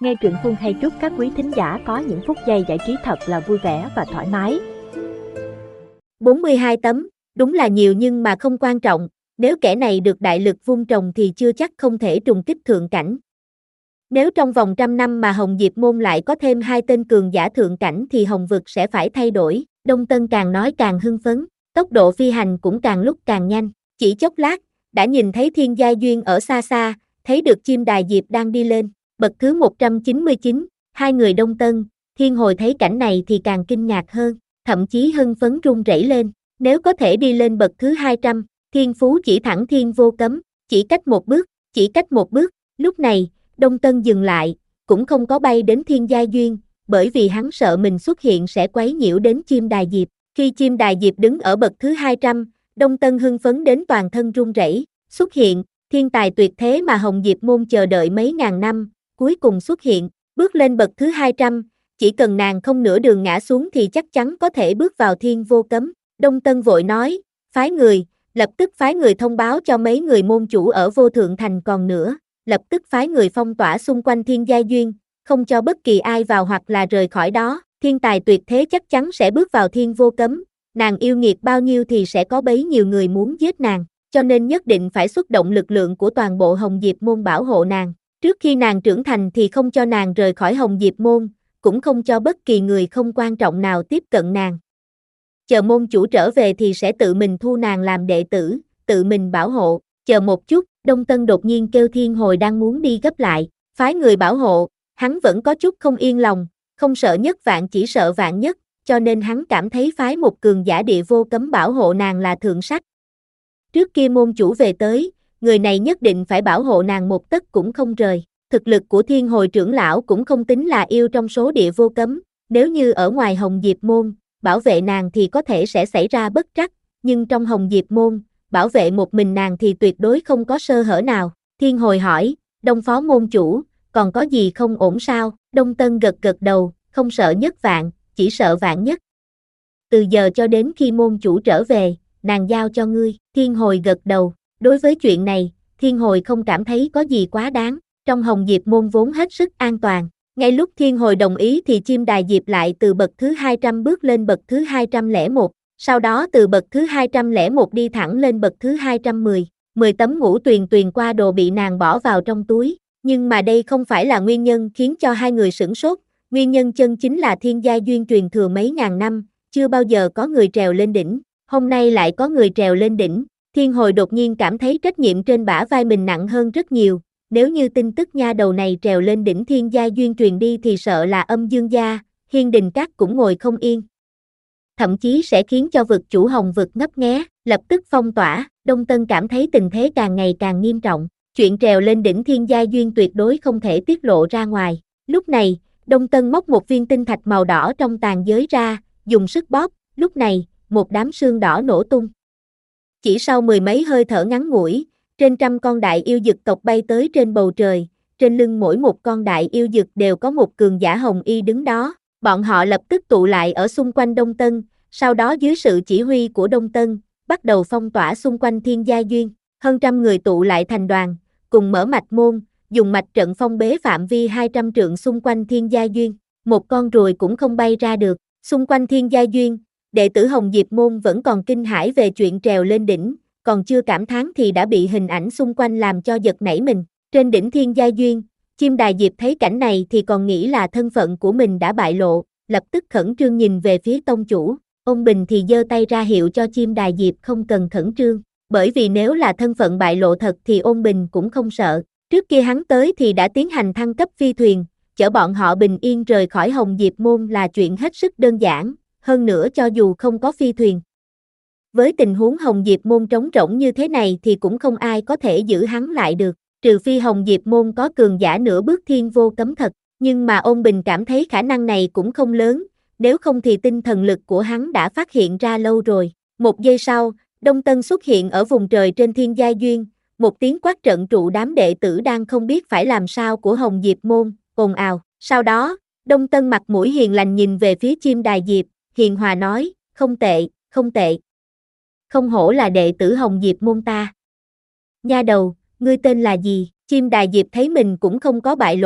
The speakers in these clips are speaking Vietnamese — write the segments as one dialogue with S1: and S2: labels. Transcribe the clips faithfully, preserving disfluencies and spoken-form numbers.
S1: Nghe truyện Phương hay chúc các quý thính giả có những phút giây giải trí thật là vui vẻ và thoải mái.
S2: bốn mươi hai tấm, đúng là nhiều nhưng mà không quan trọng, nếu kẻ này được đại lực vung trồng thì chưa chắc không thể trùng kích thượng cảnh. Nếu trong vòng trăm năm mà Hồng Diệp Môn lại có thêm hai tên cường giả thượng cảnh thì Hồng Vực sẽ phải thay đổi. Đông Tân càng nói càng hưng phấn, tốc độ phi hành cũng càng lúc càng nhanh. Chỉ chốc lát, đã nhìn thấy Thiên Giai Duyên ở xa xa, thấy được chim đài diệp đang đi lên. Bậc thứ một trăm chín mươi chín, hai người Đông Tân, Thiên Hồi thấy cảnh này thì càng kinh ngạc hơn, thậm chí hưng phấn run rẩy lên. Nếu có thể đi lên bậc thứ hai trăm, thiên phú chỉ thẳng thiên vô cấm, chỉ cách một bước, chỉ cách một bước. Lúc này, Đông Tân dừng lại, cũng không có bay đến Thiên Giai Duyên, bởi vì hắn sợ mình xuất hiện sẽ quấy nhiễu đến chim đài diệp. Khi chim đài diệp đứng ở bậc thứ hai trăm, Đông Tân hưng phấn đến toàn thân run rẩy. Xuất hiện, thiên tài tuyệt thế mà Hồng Diệp Môn chờ đợi mấy ngàn năm, cuối cùng xuất hiện, bước lên bậc thứ hai trăm, chỉ cần nàng không nửa đường ngã xuống thì chắc chắn có thể bước vào thiên vô cấm. Đông Tân vội nói, phái người, lập tức phái người thông báo cho mấy người môn chủ ở Vô Thượng Thành, còn nữa, lập tức phái người phong tỏa xung quanh Thiên Giai Duyên, không cho bất kỳ ai vào hoặc là rời khỏi đó. Thiên tài tuyệt thế chắc chắn sẽ bước vào thiên vô cấm, nàng yêu nghiệt bao nhiêu thì sẽ có bấy nhiêu người muốn giết nàng, cho nên nhất định phải xuất động lực lượng của toàn bộ Hồng Diệp Môn bảo hộ nàng. Trước khi nàng trưởng thành thì không cho nàng rời khỏi Hồng Diệp Môn, cũng không cho bất kỳ người không quan trọng nào tiếp cận nàng. Chờ môn chủ trở về thì sẽ tự mình thu nàng làm đệ tử, tự mình bảo hộ. Chờ một chút, Đông Tân đột nhiên kêu Thiên Hồi đang muốn đi gấp lại, phái người bảo hộ, hắn vẫn có chút không yên lòng, không sợ nhất vạn chỉ sợ vạn nhất, cho nên hắn cảm thấy phái một cường giả địa vô cấm bảo hộ nàng là thượng sách. Trước kia môn chủ về tới, người này nhất định phải bảo hộ nàng một tấc cũng không rời. Thực lực của Thiên Hồi trưởng lão cũng không tính là yêu trong số địa vô cấm, nếu như ở ngoài Hồng Diệp Môn, bảo vệ nàng thì có thể sẽ xảy ra bất trắc, nhưng trong Hồng Diệp Môn, bảo vệ một mình nàng thì tuyệt đối không có sơ hở nào. Thiên Hồi hỏi, Đông phó môn chủ, còn có gì không ổn sao? Đông Tân gật gật đầu, không sợ nhất vạn, chỉ sợ vạn nhất. Từ giờ cho đến khi môn chủ trở về, nàng giao cho ngươi. Thiên Hồi gật đầu, đối với chuyện này, Thiên Hồi không cảm thấy có gì quá đáng, trong Hồng Diệp Môn vốn hết sức an toàn. Ngay lúc Thiên Hồi đồng ý thì chim đài diệp lại từ bậc thứ hai trăm bước lên bậc thứ hai trăm lẻ một, sau đó từ bậc thứ hai trăm lẻ một đi thẳng lên bậc thứ hai trăm mười. mười tấm ngũ tuyền tuyền qua đồ bị nàng bỏ vào trong túi, nhưng mà đây không phải là nguyên nhân khiến cho hai người sửng sốt, nguyên nhân chân chính là Thiên Giai Duyên truyền thừa mấy ngàn năm, chưa bao giờ có người trèo lên đỉnh, hôm nay lại có người trèo lên đỉnh. Thiên Hồi đột nhiên cảm thấy trách nhiệm trên bả vai mình nặng hơn rất nhiều, nếu như tin tức nha đầu này trèo lên đỉnh Thiên Giai Duyên truyền đi thì sợ là Âm Dương gia, Hiên Đình Các cũng ngồi không yên. Thậm chí sẽ khiến cho vực chủ Hồng Vực ngấp nghé, lập tức phong tỏa. Đông Tân cảm thấy tình thế càng ngày càng nghiêm trọng, chuyện trèo lên đỉnh Thiên Giai Duyên tuyệt đối không thể tiết lộ ra ngoài. Lúc này, Đông Tân móc một viên tinh thạch màu đỏ trong tàn giới ra, dùng sức bóp, lúc này, một đám sương đỏ nổ tung. Chỉ sau mười mấy hơi thở ngắn ngủi, trên trăm con đại yêu dực tộc bay tới trên bầu trời, trên lưng mỗi một con đại yêu dực đều có một cường giả hồng y đứng đó. Bọn họ lập tức tụ lại ở xung quanh Đông Tân, sau đó dưới sự chỉ huy của Đông Tân, bắt đầu phong tỏa xung quanh Thiên Giai Duyên. Hơn trăm người tụ lại thành đoàn, cùng mở mạch môn, dùng mạch trận phong bế phạm vi hai trăm trượng xung quanh Thiên Giai Duyên. Một con ruồi cũng không bay ra được. Xung quanh Thiên Giai Duyên, đệ tử Hồng Diệp Môn vẫn còn kinh hãi về chuyện trèo lên đỉnh, còn chưa cảm thán thì đã bị hình ảnh xung quanh làm cho giật nảy mình. Trên đỉnh Thiên Giai Duyên, chim đài diệp thấy cảnh này thì còn nghĩ là thân phận của mình đã bại lộ, lập tức khẩn trương nhìn về phía tông chủ. Ôn Bình thì giơ tay ra hiệu cho chim đài diệp không cần khẩn trương, bởi vì nếu là thân phận bại lộ thật thì Ôn Bình cũng không sợ. Trước kia hắn tới thì đã tiến hành thăng cấp phi thuyền, chở bọn họ bình yên rời khỏi Hồng Diệp Môn là chuyện hết sức đơn giản, hơn nữa cho dù không có phi thuyền. Với tình huống Hồng Diệp Môn trống rỗng như thế này thì cũng không ai có thể giữ hắn lại được, trừ phi Hồng Diệp Môn có cường giả nửa bước thiên vô cấm thật, nhưng mà Ôn Bình cảm thấy khả năng này cũng không lớn, nếu không thì tinh thần lực của hắn đã phát hiện ra lâu rồi. Một giây sau, Đông Tân xuất hiện ở vùng trời trên Thiên Giai Duyên, một tiếng quát trận trụ đám đệ tử đang không biết phải làm sao của Hồng Diệp Môn, ồn ào. Sau đó, Đông Tân mặt mũi hiền lành nhìn về phía chim đài diệp, hiền hòa nói, không tệ, không tệ. Không hổ là đệ tử Hồng Diệp Môn ta. Nha đầu, ngươi tên là gì? Chim đài diệp thấy mình cũng không có bại lộ,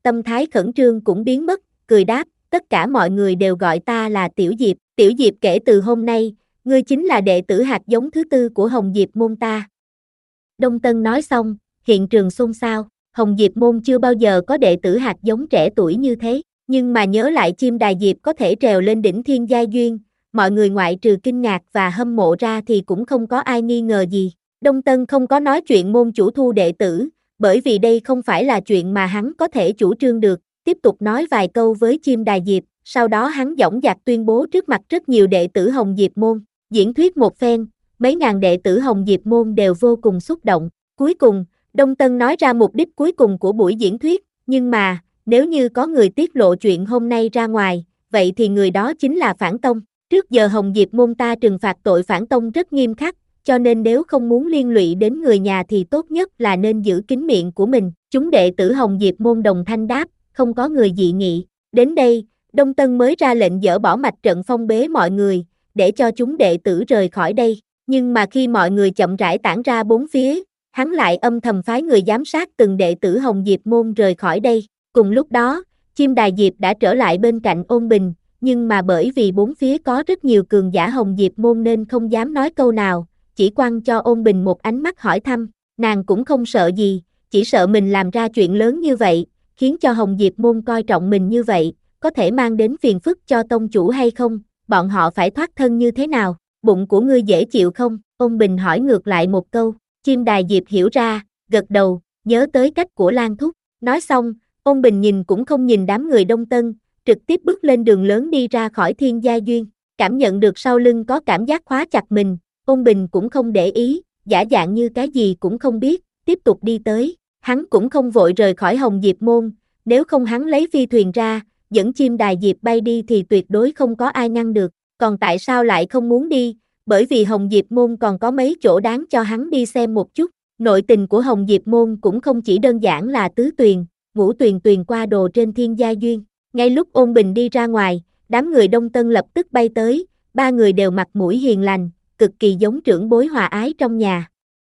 S2: tâm thái khẩn trương cũng biến mất, cười đáp, tất cả mọi người đều gọi ta là Tiểu Diệp. Tiểu Diệp, kể từ hôm nay, ngươi chính là đệ tử hạt giống thứ tư của Hồng Diệp môn ta. Đông Tân nói xong, hiện trường xôn xao, Hồng Diệp môn chưa bao giờ có đệ tử hạt giống trẻ tuổi như thế, nhưng mà nhớ lại chim đài diệp có thể trèo lên đỉnh thiên giai duyên, mọi người ngoại trừ kinh ngạc và hâm mộ ra thì cũng không có ai nghi ngờ gì. Đông Tân không có nói chuyện môn chủ thu đệ tử, bởi vì đây không phải là chuyện mà hắn có thể chủ trương được, tiếp tục nói vài câu với chim đài diệp, sau đó hắn dõng dạc tuyên bố trước mặt rất nhiều đệ tử Hồng Diệp môn, diễn thuyết một phen, mấy ngàn đệ tử Hồng Diệp môn đều vô cùng xúc động. Cuối cùng, Đông Tân nói ra mục đích cuối cùng của buổi diễn thuyết, nhưng mà, nếu như có người tiết lộ chuyện hôm nay ra ngoài, vậy thì người đó chính là phản tông. Trước giờ Hồng Diệp môn ta trừng phạt tội phản tông rất nghiêm khắc, cho nên nếu không muốn liên lụy đến người nhà thì tốt nhất là nên giữ kín miệng của mình. Chúng đệ tử Hồng Diệp môn đồng thanh đáp, không có người dị nghị. Đến đây, Đông Tân mới ra lệnh dỡ bỏ mạch trận phong bế mọi người, để cho chúng đệ tử rời khỏi đây. Nhưng mà khi mọi người chậm rãi tản ra bốn phía, hắn lại âm thầm phái người giám sát từng đệ tử Hồng Diệp môn rời khỏi đây. Cùng lúc đó, chim đài diệp đã trở lại bên cạnh Ôn Bình, nhưng mà bởi vì bốn phía có rất nhiều cường giả Hồng Diệp môn nên không dám nói câu nào, chỉ quăng cho Ôn Bình một ánh mắt hỏi thăm, nàng cũng không sợ gì, chỉ sợ mình làm ra chuyện lớn như vậy, khiến cho Hồng Diệp môn coi trọng mình như vậy, có thể mang đến phiền phức cho tông chủ hay không, bọn họ phải thoát thân như thế nào, bụng của ngươi dễ chịu không? Ôn Bình hỏi ngược lại một câu, chim đài diệp hiểu ra, gật đầu, nhớ tới cách của Lan Thúc, nói xong, Ôn Bình nhìn cũng không nhìn đám người Đông Tân, trực tiếp bước lên đường lớn đi ra khỏi thiên gia duyên, cảm nhận được sau lưng có cảm giác khóa chặt mình, Ôn Bình cũng không để ý, giả dạng như cái gì cũng không biết, tiếp tục đi tới, hắn cũng không vội rời khỏi Hồng Diệp môn, nếu không hắn lấy phi thuyền ra, dẫn chim đài diệp bay đi thì tuyệt đối không có ai ngăn được, còn tại sao lại không muốn đi, bởi vì Hồng Diệp môn còn có mấy chỗ đáng cho hắn đi xem một chút, nội tình của Hồng Diệp môn cũng không chỉ đơn giản là tứ tuyền, ngũ tuyền tuyền qua đồ trên thiên gia duyên. Ngay lúc Ôn Bình đi ra ngoài, đám người Đông Tân lập tức bay tới, ba người đều mặt mũi hiền lành, cực kỳ giống trưởng bối hòa ái trong nhà.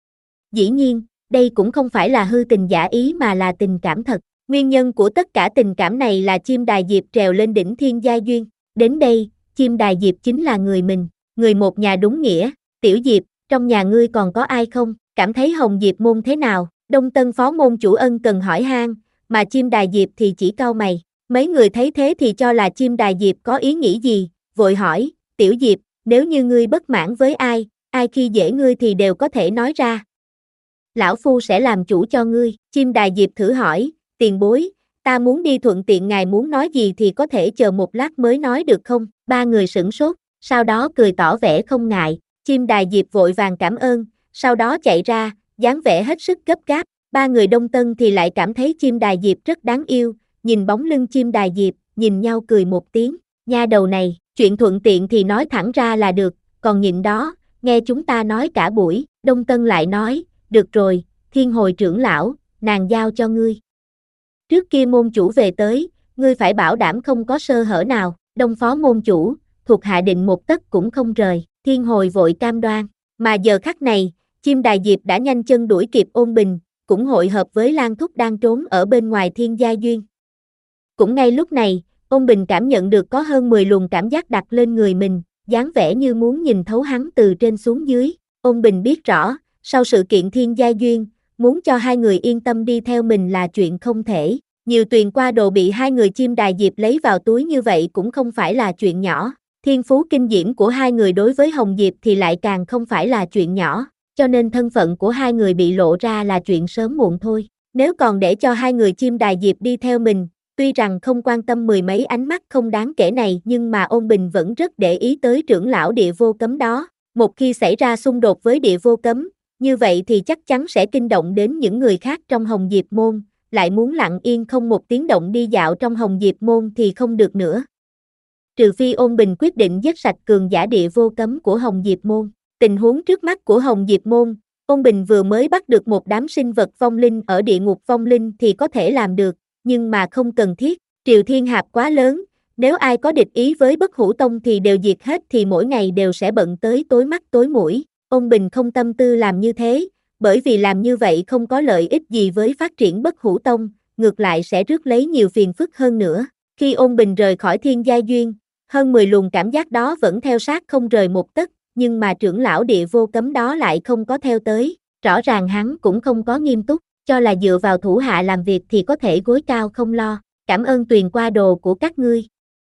S2: Dĩ nhiên, đây cũng không phải là hư tình giả ý mà là tình cảm thật. Nguyên nhân của tất cả tình cảm này là chim đài diệp trèo lên đỉnh thiên gia duyên. Đến đây, chim đài diệp chính là người mình, người một nhà đúng nghĩa. Tiểu Diệp, trong nhà ngươi còn có ai không? Cảm thấy Hồng Diệp môn thế nào? Đông Tân phó môn chủ ân cần hỏi han, mà chim đài diệp thì chỉ cau mày. Mấy người thấy thế thì cho là chim đài diệp có ý nghĩ gì, vội hỏi, Tiểu Diệp, nếu như ngươi bất mãn với ai, ai khi dễ ngươi thì đều có thể nói ra. Lão Phu sẽ làm chủ cho ngươi. Chim đài diệp thử hỏi, tiền bối, ta muốn đi thuận tiện ngài muốn nói gì thì có thể chờ một lát mới nói được không? Ba người sửng sốt, sau đó cười tỏ vẻ không ngại. Chim đài diệp vội vàng cảm ơn, sau đó chạy ra, dáng vẻ hết sức gấp gáp. Ba người Đông Tân thì lại cảm thấy chim đài diệp rất đáng yêu, nhìn bóng lưng chim đài diệp, nhìn nhau cười một tiếng. Nha đầu này, chuyện thuận tiện thì nói thẳng ra là được, còn nhịn đó, nghe chúng ta nói cả buổi. Đông Tân lại nói, được rồi, Thiên Hồi trưởng lão, nàng giao cho ngươi. Trước kia môn chủ về tới, ngươi phải bảo đảm không có sơ hở nào. Đông phó môn chủ, thuộc hạ định một tấc cũng không rời. Thiên Hồi vội cam đoan, mà giờ khắc này, chim đài diệp đã nhanh chân đuổi kịp Ôn Bình, cũng hội hợp với Lan Thúc đang trốn ở bên ngoài thiên gia duyên. Cũng ngay lúc này, Ôn Bình cảm nhận được có hơn mười luồng cảm giác đặt lên người mình, dáng vẻ như muốn nhìn thấu hắn từ trên xuống dưới. Ôn Bình biết rõ, sau sự kiện thiên gia duyên, muốn cho hai người yên tâm đi theo mình là chuyện không thể. Nhiều tuyền qua đồ bị hai người chim đài diệp lấy vào túi như vậy cũng không phải là chuyện nhỏ. Thiên phú kinh diễm của hai người đối với Hồng Diệp thì lại càng không phải là chuyện nhỏ, cho nên thân phận của hai người bị lộ ra là chuyện sớm muộn thôi. Nếu còn để cho hai người chim đài diệp đi theo mình, tuy rằng không quan tâm mười mấy ánh mắt không đáng kể này nhưng mà Ôn Bình vẫn rất để ý tới trưởng lão địa vô cấm đó. Một khi xảy ra xung đột với địa vô cấm, như vậy thì chắc chắn sẽ kinh động đến những người khác trong Hồng Diệp môn, lại muốn lặng yên không một tiếng động đi dạo trong Hồng Diệp môn thì không được nữa. Trừ phi Ôn Bình quyết định giết sạch cường giả địa vô cấm của Hồng Diệp môn. Tình huống trước mắt của Hồng Diệp môn, Ôn Bình vừa mới bắt được một đám sinh vật vong linh ở địa ngục vong linh thì có thể làm được, nhưng mà không cần thiết. Triều Thiên Hạp quá lớn, nếu ai có địch ý với Bất Hủ Tông thì đều diệt hết thì mỗi ngày đều sẽ bận tới tối mắt tối mũi. Ôn Bình không tâm tư làm như thế, bởi vì làm như vậy không có lợi ích gì với phát triển Bất Hủ Tông, ngược lại sẽ rước lấy nhiều phiền phức hơn nữa. Khi Ôn Bình rời khỏi Thiên Giai Duyên, hơn mười luồng cảm giác đó vẫn theo sát không rời một tấc, nhưng mà trưởng lão Địa Vô Cấm đó lại không có theo tới, rõ ràng hắn cũng không có nghiêm túc, cho là dựa vào thủ hạ làm việc thì có thể gối cao không lo, cảm ơn tuyền qua đồ của các ngươi.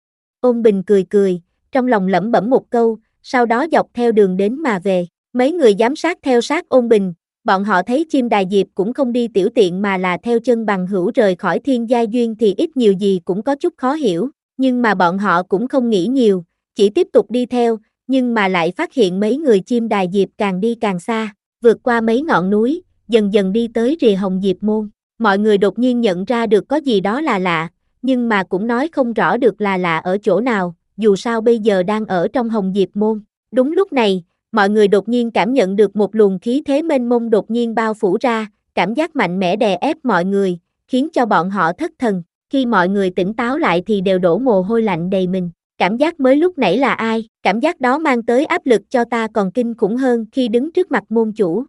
S2: Ôn Bình cười cười, trong lòng lẩm bẩm một câu, sau đó dọc theo đường đến mà về, mấy người giám sát theo sát Ôn Bình, bọn họ thấy chim đài diệp cũng không đi tiểu tiện mà là theo chân bằng hữu rời khỏi Thiên Giai Duyên thì ít nhiều gì cũng có chút khó hiểu, nhưng mà bọn họ cũng không nghĩ nhiều, chỉ tiếp tục đi theo, nhưng mà lại phát hiện mấy người chim đài diệp càng đi càng xa, vượt qua mấy ngọn núi, dần dần đi tới rìa Hồng Diệp Môn. Mọi người đột nhiên nhận ra được có gì đó là lạ, nhưng mà cũng nói không rõ được là lạ ở chỗ nào, dù sao bây giờ đang ở trong Hồng Diệp Môn. Đúng lúc này, mọi người đột nhiên cảm nhận được một luồng khí thế mênh mông đột nhiên bao phủ ra, cảm giác mạnh mẽ đè ép mọi người, khiến cho bọn họ thất thần. Khi mọi người tỉnh táo lại thì đều đổ mồ hôi lạnh đầy mình. Cảm giác mới lúc nãy là ai? Cảm giác đó mang tới áp lực cho ta còn kinh khủng hơn khi đứng trước mặt môn chủ.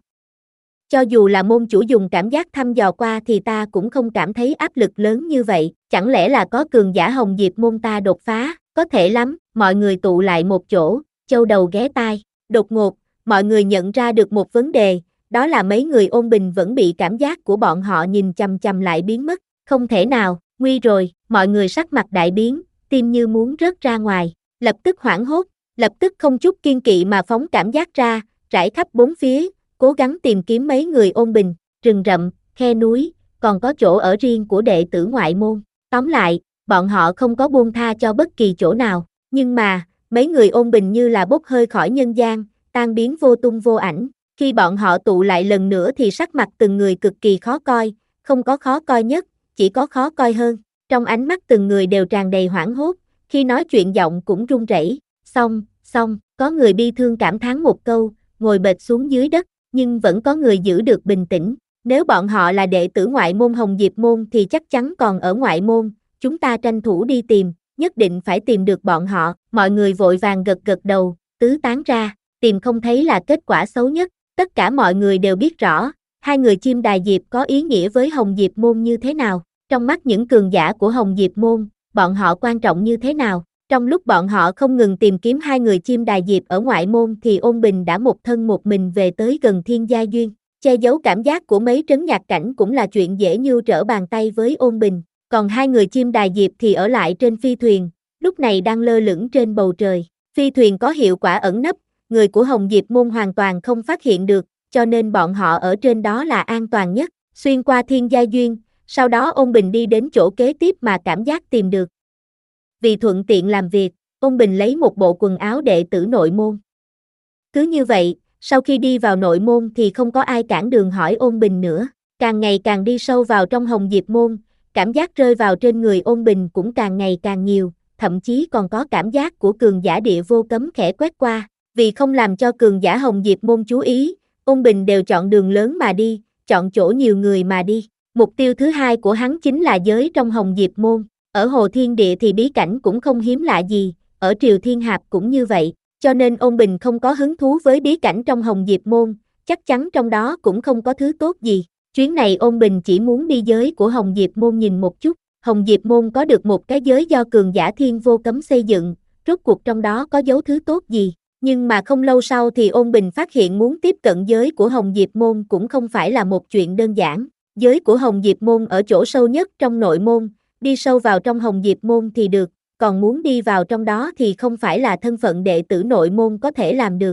S2: Cho dù là môn chủ dùng cảm giác thăm dò qua thì ta cũng không cảm thấy áp lực lớn như vậy. Chẳng lẽ là có cường giả Hồng Diệp Môn ta đột phá? Có thể lắm. Mọi người tụ lại một chỗ, châu đầu ghé tai. Đột ngột, mọi người nhận ra được một vấn đề, đó là mấy người Ôn Bình vẫn bị cảm giác của bọn họ nhìn chằm chằm lại biến mất. Không thể nào, nguy rồi, mọi người sắc mặt đại biến, tim như muốn rớt ra ngoài, lập tức hoảng hốt, lập tức không chút kiên kỵ mà phóng cảm giác ra, rải khắp bốn phía, cố gắng tìm kiếm mấy người Ôn Bình, rừng rậm, khe núi, còn có chỗ ở riêng của đệ tử ngoại môn. Tóm lại, bọn họ không có buông tha cho bất kỳ chỗ nào, nhưng mà, mấy người Ôn Bình như là bốc hơi khỏi nhân gian, tan biến vô tung vô ảnh. Khi bọn họ tụ lại lần nữa thì sắc mặt từng người cực kỳ khó coi, không có khó coi nhất, chỉ có khó coi hơn. Trong ánh mắt từng người đều tràn đầy hoảng hốt, khi nói chuyện giọng cũng run rẩy. Xong, xong, có người bi thương cảm thán một câu, ngồi bệt xuống dưới đất, nhưng vẫn có người giữ được bình tĩnh. Nếu bọn họ là đệ tử ngoại môn Hồng Diệp Môn thì chắc chắn còn ở ngoại môn, chúng ta tranh thủ đi tìm, nhất định phải tìm được bọn họ. Mọi người vội vàng gật gật đầu, tứ tán ra, tìm không thấy là kết quả xấu nhất. Tất cả mọi người đều biết rõ, hai người chim đài diệp có ý nghĩa với Hồng Diệp Môn như thế nào. Trong mắt những cường giả của Hồng Diệp Môn, bọn họ quan trọng như thế nào? Trong lúc bọn họ không ngừng tìm kiếm hai người chim đài diệp ở ngoại môn thì Ôn Bình đã một thân một mình về tới gần Thiên Gia Duyên. Che giấu cảm giác của mấy trấn nhạc cảnh cũng là chuyện dễ như trở bàn tay với Ôn Bình. Còn hai người chim đài diệp thì ở lại trên phi thuyền, lúc này đang lơ lửng trên bầu trời. Phi thuyền có hiệu quả ẩn nấp, người của Hồng Diệp Môn hoàn toàn không phát hiện được, cho nên bọn họ ở trên đó là an toàn nhất. Xuyên qua Thiên Gia Duyên, sau đó Ôn Bình đi đến chỗ kế tiếp mà cảm giác tìm được. Vì thuận tiện làm việc, Ôn Bình lấy một bộ quần áo đệ tử nội môn. Cứ như vậy, sau khi đi vào nội môn thì không có ai cản đường hỏi Ôn Bình nữa. Càng ngày càng đi sâu vào trong Hồng Diệp Môn, cảm giác rơi vào trên người Ôn Bình cũng càng ngày càng nhiều, thậm chí còn có cảm giác của cường giả Địa Vô Cấm khẽ quét qua. Vì không làm cho cường giả Hồng Diệp Môn chú ý, Ôn Bình đều chọn đường lớn mà đi, chọn chỗ nhiều người mà đi. Mục tiêu thứ hai của hắn chính là giới trong Hồng Diệp Môn. Ở Hồ Thiên Địa thì bí cảnh cũng không hiếm lạ gì, ở Triều Thiên Hạp cũng như vậy, cho nên Ôn Bình không có hứng thú với bí cảnh trong Hồng Diệp Môn, chắc chắn trong đó cũng không có thứ tốt gì. Chuyến này Ôn Bình chỉ muốn đi giới của Hồng Diệp Môn nhìn một chút. Hồng Diệp Môn có được một cái giới do cường giả Thiên Vô Cấm xây dựng, rốt cuộc trong đó có giấu thứ tốt gì. Nhưng mà không lâu sau thì Ôn Bình phát hiện muốn tiếp cận giới của Hồng Diệp Môn cũng không phải là một chuyện đơn giản. Giới của Hồng Diệp Môn ở chỗ sâu nhất trong nội môn, đi sâu vào trong Hồng Diệp Môn thì được, còn muốn đi vào trong đó thì không phải là thân phận đệ tử nội môn có thể làm được.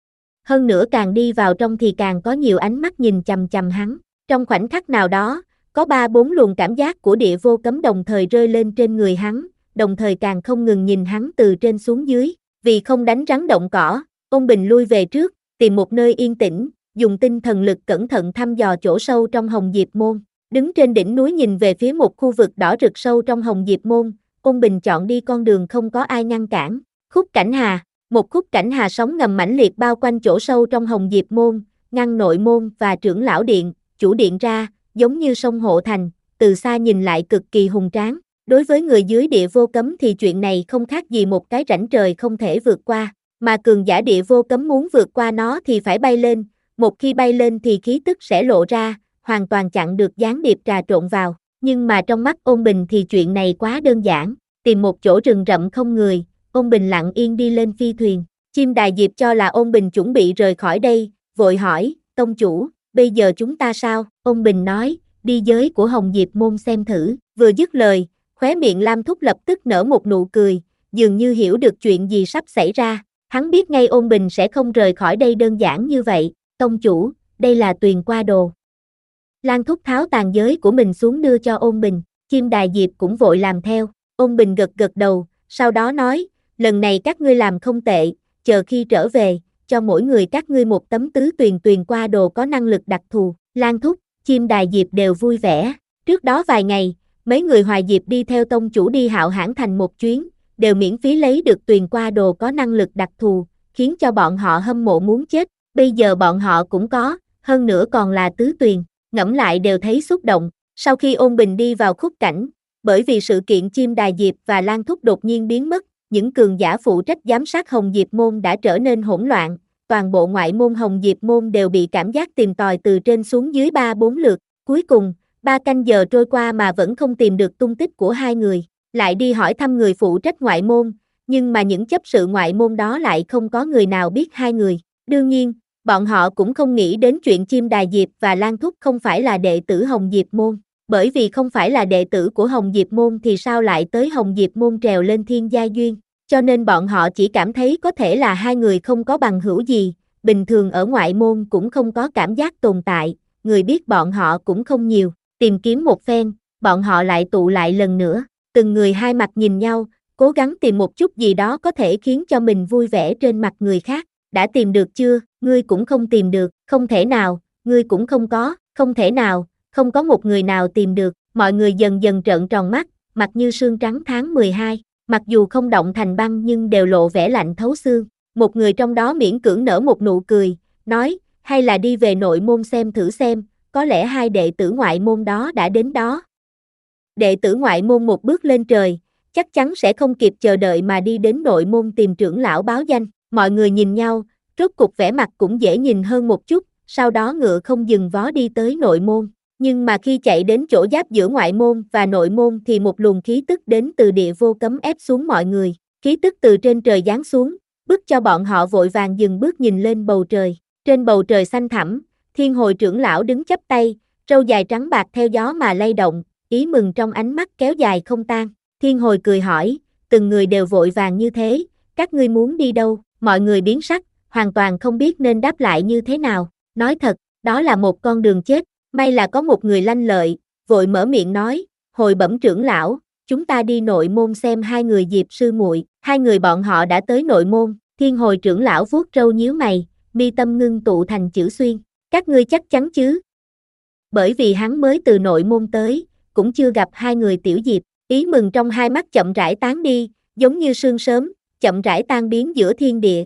S2: Hơn nữa càng đi vào trong thì càng có nhiều ánh mắt nhìn chằm chằm hắn. Trong khoảnh khắc nào đó, có ba bốn luồng cảm giác của Địa Vô Cấm đồng thời rơi lên trên người hắn, đồng thời càng không ngừng nhìn hắn từ trên xuống dưới. Vì không đánh rắn động cỏ, Ôn Bình lui về trước, tìm một nơi yên tĩnh, dùng tinh thần lực cẩn thận thăm dò chỗ sâu trong Hồng Diệp Môn. Đứng trên đỉnh núi nhìn về phía một khu vực đỏ rực sâu trong Hồng Diệp Môn, Ôn Bình chọn đi con đường không có ai ngăn cản. Khúc Cảnh Hà, một khúc cảnh hà sóng ngầm mãnh liệt bao quanh chỗ sâu trong Hồng Diệp Môn, ngăn nội môn và trưởng lão điện, chủ điện ra, giống như sông Hộ Thành, từ xa nhìn lại cực kỳ hùng tráng. Đối với người dưới Địa Vô Cấm thì chuyện này không khác gì một cái rãnh trời không thể vượt qua, mà cường giả Địa Vô Cấm muốn vượt qua nó thì phải bay lên, một khi bay lên thì khí tức sẽ lộ ra, hoàn toàn chặn được gián điệp trà trộn vào. Nhưng mà trong mắt Ôn Bình thì chuyện này quá đơn giản, tìm một chỗ rừng rậm không người, Ôn Bình lặng yên đi lên phi thuyền. Chim Đài Diệp cho là Ôn Bình chuẩn bị rời khỏi đây, vội hỏi, tông chủ, bây giờ chúng ta sao? Ôn Bình nói, đi giới của Hồng Diệp môn xem thử. Vừa dứt lời, khóe miệng Lam Thúc lập tức nở một nụ cười, dường như hiểu được chuyện gì sắp xảy ra. Hắn biết ngay Ôn Bình sẽ không rời khỏi đây đơn giản như vậy. Tông chủ, đây là tuyền qua đồ. Lan Thúc tháo tàn giới của mình xuống đưa cho Ôn Bình, Chim Đài Diệp cũng vội làm theo. Ôn Bình gật gật đầu, sau đó nói, lần này các ngươi làm không tệ, chờ khi trở về, cho mỗi người các ngươi một tấm tứ tuyền tuyền qua đồ có năng lực đặc thù. Lan Thúc, Chim Đài Diệp đều vui vẻ. Trước đó vài ngày, mấy người Hoài Diệp đi theo tông chủ đi Hạo Hãn Thành một chuyến, đều miễn phí lấy được tuyền qua đồ có năng lực đặc thù, khiến cho bọn họ hâm mộ muốn chết. Bây giờ bọn họ cũng có, hơn nữa còn là tứ tuyền, ngẫm lại đều thấy xúc động. Sau khi Ôn Bình đi vào khúc cảnh, bởi vì sự kiện Chim Đài Diệp và Lan Thúc đột nhiên biến mất, những cường giả phụ trách giám sát Hồng Diệp môn đã trở nên hỗn loạn, toàn bộ ngoại môn Hồng Diệp môn đều bị cảm giác tìm tòi từ trên xuống dưới ba bốn lượt. Cuối cùng, ba canh giờ trôi qua mà vẫn không tìm được tung tích của hai người, lại đi hỏi thăm người phụ trách ngoại môn, nhưng mà những chấp sự ngoại môn đó lại không có người nào biết hai người. Đương nhiên, bọn họ cũng không nghĩ đến chuyện Chim Đài Diệp và Lan Thúc không phải là đệ tử Hồng Diệp môn, bởi vì không phải là đệ tử của Hồng Diệp môn thì sao lại tới Hồng Diệp môn trèo lên thiên gia duyên, cho nên bọn họ chỉ cảm thấy có thể là hai người không có bằng hữu gì, bình thường ở ngoại môn cũng không có cảm giác tồn tại, người biết bọn họ cũng không nhiều. Tìm kiếm một phen, bọn họ lại tụ lại lần nữa, từng người hai mặt nhìn nhau, cố gắng tìm một chút gì đó có thể khiến cho mình vui vẻ trên mặt người khác. Đã tìm được chưa? Ngươi cũng không tìm được, không thể nào, ngươi cũng không có, không thể nào, không có một người nào tìm được. Mọi người dần dần trợn tròn mắt, mặt như sương trắng tháng mười hai, mặc dù không động thành băng nhưng đều lộ vẻ lạnh thấu xương. Một người trong đó miễn cưỡng nở một nụ cười, nói, hay là đi về nội môn xem thử xem, có lẽ hai đệ tử ngoại môn đó đã đến đó. Đệ tử ngoại môn một bước lên trời, chắc chắn sẽ không kịp chờ đợi mà đi đến nội môn tìm trưởng lão báo danh. Mọi người nhìn nhau, rốt cục vẻ mặt cũng dễ nhìn hơn một chút, sau đó ngựa không dừng vó đi tới nội môn. Nhưng mà khi chạy đến chỗ giáp giữa ngoại môn và nội môn thì một luồng khí tức đến từ địa vô cấm ép xuống mọi người. Khí tức từ trên trời giáng xuống, bức cho bọn họ vội vàng dừng bước nhìn lên bầu trời. Trên bầu trời xanh thẳm, Thiên Hồi trưởng lão đứng chắp tay, râu dài trắng bạc theo gió mà lay động, ý mừng trong ánh mắt kéo dài không tan. Thiên Hồi cười hỏi, từng người đều vội vàng như thế, các ngươi muốn đi đâu? Mọi người biến sắc, hoàn toàn không biết nên đáp lại như thế nào. Nói thật, đó là một con đường chết, may là có một người lanh lợi, vội mở miệng nói, Hồi bẩm trưởng lão, chúng ta đi nội môn xem hai người Diệp sư muội. Hai người bọn họ đã tới nội môn. Thiên Hồi trưởng lão vuốt râu nhíu mày, mi tâm ngưng tụ thành chữ xuyên. Các ngươi chắc chắn chứ? Bởi vì hắn mới từ nội môn tới, cũng chưa gặp hai người tiểu Diệp, ý mừng trong hai mắt chậm rãi tán đi, giống như sương sớm, chậm rãi tan biến giữa thiên địa.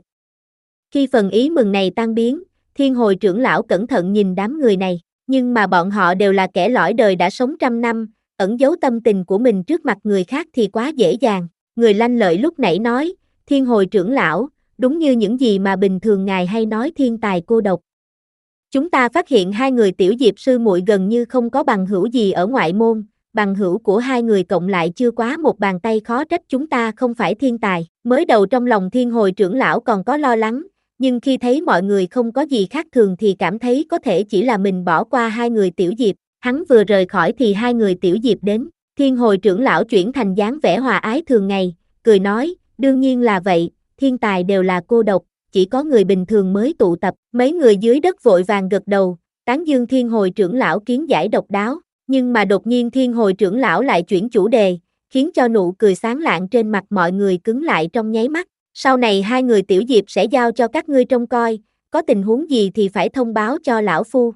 S2: Khi phần ý mừng này tan biến, Thiên Hồi trưởng lão cẩn thận nhìn đám người này, nhưng mà bọn họ đều là kẻ lõi đời đã sống trăm năm, ẩn giấu tâm tình của mình trước mặt người khác thì quá dễ dàng. Người lanh lợi lúc nãy nói, Thiên Hồi trưởng lão, đúng như những gì mà bình thường ngài hay nói thiên tài cô độc. Chúng ta phát hiện hai người tiểu Diệp sư muội gần như không có bằng hữu gì ở ngoại môn, bằng hữu của hai người cộng lại chưa quá một bàn tay, khó trách chúng ta không phải thiên tài. Mới đầu trong lòng Thiên Hồi trưởng lão còn có lo lắng, nhưng khi thấy mọi người không có gì khác thường thì cảm thấy có thể chỉ là mình bỏ qua hai người tiểu Diệp. Hắn vừa rời khỏi thì hai người tiểu Diệp đến, Thiên Hồi trưởng lão chuyển thành dáng vẻ hòa ái thường ngày, cười nói, đương nhiên là vậy, thiên tài đều là cô độc, chỉ có người bình thường mới tụ tập. Mấy người dưới đất vội vàng gật đầu, tán dương Thiên Hồi trưởng lão kiến giải độc đáo, nhưng mà đột nhiên Thiên Hồi trưởng lão lại chuyển chủ đề, khiến cho nụ cười sáng lạng trên mặt mọi người cứng lại trong nháy mắt. Sau này hai người tiểu Diệp sẽ giao cho các ngươi trông coi, có tình huống gì thì phải thông báo cho lão phu.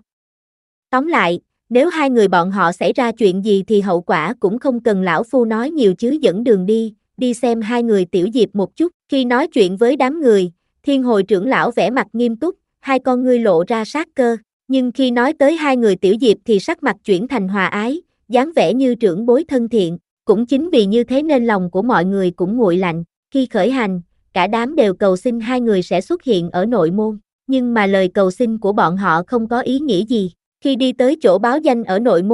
S2: Tóm lại, nếu hai người bọn họ xảy ra chuyện gì thì hậu quả cũng không cần lão phu nói nhiều chứ, dẫn đường đi, đi xem hai người tiểu Diệp một chút. Khi nói chuyện với đám người, Thiên Hồi trưởng lão vẻ mặt nghiêm túc, hai con ngươi lộ ra sát cơ, nhưng khi nói tới hai người tiểu Diệp thì sắc mặt chuyển thành hòa ái, dáng vẻ như trưởng bối thân thiện. Cũng chính vì như thế nên lòng của mọi người cũng nguội lạnh. Khi khởi hành, cả đám đều cầu xin hai người sẽ xuất hiện ở nội môn, nhưng mà lời cầu xin của bọn họ không có ý nghĩa gì. Khi đi tới chỗ báo danh ở nội môn,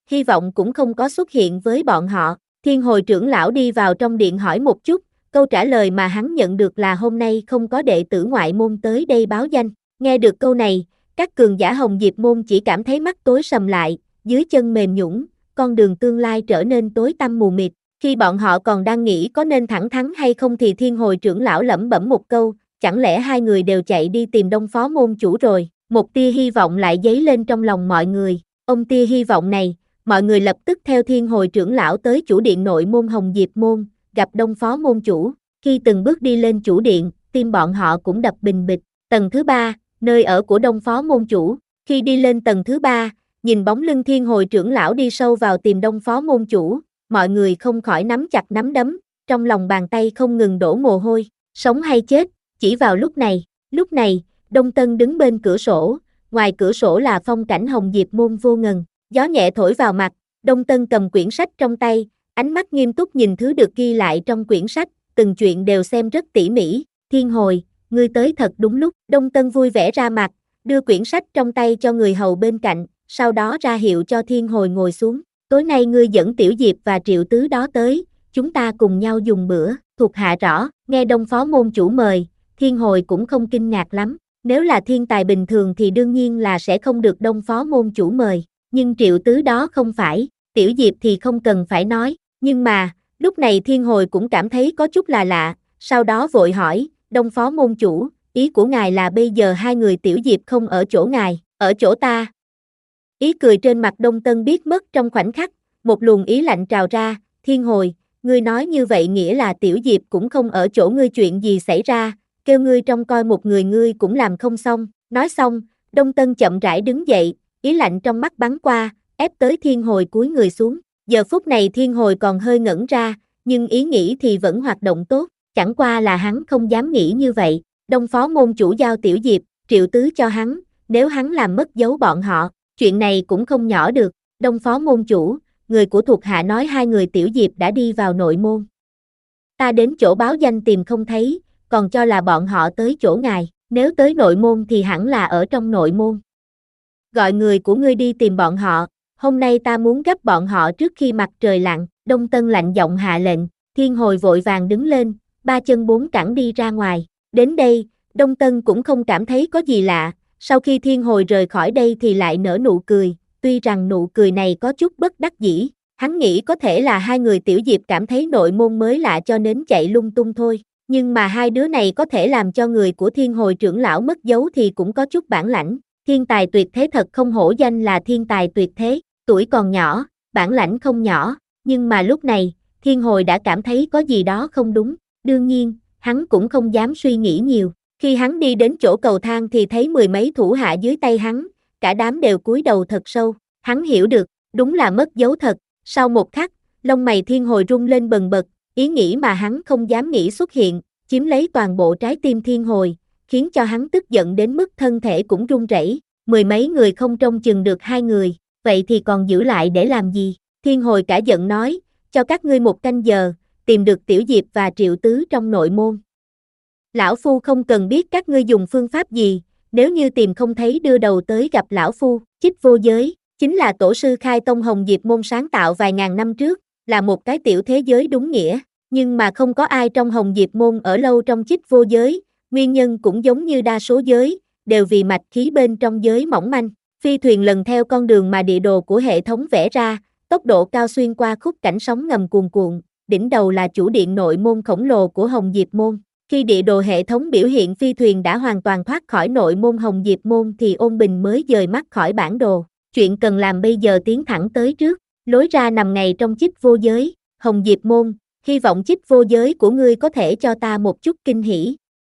S2: hy vọng cũng không có xuất hiện với bọn họ. Thiên Hồi trưởng lão đi vào trong điện hỏi một chút, câu trả lời mà hắn nhận được là hôm nay không có đệ tử ngoại môn tới đây báo danh. Nghe được câu này, các cường giả Hồng Diệp môn chỉ cảm thấy mắt tối sầm lại, dưới chân mềm nhũn, con đường tương lai trở nên tối tăm mù mịt. Khi bọn họ còn đang nghĩ có nên thẳng thắn hay không thì Thiên Hồi trưởng lão lẩm bẩm một câu, chẳng lẽ hai người đều chạy đi tìm Đông Phó môn chủ rồi. Một tia hy vọng lại dấy lên trong lòng mọi người. Ông tia hy vọng này, mọi người lập tức theo Thiên Hồi trưởng lão tới chủ điện nội môn Hồng Diệp môn, gặp Đông Phó môn chủ. Khi từng bước đi lên chủ điện, tim bọn họ cũng đập bình bịch. Tầng thứ ba, nơi ở của Đông Phó môn chủ. Khi đi lên tầng thứ ba, nhìn bóng lưng Thiên Hồi trưởng lão đi sâu vào tìm Đông Phó môn chủ, mọi người không khỏi nắm chặt nắm đấm, trong lòng bàn tay không ngừng đổ mồ hôi. Sống hay chết, chỉ vào lúc này. Lúc này, Đông Tân đứng bên cửa sổ, ngoài cửa sổ là phong cảnh Hồng Diệp môn vô ngần. Gió nhẹ thổi vào mặt, Đông Tân cầm quyển sách trong tay, ánh mắt nghiêm túc nhìn thứ được ghi lại trong quyển sách, từng chuyện đều xem rất tỉ mỉ. Thiên Hồi, ngươi tới thật đúng lúc. Đông Tân vui vẻ ra mặt, đưa quyển sách trong tay cho người hầu bên cạnh, sau đó ra hiệu cho Thiên Hồi ngồi xuống. Tối nay ngươi dẫn Tiểu Diệp và Triệu Tứ đó tới, chúng ta cùng nhau dùng bữa. Thuộc hạ rõ. Nghe Đông Phó môn chủ mời, Thiên Hồi cũng không kinh ngạc lắm. Nếu là thiên tài bình thường thì đương nhiên là sẽ không được Đông Phó môn chủ mời, nhưng Triệu Tứ đó không phải, Tiểu Diệp thì không cần phải nói. Nhưng mà, lúc này Thiên Hồi cũng cảm thấy có chút là lạ, sau đó vội hỏi, Đông Phó môn chủ, ý của ngài là bây giờ hai người Tiểu Diệp không ở chỗ ngài, ở chỗ ta. Ý cười trên mặt Đông Tân biết mất trong khoảnh khắc, một luồng ý lạnh trào ra. Thiên Hồi, ngươi nói như vậy nghĩa là Tiểu Diệp cũng không ở chỗ ngươi, chuyện gì xảy ra, kêu ngươi trông coi một người ngươi cũng làm không xong. Nói xong, Đông Tân chậm rãi đứng dậy, ý lạnh trong mắt bắn qua, ép tới Thiên Hồi cúi người xuống. Giờ phút này Thiên Hồi còn hơi ngẩn ra, nhưng ý nghĩ thì vẫn hoạt động tốt, chẳng qua là hắn không dám nghĩ như vậy. Đông Phó môn chủ giao Tiểu Diệp, Triệu Tứ cho hắn, nếu hắn làm mất dấu bọn họ, chuyện này cũng không nhỏ được. Đông Phó môn chủ, người của thuộc hạ nói hai người Tiểu Diệp đã đi vào nội môn. Ta đến chỗ báo danh tìm không thấy, còn cho là bọn họ tới chỗ ngài, nếu tới nội môn thì hẳn là ở trong nội môn. Gọi người của ngươi đi tìm bọn họ, hôm nay ta muốn gấp bọn họ trước khi mặt trời lặn. Đông Tân lạnh giọng hạ lệnh. Thiên Hồi vội vàng đứng lên, ba chân bốn cẳng đi ra ngoài. Đến đây, Đông Tân cũng không cảm thấy có gì lạ, sau khi Thiên Hồi rời khỏi đây thì lại nở nụ cười, tuy rằng nụ cười này có chút bất đắc dĩ, hắn nghĩ có thể là hai người Tiểu Diệp cảm thấy nội môn mới lạ cho nên chạy lung tung thôi, nhưng mà hai đứa này có thể làm cho người của Thiên Hồi trưởng lão mất dấu thì cũng có chút bản lãnh. Thiên tài tuyệt thế thật không hổ danh là thiên tài tuyệt thế, tuổi còn nhỏ, bản lãnh không nhỏ, nhưng mà lúc này, Thiên Hồi đã cảm thấy có gì đó không đúng, đương nhiên, hắn cũng không dám suy nghĩ nhiều. Khi hắn đi đến chỗ cầu thang thì thấy mười mấy thủ hạ dưới tay hắn, cả đám đều cúi đầu thật sâu, hắn hiểu được, đúng là mất dấu thật. Sau một khắc, lông mày Thiên Hồi rung lên bần bật, ý nghĩ mà hắn không dám nghĩ xuất hiện, chiếm lấy toàn bộ trái tim Thiên Hồi, khiến cho hắn tức giận đến mức thân thể cũng run rẩy. Mười mấy người không trông chừng được hai người, vậy thì còn giữ lại để làm gì? Thiên Hồi cả giận nói, cho các ngươi một canh giờ, tìm được Tiểu Diệp và Triệu Tứ trong nội môn. Lão Phu không cần biết các ngươi dùng phương pháp gì, nếu như tìm không thấy đưa đầu tới gặp Lão Phu. Chích Vô Giới, chính là tổ sư khai tông Hồng Diệp môn sáng tạo vài ngàn năm trước, là một cái tiểu thế giới đúng nghĩa, nhưng mà không có ai trong Hồng Diệp môn ở lâu trong Chích Vô Giới, nguyên nhân cũng giống như đa số giới, đều vì mạch khí bên trong giới mỏng manh. Phi thuyền lần theo con đường mà địa đồ của hệ thống vẽ ra, tốc độ cao xuyên qua khúc cảnh sóng ngầm cuồn cuộn, đỉnh đầu là chủ điện nội môn khổng lồ của Hồng Diệp môn. Khi địa đồ hệ thống biểu hiện phi thuyền đã hoàn toàn thoát khỏi nội môn Hồng Diệp môn thì Ôn Bình mới dời mắt khỏi bản đồ. Chuyện cần làm bây giờ tiến thẳng tới trước, lối ra nằm ngay trong Chích Vô Giới. Hồng Diệp môn, hy vọng Chích Vô Giới của ngươi có thể cho ta một chút kinh hỉ.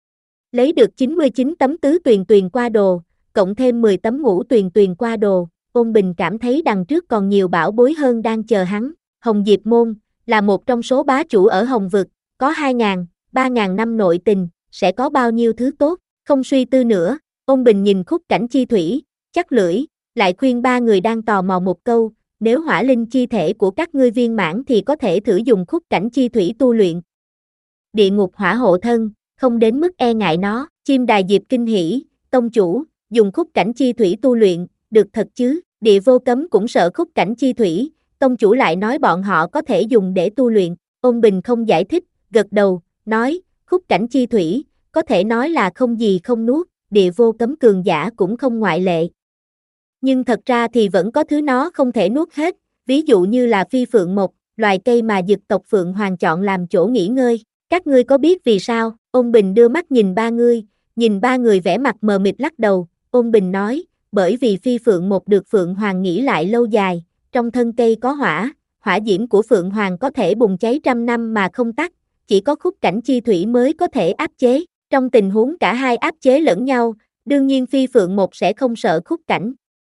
S2: Lấy được chín mươi chín tấm tứ tuyền tuyền qua đồ, cộng thêm mười tấm ngũ tuyền tuyền qua đồ, Ôn Bình cảm thấy đằng trước còn nhiều bảo bối hơn đang chờ hắn. Hồng Diệp môn là một trong số bá chủ ở Hồng vực, có hai ngàn, ba ngàn năm nội tình, sẽ có bao nhiêu thứ tốt. Không suy tư nữa, Ôn Bình nhìn khúc cảnh chi thủy, chắc lưỡi, lại khuyên ba người đang tò mò một câu, nếu hỏa linh chi thể của các ngươi viên mãn thì có thể thử dùng khúc cảnh chi thủy tu luyện. Địa ngục hỏa hộ thân, không đến mức e ngại nó. Chim Đài Diệp kinh hỉ, tông chủ, dùng khúc cảnh chi thủy tu luyện, được thật chứ? Địa vô cấm cũng sợ khúc cảnh chi thủy, tông chủ lại nói bọn họ có thể dùng để tu luyện, Ôn Bình không giải thích, gật đầu, nói, khúc cảnh chi thủy, có thể nói là không gì không nuốt, địa vô cấm cường giả cũng không ngoại lệ. Nhưng thật ra thì vẫn có thứ nó không thể nuốt hết, ví dụ như là phi phượng mộc, loài cây mà dực tộc Phượng Hoàng chọn làm chỗ nghỉ ngơi. Các ngươi có biết vì sao? Ôn Bình đưa mắt nhìn ba người, nhìn ba người vẻ mặt mờ mịt lắc đầu, Ôn Bình nói, bởi vì phi phượng mộc được Phượng Hoàng nghỉ lại lâu dài, trong thân cây có hỏa, hỏa diễm của Phượng Hoàng có thể bùng cháy trăm năm mà không tắt, chỉ có khúc cảnh chi thủy mới có thể áp chế. Trong tình huống cả hai áp chế lẫn nhau, đương nhiên phi phượng mộc sẽ không sợ khúc cảnh.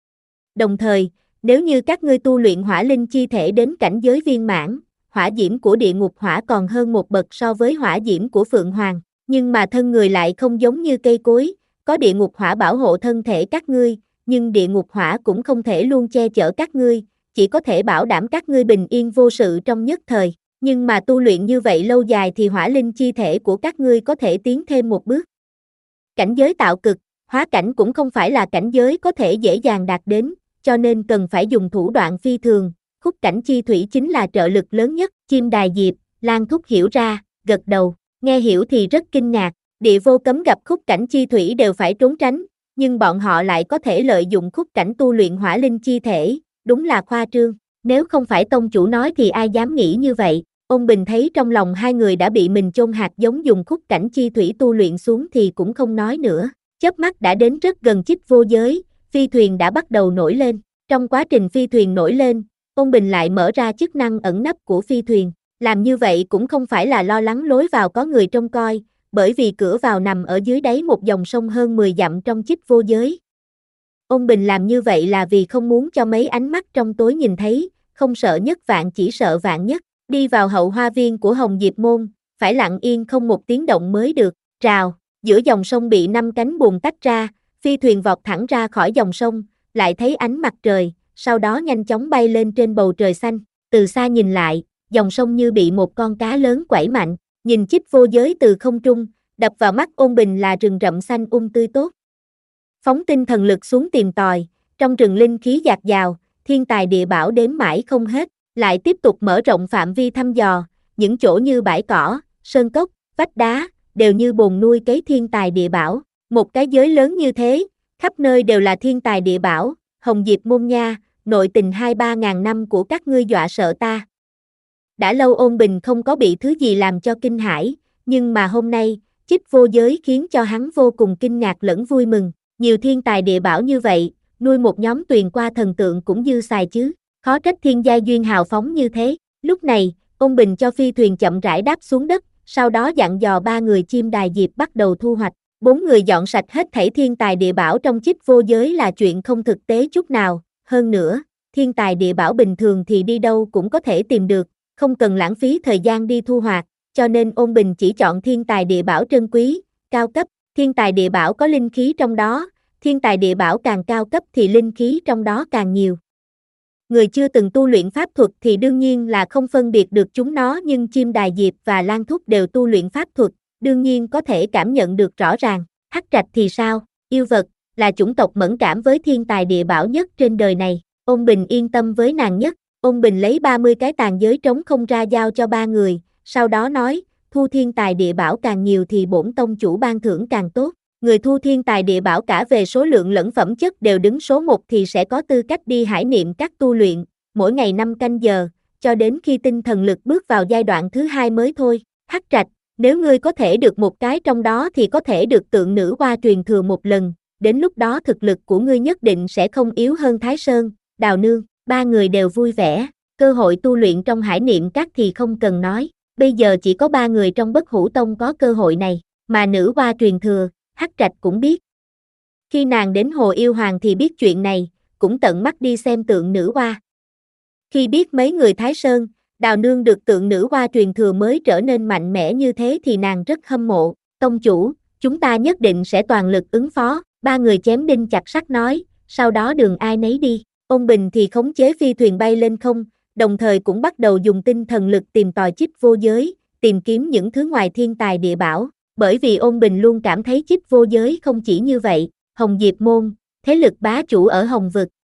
S2: Đồng thời, nếu như các ngươi tu luyện hỏa linh chi thể đến cảnh giới viên mãn, hỏa diễm của địa ngục hỏa còn hơn một bậc so với hỏa diễm của Phượng Hoàng, nhưng mà thân người lại không giống như cây cối, có địa ngục hỏa bảo hộ thân thể các ngươi, nhưng địa ngục hỏa cũng không thể luôn che chở các ngươi, chỉ có thể bảo đảm các ngươi bình yên vô sự trong nhất thời, nhưng mà tu luyện như vậy lâu dài thì hỏa linh chi thể của các ngươi có thể tiến thêm một bước. Cảnh giới tạo cực, hóa cảnh cũng không phải là cảnh giới có thể dễ dàng đạt đến, cho nên cần phải dùng thủ đoạn phi thường, khúc cảnh chi thủy chính là trợ lực lớn nhất. Chim đài diệp, Lan Thúc hiểu ra, gật đầu, nghe hiểu thì rất kinh ngạc, địa vô cấm gặp khúc cảnh chi thủy đều phải trốn tránh, nhưng bọn họ lại có thể lợi dụng khúc cảnh tu luyện hỏa linh chi thể, đúng là khoa trương, nếu không phải tông chủ nói thì ai dám nghĩ như vậy. Ôn Bình thấy trong lòng hai người đã bị mình chôn hạt giống dùng khúc cảnh chi thủy tu luyện xuống thì cũng không nói nữa, chớp mắt đã đến rất gần chích vô giới, phi thuyền đã bắt đầu nổi lên, trong quá trình phi thuyền nổi lên, Ôn Bình lại mở ra chức năng ẩn nấp của phi thuyền, làm như vậy cũng không phải là lo lắng lối vào có người trông coi, bởi vì cửa vào nằm ở dưới đáy một dòng sông hơn mười dặm trong chích vô giới. Ôn Bình làm như vậy là vì không muốn cho mấy ánh mắt trong tối nhìn thấy, không sợ nhất vạn chỉ sợ vạn nhất. Đi vào hậu hoa viên của Hồng Diệp Môn, phải lặng yên không một tiếng động mới được, rào, giữa dòng sông bị năm cánh buồm tách ra, phi thuyền vọt thẳng ra khỏi dòng sông, lại thấy ánh mặt trời, sau đó nhanh chóng bay lên trên bầu trời xanh, từ xa nhìn lại, dòng sông như bị một con cá lớn quẩy mạnh, nhìn chích vô giới từ không trung, đập vào mắt Ôn Bình là rừng rậm xanh um tươi tốt. Phóng tinh thần lực xuống tìm tòi, trong rừng linh khí dạt dào, thiên tài địa bảo đếm mãi không hết. Lại tiếp tục mở rộng phạm vi thăm dò, những chỗ như bãi cỏ, sơn cốc, vách đá, đều như bồn nuôi cấy thiên tài địa bảo. Một cái giới lớn như thế, khắp nơi đều là thiên tài địa bảo, Hồng Diệp Môn nha, nội tình hai ba ngàn năm của các ngươi dọa sợ ta. Đã lâu Ôn Bình không có bị thứ gì làm cho kinh hãi, nhưng mà hôm nay, chích vô giới khiến cho hắn vô cùng kinh ngạc lẫn vui mừng. Nhiều thiên tài địa bảo như vậy, nuôi một nhóm tuyền qua thần tượng cũng dư xài chứ. Khó trách thiên giai duyên hào phóng như thế. Lúc này, Ôn Bình cho phi thuyền chậm rãi đáp xuống đất, sau đó dặn dò ba người chim đài diệp bắt đầu thu hoạch. Bốn người dọn sạch hết thảy thiên tài địa bảo trong chích vô giới là chuyện không thực tế chút nào. Hơn nữa, thiên tài địa bảo bình thường thì đi đâu cũng có thể tìm được, không cần lãng phí thời gian đi thu hoạch, cho nên Ôn Bình chỉ chọn thiên tài địa bảo trân quý, cao cấp. Thiên tài địa bảo có linh khí trong đó, thiên tài địa bảo càng cao cấp thì linh khí trong đó càng nhiều. Người chưa từng tu luyện pháp thuật thì đương nhiên là không phân biệt được chúng nó, nhưng chim đài diệp và Lan Thúc đều tu luyện pháp thuật, đương nhiên có thể cảm nhận được rõ ràng. Hắc Trạch thì sao? Yêu vật, là chủng tộc mẫn cảm với thiên tài địa bảo nhất trên đời này. Ôn Bình yên tâm với nàng nhất. Ôn Bình lấy ba mươi cái tàn giới trống không ra giao cho ba người, sau đó nói, thu thiên tài địa bảo càng nhiều thì bổn tông chủ ban thưởng càng tốt. Người thu thiên tài địa bảo cả về số lượng lẫn phẩm chất đều đứng số một thì sẽ có tư cách đi hải niệm các tu luyện, mỗi ngày năm canh giờ, cho đến khi tinh thần lực bước vào giai đoạn thứ hai mới thôi. Hắc Trạch, nếu ngươi có thể được một cái trong đó thì có thể được tượng nữ hoa truyền thừa một lần, đến lúc đó thực lực của ngươi nhất định sẽ không yếu hơn Thái Sơn, Đào Nương. Ba người đều vui vẻ, cơ hội tu luyện trong hải niệm các thì không cần nói, bây giờ chỉ có ba người trong Bất Hủ Tông có cơ hội này, mà nữ hoa truyền thừa, Hắc Trạch cũng biết. Khi nàng đến Hồ Yêu Hoàng thì biết chuyện này, cũng tận mắt đi xem tượng nữ hoa. Khi biết mấy người Thái Sơn, Đào Nương được tượng nữ hoa truyền thừa mới trở nên mạnh mẽ như thế thì nàng rất hâm mộ. Tông chủ, chúng ta nhất định sẽ toàn lực ứng phó, ba người chém đinh chặt sắt nói, sau đó đường ai nấy đi. Ôn Bình thì khống chế phi thuyền bay lên không, đồng thời cũng bắt đầu dùng tinh thần lực tìm tòi chích vô giới, tìm kiếm những thứ ngoài thiên tài địa bảo. Bởi vì Ôn Bình luôn cảm thấy chích vô giới không chỉ như vậy, Hồng Diệp Môn, thế lực bá chủ ở Hồng Vực,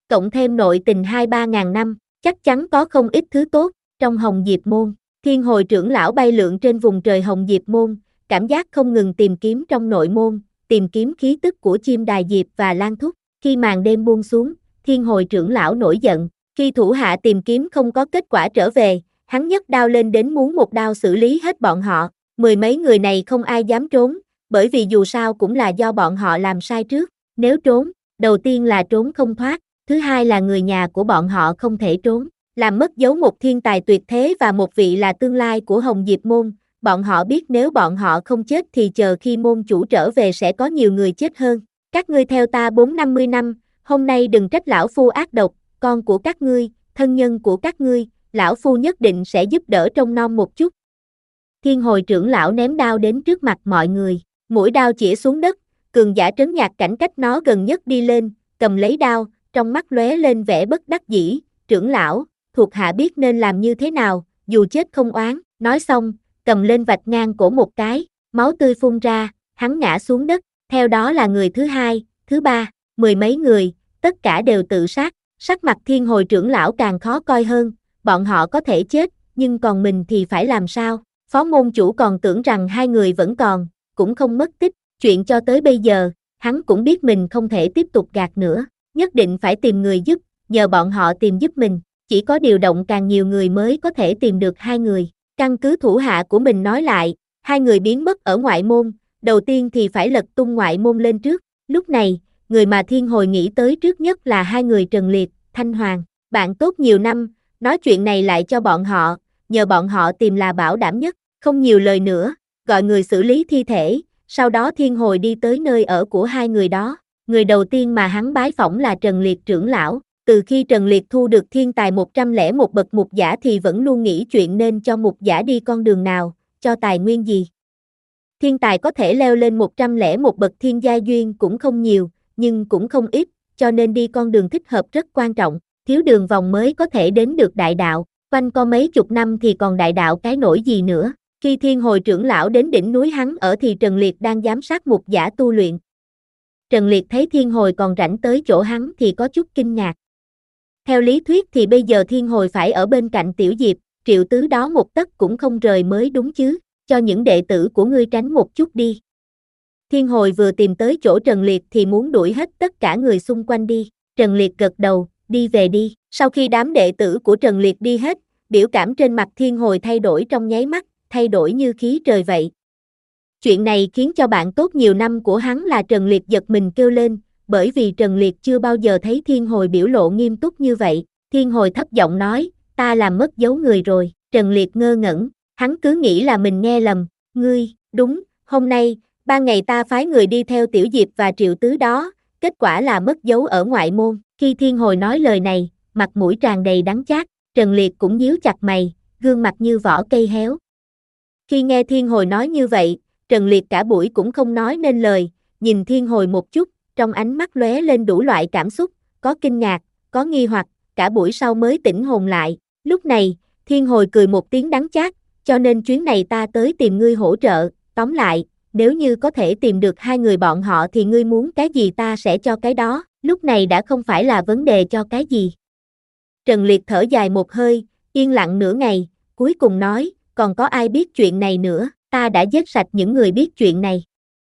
S2: cộng thêm nội tình hai ba ngàn năm, chắc chắn có không ít thứ tốt trong Hồng Diệp Môn. Thiên Hồi trưởng lão bay lượn trên vùng trời Hồng Diệp Môn, cảm giác không ngừng tìm kiếm trong nội môn, tìm kiếm khí tức của chim đài diệp và lan thúc. Khi màn đêm buông xuống, Thiên Hồi trưởng lão nổi giận, khi thủ hạ tìm kiếm không có kết quả trở về, hắn nhấc đao lên đến muốn một đao xử lý hết bọn họ. Mười mấy người này không ai dám trốn, bởi vì dù sao cũng là do bọn họ làm sai trước. Nếu trốn, đầu tiên là trốn không thoát, thứ hai là người nhà của bọn họ không thể trốn. Làm mất dấu một thiên tài tuyệt thế và một vị là tương lai của Hồng Diệp Môn, bọn họ biết nếu bọn họ không chết thì chờ khi môn chủ trở về sẽ có nhiều người chết hơn. Các ngươi theo ta bốn năm mươi năm, hôm nay đừng trách lão phu ác độc, con của các ngươi, thân nhân của các ngươi, lão phu nhất định sẽ giúp đỡ trông nom một chút. Thiên Hồi trưởng lão ném đao đến trước mặt mọi người, mũi đao chĩa xuống đất, cường giả trấn nhạc cảnh cách nó gần nhất đi lên, cầm lấy đao, trong mắt lóe lên vẻ bất đắc dĩ, trưởng lão, thuộc hạ biết nên làm như thế nào, dù chết không oán, nói xong, cầm lên vạch ngang cổ một cái, máu tươi phun ra, hắn ngã xuống đất, theo đó là người thứ hai, thứ ba, mười mấy người, tất cả đều tự sát, sắc mặt Thiên Hồi trưởng lão càng khó coi hơn, bọn họ có thể chết, nhưng còn mình thì phải làm sao? Phó môn chủ còn tưởng rằng hai người vẫn còn, cũng không mất tích, chuyện cho tới bây giờ, hắn cũng biết mình không thể tiếp tục gạt nữa, nhất định phải tìm người giúp, nhờ bọn họ tìm giúp mình, chỉ có điều động càng nhiều người mới có thể tìm được hai người. Căn cứ thủ hạ của mình nói lại, hai người biến mất ở ngoại môn, đầu tiên thì phải lật tung ngoại môn lên trước, lúc này, người mà Thiên Hồi nghĩ tới trước nhất là hai người Trần Liệt, Thanh Hoàng, bạn tốt nhiều năm, nói chuyện này lại cho bọn họ, nhờ bọn họ tìm là bảo đảm nhất, không nhiều lời nữa, gọi người xử lý thi thể, sau đó Thiên Hồi đi tới nơi ở của hai người đó, người đầu tiên mà hắn bái phỏng là Trần Liệt trưởng lão. Từ khi Trần Liệt thu được thiên tài một trăm lẻ một bậc mục giả thì vẫn luôn nghĩ chuyện nên cho mục giả đi con đường nào, cho tài nguyên gì. Thiên tài có thể leo lên một trăm lẻ một bậc thiên gia duyên cũng không nhiều, nhưng cũng không ít, cho nên đi con đường thích hợp rất quan trọng, thiếu đường vòng mới có thể đến được đại đạo, quanh co mấy chục năm thì còn đại đạo cái nổi gì nữa. Khi Thiên Hồi trưởng lão đến đỉnh núi hắn ở thì Trần Liệt đang giám sát mục giả tu luyện. Trần Liệt thấy Thiên Hồi còn rảnh tới chỗ hắn thì có chút kinh ngạc. Theo lý thuyết thì bây giờ Thiên Hồi phải ở bên cạnh Tiểu Diệp, Triệu Tứ đó một tấc cũng không rời mới đúng chứ, cho những đệ tử của ngươi tránh một chút đi. Thiên Hồi vừa tìm tới chỗ Trần Liệt thì muốn đuổi hết tất cả người xung quanh đi, Trần Liệt gật đầu, đi về đi, sau khi đám đệ tử của Trần Liệt đi hết, biểu cảm trên mặt Thiên Hồi thay đổi trong nháy mắt, thay đổi như khí trời vậy. Chuyện này khiến cho bạn tốt nhiều năm của hắn là Trần Liệt giật mình kêu lên, bởi vì Trần Liệt chưa bao giờ thấy Thiên Hồi biểu lộ nghiêm túc như vậy. Thiên Hồi thấp giọng nói, ta làm mất dấu người rồi. Trần Liệt ngơ ngẩn, hắn cứ nghĩ là mình nghe lầm, ngươi, đúng, hôm nay, ba ngày ta phái người đi theo Tiểu Diệp và Triệu Tứ đó, kết quả là mất dấu ở ngoại môn. Khi Thiên Hồi nói lời này, mặt mũi tràn đầy đắng chát, Trần Liệt cũng nhíu chặt mày, gương mặt như vỏ cây héo. Khi nghe Thiên Hồi nói như vậy, Trần Liệt cả buổi cũng không nói nên lời, nhìn Thiên Hồi một chút, trong ánh mắt lóe lên đủ loại cảm xúc, có kinh ngạc, có nghi hoặc, cả buổi sau mới tỉnh hồn lại. Lúc này, Thiên Hồi cười một tiếng đắng chát, cho nên chuyến này ta tới tìm ngươi hỗ trợ, tóm lại, nếu như có thể tìm được hai người bọn họ thì ngươi muốn cái gì ta sẽ cho cái đó, lúc này đã không phải là vấn đề cho cái gì. Trần Liệt thở dài một hơi, yên lặng nửa ngày, cuối cùng nói, còn có ai biết chuyện này nữa, ta đã giết sạch những người biết chuyện này.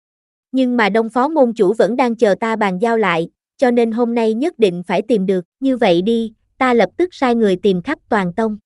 S2: Nhưng mà Đông Phó môn chủ vẫn đang chờ ta bàn giao lại, cho nên hôm nay nhất định phải tìm được, như vậy đi, ta lập tức sai người tìm khắp toàn tông.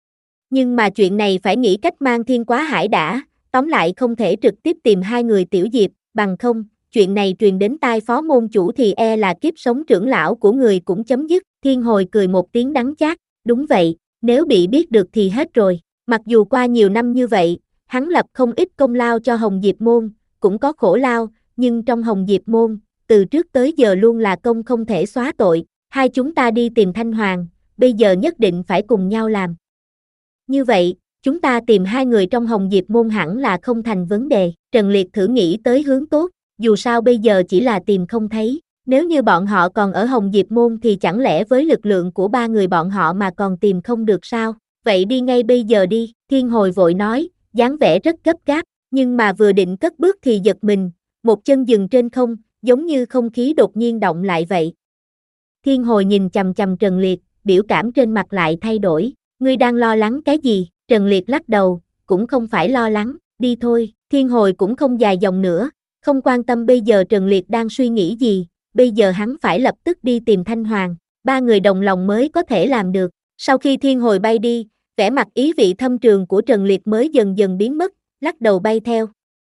S2: Nhưng mà chuyện này phải nghĩ cách mang Thiên Quá Hải đã, tóm lại không thể trực tiếp tìm hai người Tiểu Diệp, bằng không, chuyện này truyền đến tai Phó môn chủ thì e là kiếp sống trưởng lão của người cũng chấm dứt. Thiên Hồi cười một tiếng đắng chát, đúng vậy, nếu bị biết được thì hết rồi. Mặc dù qua nhiều năm như vậy, hắn lập không ít công lao cho Hồng Diệp Môn, cũng có khổ lao, nhưng trong Hồng Diệp Môn, từ trước tới giờ luôn là công không thể xóa tội, hai chúng ta đi tìm Thanh Hoàng, bây giờ nhất định phải cùng nhau làm. Như vậy, chúng ta tìm hai người trong Hồng Diệp Môn hẳn là không thành vấn đề. Trần Liệt thử nghĩ tới hướng tốt, dù sao bây giờ chỉ là tìm không thấy, nếu như bọn họ còn ở Hồng Diệp Môn thì chẳng lẽ với lực lượng của ba người bọn họ mà còn tìm không được sao? Vậy đi ngay bây giờ đi, Thiên Hồi vội nói, dáng vẻ rất gấp gáp, nhưng mà vừa định cất bước thì giật mình, một chân dừng trên không, giống như không khí đột nhiên động lại vậy. Thiên Hồi nhìn chằm chằm Trần Liệt, biểu cảm trên mặt lại thay đổi. Ngươi đang lo lắng cái gì? Trần Liệt lắc đầu, cũng không phải lo lắng, đi thôi. Thiên Hồi cũng không dài dòng nữa, không quan tâm bây giờ Trần Liệt đang suy nghĩ gì, bây giờ hắn phải lập tức đi tìm Thanh Hoàng. Ba người đồng lòng mới có thể làm được. Sau khi Thiên Hồi bay đi, vẻ mặt ý vị thâm trường của Trần Liệt mới dần dần biến mất, lắc đầu bay theo.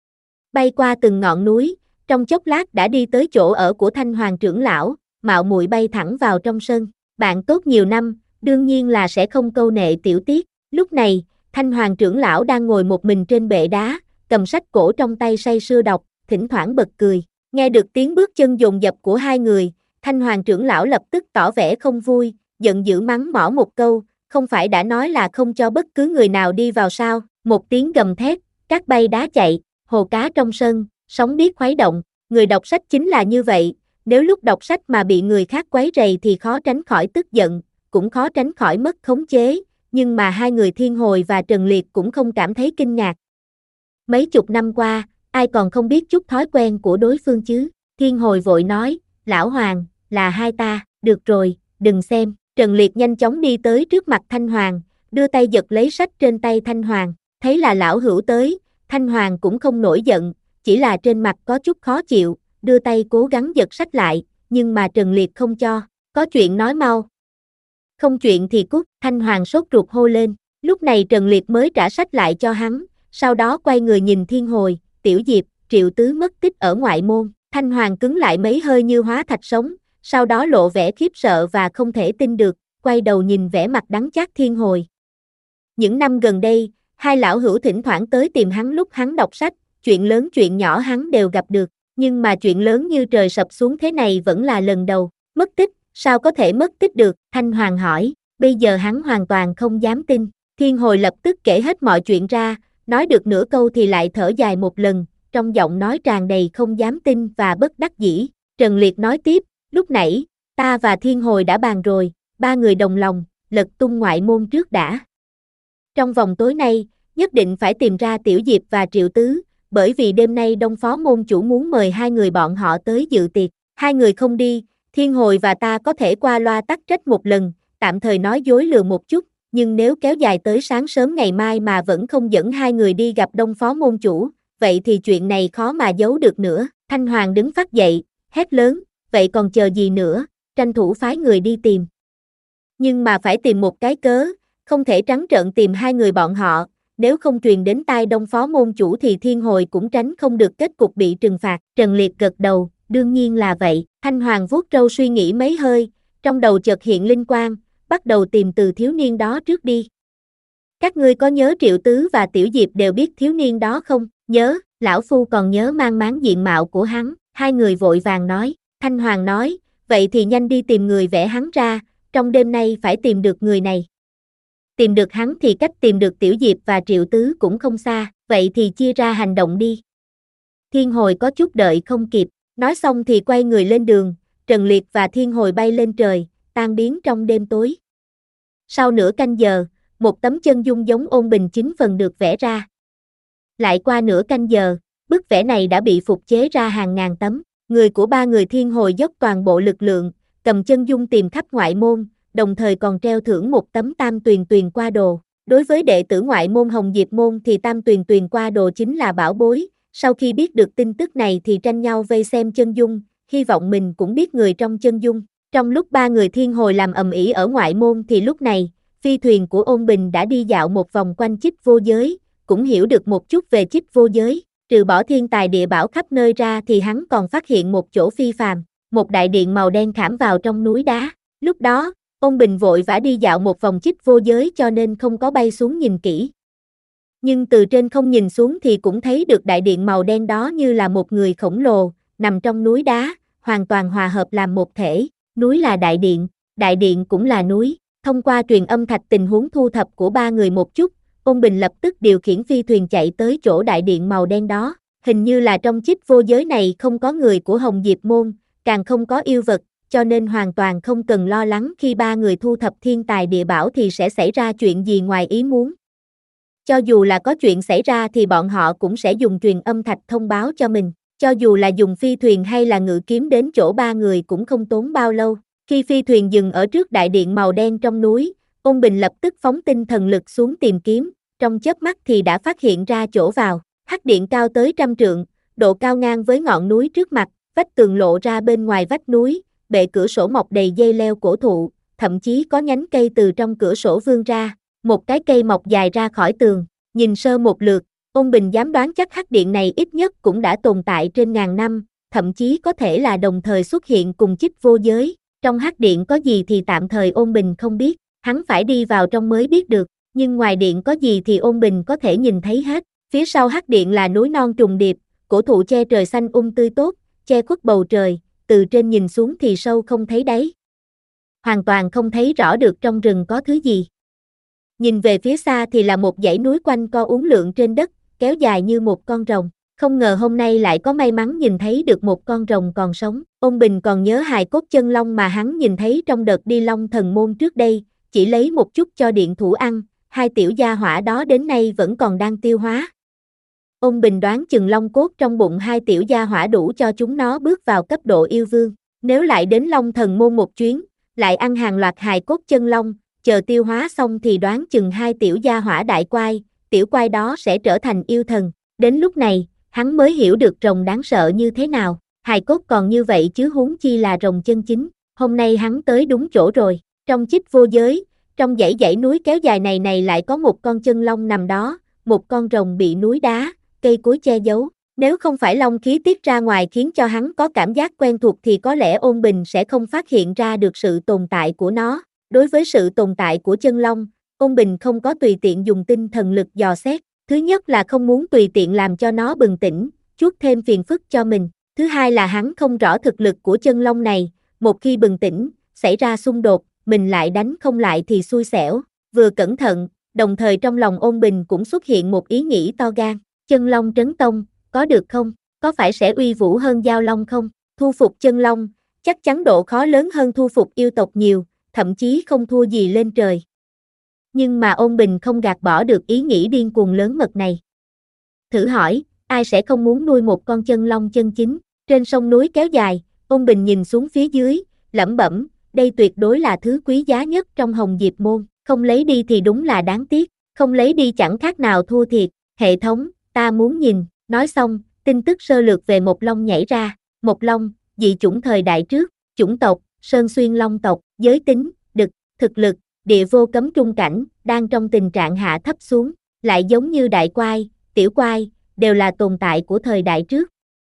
S2: Bay qua từng ngọn núi, trong chốc lát đã đi tới chỗ ở của Thanh Hoàng trưởng lão, mạo muội bay thẳng vào trong sân. Bạn tốt nhiều năm, đương nhiên là sẽ không câu nệ tiểu tiết. Lúc này, Thanh Hoàng trưởng lão đang ngồi một mình trên bệ đá, cầm sách cổ trong tay say sưa đọc, thỉnh thoảng bật cười. Nghe được tiếng bước chân dồn dập của hai người, Thanh Hoàng trưởng lão lập tức tỏ vẻ không vui, giận dữ mắng mỏ một câu, không phải đã nói là không cho bất cứ người nào đi vào sao? Một tiếng gầm thét, cát bay đá chạy, hồ cá trong sân, sóng biết khuấy động. Người đọc sách chính là như vậy, nếu lúc đọc sách mà bị người khác quấy rầy thì khó tránh khỏi tức giận, cũng khó tránh khỏi mất khống chế, nhưng mà hai người Thiên Hồi và Trần Liệt cũng không cảm thấy kinh ngạc. Mấy chục năm qua, ai còn không biết chút thói quen của đối phương chứ? Thiên Hồi vội nói, lão Hoàng, là hai ta, được rồi, đừng xem. Trần Liệt nhanh chóng đi tới trước mặt Thanh Hoàng, đưa tay giật lấy sách trên tay Thanh Hoàng, thấy là lão hữu tới, Thanh Hoàng cũng không nổi giận, chỉ là trên mặt có chút khó chịu, đưa tay cố gắng giật sách lại, nhưng mà Trần Liệt không cho, có chuyện nói mau. Không chuyện thì cút, Thanh Hoàng sốt ruột hô lên, lúc này Trần Liệt mới trả sách lại cho hắn, sau đó quay người nhìn Thiên Hồi, Tiểu Diệp, Triệu Tứ mất tích ở ngoại môn. Thanh Hoàng cứng lại mấy hơi như hóa thạch sống, sau đó lộ vẻ khiếp sợ và không thể tin được, quay đầu nhìn vẻ mặt đắng chát Thiên Hồi. Những năm gần đây, hai lão hữu thỉnh thoảng tới tìm hắn lúc hắn đọc sách, chuyện lớn chuyện nhỏ hắn đều gặp được, nhưng mà chuyện lớn như trời sập xuống thế này vẫn là lần đầu. Mất tích, sao có thể mất tích được? Thanh Hoàng hỏi, bây giờ hắn hoàn toàn không dám tin. Thiên Hồi lập tức kể hết mọi chuyện ra, nói được nửa câu thì lại thở dài một lần, trong giọng nói tràn đầy không dám tin và bất đắc dĩ. Trần Liệt nói tiếp, lúc nãy, ta và Thiên Hồi đã bàn rồi, ba người đồng lòng, lật tung ngoại môn trước đã. Trong vòng tối nay, nhất định phải tìm ra Tiểu Diệp và Triệu Tứ, bởi vì đêm nay Đông Phó môn chủ muốn mời hai người bọn họ tới dự tiệc. Hai người không đi, Thiên Hồi và ta có thể qua loa tắc trách một lần, tạm thời nói dối lừa một chút, nhưng nếu kéo dài tới sáng sớm ngày mai mà vẫn không dẫn hai người đi gặp Đông Phó môn chủ, vậy thì chuyện này khó mà giấu được nữa. Thanh Hoàng đứng phát dậy, hét lớn, vậy còn chờ gì nữa, tranh thủ phái người đi tìm. Nhưng mà phải tìm một cái cớ, không thể trắng trợn tìm hai người bọn họ, nếu không truyền đến tai Đông Phó môn chủ thì Thiên Hồi cũng tránh không được kết cục bị trừng phạt. Trần Liệt gật đầu, đương nhiên là vậy. Thanh Hoàng vuốt râu suy nghĩ mấy hơi, trong đầu chợt hiện linh quang, bắt đầu tìm từ thiếu niên đó trước đi. Các ngươi có nhớ Triệu Tứ và Tiểu Diệp đều biết thiếu niên đó không? Nhớ, lão phu còn nhớ mang máng diện mạo của hắn. Hai người vội vàng nói. Thanh Hoàng nói, vậy thì nhanh đi tìm người vẽ hắn ra, trong đêm nay phải tìm được người này. Tìm được hắn thì cách tìm được Tiểu Diệp và Triệu Tứ cũng không xa, vậy thì chia ra hành động đi. Thiên Hồi có chút đợi không kịp, nói xong thì quay người lên đường, Trần Liệt và Thiên Hồi bay lên trời, tan biến trong đêm tối. Sau nửa canh giờ, một tấm chân dung giống Ôn Bình chín phần được vẽ ra. Lại qua nửa canh giờ, bức vẽ này đã bị phục chế ra hàng ngàn tấm. Người của ba người Thiên Hồi dốc toàn bộ lực lượng, cầm chân dung tìm khắp ngoại môn, đồng thời còn treo thưởng một tấm Tam Tuyền Tuyền Qua Đồ. Đối với đệ tử ngoại môn Hồng Diệp môn thì Tam Tuyền Tuyền Qua Đồ chính là bảo bối. Sau khi biết được tin tức này thì tranh nhau vây xem chân dung, hy vọng mình cũng biết người trong chân dung. Trong lúc ba người Thiên Hồi làm ầm ĩ ở ngoại môn thì lúc này, phi thuyền của Ôn Bình đã đi dạo một vòng quanh Chích Vô Giới, cũng hiểu được một chút về Chích Vô Giới. Trừ bỏ thiên tài địa bảo khắp nơi ra thì hắn còn phát hiện một chỗ phi phàm, một đại điện màu đen khảm vào trong núi đá. Lúc đó, Ôn Bình vội vã đi dạo một vòng Chích Vô Giới cho nên không có bay xuống nhìn kỹ. Nhưng từ trên không nhìn xuống thì cũng thấy được đại điện màu đen đó như là một người khổng lồ, nằm trong núi đá, hoàn toàn hòa hợp làm một thể. Núi là đại điện, đại điện cũng là núi. Thông qua truyền âm thạch tình huống thu thập của ba người một chút, Ôn Bình lập tức điều khiển phi thuyền chạy tới chỗ đại điện màu đen đó. Hình như là trong Chích Vô Giới này không có người của Hồng Diệp môn, càng không có yêu vật, cho nên hoàn toàn không cần lo lắng khi ba người thu thập thiên tài địa bảo thì sẽ xảy ra chuyện gì ngoài ý muốn. Cho dù là có chuyện xảy ra thì bọn họ cũng sẽ dùng truyền âm thạch thông báo cho mình. Cho dù là dùng phi thuyền hay là ngự kiếm đến chỗ ba người cũng không tốn bao lâu. Khi phi thuyền dừng ở trước đại điện màu đen trong núi, Ôn Bình lập tức phóng tinh thần lực xuống tìm kiếm, trong chớp mắt thì đã phát hiện ra chỗ vào. Hắc điện cao tới trăm trượng, độ cao ngang với ngọn núi trước mặt, vách tường lộ ra bên ngoài vách núi, bệ cửa sổ mọc đầy dây leo cổ thụ, thậm chí có nhánh cây từ trong cửa sổ vươn ra, một cái cây mọc dài ra khỏi tường. Nhìn sơ một lượt, Ôn Bình dám đoán chắc hắc điện này ít nhất cũng đã tồn tại trên ngàn năm, thậm chí có thể là đồng thời xuất hiện cùng chích vô giới. Trong hắc điện có gì thì tạm thời Ôn Bình không biết, hắn phải đi vào trong mới biết được, nhưng ngoài điện có gì thì Ôn Bình có thể nhìn thấy hết. Phía sau hắc điện là núi non trùng điệp, cổ thụ che trời xanh um tươi tốt, che khuất bầu trời, từ trên nhìn xuống thì sâu không thấy đáy. Hoàn toàn không thấy rõ được trong rừng có thứ gì. Nhìn về phía xa thì là một dãy núi quanh co uốn lượn trên đất, kéo dài như một con rồng. Không ngờ hôm nay lại có may mắn nhìn thấy được một con rồng còn sống. Ôn Bình còn nhớ hài cốt chân long mà hắn nhìn thấy trong đợt đi Long Thần Môn trước đây, chỉ lấy một chút cho điện thủ ăn, hai tiểu gia hỏa đó đến nay vẫn còn đang tiêu hóa. Ôn Bình đoán chừng long cốt trong bụng hai tiểu gia hỏa đủ cho chúng nó bước vào cấp độ yêu vương. Nếu lại đến Long Thần Môn một chuyến, lại ăn hàng loạt hài cốt chân long, chờ tiêu hóa xong thì đoán chừng hai tiểu gia hỏa đại quai, tiểu quai đó sẽ trở thành yêu thần. Đến lúc này, hắn mới hiểu được rồng đáng sợ như thế nào. Hài cốt còn như vậy chứ huống chi là rồng chân chính. Hôm nay hắn tới đúng chỗ rồi. Trong chích vô giới, trong dãy dãy núi kéo dài này này lại có một con chân long nằm đó, một con rồng bị núi đá, cây cối che giấu. Nếu không phải long khí tiết ra ngoài khiến cho hắn có cảm giác quen thuộc thì có lẽ Ôn Bình sẽ không phát hiện ra được sự tồn tại của nó. Đối với sự tồn tại của chân long, Ôn Bình không có tùy tiện dùng tinh thần lực dò xét. Thứ nhất là không muốn tùy tiện làm cho nó bừng tỉnh, chuốc thêm phiền phức cho mình. Thứ hai là hắn không rõ thực lực của chân long này, một khi bừng tỉnh, xảy ra xung đột, mình lại đánh không lại thì xui xẻo. Vừa cẩn thận, đồng thời trong lòng Ôn Bình cũng xuất hiện một ý nghĩ to gan. Chân long trấn tông, có được không? Có phải sẽ uy vũ hơn giao long không? Thu phục chân long, chắc chắn độ khó lớn hơn thu phục yêu tộc nhiều, thậm chí không thua gì lên trời. Nhưng mà Ôn Bình không gạt bỏ được ý nghĩ điên cuồng lớn mật này. Thử hỏi, ai sẽ không muốn nuôi một con chân long chân chính? Trên sông núi kéo dài, Ôn Bình nhìn xuống phía dưới, lẩm bẩm, đây tuyệt đối là thứ quý giá nhất trong Hồng Diệp Môn, không lấy đi thì đúng là đáng tiếc, không lấy đi chẳng khác nào thua thiệt. Hệ thống, ta muốn nhìn. Nói xong, tin tức sơ lược về Mộc Long nhảy ra. Mộc Long, dị chủng thời đại trước, chủng tộc, Sơn Xuyên Long tộc, giới tính, đực, thực lực, địa vô cấm trung cảnh, đang trong tình trạng hạ thấp xuống, lại giống như đại quai, tiểu quai, đều là tồn tại của thời đại trước.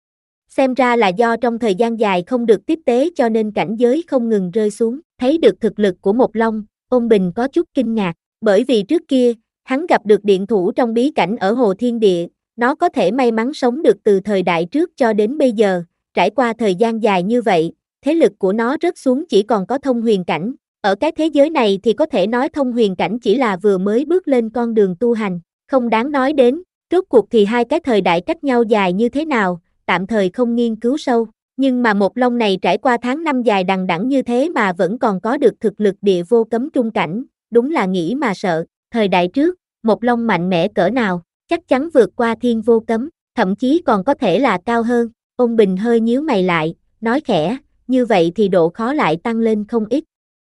S2: Xem ra là do trong thời gian dài không được tiếp tế cho nên cảnh giới không ngừng rơi xuống. Thấy được thực lực của Mộc Long, Ôn Bình có chút kinh ngạc, bởi vì trước kia, hắn gặp được điện thủ trong bí cảnh ở Hồ Thiên Địa, nó có thể may mắn sống được từ thời đại trước cho đến bây giờ, trải qua thời gian dài như vậy, thế lực của nó rớt xuống chỉ còn có thông huyền cảnh. Ở cái thế giới này thì có thể nói thông huyền cảnh chỉ là vừa mới bước lên con đường tu hành, không đáng nói đến. Rốt cuộc thì hai cái thời đại cách nhau dài như thế nào, tạm thời không nghiên cứu sâu. Nhưng mà Mộc Long này trải qua tháng năm dài đằng đẵng như thế mà vẫn còn có được thực lực địa vô cấm trung cảnh, đúng là nghĩ mà sợ. Thời đại trước, Mộc Long mạnh mẽ cỡ nào, chắc chắn vượt qua thiên vô cấm, thậm chí còn có thể là cao hơn. Ôn Bình hơi nhíu mày lại, nói khẽ, như vậy thì độ khó lại tăng lên không ít.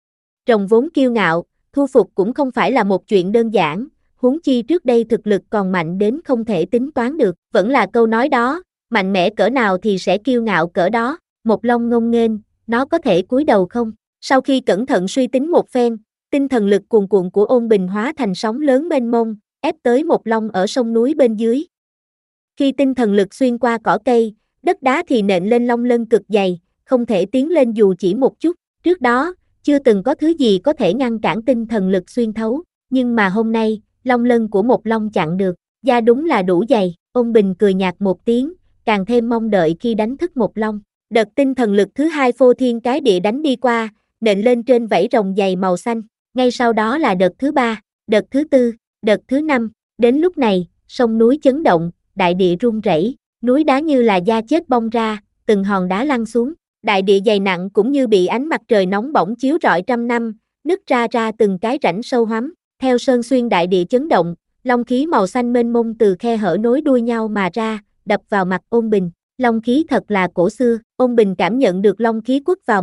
S2: Rồng vốn kiêu ngạo, thu phục cũng không phải là một chuyện đơn giản, huống chi trước đây thực lực còn mạnh đến không thể tính toán được. Vẫn là câu nói đó, mạnh mẽ cỡ nào thì sẽ kiêu ngạo cỡ đó. Mộc Long ngông nghênh, nó có thể cúi đầu không? Sau khi cẩn thận suy tính một phen, tinh thần lực cuồn cuộn của Ôn Bình hóa thành sóng lớn mênh mông, ép tới Mộc Long ở sông núi bên dưới. Khi tinh thần lực xuyên qua cỏ cây, đất đá thì nện lên long lân cực dày, không thể tiến lên dù chỉ một chút. Trước đó, chưa từng có thứ gì có thể ngăn cản tinh thần lực xuyên thấu, nhưng mà hôm nay, long lân của Mộc Long chặn được, da đúng là đủ dày. Ôn Bình cười nhạt một tiếng, càng thêm mong đợi khi đánh thức Mộc Long. Đợt tinh thần lực thứ hai phô thiên cái địa đánh đi qua, nện lên trên vảy rồng dày màu xanh, ngay sau đó là đợt thứ ba, đợt thứ tư, đợt thứ năm. Đến lúc này, sông núi chấn động, đại địa rung rẩy, núi đá như là da chết bong ra, từng hòn đá lăn xuống. Đại địa dày nặng cũng như bị ánh mặt trời nóng bỏng chiếu rọi trăm năm, nứt ra ra từng cái rãnh sâu hoắm. Theo Sơn Xuyên đại địa chấn động, long khí màu xanh mênh mông từ khe hở nối đuôi nhau mà ra, đập vào mặt Ôn Bình. Long khí thật là cổ xưa. Ôn Bình cảm nhận được long khí quất vào mặt,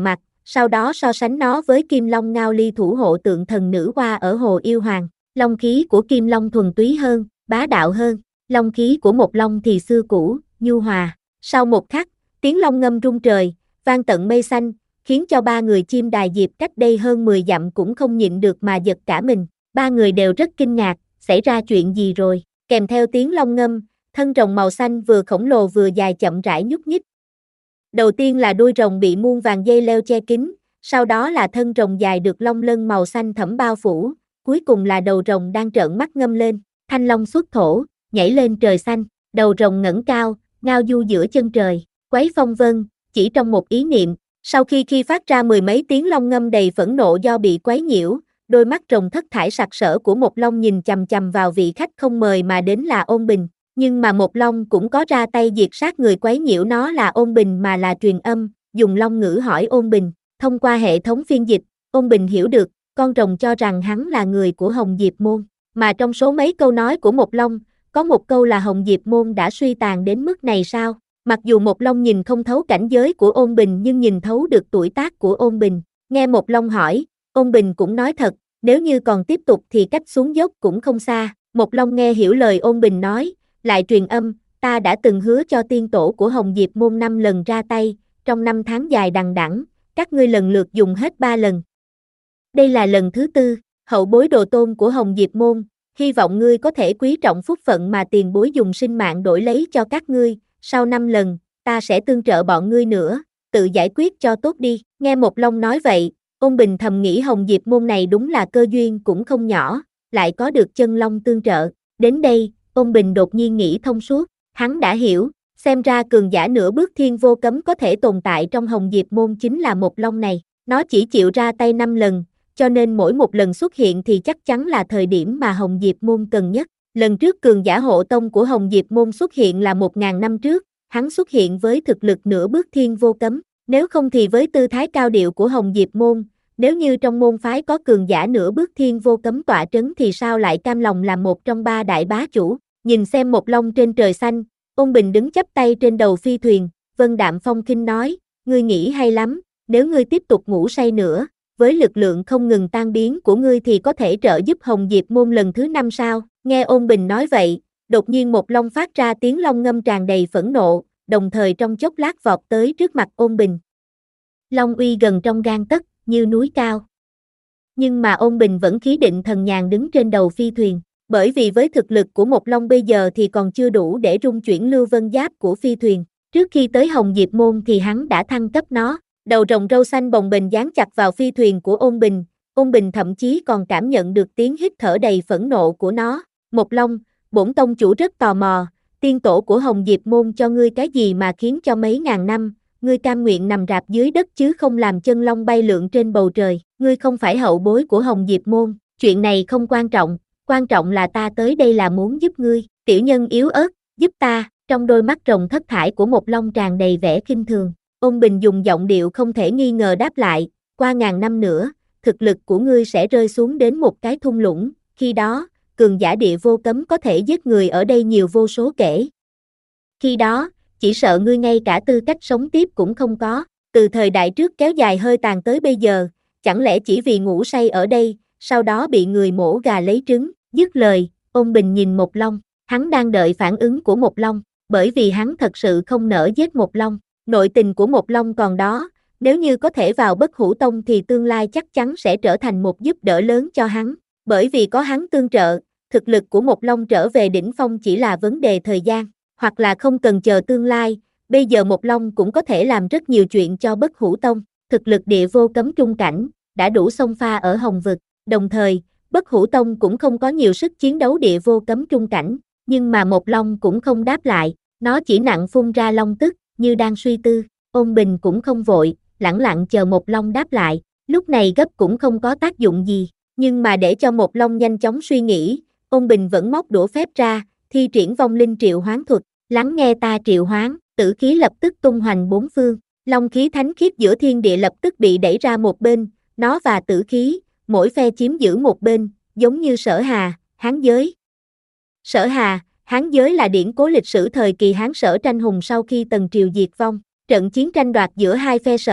S2: sau đó so sánh nó với Kim Long Ngao Ly thủ hộ tượng thần nữ hoa ở Hồ Yêu Hoàng. Long khí của Kim Long thuần túy hơn, bá đạo hơn, long khí của Mộc Long thì xưa cũ, nhu hòa. Sau một khắc, tiếng long ngâm rung trời, vang tận mây xanh, khiến cho ba người chim đài diệp cách đây hơn mười dặm cũng không nhịn được mà giật cả mình. Ba người đều rất kinh ngạc, xảy ra chuyện gì rồi? Kèm theo tiếng long ngâm, thân rồng màu xanh vừa khổng lồ vừa dài chậm rãi nhúc nhích. Đầu tiên là đuôi rồng bị muôn vàng dây leo che kín, sau đó là thân rồng dài được long lân màu xanh thẫm bao phủ, cuối cùng là đầu rồng đang trợn mắt ngâm lên. Thanh long xuất thổ, nhảy lên trời xanh, đầu rồng ngẩng cao, ngao du giữa chân trời, quấy phong vân, chỉ trong một ý niệm. Sau khi khi phát ra mười mấy tiếng long ngâm đầy phẫn nộ do bị quấy nhiễu, đôi mắt rồng thất thải sặc sỡ của Mộc Long nhìn chằm chằm vào vị khách không mời mà đến là Ôn Bình. Nhưng mà Mộc Long cũng có ra tay diệt sát người quấy nhiễu nó là Ôn Bình mà là truyền âm, dùng long ngữ hỏi Ôn Bình. Thông qua hệ thống phiên dịch, Ôn Bình hiểu được, con rồng cho rằng hắn là người của Hồng Diệp Môn. Mà trong số mấy câu nói của Mộc Long, có một câu là Hồng Diệp Môn đã suy tàn đến mức này sao? Mặc dù Mộc Long nhìn không thấu cảnh giới của Ôn Bình nhưng nhìn thấu được tuổi tác của Ôn Bình. Nghe Mộc Long hỏi, Ôn Bình cũng nói thật, nếu như còn tiếp tục thì cách xuống dốc cũng không xa. Mộc Long nghe hiểu lời Ôn Bình nói, lại truyền âm, ta đã từng hứa cho tiên tổ của Hồng Diệp Môn năm lần ra tay, trong năm tháng dài đằng đẵng, các ngươi lần lượt dùng hết ba lần. Đây là lần thứ tư, hậu bối đồ tôn của Hồng Diệp Môn, hy vọng ngươi có thể quý trọng phúc phận mà tiền bối dùng sinh mạng đổi lấy cho các ngươi, sau năm lần, ta sẽ tương trợ bọn ngươi nữa, tự giải quyết cho tốt đi. Nghe Mộc Long nói vậy, Ôn Bình thầm nghĩ Hồng Diệp Môn này đúng là cơ duyên cũng không nhỏ, lại có được chân long tương trợ. Đến đây, Ôn Bình đột nhiên nghĩ thông suốt, hắn đã hiểu, xem ra cường giả nửa bước thiên vô cấm có thể tồn tại trong Hồng Diệp Môn chính là Mộc Long này, nó chỉ chịu ra tay năm lần, cho nên mỗi một lần xuất hiện thì chắc chắn là thời điểm mà Hồng Diệp Môn cần nhất. Lần trước cường giả hộ tông của Hồng Diệp Môn xuất hiện là một ngàn năm trước, hắn xuất hiện với thực lực nửa bước thiên vô cấm, nếu không thì với tư thái cao điệu của Hồng Diệp Môn, nếu như trong môn phái có cường giả nửa bước thiên vô cấm tọa trấn thì sao lại cam lòng làm một trong ba đại bá chủ. Nhìn xem Mộc Long trên trời xanh, Ôn Bình đứng chắp tay trên đầu phi thuyền, Vân Đạm Phong khinh nói, ngươi nghĩ hay lắm, nếu ngươi tiếp tục ngủ say nữa, với lực lượng không ngừng tan biến của ngươi thì có thể trợ giúp Hồng Diệp Môn lần thứ năm sao? Nghe Ôn Bình nói vậy, đột nhiên Mộc Long phát ra tiếng long ngâm tràn đầy phẫn nộ, đồng thời trong chốc lát vọt tới trước mặt Ôn Bình. Long uy gần trong gang tấc, như núi cao. Nhưng mà Ôn Bình vẫn khí định thần nhàn đứng trên đầu phi thuyền, bởi vì với thực lực của Mộc Long bây giờ thì còn chưa đủ để rung chuyển lưu vân giáp của phi thuyền. Trước khi tới Hồng Diệp Môn thì hắn đã thăng cấp nó. Đầu rồng râu xanh bồng bềnh dán chặt vào phi thuyền của Ôn Bình, Ôn Bình thậm chí còn cảm nhận được tiếng hít thở đầy phẫn nộ của nó. Mộc Long, bổn tông chủ rất tò mò, tiên tổ của Hồng Diệp Môn cho ngươi cái gì mà khiến cho mấy ngàn năm, ngươi cam nguyện nằm rạp dưới đất chứ không làm chân long bay lượn trên bầu trời, ngươi không phải hậu bối của Hồng Diệp Môn, chuyện này không quan trọng, quan trọng là ta tới đây là muốn giúp ngươi, tiểu nhân yếu ớt, giúp ta. Trong đôi mắt rồng thất thải của Mộc Long tràn đầy vẻ khinh thường. Ôn Bình dùng giọng điệu không thể nghi ngờ đáp lại, qua ngàn năm nữa, thực lực của ngươi sẽ rơi xuống đến một cái thung lũng, khi đó, cường giả địa vô cấm có thể giết người ở đây nhiều vô số kể. Khi đó, chỉ sợ ngươi ngay cả tư cách sống tiếp cũng không có, từ thời đại trước kéo dài hơi tàn tới bây giờ, chẳng lẽ chỉ vì ngủ say ở đây, sau đó bị người mổ gà lấy trứng, dứt lời, Ôn Bình nhìn Mộc Long, hắn đang đợi phản ứng của Mộc Long, bởi vì hắn thật sự không nỡ giết Mộc Long. Nội tình của Mộc Long còn đó, nếu như có thể vào Bất Hủ Tông thì tương lai chắc chắn sẽ trở thành một giúp đỡ lớn cho hắn, bởi vì có hắn tương trợ, thực lực của Mộc Long trở về đỉnh phong chỉ là vấn đề thời gian, hoặc là không cần chờ tương lai, bây giờ Mộc Long cũng có thể làm rất nhiều chuyện cho Bất Hủ Tông, thực lực địa vô cấm trung cảnh, đã đủ xông pha ở Hồng Vực, đồng thời, Bất Hủ Tông cũng không có nhiều sức chiến đấu địa vô cấm trung cảnh, nhưng mà Mộc Long cũng không đáp lại, nó chỉ nặng phun ra long tức, như đang suy tư. Ôn Bình cũng không vội, lẳng lặng chờ Mộc Long đáp lại, lúc này gấp cũng không có tác dụng gì, nhưng mà để cho Mộc Long nhanh chóng suy nghĩ, Ôn Bình vẫn móc đũa phép ra, thi triển vong linh triệu hoán thuật, lắng nghe ta triệu hoán, tử khí lập tức tung hoành bốn phương, long khí thánh khiết giữa thiên địa lập tức bị đẩy ra một bên, nó và tử khí, mỗi phe chiếm giữ một bên, giống như Sở Hà, Hán giới. Sở Hà, Hán giới là điển cố lịch sử thời kỳ Hán Sở tranh hùng sau khi Tần Triều diệt vong. Trận chiến tranh đoạt giữa hai phe Sở,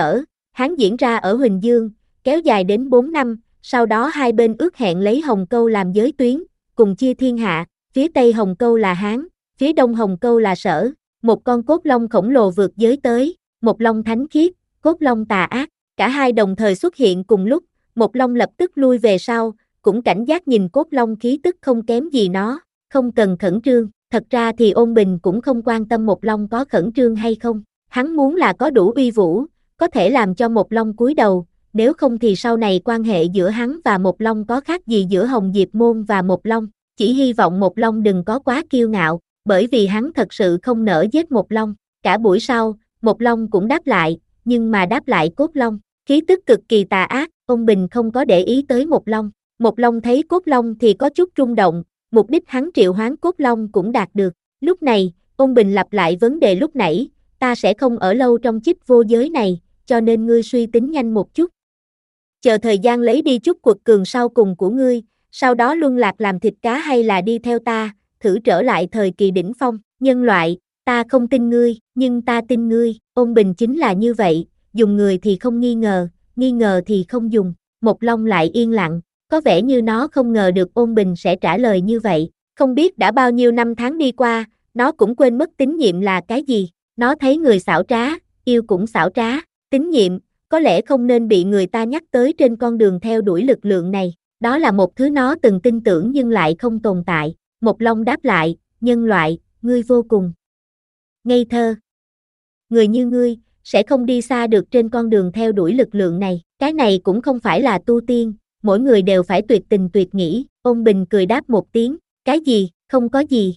S2: Hán diễn ra ở Huỳnh Dương, kéo dài đến bốn năm, sau đó hai bên ước hẹn lấy Hồng Câu làm giới tuyến, cùng chia thiên hạ, phía Tây Hồng Câu là Hán, phía Đông Hồng Câu là Sở. Một con cốt long khổng lồ vượt giới tới, một long thánh khiết, cốt long tà ác, cả hai đồng thời xuất hiện cùng lúc, một long lập tức lui về sau, cũng cảnh giác nhìn cốt long khí tức không kém gì nó, không cần khẩn trương, thật ra thì Ôn Bình cũng không quan tâm một long có khẩn trương hay không, hắn muốn là có đủ uy vũ, có thể làm cho một long cúi đầu, nếu không thì sau này quan hệ giữa hắn và một long có khác gì giữa Hồng Diệp Môn và một long, chỉ hy vọng một long đừng có quá kiêu ngạo, bởi vì hắn thật sự không nỡ giết một long. Cả buổi sau, một long cũng đáp lại, nhưng mà đáp lại cốt long, khí tức cực kỳ tà ác, Ôn Bình không có để ý tới một long. Một long thấy cốt long thì có chút rung động, mục đích hắn triệu hoán cốt long cũng đạt được. Lúc này, Ôn Bình lặp lại vấn đề lúc nãy, ta sẽ không ở lâu trong chích vô giới này, cho nên ngươi suy tính nhanh một chút. Chờ thời gian lấy đi chút quật cường sau cùng của ngươi, sau đó luân lạc làm thịt cá hay là đi theo ta, thử trở lại thời kỳ đỉnh phong, nhân loại, ta không tin ngươi, nhưng ta tin ngươi, Ôn Bình chính là như vậy, dùng người thì không nghi ngờ, nghi ngờ thì không dùng, một long lại yên lặng, có vẻ như nó không ngờ được Ôn Bình sẽ trả lời như vậy, không biết đã bao nhiêu năm tháng đi qua, nó cũng quên mất tín nhiệm là cái gì, nó thấy người xảo trá, yêu cũng xảo trá, tín nhiệm, có lẽ không nên bị người ta nhắc tới trên con đường theo đuổi lực lượng này, đó là một thứ nó từng tin tưởng nhưng lại không tồn tại. Một long đáp lại, nhân loại, ngươi vô cùng ngây thơ. Người như ngươi, sẽ không đi xa được trên con đường theo đuổi lực lượng này, cái này cũng không phải là tu tiên, mỗi người đều phải tuyệt tình tuyệt nghĩ, Ôn Bình cười đáp một tiếng, cái gì, không có gì.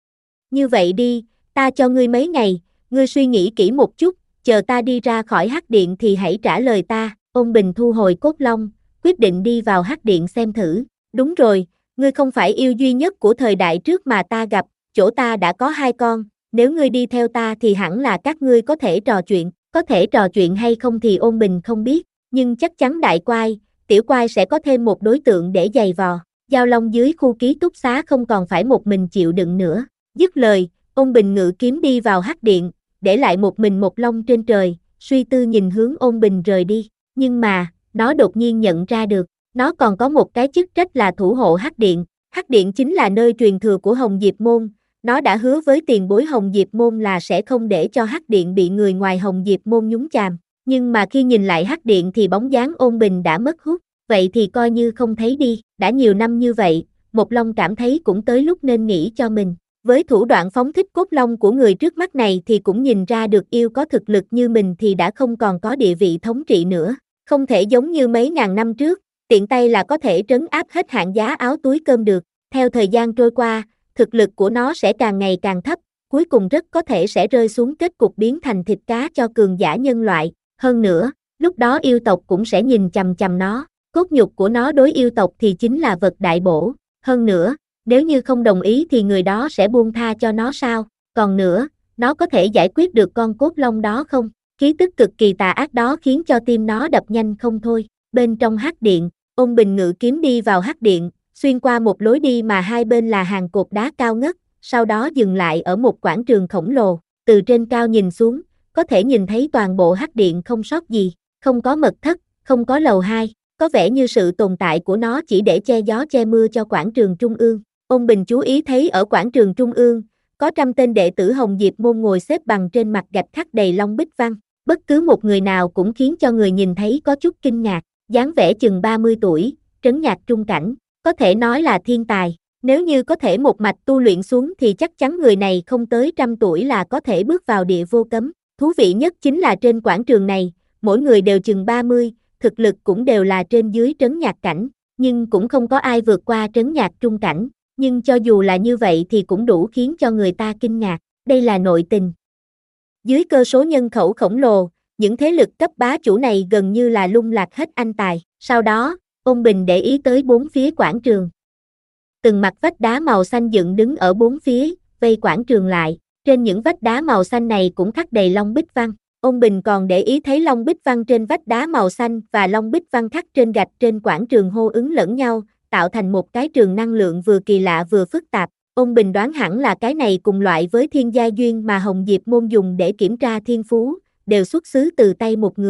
S2: Như vậy đi, ta cho ngươi mấy ngày, ngươi suy nghĩ kỹ một chút, chờ ta đi ra khỏi hắc điện thì hãy trả lời ta, Ôn Bình thu hồi cốt long, quyết định đi vào hắc điện xem thử, đúng rồi. Ngươi không phải yêu duy nhất của thời đại trước mà ta gặp, chỗ ta đã có hai con, nếu ngươi đi theo ta thì hẳn là các ngươi có thể trò chuyện, có thể trò chuyện hay không thì Ôn Bình không biết, nhưng chắc chắn đại quai, tiểu quai sẽ có thêm một đối tượng để giày vò, Giao Long dưới khu ký túc xá không còn phải một mình chịu đựng nữa, dứt lời, Ôn Bình ngự kiếm đi vào hắc điện, để lại một mình một long trên trời, suy tư nhìn hướng Ôn Bình rời đi, nhưng mà, nó đột nhiên nhận ra được, nó còn có một cái chức trách là thủ hộ hắc điện, hắc điện chính là nơi truyền thừa của Hồng Diệp Môn, nó đã hứa với tiền bối Hồng Diệp Môn là sẽ không để cho hắc điện bị người ngoài Hồng Diệp Môn nhúng chàm, nhưng mà khi nhìn lại hắc điện thì bóng dáng Ôn Bình đã mất hút, vậy thì coi như không thấy đi, đã nhiều năm như vậy, một long cảm thấy cũng tới lúc nên nghĩ cho mình, với thủ đoạn phóng thích cốt long của người trước mắt này thì cũng nhìn ra được yêu có thực lực như mình thì đã không còn có địa vị thống trị nữa, không thể giống như mấy ngàn năm trước, tiện tay là có thể trấn áp hết hạng giá áo túi cơm được, theo thời gian trôi qua, thực lực của nó sẽ càng ngày càng thấp, cuối cùng rất có thể sẽ rơi xuống kết cục biến thành thịt cá cho cường giả nhân loại, hơn nữa, lúc đó yêu tộc cũng sẽ nhìn chằm chằm nó, cốt nhục của nó đối yêu tộc thì chính là vật đại bổ, hơn nữa, nếu như không đồng ý thì người đó sẽ buông tha cho nó sao, còn nữa, nó có thể giải quyết được con cốt long đó không, khí tức cực kỳ tà ác đó khiến cho tim nó đập nhanh không thôi. Bên trong hắc điện, Ôn Bình ngự kiếm đi vào hắc điện, xuyên qua một lối đi mà hai bên là hàng cột đá cao ngất, sau đó dừng lại ở một quảng trường khổng lồ, từ trên cao nhìn xuống, có thể nhìn thấy toàn bộ hắc điện không sót gì, không có mật thất, không có lầu hai, có vẻ như sự tồn tại của nó chỉ để che gió che mưa cho quảng trường trung ương. Ôn Bình chú ý thấy ở quảng trường trung ương, có trăm tên đệ tử Hồng Diệp Môn ngồi xếp bằng trên mặt gạch khắc đầy long bích văn, bất cứ một người nào cũng khiến cho người nhìn thấy có chút kinh ngạc. Dáng vẻ chừng ba mươi tuổi, trấn nhạc trung cảnh, có thể nói là thiên tài, nếu như có thể một mạch tu luyện xuống thì chắc chắn người này không tới trăm tuổi là có thể bước vào địa vô cấm. Thú vị nhất chính là trên quảng trường này, mỗi người đều chừng ba mươi, thực lực cũng đều là trên dưới trấn nhạc cảnh, nhưng cũng không có ai vượt qua trấn nhạc trung cảnh, nhưng cho dù là như vậy thì cũng đủ khiến cho người ta kinh ngạc, đây là nội tình. Dưới cơ số nhân khẩu khổng lồ, những thế lực cấp bá chủ này gần như là lung lạc hết anh tài, sau đó, Ôn Bình để ý tới bốn phía quảng trường. Từng mặt vách đá màu xanh dựng đứng ở bốn phía, vây quảng trường lại, trên những vách đá màu xanh này cũng khắc đầy long bích văn. Ôn Bình còn để ý thấy long bích văn trên vách đá màu xanh và long bích văn khắc trên gạch trên quảng trường hô ứng lẫn nhau, tạo thành một cái trường năng lượng vừa kỳ lạ vừa phức tạp. Ôn Bình đoán hẳn là cái này cùng loại với thiên gia duyên mà Hồng Diệp Môn dùng để kiểm tra thiên phú, đều xuất xứ từ tay một người.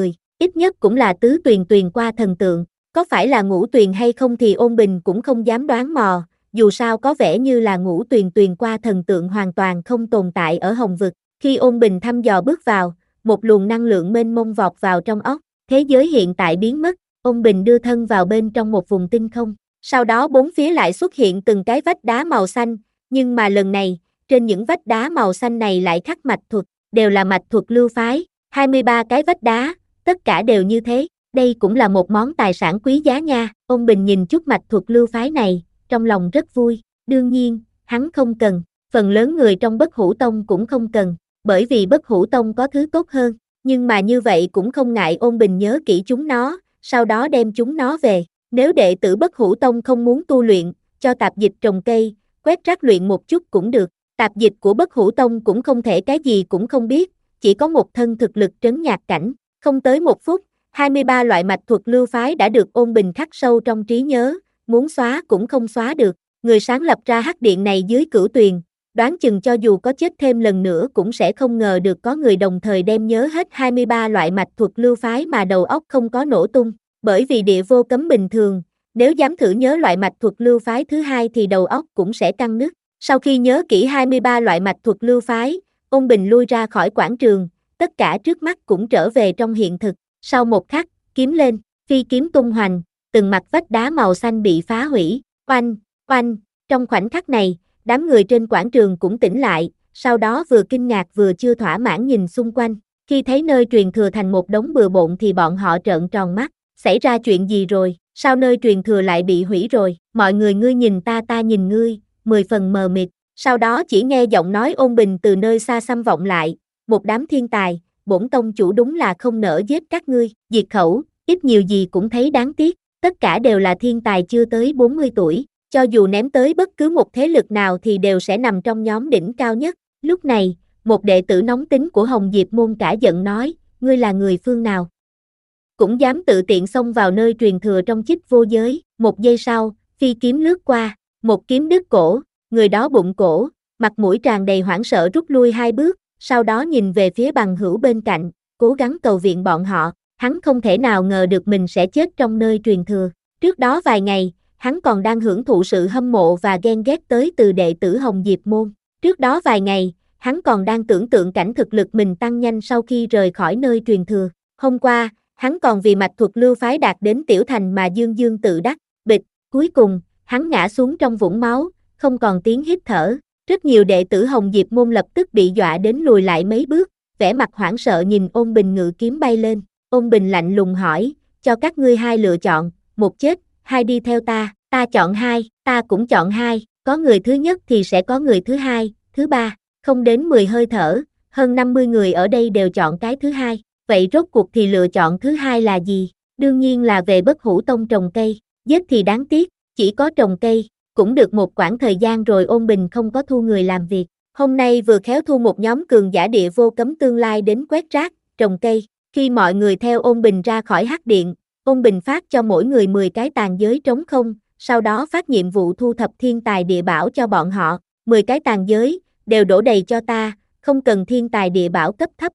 S2: ít nhất cũng là tứ tuyền tuyền qua thần tượng, có phải là ngũ tuyền hay không thì Ôn Bình cũng không dám đoán mò, dù sao có vẻ như là ngũ tuyền tuyền qua thần tượng hoàn toàn không tồn tại ở Hồng Vực. Khi Ôn Bình thăm dò bước vào, một luồng năng lượng mênh mông vọt vào trong óc, thế giới hiện tại biến mất, Ôn Bình đưa thân vào bên trong một vùng tinh không. Sau đó bốn phía lại xuất hiện từng cái vách đá màu xanh, nhưng mà lần này, trên những vách đá màu xanh này lại khắc mạch thuật, đều là mạch thuật lưu phái, hai mươi ba cái vách đá, tất cả đều như thế, đây cũng là một món tài sản quý giá nha. Ôn Bình nhìn chút mạch thuật lưu phái này, trong lòng rất vui, đương nhiên, hắn không cần, phần lớn người trong Bất Hủ Tông cũng không cần, bởi vì Bất Hủ Tông có thứ tốt hơn, nhưng mà như vậy cũng không ngại. Ôn Bình nhớ kỹ chúng nó, sau đó đem chúng nó về. Nếu đệ tử Bất Hủ Tông không muốn tu luyện, cho tạp dịch trồng cây, quét rác luyện một chút cũng được. Tạp dịch của Bất Hủ Tông cũng không thể cái gì cũng không biết, chỉ có một thân thực lực trấn nhạc cảnh. Không tới một phút, hai mươi ba loại mạch thuật lưu phái đã được Ôn Bình khắc sâu trong trí nhớ, muốn xóa cũng không xóa được. Người sáng lập ra hắc điện này dưới Cửu Tuyền, đoán chừng cho dù có chết thêm lần nữa cũng sẽ không ngờ được có người đồng thời đem nhớ hết hai mươi ba loại mạch thuật lưu phái mà đầu óc không có nổ tung. Bởi vì địa vô cấm bình thường, nếu dám thử nhớ loại mạch thuật lưu phái thứ hai thì đầu óc cũng sẽ căng nứt. Sau khi nhớ kỹ hai mươi ba loại mạch thuật lưu phái, Ôn Bình lui ra khỏi quảng trường, tất cả trước mắt cũng trở về trong hiện thực. Sau một khắc, kiếm lên, phi kiếm tung hoành, từng mặt vách đá màu xanh bị phá hủy, oanh, oanh. Trong khoảnh khắc này, đám người trên quảng trường cũng tỉnh lại, sau đó vừa kinh ngạc vừa chưa thỏa mãn nhìn xung quanh. Khi thấy nơi truyền thừa thành một đống bừa bộn thì bọn họ trợn tròn mắt. Xảy ra chuyện gì rồi, sao nơi truyền thừa lại bị hủy rồi? Mọi người ngươi nhìn ta ta nhìn ngươi, mười phần mờ mịt. Sau đó chỉ nghe giọng nói Ôn Bình từ nơi xa xăm vọng lại, một đám thiên tài, bổn tông chủ đúng là không nỡ giết các ngươi, diệt khẩu, ít nhiều gì cũng thấy đáng tiếc, tất cả đều là thiên tài chưa tới bốn mươi tuổi, cho dù ném tới bất cứ một thế lực nào thì đều sẽ nằm trong nhóm đỉnh cao nhất. Lúc này, một đệ tử nóng tính của Hồng Diệp môn cả giận nói, ngươi là người phương nào? Cũng dám tự tiện xông vào nơi truyền thừa trong Chích Vô Giới. Một giây sau, phi kiếm lướt qua, một kiếm đứt cổ, người đó bụng cổ, mặt mũi tràn đầy hoảng sợ rút lui hai bước, sau đó nhìn về phía bằng hữu bên cạnh, cố gắng cầu viện bọn họ. Hắn không thể nào ngờ được mình sẽ chết trong nơi truyền thừa. Trước đó vài ngày, hắn còn đang hưởng thụ sự hâm mộ và ghen ghét tới từ đệ tử Hồng Diệp môn. Trước đó vài ngày, hắn còn đang tưởng tượng cảnh thực lực mình tăng nhanh sau khi rời khỏi nơi truyền thừa. Hôm qua, hắn còn vì mạch thuật lưu phái đạt đến tiểu thành mà dương dương tự đắc, bịch, cuối cùng, hắn ngã xuống trong vũng máu, không còn tiếng hít thở. Rất nhiều đệ tử Hồng Diệp môn lập tức bị dọa đến lùi lại mấy bước, vẻ mặt hoảng sợ nhìn Ôn Bình ngự kiếm bay lên. Ôn Bình lạnh lùng hỏi, cho các ngươi hai lựa chọn, một chết, hai đi theo ta, ta chọn hai, ta cũng chọn hai, có người thứ nhất thì sẽ có người thứ hai, thứ ba, không đến mười hơi thở, hơn năm mươi người ở đây đều chọn cái thứ hai. Vậy rốt cuộc thì lựa chọn thứ hai là gì? Đương nhiên là về Bất Hủ Tông trồng cây, giết thì đáng tiếc, chỉ có trồng cây, cũng được một quãng thời gian rồi Ôn Bình không có thu người làm việc. Hôm nay vừa khéo thu một nhóm cường giả địa vô cấm tương lai đến quét rác, trồng cây. Khi mọi người theo Ôn Bình ra khỏi hắc điện, Ôn Bình phát cho mỗi người mười cái tàn giới trống không, sau đó phát nhiệm vụ thu thập thiên tài địa bảo cho bọn họ, mười cái tàn giới, đều đổ đầy cho ta, không cần thiên tài địa bảo cấp thấp.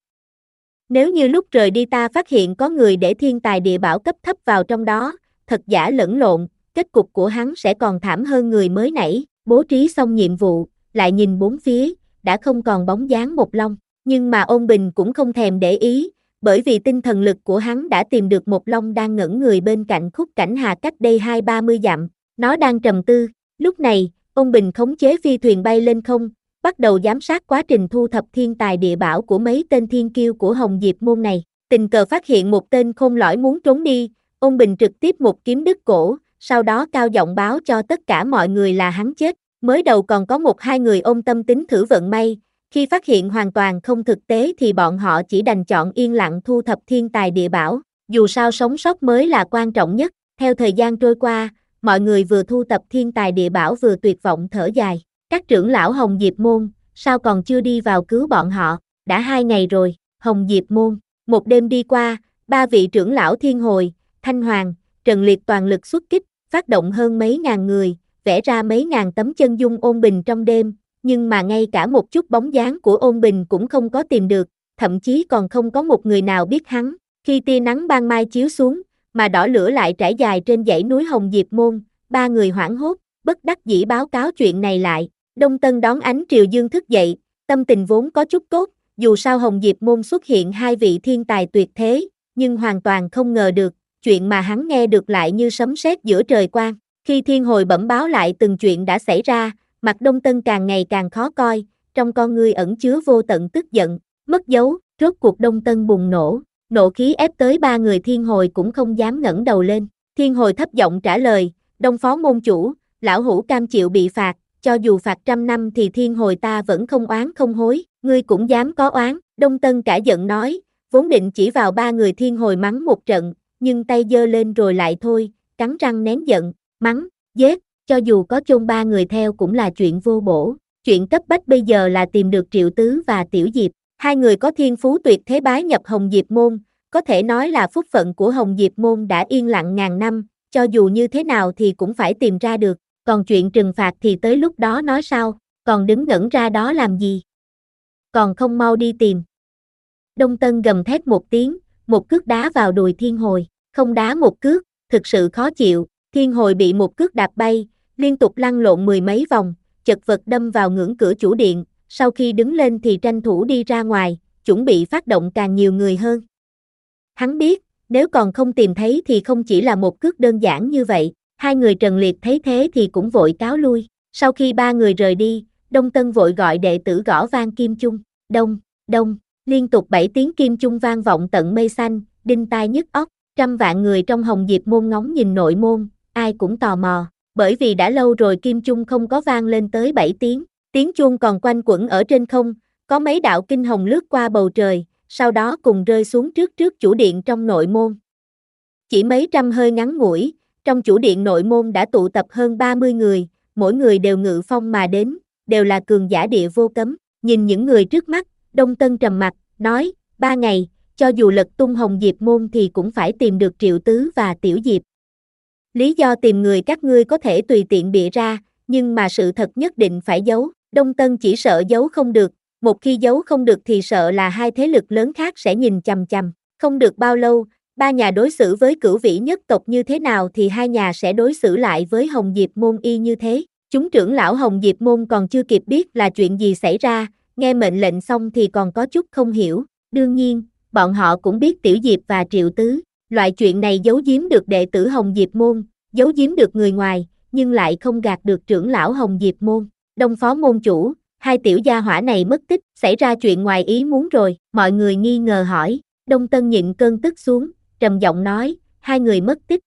S2: Nếu như lúc rời đi ta phát hiện có người để thiên tài địa bảo cấp thấp vào trong đó, thật giả lẫn lộn, kết cục của hắn sẽ còn thảm hơn người mới nãy. Bố trí xong nhiệm vụ, lại nhìn bốn phía, đã không còn bóng dáng một long, nhưng mà Ôn Bình cũng không thèm để ý, bởi vì tinh thần lực của hắn đã tìm được một long đang ngẩn người bên cạnh Khúc Cảnh Hà cách đây hai ba mươi dặm, nó đang trầm tư. Lúc này, Ôn Bình khống chế phi thuyền bay lên không, bắt đầu giám sát quá trình thu thập thiên tài địa bảo của mấy tên thiên kiêu của Hồng Diệp môn này. Tình cờ phát hiện một tên khôn lõi muốn trốn đi, Ôn Bình trực tiếp một kiếm đứt cổ, sau đó cao giọng báo cho tất cả mọi người là hắn chết. Mới đầu còn có một hai người ôm tâm tính thử vận may, khi phát hiện hoàn toàn không thực tế thì bọn họ chỉ đành chọn yên lặng thu thập thiên tài địa bảo, dù sao sống sót mới là quan trọng nhất. Theo thời gian trôi qua, mọi người vừa thu thập thiên tài địa bảo vừa tuyệt vọng thở dài. Các trưởng lão Hồng Diệp môn, sao còn chưa đi vào cứu bọn họ? Đã hai ngày rồi. Hồng Diệp môn, một đêm đi qua, ba vị trưởng lão Thiên Hồi, Thanh Hoàng, Trần Liệt toàn lực xuất kích, phát động hơn mấy ngàn người, vẽ ra mấy ngàn tấm chân dung Ôn Bình trong đêm, nhưng mà ngay cả một chút bóng dáng của Ôn Bình cũng không có tìm được, thậm chí còn không có một người nào biết hắn. Khi tia nắng ban mai chiếu xuống, mà đỏ lửa lại trải dài trên dãy núi Hồng Diệp Môn, ba người hoảng hốt, bất đắc dĩ báo cáo chuyện này lại. Đông Tân đón ánh triều dương thức dậy, tâm tình vốn có chút tốt, dù sao Hồng Diệp Môn xuất hiện hai vị thiên tài tuyệt thế, nhưng hoàn toàn không ngờ được, chuyện mà hắn nghe được lại như sấm sét giữa trời quang. Khi thiên hồi bẩm báo lại từng chuyện đã xảy ra, mặt Đông Tân càng ngày càng khó coi, trong con ngươi ẩn chứa vô tận tức giận, mất dấu, rốt cuộc Đông Tân bùng nổ, nộ khí ép tới ba người thiên hồi cũng không dám ngẩng đầu lên. Thiên hồi thấp giọng trả lời, Đông phó môn chủ, lão hủ cam chịu bị phạt, cho dù phạt trăm năm thì thiên hồi ta vẫn không oán không hối, ngươi cũng dám có oán. Đông Tân cả giận nói, vốn định chỉ vào ba người thiên hồi mắng một trận, nhưng tay giơ lên rồi lại thôi, cắn răng nén giận, mắng, giết, cho dù có chôn ba người theo cũng là chuyện vô bổ, chuyện cấp bách bây giờ là tìm được Triệu Tứ và Tiểu Diệp, hai người có thiên phú tuyệt thế bái nhập Hồng Diệp Môn, có thể nói là phúc phận của Hồng Diệp Môn đã yên lặng ngàn năm, cho dù như thế nào thì cũng phải tìm ra được, còn chuyện trừng phạt thì tới lúc đó nói sao, còn đứng ngẩn ra đó làm gì? Còn không mau đi tìm. Đông Tân gầm thét một tiếng, một cước đá vào đùi thiên hồi, không đá một cước, thực sự khó chịu, thiên hồi bị một cước đạp bay, liên tục lăn lộn mười mấy vòng, chật vật đâm vào ngưỡng cửa chủ điện, sau khi đứng lên thì tranh thủ đi ra ngoài, chuẩn bị phát động càng nhiều người hơn. Hắn biết, nếu còn không tìm thấy thì không chỉ là một cước đơn giản như vậy, hai người Trần Liệt thấy thế thì cũng vội cáo lui, sau khi ba người rời đi, Đông Tân vội gọi đệ tử gõ vang kim chung, đông, đông, liên tục bảy tiếng kim chung vang vọng tận mây xanh, đinh tai nhức óc, trăm vạn người trong Hồng Diệp Môn ngóng nhìn nội môn, ai cũng tò mò, bởi vì đã lâu rồi kim chung không có vang lên tới bảy tiếng, tiếng chuông còn quanh quẩn ở trên không, có mấy đạo kinh hồng lướt qua bầu trời, sau đó cùng rơi xuống trước trước chủ điện trong nội môn. Chỉ mấy trăm hơi ngắn ngủi, trong chủ điện nội môn đã tụ tập hơn ba mươi người, mỗi người đều ngự phong mà đến, đều là cường giả địa vô cấm, nhìn những người trước mắt, Đông Tân trầm mặt, nói, ba ngày, cho dù lật tung Hồng Diệp Môn thì cũng phải tìm được Triệu Tứ và Tiểu Diệp. Lý do tìm người các ngươi có thể tùy tiện bịa ra, nhưng mà sự thật nhất định phải giấu, Đông Tân chỉ sợ giấu không được, một khi giấu không được thì sợ là hai thế lực lớn khác sẽ nhìn chằm chằm, không được bao lâu, ba nhà đối xử với Cửu Vĩ nhất tộc như thế nào thì hai nhà sẽ đối xử lại với Hồng Diệp Môn y như thế. Chúng trưởng lão Hồng Diệp Môn còn chưa kịp biết là chuyện gì xảy ra, nghe mệnh lệnh xong thì còn có chút không hiểu, đương nhiên, bọn họ cũng biết Tiểu Diệp và Triệu Tứ, loại chuyện này giấu giếm được đệ tử Hồng Diệp Môn, giấu giếm được người ngoài, nhưng lại không gạt được trưởng lão Hồng Diệp Môn. Đông phó môn chủ, hai tiểu gia hỏa này mất tích, xảy ra chuyện ngoài ý muốn rồi, mọi người nghi ngờ hỏi, Đông Tân nhịn cơn tức xuống, trầm giọng nói, hai người mất tích.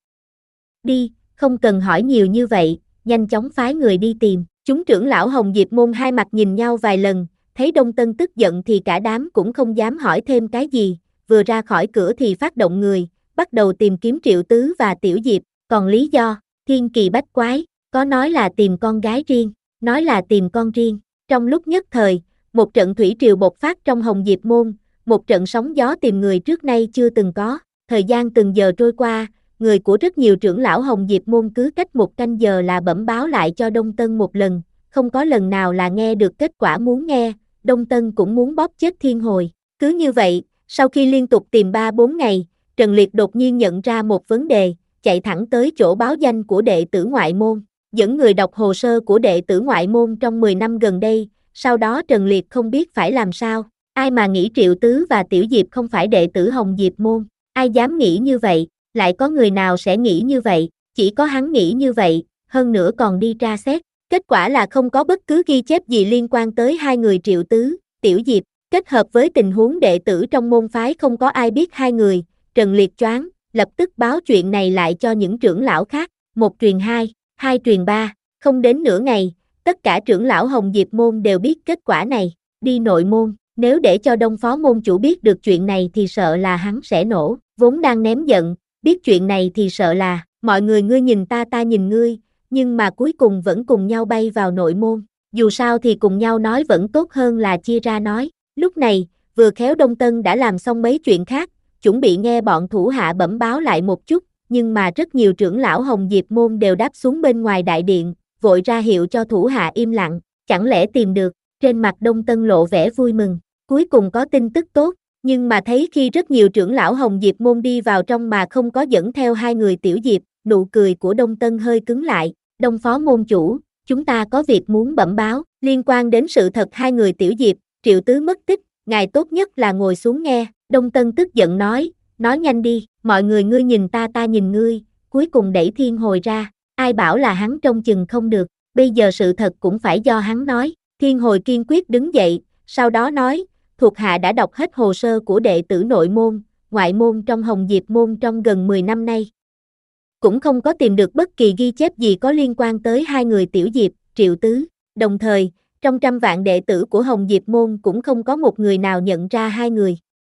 S2: Đi, không cần hỏi nhiều như vậy, nhanh chóng phái người đi tìm, chúng trưởng lão Hồng Diệp Môn hai mặt nhìn nhau vài lần, thấy Đông Tân tức giận thì cả đám cũng không dám hỏi thêm cái gì, vừa ra khỏi cửa thì phát động người, bắt đầu tìm kiếm Triệu Tứ và Tiểu Diệp, còn lý do, thiên kỳ bách quái, có nói là tìm con gái riêng, nói là tìm con riêng, trong lúc nhất thời, một trận thủy triều bộc phát trong Hồng Diệp Môn, một trận sóng gió tìm người trước nay chưa từng có, thời gian từng giờ trôi qua, người của rất nhiều trưởng lão Hồng Diệp Môn cứ cách một canh giờ là bẩm báo lại cho Đông Tân một lần, không có lần nào là nghe được kết quả muốn nghe, Đông Tân cũng muốn bóp chết thiên hồi, cứ như vậy, sau khi liên tục tìm ba bốn ngày, Trần Liệt đột nhiên nhận ra một vấn đề, chạy thẳng tới chỗ báo danh của đệ tử ngoại môn, dẫn người đọc hồ sơ của đệ tử ngoại môn trong mười năm gần đây, sau đó Trần Liệt không biết phải làm sao, ai mà nghĩ Triệu Tứ và Tiểu Diệp không phải đệ tử Hồng Diệp Môn, ai dám nghĩ như vậy, lại có người nào sẽ nghĩ như vậy, chỉ có hắn nghĩ như vậy, hơn nữa còn đi tra xét, kết quả là không có bất cứ ghi chép gì liên quan tới hai người Triệu Tứ, Tiểu Diệp, kết hợp với tình huống đệ tử trong môn phái không có ai biết hai người, Trần Liệt choáng, lập tức báo chuyện này lại cho những trưởng lão khác, một truyền hai, hai truyền ba, không đến nửa ngày, tất cả trưởng lão Hồng Diệp Môn đều biết kết quả này, đi nội môn, nếu để cho Đông phó môn chủ biết được chuyện này thì sợ là hắn sẽ nổ, vốn đang ném giận, biết chuyện này thì sợ là, mọi người ngươi nhìn ta ta nhìn ngươi, nhưng mà cuối cùng vẫn cùng nhau bay vào nội môn, dù sao thì cùng nhau nói vẫn tốt hơn là chia ra nói, lúc này, vừa khéo Đông Tân đã làm xong mấy chuyện khác, chuẩn bị nghe bọn thủ hạ bẩm báo lại một chút, nhưng mà rất nhiều trưởng lão Hồng Diệp Môn đều đáp xuống bên ngoài đại điện, vội ra hiệu cho thủ hạ im lặng, chẳng lẽ tìm được, trên mặt Đông Tân lộ vẻ vui mừng, cuối cùng có tin tức tốt, Nhưng mà thấy khi rất nhiều trưởng lão Hồng Diệp môn đi vào trong mà không có dẫn theo hai người Tiểu Diệp, nụ cười của Đông Tân hơi cứng lại. Đông phó môn chủ, chúng ta có việc muốn bẩm báo, liên quan đến sự thật hai người Tiểu Diệp, Triệu Tứ mất tích, ngài tốt nhất là ngồi xuống nghe. Đông Tân tức giận nói, nói nhanh đi, mọi người ngươi nhìn ta ta nhìn ngươi, cuối cùng đẩy Thiên Hồi ra, ai bảo là hắn trông chừng không được, bây giờ sự thật cũng phải do hắn nói. Thiên Hồi kiên quyết đứng dậy, sau đó nói, thuộc hạ đã đọc hết hồ sơ của đệ tử nội môn, ngoại môn trong Hồng Diệp môn trong gần mười năm nay. Cũng không có tìm được bất kỳ ghi chép gì có liên quan tới hai người Tiểu Diệp, Triệu Tứ, đồng thời, trong trăm vạn đệ tử của Hồng Diệp môn cũng không có một người nào nhận ra hai người.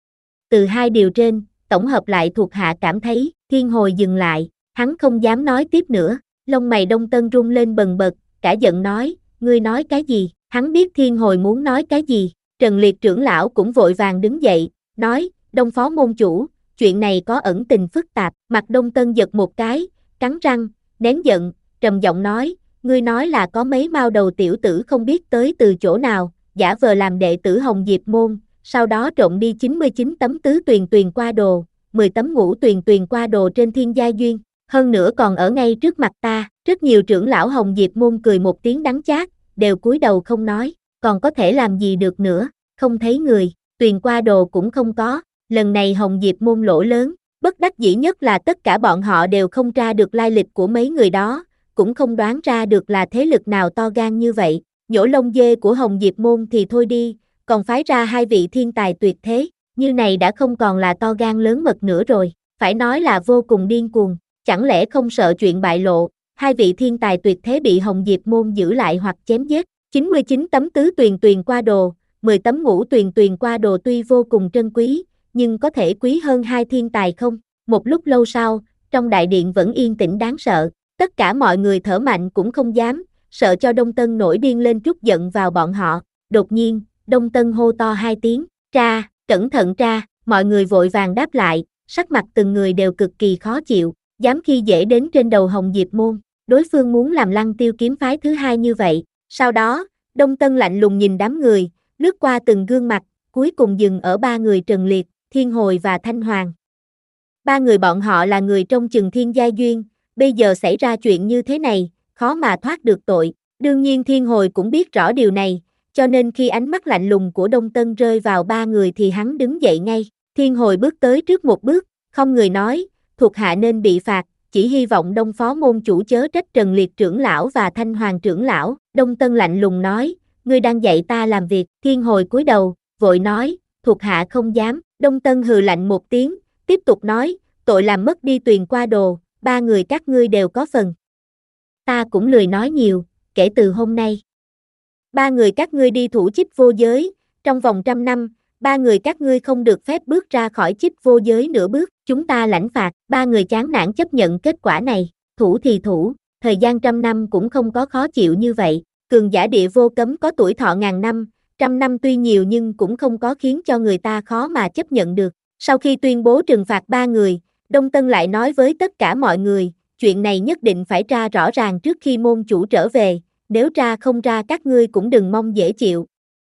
S2: Từ hai điều trên, tổng hợp lại thuộc hạ cảm thấy, Thiên Hồi dừng lại, hắn không dám nói tiếp nữa, lông mày Đông Tân rung lên bần bật, cả giận nói, ngươi nói cái gì, hắn biết Thiên Hồi muốn nói cái gì, Trần Liệt trưởng lão cũng vội vàng đứng dậy, nói, Đông phó môn chủ, chuyện này có ẩn tình phức tạp, mặt Đông Tân giật một cái, cắn răng, nén giận, trầm giọng nói, ngươi nói là có mấy mao đầu tiểu tử không biết tới từ chỗ nào, giả vờ làm đệ tử Hồng Diệp môn, sau đó trộm đi chín mươi chín tấm tứ tuyền tuyền qua đồ, mười tấm ngũ tuyền tuyền qua đồ trên thiên gia duyên, hơn nữa còn ở ngay trước mặt ta. Rất nhiều trưởng lão Hồng Diệp môn cười một tiếng đắng chát, đều cúi đầu không nói, còn có thể làm gì được nữa, không thấy người, tuyền qua đồ cũng không có, lần này Hồng Diệp môn lỗ lớn, bất đắc dĩ nhất là tất cả bọn họ đều không tra được lai lịch của mấy người đó, cũng không đoán ra được là thế lực nào to gan như vậy, nhổ lông dê của Hồng Diệp môn thì thôi đi, còn phái ra hai vị thiên tài tuyệt thế, như này đã không còn là to gan lớn mật nữa rồi, phải nói là vô cùng điên cuồng, chẳng lẽ không sợ chuyện bại lộ, hai vị thiên tài tuyệt thế bị Hồng Diệp môn giữ lại hoặc chém giết, chín mươi chín tấm tứ tuyền tuyền qua đồ, mười tấm ngũ tuyền tuyền qua đồ tuy vô cùng trân quý, nhưng có thể quý hơn hai thiên tài không? Một lúc lâu sau, trong đại điện vẫn yên tĩnh đáng sợ, tất cả mọi người thở mạnh cũng không dám, sợ cho Đông Tân nổi điên lên trút giận vào bọn họ. Đột nhiên, Đông Tân hô to hai tiếng, tra, cẩn thận tra, mọi người vội vàng đáp lại, sắc mặt từng người đều cực kỳ khó chịu, dám khi dễ đến trên đầu Hồng Diệp môn, đối phương muốn làm Lăng Tiêu kiếm phái thứ hai như vậy. Sau đó, Đông Tân lạnh lùng nhìn đám người, lướt qua từng gương mặt, cuối cùng dừng ở ba người Trần Liệt, Thiên Hồi và Thanh Hoàng. Ba người bọn họ là người trong chừng thiên gia duyên, bây giờ xảy ra chuyện như thế này, khó mà thoát được tội. Đương nhiên Thiên Hồi cũng biết rõ điều này, cho nên khi ánh mắt lạnh lùng của Đông Tân rơi vào ba người thì hắn đứng dậy ngay. Thiên Hồi bước tới trước một bước, không người nói, thuộc hạ nên bị phạt, chỉ hy vọng Đông phó môn chủ chớ trách Trần Liệt trưởng lão và Thanh Hoàng trưởng lão. Đông Tân lạnh lùng nói, ngươi đang dạy ta làm việc. Thiên Hồi cúi đầu, vội nói, thuộc hạ không dám. Đông Tân hừ lạnh một tiếng, tiếp tục nói, tội làm mất đi tuyền qua đồ, ba người các ngươi đều có phần. Ta cũng lười nói nhiều, kể từ hôm nay. Ba người các ngươi đi thủ chích vô giới, trong vòng trăm năm, ba người các ngươi không được phép bước ra khỏi chích vô giới nửa bước, chúng ta lãnh phạt. Ba người chán nản chấp nhận kết quả này, thủ thì thủ, thời gian trăm năm cũng không có khó chịu như vậy, cường giả địa vô cấm có tuổi thọ ngàn năm, trăm năm tuy nhiều nhưng cũng không có khiến cho người ta khó mà chấp nhận được. Sau khi tuyên bố trừng phạt ba người, Đông Tân lại nói với tất cả mọi người, chuyện này nhất định phải tra rõ ràng trước khi môn chủ trở về, nếu tra không ra các ngươi cũng đừng mong dễ chịu.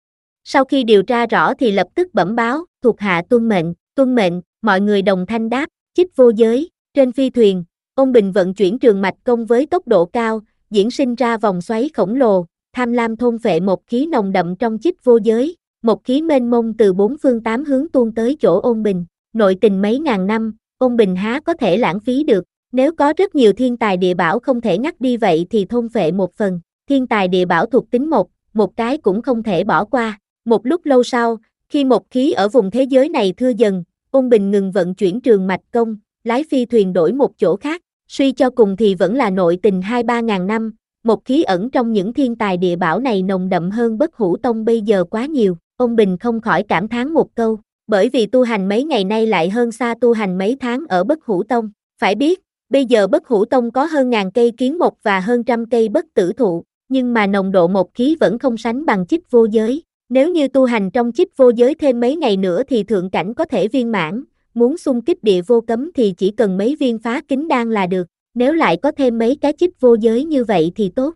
S2: Sau khi điều tra rõ thì lập tức bẩm báo, thuộc hạ tuân mệnh, tuân mệnh, mọi người đồng thanh đáp, chích vô giới, trên phi thuyền, Ôn Bình vận chuyển trường mạch công với tốc độ cao, diễn sinh ra vòng xoáy khổng lồ, tham lam thôn phệ một khí nồng đậm trong chích vô giới, một khí mênh mông từ bốn phương tám hướng tuôn tới chỗ Ôn Bình, nội tình mấy ngàn năm, Ôn Bình há có thể lãng phí được, nếu có rất nhiều thiên tài địa bảo không thể ngắt đi vậy thì thôn phệ một phần, thiên tài địa bảo thuộc tính một, một cái cũng không thể bỏ qua. Một lúc lâu sau, khi một khí ở vùng thế giới này thưa dần, Ôn Bình ngừng vận chuyển trường mạch công, lái phi thuyền đổi một chỗ khác, suy cho cùng thì vẫn là nội tình hai ba ngàn năm, một khí ẩn trong những thiên tài địa bảo này nồng đậm hơn Bất Hủ Tông bây giờ quá nhiều. Ôn Bình không khỏi cảm thán một câu, bởi vì tu hành mấy ngày nay lại hơn xa tu hành mấy tháng ở Bất Hủ Tông. Phải biết, bây giờ Bất Hủ Tông có hơn ngàn cây kiến mộc và hơn trăm cây bất tử thụ, nhưng mà nồng độ một khí vẫn không sánh bằng chích vô giới. Nếu như tu hành trong chích vô giới thêm mấy ngày nữa thì thượng cảnh có thể viên mãn, muốn xung kích địa vô cấm thì chỉ cần mấy viên phá kính đan là được, nếu lại có thêm mấy cái chích vô giới như vậy thì tốt.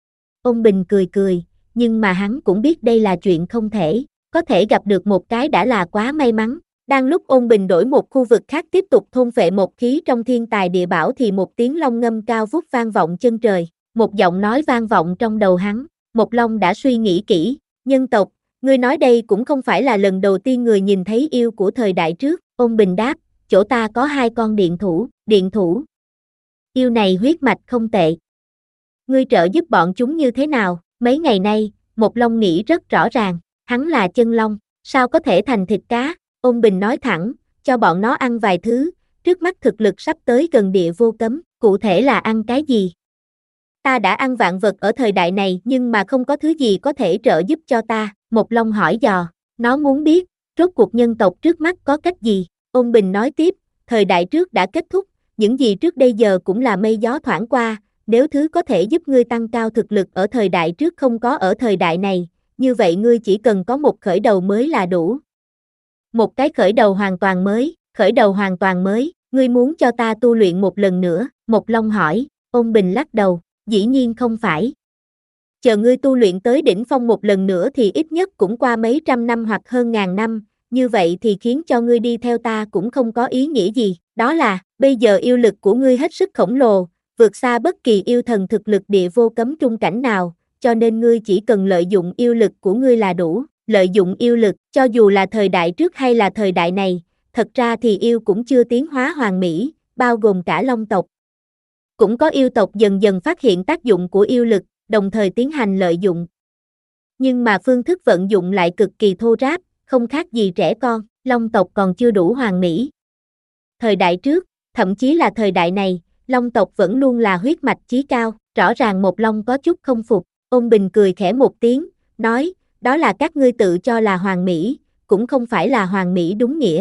S2: Ôn Bình cười cười, nhưng mà hắn cũng biết đây là chuyện không thể, có thể gặp được một cái đã là quá may mắn, Đang lúc Ôn Bình đổi một khu vực khác tiếp tục thôn phệ một khí trong thiên tài địa bảo thì một tiếng long ngâm cao vút vang vọng chân trời, một giọng nói vang vọng trong đầu hắn. Mộc Long đã suy nghĩ kỹ, nhân tộc, ngươi nói đây cũng không phải là lần đầu tiên người nhìn thấy yêu của thời đại trước. Ôn Bình đáp, chỗ ta có hai con điện thủ, điện thủ. Yêu này huyết mạch không tệ. Ngươi trợ giúp bọn chúng như thế nào? Mấy ngày nay, Mộc Long nghĩ rất rõ ràng, hắn là chân long, sao có thể thành thịt cá? Ôn Bình nói thẳng, cho bọn nó ăn vài thứ, trước mắt thực lực sắp tới gần địa vô cấm, cụ thể là ăn cái gì? Ta đã ăn vạn vật ở thời đại này nhưng mà không có thứ gì có thể trợ giúp cho ta, Mộc Long hỏi dò, nó muốn biết, rốt cuộc nhân tộc trước mắt có cách gì? Ôn Bình nói tiếp, thời đại trước đã kết thúc, những gì trước đây giờ cũng là mây gió thoảng qua, nếu thứ có thể giúp ngươi tăng cao thực lực ở thời đại trước không có ở thời đại này, như vậy ngươi chỉ cần có một khởi đầu mới là đủ. Một cái khởi đầu hoàn toàn mới, khởi đầu hoàn toàn mới, ngươi muốn cho ta tu luyện một lần nữa? Mộc Long hỏi. Ôn Bình lắc đầu, dĩ nhiên không phải. Chờ ngươi tu luyện tới đỉnh phong một lần nữa thì ít nhất cũng qua mấy trăm năm hoặc hơn ngàn năm, như vậy thì khiến cho ngươi đi theo ta cũng không có ý nghĩa gì, đó là, bây giờ yêu lực của ngươi hết sức khổng lồ, vượt xa bất kỳ yêu thần thực lực địa vô cấm trung cảnh nào, cho nên ngươi chỉ cần lợi dụng yêu lực của ngươi là đủ. Lợi dụng yêu lực, cho dù là thời đại trước hay là thời đại này, thật ra thì yêu cũng chưa tiến hóa hoàn mỹ, bao gồm cả long tộc. Cũng có yêu tộc dần dần phát hiện tác dụng của yêu lực, đồng thời tiến hành lợi dụng. Nhưng mà phương thức vận dụng lại cực kỳ thô ráp, không khác gì trẻ con, long tộc còn chưa đủ hoàn mỹ. Thời đại trước, thậm chí là thời đại này, long tộc vẫn luôn là huyết mạch chí cao, rõ ràng Mộc Long có chút không phục. Ôn Bình cười khẽ một tiếng, nói, đó là các ngươi tự cho là hoàn mỹ, cũng không phải là hoàn mỹ đúng nghĩa.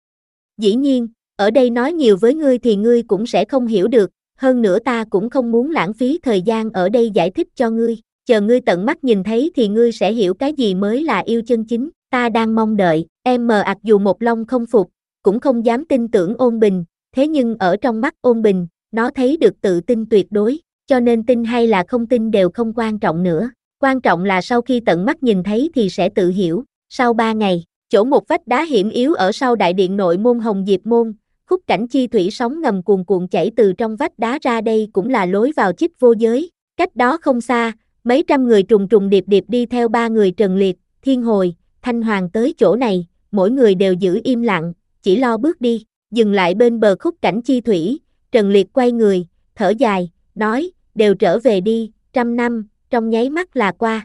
S2: Dĩ nhiên, ở đây nói nhiều với ngươi thì ngươi cũng sẽ không hiểu được, hơn nữa ta cũng không muốn lãng phí thời gian ở đây giải thích cho ngươi, chờ ngươi tận mắt nhìn thấy thì ngươi sẽ hiểu cái gì mới là yêu chân chính, ta đang mong đợi. Em mờ ạc dù Mộc Long không phục, cũng không dám tin tưởng Ôn Bình, thế nhưng ở trong mắt Ôn Bình, nó thấy được tự tin tuyệt đối, cho nên tin hay là không tin đều không quan trọng nữa. Quan trọng là sau khi tận mắt nhìn thấy thì sẽ tự hiểu. Sau ba ngày, chỗ một vách đá hiểm yếu ở sau đại điện nội môn Hồng Diệp Môn, khúc cảnh chi thủy sóng ngầm cuồn cuộn chảy từ trong vách đá ra, đây cũng là lối vào chích vô giới. Cách đó không xa, mấy trăm người trùng trùng điệp điệp đi theo ba người Trần Liệt, Thiên Hồi, Thanh Hoàng tới chỗ này, mỗi người đều giữ im lặng, chỉ lo bước đi, dừng lại bên bờ khúc cảnh chi thủy. Trần Liệt quay người, thở dài, nói, đều trở về đi, trăm năm, trong nháy mắt là qua.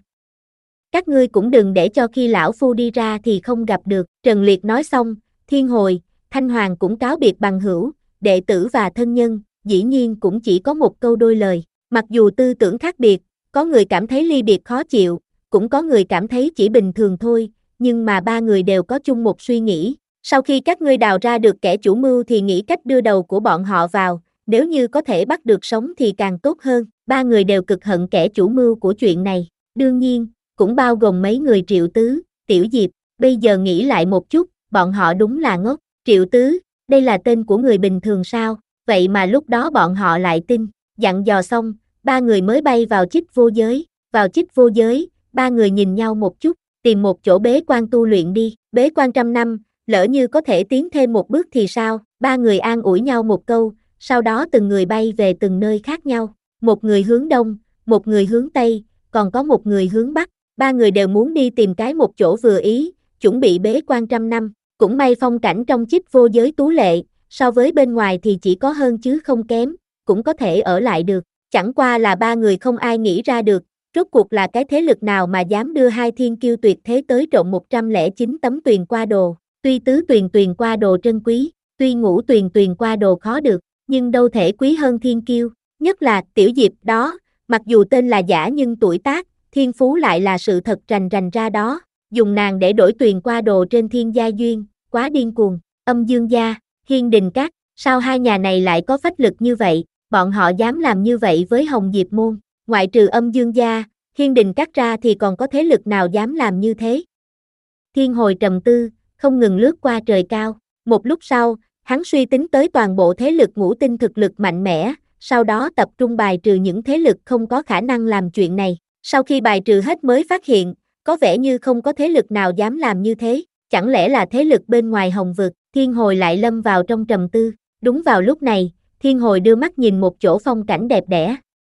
S2: Các ngươi cũng đừng để cho khi lão phu đi ra thì không gặp được. Trần Liệt nói xong, Thiên Hồi, Thanh Hoàng cũng cáo biệt bằng hữu, đệ tử và thân nhân, dĩ nhiên cũng chỉ có một câu đôi lời. Mặc dù tư tưởng khác biệt, có người cảm thấy ly biệt khó chịu, cũng có người cảm thấy chỉ bình thường thôi, nhưng mà ba người đều có chung một suy nghĩ. Sau khi các ngươi đào ra được kẻ chủ mưu thì nghĩ cách đưa đầu của bọn họ vào, nếu như có thể bắt được sống thì càng tốt hơn. Ba người đều cực hận kẻ chủ mưu của chuyện này, đương nhiên, cũng bao gồm mấy người Triệu Tứ, Tiểu Diệp. Bây giờ nghĩ lại một chút, bọn họ đúng là ngốc. Triệu Tứ, đây là tên của người bình thường sao? Vậy mà lúc đó bọn họ lại tin. Dặn dò xong, ba người mới bay vào chích vô giới. Vào chích vô giới, ba người nhìn nhau một chút, tìm một chỗ bế quan tu luyện đi. Bế quan trăm năm, lỡ như có thể tiến thêm một bước thì sao? Ba người an ủi nhau một câu, sau đó từng người bay về từng nơi khác nhau. Một người hướng đông, một người hướng tây, còn có một người hướng bắc. Ba người đều muốn đi tìm cái một chỗ vừa ý, chuẩn bị bế quan trăm năm. Cũng may phong cảnh trong chích vô giới tú lệ, so với bên ngoài thì chỉ có hơn chứ không kém, cũng có thể ở lại được. Chẳng qua là ba người không ai nghĩ ra được, rốt cuộc là cái thế lực nào mà dám đưa hai thiên kiêu tuyệt thế tới trộn một trăm lẻ chín tấm tuyền qua đồ. Tuy tứ tuyền tuyền qua đồ trân quý, tuy ngũ tuyền tuyền qua đồ khó được, nhưng đâu thể quý hơn thiên kiêu. Nhất là Tiểu Diệp đó, mặc dù tên là giả nhưng tuổi tác, thiên phú lại là sự thật rành rành ra đó. Dùng nàng để đổi tuyền qua đồ trên thiên gia duyên, quá điên cuồng. Âm Dương gia, Hiên Đình Các, sao hai nhà này lại có phách lực như vậy? Bọn họ dám làm như vậy với Hồng Diệp Môn. Ngoại trừ Âm Dương gia, Hiên Đình Các ra thì còn có thế lực nào dám làm như thế? Thiên Hồi trầm tư, không ngừng lướt qua trời cao. Một lúc sau, hắn suy tính tới toàn bộ thế lực ngũ tinh thực lực mạnh mẽ, sau đó tập trung bài trừ những thế lực không có khả năng làm chuyện này. Sau khi bài trừ hết mới phát hiện, có vẻ như không có thế lực nào dám làm như thế. Chẳng lẽ là thế lực bên ngoài Hồng vực? Thiên Hồi lại lâm vào trong trầm tư. Đúng vào lúc này, Thiên Hồi đưa mắt nhìn một chỗ phong cảnh đẹp đẽ.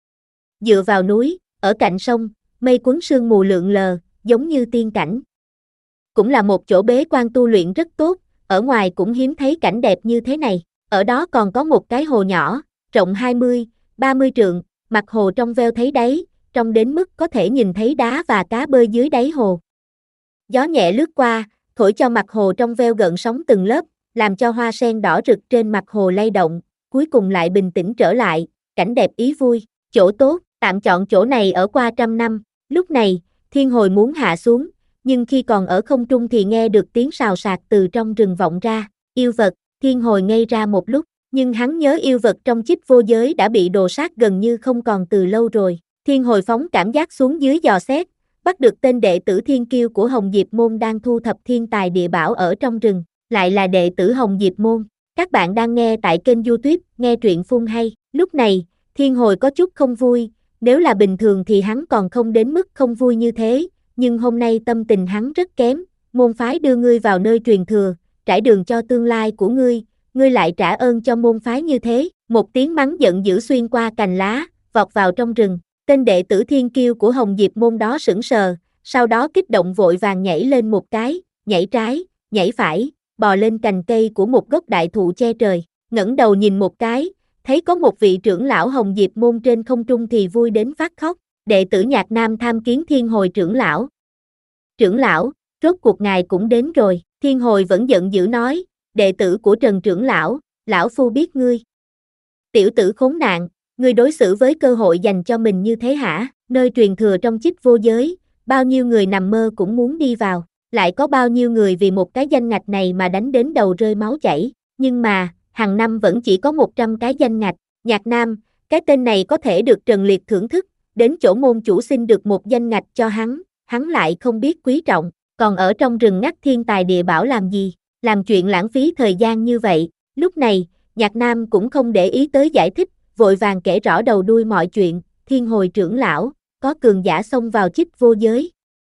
S2: Dựa vào núi, ở cạnh sông, mây cuốn sương mù lượn lờ, giống như tiên cảnh. Cũng là một chỗ bế quan tu luyện rất tốt, ở ngoài cũng hiếm thấy cảnh đẹp như thế này. Ở đó còn có một cái hồ nhỏ, rộng hai mươi, ba mươi trượng, mặt hồ trong veo thấy đáy, trong đến mức có thể nhìn thấy đá và cá bơi dưới đáy hồ. Gió nhẹ lướt qua, thổi cho mặt hồ trong veo gợn sóng từng lớp, làm cho hoa sen đỏ rực trên mặt hồ lay động, cuối cùng lại bình tĩnh trở lại, cảnh đẹp ý vui, chỗ tốt, tạm chọn chỗ này ở qua trăm năm. Lúc này, Thiên Hồi muốn hạ xuống, nhưng khi còn ở không trung thì nghe được tiếng sào sạc từ trong rừng vọng ra, yêu vật. Thiên Hồi ngây ra một lúc, nhưng hắn nhớ yêu vật trong chích vô giới đã bị đồ sát gần như không còn từ lâu rồi. Thiên Hồi phóng cảm giác xuống dưới dò xét, bắt được tên đệ tử thiên kiêu của Hồng Diệp Môn đang thu thập thiên tài địa bảo ở trong rừng, lại là đệ tử Hồng Diệp Môn. Các bạn đang nghe tại kênh YouTube, nghe truyện phun hay. Lúc này, Thiên Hồi có chút không vui, nếu là bình thường thì hắn còn không đến mức không vui như thế, nhưng hôm nay tâm tình hắn rất kém, môn phái đưa ngươi vào nơi truyền thừa, trải đường cho tương lai của ngươi, ngươi lại trả ơn cho môn phái như thế. Một tiếng mắng giận dữ xuyên qua cành lá, vọt vào trong rừng. Tên đệ tử thiên kiêu của Hồng Diệp Môn đó sững sờ, sau đó kích động vội vàng nhảy lên một cái, nhảy trái, nhảy phải, bò lên cành cây của một gốc đại thụ che trời, ngẩng đầu nhìn một cái, thấy có một vị trưởng lão Hồng Diệp Môn trên không trung thì vui đến phát khóc. Đệ tử Nhạc Nam tham kiến Thiên Hồi trưởng lão. Trưởng lão, rốt cuộc ngài cũng đến rồi. Thiên Hồi vẫn giận dữ nói, đệ tử của Trần trưởng lão, lão phu biết ngươi. Tiểu tử khốn nạn, ngươi đối xử với cơ hội dành cho mình như thế hả? Nơi truyền thừa trong chích vô giới, bao nhiêu người nằm mơ cũng muốn đi vào, lại có bao nhiêu người vì một cái danh ngạch này mà đánh đến đầu rơi máu chảy, nhưng mà, hàng năm vẫn chỉ có một trăm cái danh ngạch. Nhạc Nam, cái tên này có thể được Trần Liệt thưởng thức, đến chỗ môn chủ xin được một danh ngạch cho hắn, hắn lại không biết quý trọng, còn ở trong rừng ngắt thiên tài địa bảo làm gì, làm chuyện lãng phí thời gian như vậy. Lúc này, Nhạc Nam cũng không để ý tới giải thích, vội vàng kể rõ đầu đuôi mọi chuyện. Thiên Hồi trưởng lão, có cường giả xông vào chích vô giới.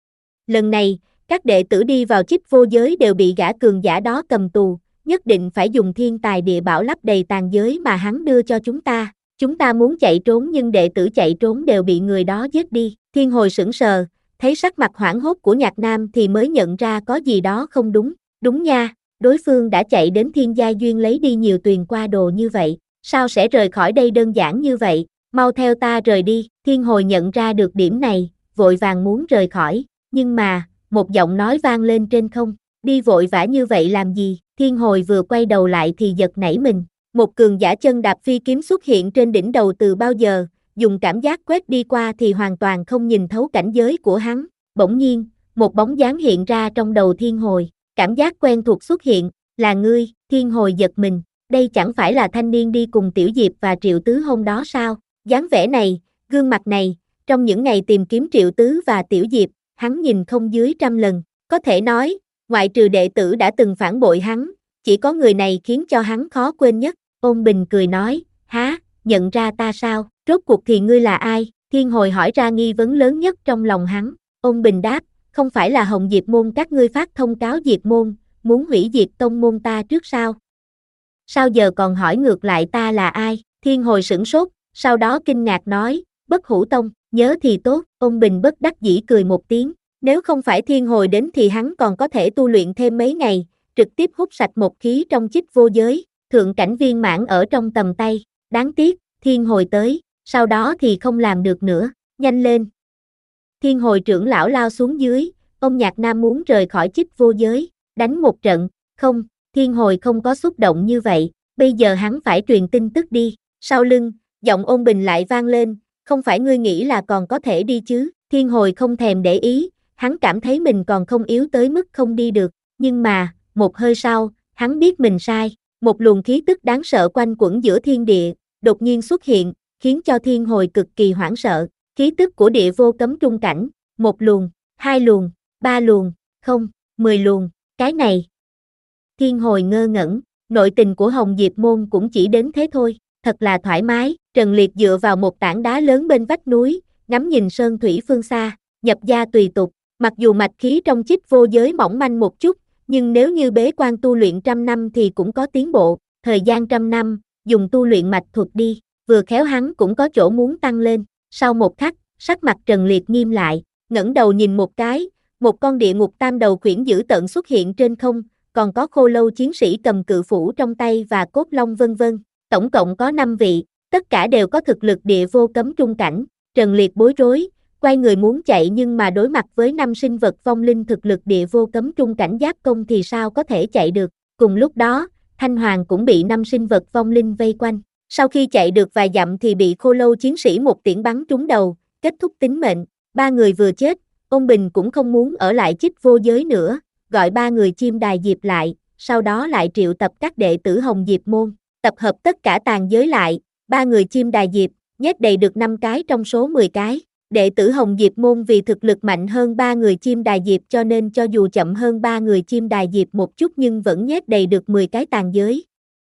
S2: Lần này, các đệ tử đi vào chích vô giới đều bị gã cường giả đó cầm tù, nhất định phải dùng thiên tài địa bảo lấp đầy tàn giới mà hắn đưa cho chúng ta. Chúng ta muốn chạy trốn nhưng đệ tử chạy trốn đều bị người đó giết đi. Thiên Hồi sững sờ, thấy sắc mặt hoảng hốt của Nhạc Nam thì mới nhận ra có gì đó không đúng. Đúng nha, đối phương đã chạy đến Thiên Gia Duyên lấy đi nhiều tuyền qua đồ như vậy, sao sẽ rời khỏi đây đơn giản như vậy? Mau theo ta rời đi. Thiên Hồi nhận ra được điểm này, vội vàng muốn rời khỏi, nhưng mà, một giọng nói vang lên trên không, đi vội vã như vậy làm gì? Thiên Hồi vừa quay đầu lại thì giật nảy mình, một cường giả chân đạp phi kiếm xuất hiện trên đỉnh đầu từ bao giờ, dùng cảm giác quét đi qua thì hoàn toàn không nhìn thấu cảnh giới của hắn. Bỗng nhiên, một bóng dáng hiện ra trong đầu Thiên Hồi, cảm giác quen thuộc xuất hiện, là ngươi. Thiên Hồi giật mình, đây chẳng phải là thanh niên đi cùng Tiểu Diệp và Triệu Tứ hôm đó sao? Dáng vẻ này, gương mặt này, trong những ngày tìm kiếm Triệu Tứ và Tiểu Diệp, hắn nhìn không dưới trăm lần, có thể nói, ngoại trừ đệ tử đã từng phản bội hắn, chỉ có người này khiến cho hắn khó quên nhất. Ôn Bình cười nói, há, nhận ra ta sao, rốt cuộc thì ngươi là ai? Thiên Hồi hỏi ra nghi vấn lớn nhất trong lòng hắn. Ôn Bình đáp, không phải là Hồng Diệp Môn các ngươi phát thông cáo diệt môn, muốn hủy diệt tông môn ta trước sao? Sao giờ còn hỏi ngược lại ta là ai? Thiên Hồi sửng sốt, sau đó kinh ngạc nói, Bất Hủ Tông, nhớ thì tốt. Ôn Bình bất đắc dĩ cười một tiếng, nếu không phải Thiên Hồi đến thì hắn còn có thể tu luyện thêm mấy ngày, trực tiếp hút sạch một khí trong chích vô giới, thượng cảnh viên mãn ở trong tầm tay. Đáng tiếc, Thiên Hồi tới, sau đó thì không làm được nữa, nhanh lên. Thiên Hồi trưởng lão lao xuống dưới, ông Nhạc Nam muốn rời khỏi chích vô giới, đánh một trận. Không, Thiên Hồi không có xúc động như vậy, bây giờ hắn phải truyền tin tức đi. Sau lưng, giọng Ôn Bình lại vang lên, không phải ngươi nghĩ là còn có thể đi chứ? Thiên Hồi không thèm để ý, hắn cảm thấy mình còn không yếu tới mức không đi được, nhưng mà, một hơi sau, hắn biết mình sai, một luồng khí tức đáng sợ quanh quẩn giữa thiên địa, đột nhiên xuất hiện, khiến cho Thiên Hồi cực kỳ hoảng sợ, khí tức của địa vô cấm trung cảnh, một luồng, hai luồng, ba luồng, không, mười luồng, cái này. Thiên Hồi ngơ ngẩn, nội tình của Hồng Diệp Môn cũng chỉ đến thế thôi, thật là thoải mái. Trần Liệt dựa vào một tảng đá lớn bên vách núi, ngắm nhìn sơn thủy phương xa, nhập gia tùy tục, mặc dù mạch khí trong chích vô giới mỏng manh một chút, Nhưng nếu như bế quan tu luyện trăm năm thì cũng có tiến bộ, thời gian trăm năm, dùng tu luyện mạch thuật đi, vừa khéo hắn cũng có chỗ muốn tăng lên. Sau một khắc, sắc mặt Trần Liệt nghiêm lại, ngẩng đầu nhìn một cái, một con địa ngục tam đầu khuyển dữ tợn xuất hiện trên không, còn có khô lâu chiến sĩ cầm cự phủ trong tay và cốt long vân vân, tổng cộng có năm vị, tất cả đều có thực lực địa vô cấm trung cảnh. Trần Liệt bối rối, quay người muốn chạy nhưng mà đối mặt với năm sinh vật vong linh thực lực địa vô cấm trung cảnh giáp công thì sao có thể chạy được. Cùng lúc đó, Thanh Hoàng cũng bị năm sinh vật vong linh vây quanh. Sau khi chạy được vài dặm thì bị khô lâu chiến sĩ một tiễn bắn trúng đầu, kết thúc tính mệnh. Ba người vừa chết, Ôn Bình cũng không muốn ở lại Chích Vô Giới nữa, gọi ba người Chim Đài Diệp lại, sau đó lại triệu tập các đệ tử Hồng Diệp môn, tập hợp tất cả tàn giới lại, ba người Chim Đài Diệp, nhét đầy được năm cái trong số mười cái. Đệ tử Hồng Diệp môn vì thực lực mạnh hơn ba người Chim Đài Diệp cho nên cho dù chậm hơn ba người Chim Đài Diệp một chút nhưng vẫn nhét đầy được mười cái tàn giới.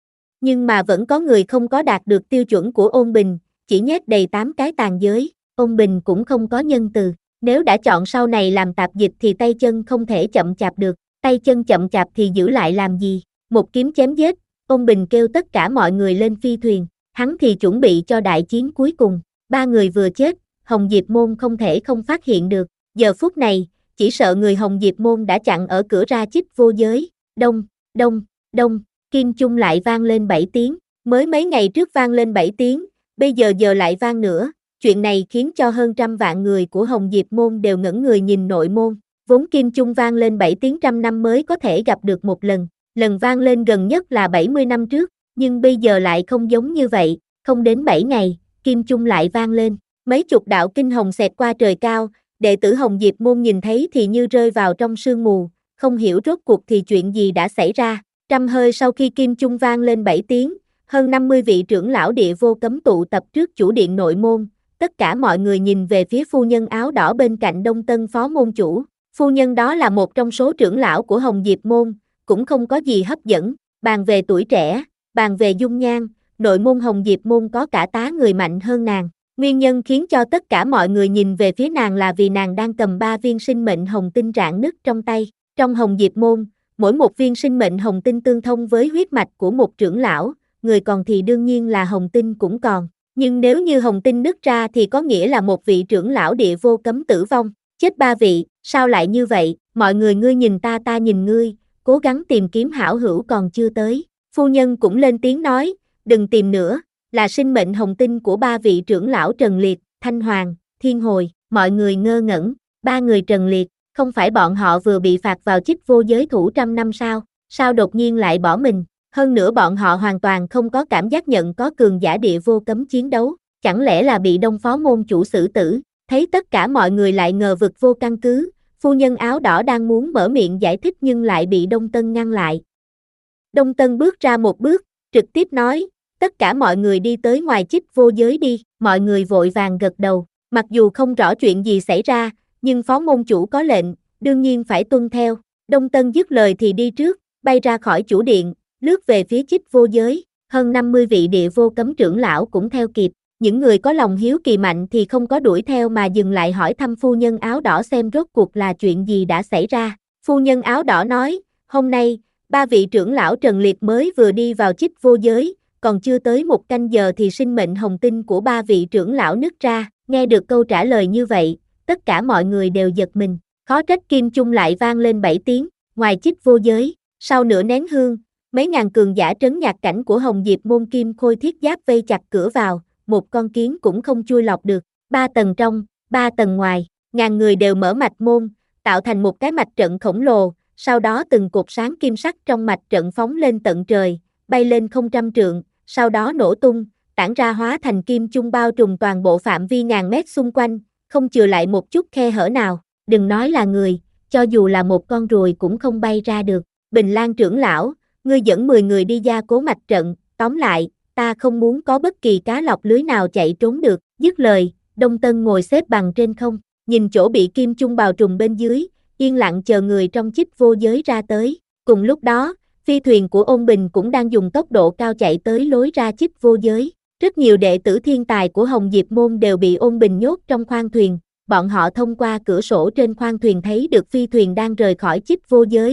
S2: Nhưng mà vẫn có người không có đạt được tiêu chuẩn của Ôn Bình, chỉ nhét đầy tám cái tàn giới. Ôn Bình cũng không có nhân từ, nếu đã chọn sau này làm tạp dịch thì tay chân không thể chậm chạp được, tay chân chậm chạp thì giữ lại làm gì, một kiếm chém giết. Ôn Bình kêu tất cả mọi người lên phi thuyền, hắn thì chuẩn bị cho đại chiến cuối cùng. Ba người vừa chết, Hồng Diệp môn không thể không phát hiện được, giờ phút này, chỉ sợ người Hồng Diệp môn đã chặn ở cửa ra Chích Vô Giới. Đông, đông, đông, kim chung lại vang lên bảy tiếng, mới mấy ngày trước vang lên bảy tiếng, bây giờ giờ lại vang nữa. Chuyện này khiến cho hơn trăm vạn người của Hồng Diệp môn đều ngẩn người nhìn nội môn, vốn kim chung vang lên bảy tiếng trăm năm mới có thể gặp được một lần, lần vang lên gần nhất là bảy mươi năm trước, nhưng bây giờ lại không giống như vậy, không đến bảy ngày, kim chung lại vang lên, mấy chục đạo kinh hồng xẹt qua trời cao, đệ tử Hồng Diệp môn nhìn thấy thì như rơi vào trong sương mù, không hiểu rốt cuộc thì chuyện gì đã xảy ra. Trăm hơi sau khi kim chung vang lên bảy tiếng, hơn năm mươi vị trưởng lão địa vô cấm tụ tập trước chủ điện nội môn. Tất cả mọi người nhìn về phía phu nhân áo đỏ bên cạnh Đông Tân phó môn chủ. Phu nhân đó là một trong số trưởng lão của Hồng Diệp môn, cũng không có gì hấp dẫn. Bàn về tuổi trẻ, bàn về dung nhan, nội môn Hồng Diệp môn có cả tá người mạnh hơn nàng. Nguyên nhân khiến cho tất cả mọi người nhìn về phía nàng là vì nàng đang cầm ba viên sinh mệnh hồng tinh rạn nứt trong tay. Trong Hồng Diệp môn, mỗi một viên sinh mệnh hồng tinh tương thông với huyết mạch của một trưởng lão, người còn thì đương nhiên là hồng tinh cũng còn. Nhưng nếu như hồng tinh nứt ra thì có nghĩa là một vị trưởng lão địa vô cấm tử vong. Chết ba vị, sao lại như vậy? Mọi người ngươi nhìn ta ta nhìn ngươi, cố gắng tìm kiếm hảo hữu còn chưa tới. Phu nhân cũng lên tiếng nói, đừng tìm nữa, là sinh mệnh hồng tinh của ba vị trưởng lão Trần Liệt, Thanh Hoàng, Thiên Hồi. Mọi người ngơ ngẩn, ba người Trần Liệt, không phải bọn họ vừa bị phạt vào Chích Vô Giới thủ trăm năm sao? Sao đột nhiên lại bỏ mình? Hơn nữa bọn họ hoàn toàn không có cảm giác nhận có cường giả địa vô cấm chiến đấu, chẳng lẽ là bị Đông phó môn chủ xử tử? Thấy tất cả mọi người lại ngờ vực vô căn cứ, phu nhân áo đỏ đang muốn mở miệng giải thích nhưng lại bị Đông Tân ngăn lại. Đông Tân bước ra một bước, trực tiếp nói, tất cả mọi người đi tới ngoài Chích Vô Giới đi. Mọi người vội vàng gật đầu, mặc dù không rõ chuyện gì xảy ra, nhưng phó môn chủ có lệnh, đương nhiên phải tuân theo. Đông Tân dứt lời thì đi trước, bay ra khỏi chủ điện, lướt về phía Chích Vô Giới. Hơn năm mươi vị địa vô cấm trưởng lão cũng theo kịp. Những người có lòng hiếu kỳ mạnh thì không có đuổi theo mà dừng lại hỏi thăm phu nhân áo đỏ xem rốt cuộc là chuyện gì đã xảy ra. Phu nhân áo đỏ nói, hôm nay, ba vị trưởng lão Trần Liệt mới vừa đi vào Chích Vô Giới, còn chưa tới một canh giờ thì sinh mệnh hồng tinh của ba vị trưởng lão nứt ra. Nghe được câu trả lời như vậy, tất cả mọi người đều giật mình. Khó trách kim chung lại vang lên bảy tiếng, ngoài Chích Vô Giới. Sau nửa nén hương, mấy ngàn cường giả trấn nhạc cảnh của Hồng Diệp môn kim khôi thiết giáp vây chặt cửa vào, một con kiến cũng không chui lọt được. Ba tầng trong, ba tầng ngoài, ngàn người đều mở mạch môn, tạo thành một cái mạch trận khổng lồ, sau đó từng cột sáng kim sắc trong mạch trận phóng lên tận trời, bay lên không trăm trượng, sau đó nổ tung, tản ra hóa thành kim chung bao trùm toàn bộ phạm vi ngàn mét xung quanh, không chừa lại một chút khe hở nào. Đừng nói là người, cho dù là một con ruồi cũng không bay ra được. Bình Lan trưởng lão, ngươi dẫn mười người đi gia cố mạch trận, tóm lại, ta không muốn có bất kỳ cá lọc lưới nào chạy trốn được. Dứt lời, Đông Tân ngồi xếp bằng trên không, nhìn chỗ bị kim chung bào trùm bên dưới, yên lặng chờ người trong Chích Vô Giới ra tới. Cùng lúc đó, phi thuyền của Ôn Bình cũng đang dùng tốc độ cao chạy tới lối ra Chích Vô Giới. Rất nhiều đệ tử thiên tài của Hồng Diệp môn đều bị Ôn Bình nhốt trong khoang thuyền. Bọn họ thông qua cửa sổ trên khoang thuyền thấy được phi thuyền đang rời khỏi Chích Vô Giới,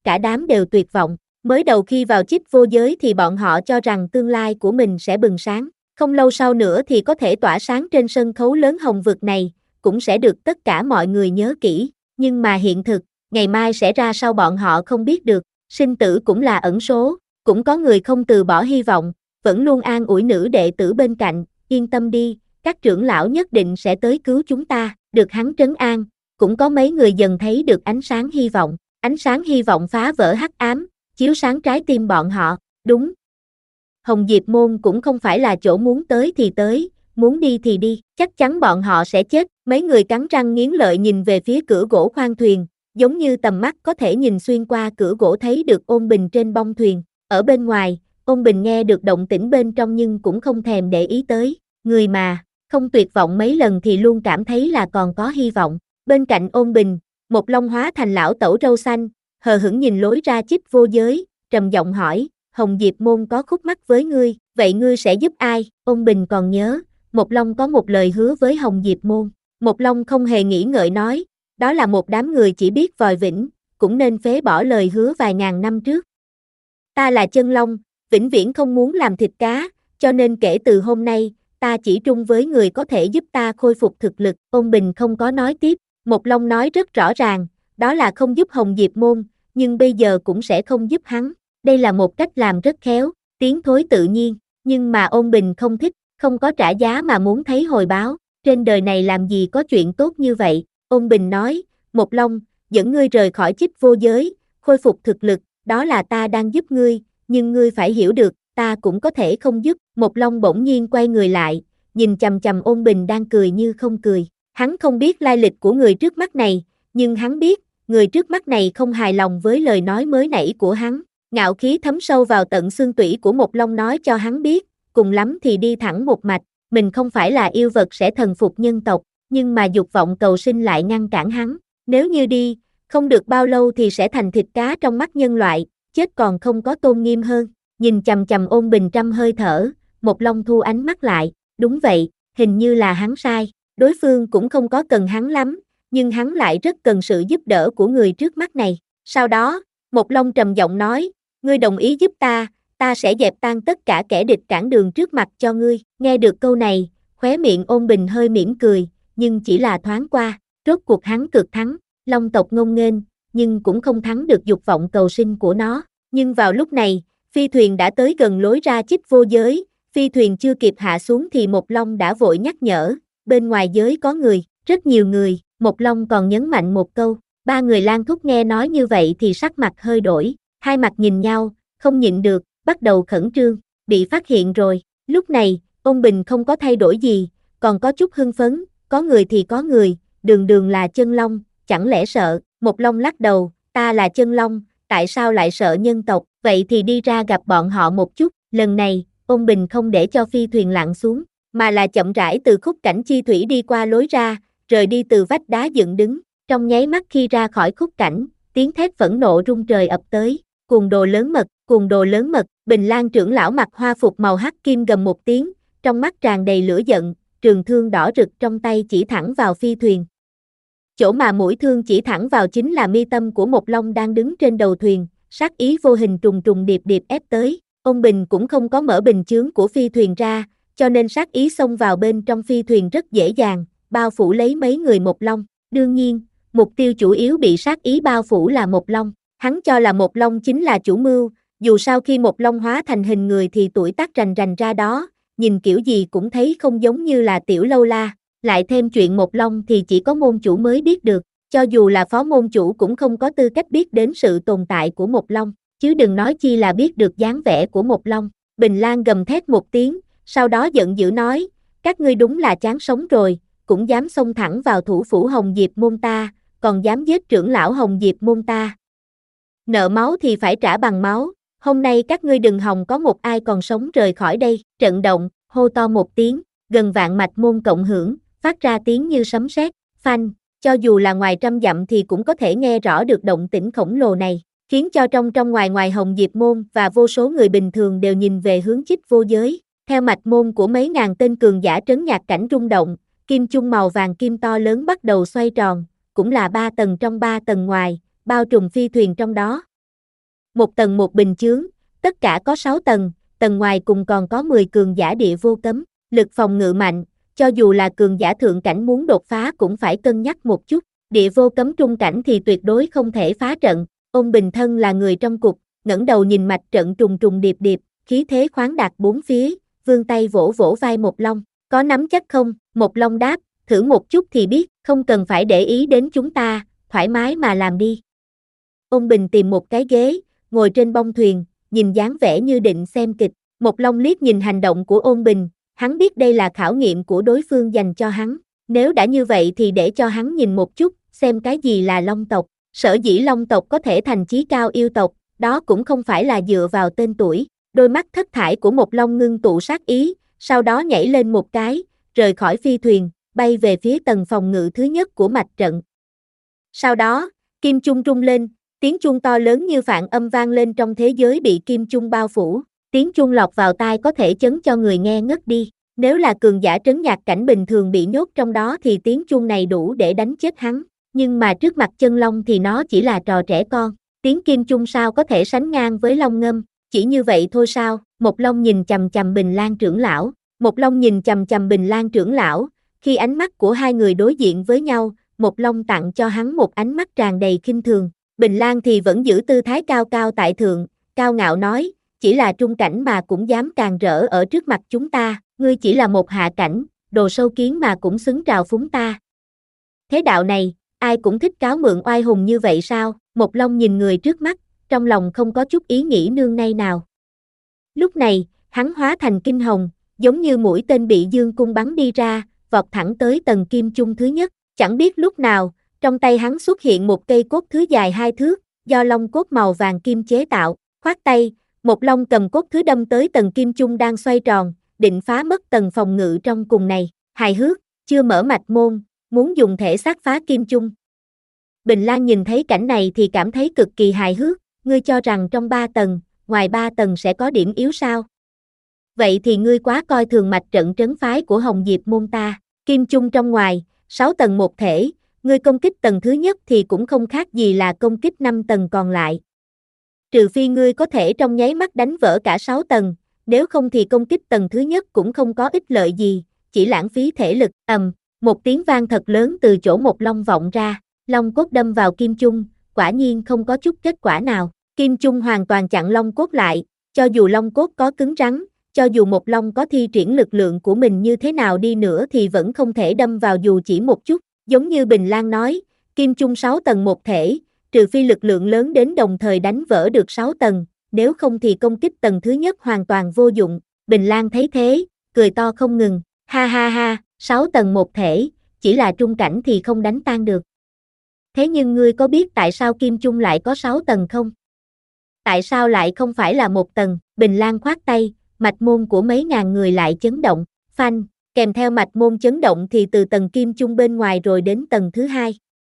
S2: cả đám đều tuyệt vọng. Mới đầu khi vào chích vô giới thì bọn họ cho rằng tương lai của mình sẽ bừng sáng. Không lâu sau nữa thì có thể tỏa sáng trên sân khấu lớn hồng vực này, cũng sẽ được tất cả mọi người nhớ kỹ. Nhưng mà hiện thực, ngày mai sẽ ra sao bọn họ không biết được. Sinh tử cũng là ẩn số, cũng có người không từ bỏ hy vọng, vẫn luôn an ủi nữ đệ tử bên cạnh, yên tâm đi, các trưởng lão nhất định sẽ tới cứu chúng ta, được hắn trấn an. Cũng có mấy người dần thấy được ánh sáng hy vọng, ánh sáng hy vọng phá vỡ hắc ám, chiếu sáng trái tim bọn họ. Đúng, Hồng Diệp Môn cũng không phải là chỗ muốn tới thì tới, muốn đi thì đi, chắc chắn bọn họ sẽ chết. Mấy người cắn răng nghiến lợi nhìn về phía cửa gỗ khoang thuyền, giống như tầm mắt có thể nhìn xuyên qua cửa gỗ thấy được Ôn Bình trên bông thuyền. Ở bên ngoài, Ôn Bình nghe được động tĩnh bên trong nhưng cũng không thèm để ý tới. Người mà không tuyệt vọng mấy lần thì luôn cảm thấy là còn có hy vọng. Bên cạnh Ôn Bình, một Long hóa thành lão tẩu râu xanh, hờ hững nhìn lối ra chích vô giới, trầm giọng hỏi, Hồng Diệp Môn có khúc mắc với ngươi, vậy ngươi sẽ giúp ai? Ôn Bình còn nhớ, Một Long có một lời hứa với Hồng Diệp Môn. Một Long không hề nghĩ ngợi nói, đó là một đám người chỉ biết vòi vĩnh, cũng nên phế bỏ lời hứa vài ngàn năm trước. Ta là chân long, vĩnh viễn không muốn làm thịt cá, cho nên kể từ hôm nay, ta chỉ trung với người có thể giúp ta khôi phục thực lực. Ôn Bình không có nói tiếp, Một Long nói rất rõ ràng, đó là không giúp Hồng Diệp Môn, nhưng bây giờ cũng sẽ không giúp hắn. Đây là một cách làm rất khéo, tiến thối tự nhiên, nhưng mà Ôn Bình không thích, không có trả giá mà muốn thấy hồi báo, trên đời này làm gì có chuyện tốt như vậy. Ôn Bình nói, Một Long, dẫn ngươi rời khỏi chích vô giới, khôi phục thực lực, đó là ta đang giúp ngươi, nhưng ngươi phải hiểu được, ta cũng có thể không giúp. Một Long bỗng nhiên quay người lại, nhìn chằm chằm Ôn Bình đang cười như không cười. Hắn không biết lai lịch của người trước mắt này, nhưng hắn biết, người trước mắt này không hài lòng với lời nói mới nãy của hắn. Ngạo khí thấm sâu vào tận xương tủy của Một Long nói cho hắn biết, cùng lắm thì đi thẳng một mạch, mình không phải là yêu vật sẽ thần phục nhân tộc, nhưng mà dục vọng cầu sinh lại ngăn cản hắn. Nếu như đi, không được bao lâu thì sẽ thành thịt cá trong mắt nhân loại, chết còn không có tôn nghiêm hơn. Nhìn chằm chằm Ôn Bình trăm hơi thở, Một Long thu ánh mắt lại, đúng vậy, hình như là hắn sai, đối phương cũng không có cần hắn lắm, nhưng hắn lại rất cần sự giúp đỡ của người trước mắt này. Sau đó, Một Long trầm giọng nói, ngươi đồng ý giúp ta, ta sẽ dẹp tan tất cả kẻ địch cản đường trước mặt cho ngươi. Nghe được câu này, khóe miệng Ôn Bình hơi mỉm cười, nhưng chỉ là thoáng qua, rốt cuộc hắn cực thắng, Long tộc ngông nghênh, nhưng cũng không thắng được dục vọng cầu sinh của nó. Nhưng vào lúc này, phi thuyền đã tới gần lối ra chích vô giới, phi thuyền chưa kịp hạ xuống thì Một Long đã vội nhắc nhở, bên ngoài giới có người, rất nhiều người. Một Long còn nhấn mạnh một câu, ba người Lan Thúc nghe nói như vậy thì sắc mặt hơi đổi, hai mặt nhìn nhau, không nhịn được, bắt đầu khẩn trương, bị phát hiện rồi. Lúc này, Ôn Bình không có thay đổi gì, còn có chút hưng phấn, có người thì có người, đường đường là chân long, chẳng lẽ sợ? Một Long lắc đầu, ta là chân long, tại sao lại sợ nhân tộc, vậy thì đi ra gặp bọn họ một chút. Lần này, Ôn Bình không để cho phi thuyền lặn xuống, mà là chậm rãi từ khúc cảnh chi thủy đi qua lối ra, rời đi từ vách đá dựng đứng. Trong nháy mắt khi ra khỏi khúc cảnh, tiếng thét phẫn nộ rung trời ập tới, cuồng đồ lớn mật, cuồng đồ lớn mật. Bình Lan trưởng lão mặc hoa phục màu hắc kim gầm một tiếng, trong mắt tràn đầy lửa giận, trường thương đỏ rực trong tay chỉ thẳng vào phi thuyền. Chỗ mà mũi thương chỉ thẳng vào chính là mi tâm của Một Long đang đứng trên đầu thuyền, sát ý vô hình trùng trùng điệp điệp ép tới. Ôn Bình cũng không có mở bình chướng của phi thuyền ra, cho nên sát ý xông vào bên trong phi thuyền rất dễ dàng, bao phủ lấy mấy người Một Long. Đương nhiên, mục tiêu chủ yếu bị sát ý bao phủ là Một Long. Hắn cho là Một Long chính là chủ mưu, dù sao khi Một Long hóa thành hình người thì tuổi tác rành rành ra đó, nhìn kiểu gì cũng thấy không giống như là tiểu lâu la. Lại thêm chuyện Một Long thì chỉ có môn chủ mới biết được, cho dù là phó môn chủ cũng không có tư cách biết đến sự tồn tại của Một Long, chứ đừng nói chi là biết được dáng vẻ của Một Long. Bình Lan gầm thét một tiếng, sau đó giận dữ nói, các ngươi đúng là chán sống rồi, cũng dám xông thẳng vào thủ phủ Hồng Diệp Môn ta, còn dám giết trưởng lão Hồng Diệp Môn ta. Nợ máu thì phải trả bằng máu, hôm nay các ngươi đừng hòng có một ai còn sống rời khỏi đây. Trận động, hô to một tiếng, gần vạn mạch môn cộng hưởng, phát ra tiếng như sấm sét, phanh, cho dù là ngoài trăm dặm thì cũng có thể nghe rõ được động tĩnh khổng lồ này, khiến cho trong trong ngoài ngoài Hồng Diệp Môn và vô số người bình thường đều nhìn về hướng chích vô giới. Theo mạch môn của mấy ngàn tên cường giả trấn nhạc cảnh rung động, kim chung màu vàng kim to lớn bắt đầu xoay tròn, cũng là ba tầng trong ba tầng ngoài, bao trùm phi thuyền trong đó. một tầng một bình chướng, tất cả có sáu tầng, tầng ngoài cùng còn có mười cường giả địa vô cấm, lực phòng ngự mạnh, cho dù là cường giả thượng cảnh muốn đột phá cũng phải cân nhắc một chút, địa vô cấm trung cảnh thì tuyệt đối không thể phá trận. Ôn Bình thân là người trong cục, ngẩng đầu nhìn mạch trận trùng trùng điệp điệp, khí thế khoáng đạt bốn phía, vươn tay vỗ vỗ vai Một Long, có nắm chắc không? Một Long đáp, thử một chút thì biết, không cần phải để ý đến chúng ta, thoải mái mà làm đi. Ôn Bình tìm một cái ghế, ngồi trên bông thuyền, nhìn dáng vẻ như định xem kịch. Một Long liếc nhìn hành động của Ôn Bình, hắn biết đây là khảo nghiệm của đối phương dành cho hắn. Nếu đã như vậy thì để cho hắn nhìn một chút, xem cái gì là Long tộc. Sở dĩ Long tộc có thể thành chí cao yêu tộc, đó cũng không phải là dựa vào tên tuổi. Đôi mắt thất thải của Một Long ngưng tụ sát ý, sau đó nhảy lên một cái, rời khỏi phi thuyền, bay về phía tầng phòng ngự thứ nhất của mạch trận. Sau đó, kim chung rung lên, tiếng chuông to lớn như phạn âm vang lên trong thế giới bị kim chung bao phủ. Tiếng chuông lọt vào tai có thể chấn cho người nghe ngất đi. Nếu là cường giả trấn nhạc cảnh bình thường bị nhốt trong đó thì tiếng chuông này đủ để đánh chết hắn. Nhưng mà trước mặt chân long thì nó chỉ là trò trẻ con. Tiếng kim chung sao có thể sánh ngang với long ngâm, chỉ như vậy thôi sao? Một Long nhìn chằm chằm Bình Lan trưởng lão. Một Long nhìn chằm chằm Bình Lan trưởng lão, khi ánh mắt của hai người đối diện với nhau, Một Long tặng cho hắn một ánh mắt tràn đầy khinh thường. Bình Lan thì vẫn giữ tư thái cao cao tại thượng, cao ngạo nói, chỉ là trung cảnh mà cũng dám càn rỡ ở trước mặt chúng ta, ngươi chỉ là một hạ cảnh, đồ sâu kiến mà cũng xứng trào phúng ta. Thế đạo này, ai cũng thích cáo mượn oai hùng như vậy sao? Một Long nhìn người trước mắt, trong lòng không có chút ý nghĩ nương nay nào. Lúc này, hắn hóa thành kinh hồng, giống như mũi tên bị dương cung bắn đi ra, vọt thẳng tới tầng kim chung thứ nhất. Chẳng biết lúc nào, trong tay hắn xuất hiện một cây cốt thứ dài hai thước, do long cốt màu vàng kim chế tạo, khoát tay, Một Long cầm cốt thứ đâm tới tầng kim chung đang xoay tròn, định phá mất tầng phòng ngự trong cùng này. Hài hước, chưa mở mạch môn, muốn dùng thể xác phá kim chung. Bình Lan nhìn thấy cảnh này thì cảm thấy cực kỳ hài hước, ngươi cho rằng trong ba tầng, ngoài ba tầng sẽ có điểm yếu sao? Vậy thì ngươi quá coi thường mạch trận trấn phái của Hồng Diệp môn ta, kim chung trong ngoài, sáu tầng một thể, ngươi công kích tầng thứ nhất thì cũng không khác gì là công kích năm tầng còn lại. Trừ phi ngươi có thể trong nháy mắt đánh vỡ cả sáu tầng, nếu không thì công kích tầng thứ nhất cũng không có ích lợi gì, chỉ lãng phí thể lực. Ầm, một tiếng vang thật lớn từ chỗ Một Long vọng ra, long cốt đâm vào kim chung, quả nhiên không có chút kết quả nào. Kim chung hoàn toàn chặn long cốt lại, cho dù long cốt có cứng rắn, cho dù Một Long có thi triển lực lượng của mình như thế nào đi nữa thì vẫn không thể đâm vào dù chỉ một chút. Giống như Bình Lan nói, kim chung sáu tầng một thể, trừ phi lực lượng lớn đến đồng thời đánh vỡ được sáu tầng, nếu không thì công kích tầng thứ nhất hoàn toàn vô dụng. Bình Lan thấy thế, cười to không ngừng, ha ha ha, sáu tầng một thể, chỉ là trung cảnh thì không đánh tan được. Thế nhưng ngươi có biết tại sao kim chung lại có sáu tầng không? Tại sao lại không phải là một tầng? Bình Lan khoát tay, mạch môn của mấy ngàn người lại chấn động, phanh, kèm theo mạch môn chấn động thì từ tầng kim chung bên ngoài rồi đến tầng thứ hai.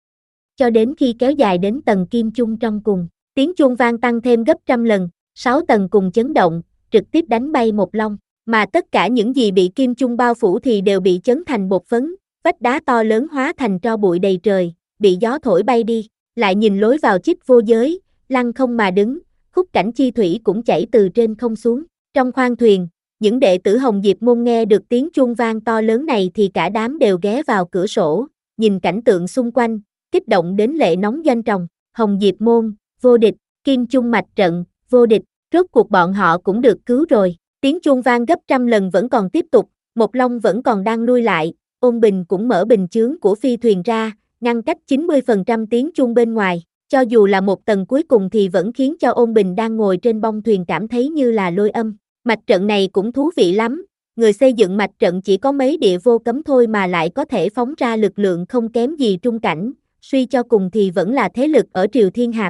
S2: Cho đến khi kéo dài đến tầng kim chung trong cùng, tiếng chuông vang tăng thêm gấp trăm lần, sáu tầng cùng chấn động, trực tiếp đánh bay Một Long, mà tất cả những gì bị kim chung bao phủ thì đều bị chấn thành bột phấn, vách đá to lớn hóa thành tro bụi đầy trời, bị gió thổi bay đi. Lại nhìn lối vào chích vô giới, lăng không mà đứng, khúc cảnh chi thủy cũng chảy từ trên không xuống. Trong khoang thuyền, những đệ tử Hồng Diệp môn nghe được tiếng chuông vang to lớn này thì cả đám đều ghé vào cửa sổ, nhìn cảnh tượng xung quanh, kích động đến lệ nóng doanh tròng. Hồng Diệp môn, vô địch, kim chung mạch trận, vô địch, rốt cuộc bọn họ cũng được cứu rồi. Tiếng chuông vang gấp trăm lần vẫn còn tiếp tục, Một Long vẫn còn đang lui lại, Ôn Bình cũng mở bình chướng của phi thuyền ra, ngăn cách chín mươi phần trăm tiếng chuông bên ngoài. Cho dù là một tầng cuối cùng thì vẫn khiến cho Ôn Bình đang ngồi trên bông thuyền cảm thấy như là lôi âm. Mạch trận này cũng thú vị lắm, người xây dựng mạch trận chỉ có mấy địa vô cấm thôi mà lại có thể phóng ra lực lượng không kém gì trung cảnh, suy cho cùng thì vẫn là thế lực ở Triều Thiên Hạp.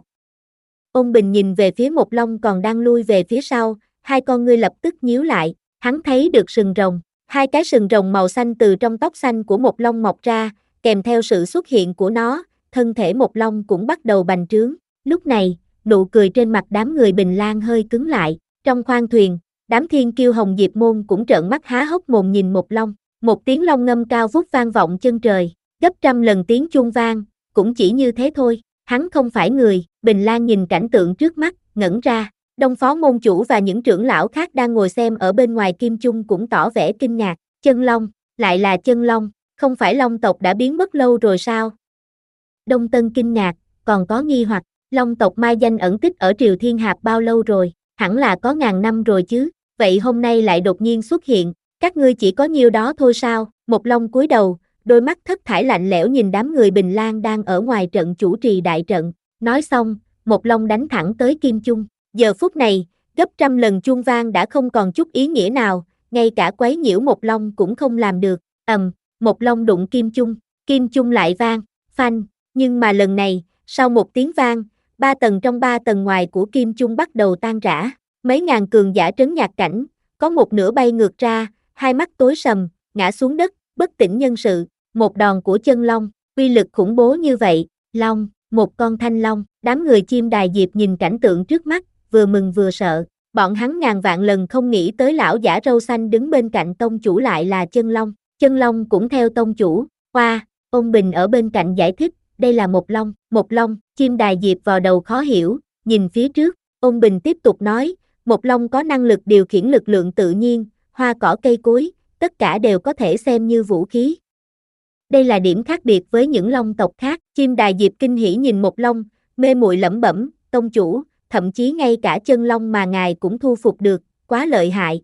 S2: Ôn Bình nhìn về phía Một Long còn đang lui về phía sau, hai con ngươi lập tức nhíu lại, hắn thấy được sừng rồng, hai cái sừng rồng màu xanh từ trong tóc xanh của Một Long mọc ra, kèm theo sự xuất hiện của nó, thân thể Một Long cũng bắt đầu bành trướng. Lúc này, nụ cười trên mặt đám người Bình Lan hơi cứng lại, trong khoang thuyền, đám thiên kiêu Hồng Diệp môn cũng trợn mắt há hốc mồm nhìn Một Long, một tiếng long ngâm cao vút vang vọng chân trời, gấp trăm lần tiếng chuông vang, cũng chỉ như thế thôi. hắn không phải người. Bình Lan nhìn cảnh tượng trước mắt, ngẩn ra. Đông phó môn chủ và những trưởng lão khác đang ngồi xem ở bên ngoài kim chung cũng tỏ vẻ kinh ngạc. Chân long, lại là chân long, không phải long tộc đã biến mất lâu rồi sao? Đông Tân kinh ngạc, còn có nghi hoặc, long tộc mai danh ẩn tích ở Triều Thiên Hạp bao lâu rồi, hẳn là có ngàn năm rồi chứ, vậy hôm nay lại đột nhiên xuất hiện, các ngươi chỉ có nhiêu đó thôi sao? Một Long cúi đầu, đôi mắt thất thải lạnh lẽo nhìn đám người Bình Lan đang ở ngoài trận chủ trì đại trận, nói xong, Một Long đánh thẳng tới kim chung, giờ phút này, gấp trăm lần chuông vang đã không còn chút ý nghĩa nào, ngay cả quấy nhiễu Một Long cũng không làm được, ầm, Một Long đụng kim chung, kim chung lại vang, phanh, nhưng mà lần này, sau một tiếng vang, ba tầng trong ba tầng ngoài của kim chung bắt đầu tan rã, mấy ngàn cường giả trấn nhạc cảnh, có một nửa bay ngược ra, hai mắt tối sầm, ngã xuống đất, bất tỉnh nhân sự, một đòn của chân long, uy lực khủng bố như vậy, long, một con thanh long, đám người chim đài diệp nhìn cảnh tượng trước mắt, vừa mừng vừa sợ, bọn hắn ngàn vạn lần không nghĩ tới lão giả râu xanh đứng bên cạnh tông chủ lại là chân long, chân long cũng theo tông chủ, hoa, ông Bình ở bên cạnh giải thích, đây là một long, một long, chim đài diệp vào đầu khó hiểu, nhìn phía trước, ông Bình tiếp tục nói, một long có năng lực điều khiển lực lượng tự nhiên, hoa cỏ cây cối, tất cả đều có thể xem như vũ khí. Đây là điểm khác biệt với những long tộc khác, chim đài diệp kinh hỉ nhìn một long, mê muội lẩm bẩm, tông chủ, thậm chí ngay cả chân long mà ngài cũng thu phục được, quá lợi hại.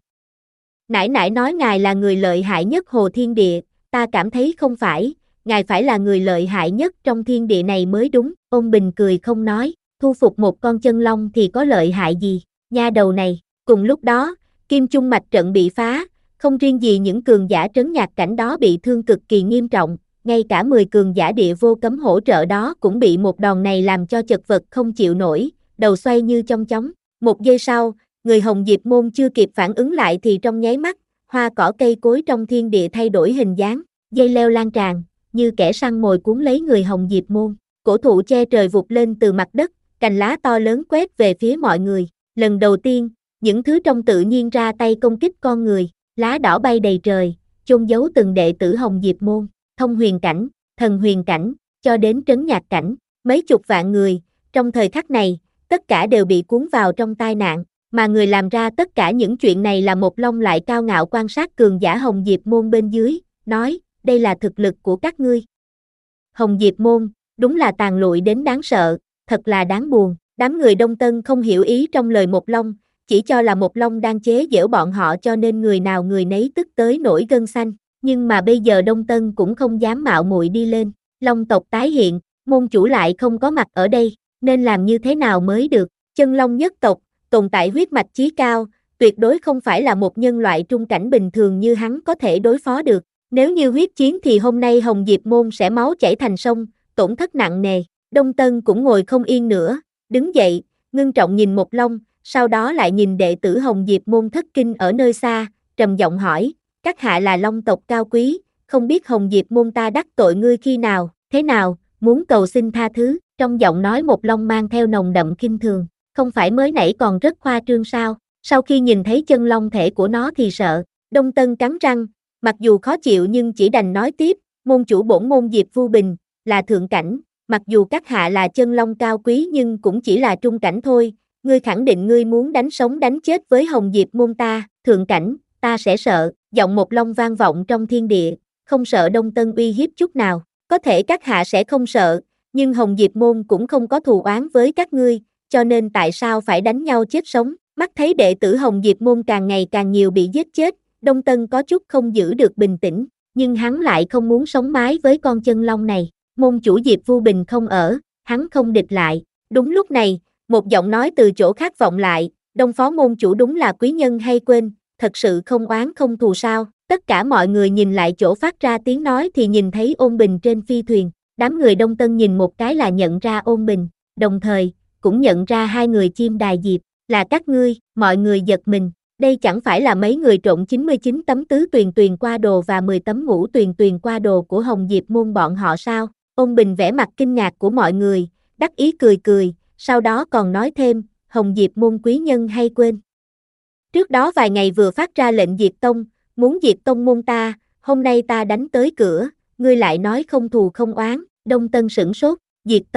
S2: Nãi nãi nói ngài là người lợi hại nhất hồ thiên địa, ta cảm thấy không phải, ngài phải là người lợi hại nhất trong thiên địa này mới đúng, ôn bình cười không nói, thu phục một con chân long thì có lợi hại gì, nha đầu này, cùng lúc đó, kim chung mạch trận bị phá, không riêng gì những cường giả trấn nhạc cảnh đó bị thương cực kỳ nghiêm trọng, ngay cả mười cường giả địa vô cấm hỗ trợ đó cũng bị một đòn này làm cho chật vật không chịu nổi, đầu xoay như chong chóng. Một giây sau, người Hồng Diệp môn chưa kịp phản ứng lại thì trong nháy mắt, hoa cỏ cây cối trong thiên địa thay đổi hình dáng, dây leo lan tràn, như kẻ săn mồi cuốn lấy người Hồng Diệp môn. Cổ thụ che trời vụt lên từ mặt đất, cành lá to lớn quét về phía mọi người. Lần đầu tiên, những thứ trong tự nhiên ra tay công kích con người, lá đỏ bay đầy trời, chôn giấu từng đệ tử Hồng Diệp môn, thông huyền cảnh, thần huyền cảnh, cho đến trấn nhạc cảnh, mấy chục vạn người, trong thời khắc này, tất cả đều bị cuốn vào trong tai nạn, mà người làm ra tất cả những chuyện này là một long lại cao ngạo quan sát cường giả Hồng Diệp môn bên dưới, nói, đây là thực lực của các ngươi. Hồng Diệp môn, đúng là tàn lụi đến đáng sợ, thật là đáng buồn, đám người Đông Tân không hiểu ý trong lời một long, chỉ cho là một long đang chế giễu bọn họ cho nên người nào người nấy tức tới nổi gân xanh, nhưng mà bây giờ Đông Tân cũng không dám mạo muội đi lên, long tộc tái hiện, môn chủ lại không có mặt ở đây, nên làm như thế nào mới được, chân long nhất tộc, tồn tại huyết mạch chí cao, tuyệt đối không phải là một nhân loại trung cảnh bình thường như hắn có thể đối phó được, nếu như huyết chiến thì hôm nay Hồng Diệp môn sẽ máu chảy thành sông, tổn thất nặng nề, Đông Tân cũng ngồi không yên nữa, đứng dậy, ngưng trọng nhìn một long, sau đó lại nhìn đệ tử Hồng Diệp môn thất kinh ở nơi xa, trầm giọng hỏi, các hạ là long tộc cao quý, không biết Hồng Diệp môn ta đắc tội ngươi khi nào, thế nào, muốn cầu xin tha thứ, trong giọng nói một long mang theo nồng đậm khinh thường, không phải mới nãy còn rất khoa trương sao, sau khi nhìn thấy chân long thể của nó thì sợ, Đông Tân cắn răng, mặc dù khó chịu nhưng chỉ đành nói tiếp, môn chủ bổn môn Diệp Vu Bình, là thượng cảnh, mặc dù các hạ là chân long cao quý nhưng cũng chỉ là trung cảnh thôi, ngươi khẳng định ngươi muốn đánh sống đánh chết với Hồng Diệp môn ta, thượng cảnh, ta sẽ sợ, giọng một long vang vọng trong thiên địa, không sợ Đông Tân uy hiếp chút nào, có thể các hạ sẽ không sợ, nhưng Hồng Diệp môn cũng không có thù oán với các ngươi, cho nên tại sao phải đánh nhau chết sống, mắt thấy đệ tử Hồng Diệp môn càng ngày càng nhiều bị giết chết, Đông Tân có chút không giữ được bình tĩnh, nhưng hắn lại không muốn sống mái với con chân long này, môn chủ Diệp Vu Bình không ở, hắn không địch lại, đúng lúc này, một giọng nói từ chỗ khác vọng lại, Đông phó môn chủ đúng là quý nhân hay quên, thật sự không oán không thù sao, tất cả mọi người nhìn lại chỗ phát ra tiếng nói thì nhìn thấy Ôn Bình trên phi thuyền, đám người Đông Tân nhìn một cái là nhận ra Ôn Bình, đồng thời, cũng nhận ra hai người chim đài diệp, là các ngươi, mọi người giật mình, đây chẳng phải là mấy người trộn chín mươi chín tấm tứ tuyền tuyền qua đồ và mười tấm ngũ tuyền tuyền qua đồ của Hồng Diệp môn bọn họ sao, Ôn Bình vẻ mặt kinh ngạc của mọi người, đắc ý cười cười, sau đó còn nói thêm, Hồng Diệp môn quý nhân hay quên. Trước đó vài ngày vừa phát ra lệnh diệt tông, muốn diệt tông môn ta, hôm nay ta đánh tới cửa, ngươi lại nói không thù không oán, Đông Tân sửng sốt, diệt tông,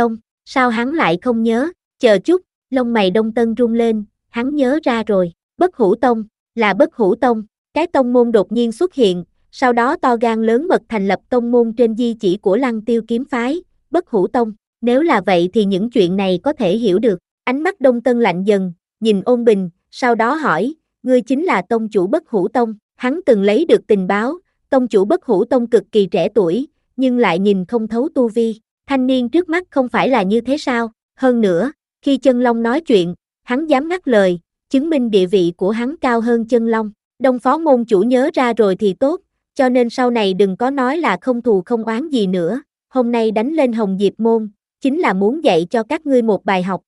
S2: Sao hắn lại không nhớ? Chờ chút, lông mày Đông Tân rung lên, hắn nhớ ra rồi, Bất Hủ Tông, là Bất Hủ Tông, cái tông môn đột nhiên xuất hiện, sau đó to gan lớn mật thành lập tông môn trên di chỉ của Lăng Tiêu kiếm phái, Bất Hủ Tông, nếu là vậy thì những chuyện này có thể hiểu được, ánh mắt Đông Tân lạnh dần, nhìn Ôn Bình, sau đó hỏi, ngươi chính là tông chủ Bất Hủ Tông, hắn từng lấy được tình báo, tông chủ Bất Hủ Tông cực kỳ trẻ tuổi, nhưng lại nhìn không thấu tu vi, thanh niên trước mắt không phải là như thế sao, hơn nữa, khi Chân Long nói chuyện, hắn dám ngắt lời, chứng minh địa vị của hắn cao hơn Chân Long, Đông phó môn chủ nhớ ra rồi thì tốt, cho nên sau này đừng có nói là không thù không oán gì nữa, hôm nay đánh lên Hồng Diệp môn, chính là muốn dạy cho các ngươi một bài học.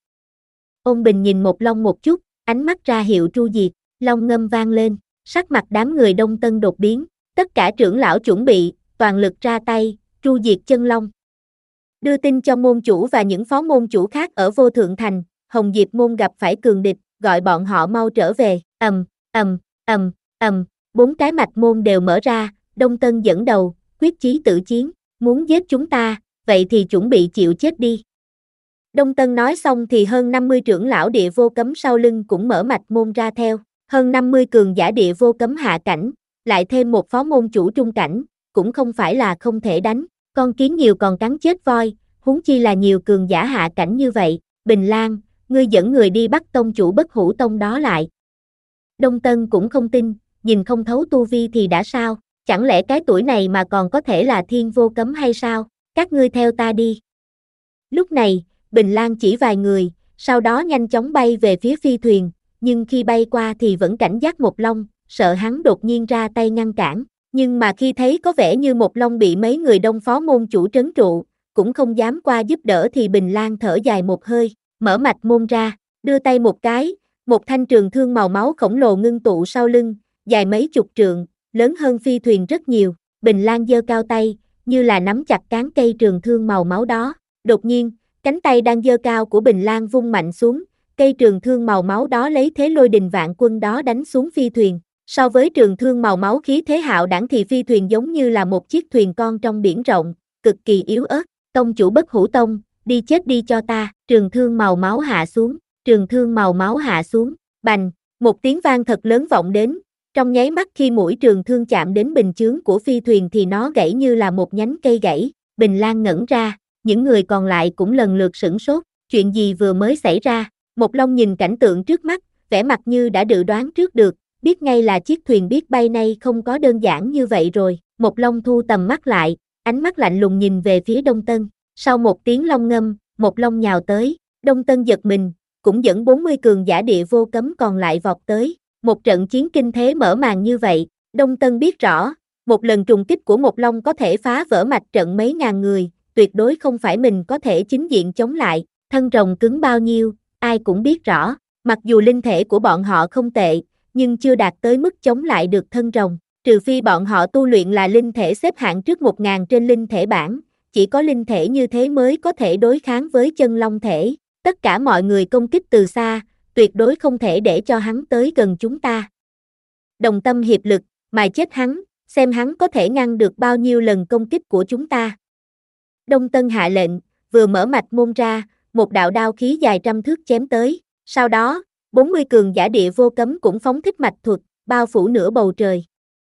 S2: Ôn Bình nhìn Một Long một chút, ánh mắt ra hiệu tru diệt, long ngâm vang lên, sắc mặt đám người Đông Tân đột biến, tất cả trưởng lão chuẩn bị, toàn lực ra tay, tru diệt Chân Long. Đưa tin cho môn chủ và những phó môn chủ khác ở Vô Thượng Thành, Hồng Diệp môn gặp phải cường địch, gọi bọn họ mau trở về, ầm, ầm, ầm, ầm, bốn cái mạch môn đều mở ra, Đông Tân dẫn đầu, quyết chí tự chiến, muốn giết chúng ta, vậy thì chuẩn bị chịu chết đi. Đông Tân nói xong thì hơn năm mươi trưởng lão địa vô cấm sau lưng cũng mở mạch môn ra theo, hơn năm mươi cường giả địa vô cấm hạ cảnh, lại thêm một phó môn chủ trung cảnh, cũng không phải là không thể đánh, con kiến nhiều còn cắn chết voi, huống chi là nhiều cường giả hạ cảnh như vậy, Bình Lan, ngươi dẫn người đi bắt tông chủ Bất Hủ Tông đó lại. Đông Tân cũng không tin, nhìn không thấu tu vi thì đã sao, chẳng lẽ cái tuổi này mà còn có thể là thiên vô cấm hay sao, các ngươi theo ta đi. Lúc này, Bình Lan chỉ vài người, sau đó nhanh chóng bay về phía phi thuyền, nhưng khi bay qua thì vẫn cảnh giác Một Long, sợ hắn đột nhiên ra tay ngăn cản, nhưng mà khi thấy có vẻ như Một Long bị mấy người Đông phó môn chủ trấn trụ, cũng không dám qua giúp đỡ thì Bình Lan thở dài một hơi, mở mạch môn ra, đưa tay một cái, một thanh trường thương màu máu khổng lồ ngưng tụ sau lưng, dài mấy chục trượng, lớn hơn phi thuyền rất nhiều, Bình Lan giơ cao tay, như là nắm chặt cán cây trường thương màu máu đó, đột nhiên, cánh tay đang giơ cao của Bình Lan vung mạnh xuống, cây trường thương màu máu đó lấy thế lôi đình vạn quân đó đánh xuống phi thuyền, so với trường thương màu máu khí thế hạo đẳng thì phi thuyền giống như là một chiếc thuyền con trong biển rộng, cực kỳ yếu ớt, tông chủ Bất Hủ Tông, đi chết đi cho ta, trường thương màu máu hạ xuống, trường thương màu máu hạ xuống, bành, một tiếng vang thật lớn vọng đến, trong nháy mắt khi mũi trường thương chạm đến bình chướng của phi thuyền thì nó gãy như là một nhánh cây gãy, Bình Lan ngẩn ra, những người còn lại cũng lần lượt sửng sốt, chuyện gì vừa mới xảy ra, Một Long nhìn cảnh tượng trước mắt, vẻ mặt như đã dự đoán trước được, biết ngay là chiếc thuyền biết bay này không có đơn giản như vậy rồi, Một Long thu tầm mắt lại, ánh mắt lạnh lùng nhìn về phía Đông Tân, sau một tiếng long ngâm, Một Long nhào tới, Đông Tân giật mình, cũng dẫn bốn mươi cường giả địa vô cấm còn lại vọt tới, một trận chiến kinh thế mở màn như vậy, Đông Tân biết rõ, một lần trùng kích của Một Long có thể phá vỡ mạch trận mấy ngàn người, tuyệt đối không phải mình có thể chính diện chống lại, thân rồng cứng bao nhiêu, ai cũng biết rõ, mặc dù linh thể của bọn họ không tệ, nhưng chưa đạt tới mức chống lại được thân rồng, trừ phi bọn họ tu luyện là linh thể xếp hạng trước một ngàn trên linh thể bảng, chỉ có linh thể như thế mới có thể đối kháng với chân long thể, tất cả mọi người công kích từ xa, tuyệt đối không thể để cho hắn tới gần chúng ta. Đồng tâm hiệp lực, mài chết hắn, xem hắn có thể ngăn được bao nhiêu lần công kích của chúng ta. Đông Tân hạ lệnh, vừa mở mạch môn ra, một đạo đao khí dài trăm thước chém tới, sau đó, bốn mươi cường giả địa vô cấm cũng phóng thích mạch thuật, bao phủ nửa bầu trời.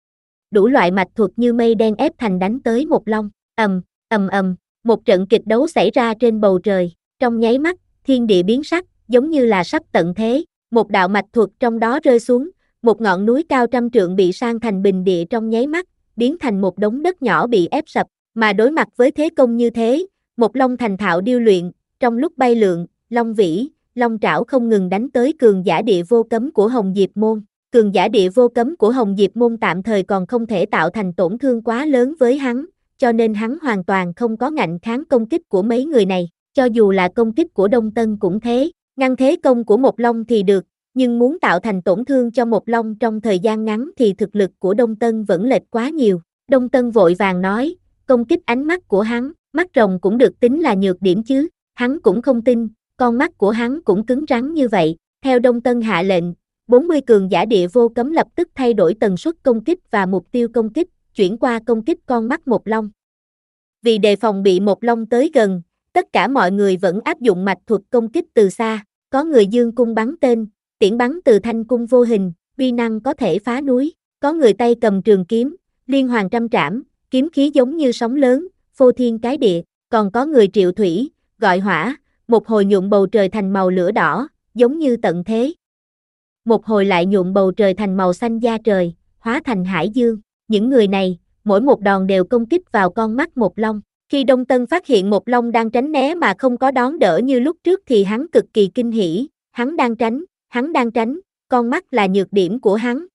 S2: Đủ loại mạch thuật như mây đen ép thành đánh tới Một Long, ầm, ầm ầm, một trận kịch đấu xảy ra trên bầu trời, trong nháy mắt, thiên địa biến sắc, giống như là sắp tận thế, một đạo mạch thuật trong đó rơi xuống, một ngọn núi cao trăm trượng bị san thành bình địa trong nháy mắt, biến thành một đống đất nhỏ bị ép sập, mà đối mặt với thế công như thế, Một Long thành thạo điêu luyện, trong lúc bay lượn, long vĩ, long trảo không ngừng đánh tới cường giả địa vô cấm của Hồng Diệp môn. Cường giả địa vô cấm của Hồng Diệp môn tạm thời còn không thể tạo thành tổn thương quá lớn với hắn, cho nên hắn hoàn toàn không có ngạnh kháng công kích của mấy người này, cho dù là công kích của Đông Tân cũng thế, ngăn thế công của Một Long thì được, nhưng muốn tạo thành tổn thương cho Một Long trong thời gian ngắn thì thực lực của Đông Tân vẫn lệch quá nhiều. Đông Tân vội vàng nói, công kích ánh mắt của hắn, mắt rồng cũng được tính là nhược điểm chứ, hắn cũng không tin, con mắt của hắn cũng cứng rắn như vậy. Theo Đông Tân hạ lệnh, bốn mươi cường giả địa vô cấm lập tức thay đổi tần suất công kích và mục tiêu công kích, chuyển qua công kích con mắt Một Long. Vì đề phòng bị Một Long tới gần, Tất cả mọi người vẫn áp dụng mạch thuật công kích từ xa, có người dương cung bắn tên, tiễn bắn từ thanh cung vô hình, uy năng có thể phá núi, có người tay cầm trường kiếm, liên hoàn trăm trảm, kiếm khí giống như sóng lớn, phô thiên cái địa, còn có người triệu thủy, gọi hỏa, một hồi nhuộm bầu trời thành màu lửa đỏ, giống như tận thế. Một hồi lại nhuộm bầu trời thành màu xanh da trời, hóa thành hải dương. Những người này, mỗi một đòn đều công kích vào con mắt một long. Khi Đông Tân phát hiện một long đang tránh né mà không có đón đỡ như lúc trước thì hắn cực kỳ kinh hỉ, hắn đang tránh, hắn đang tránh, con mắt là nhược điểm của hắn.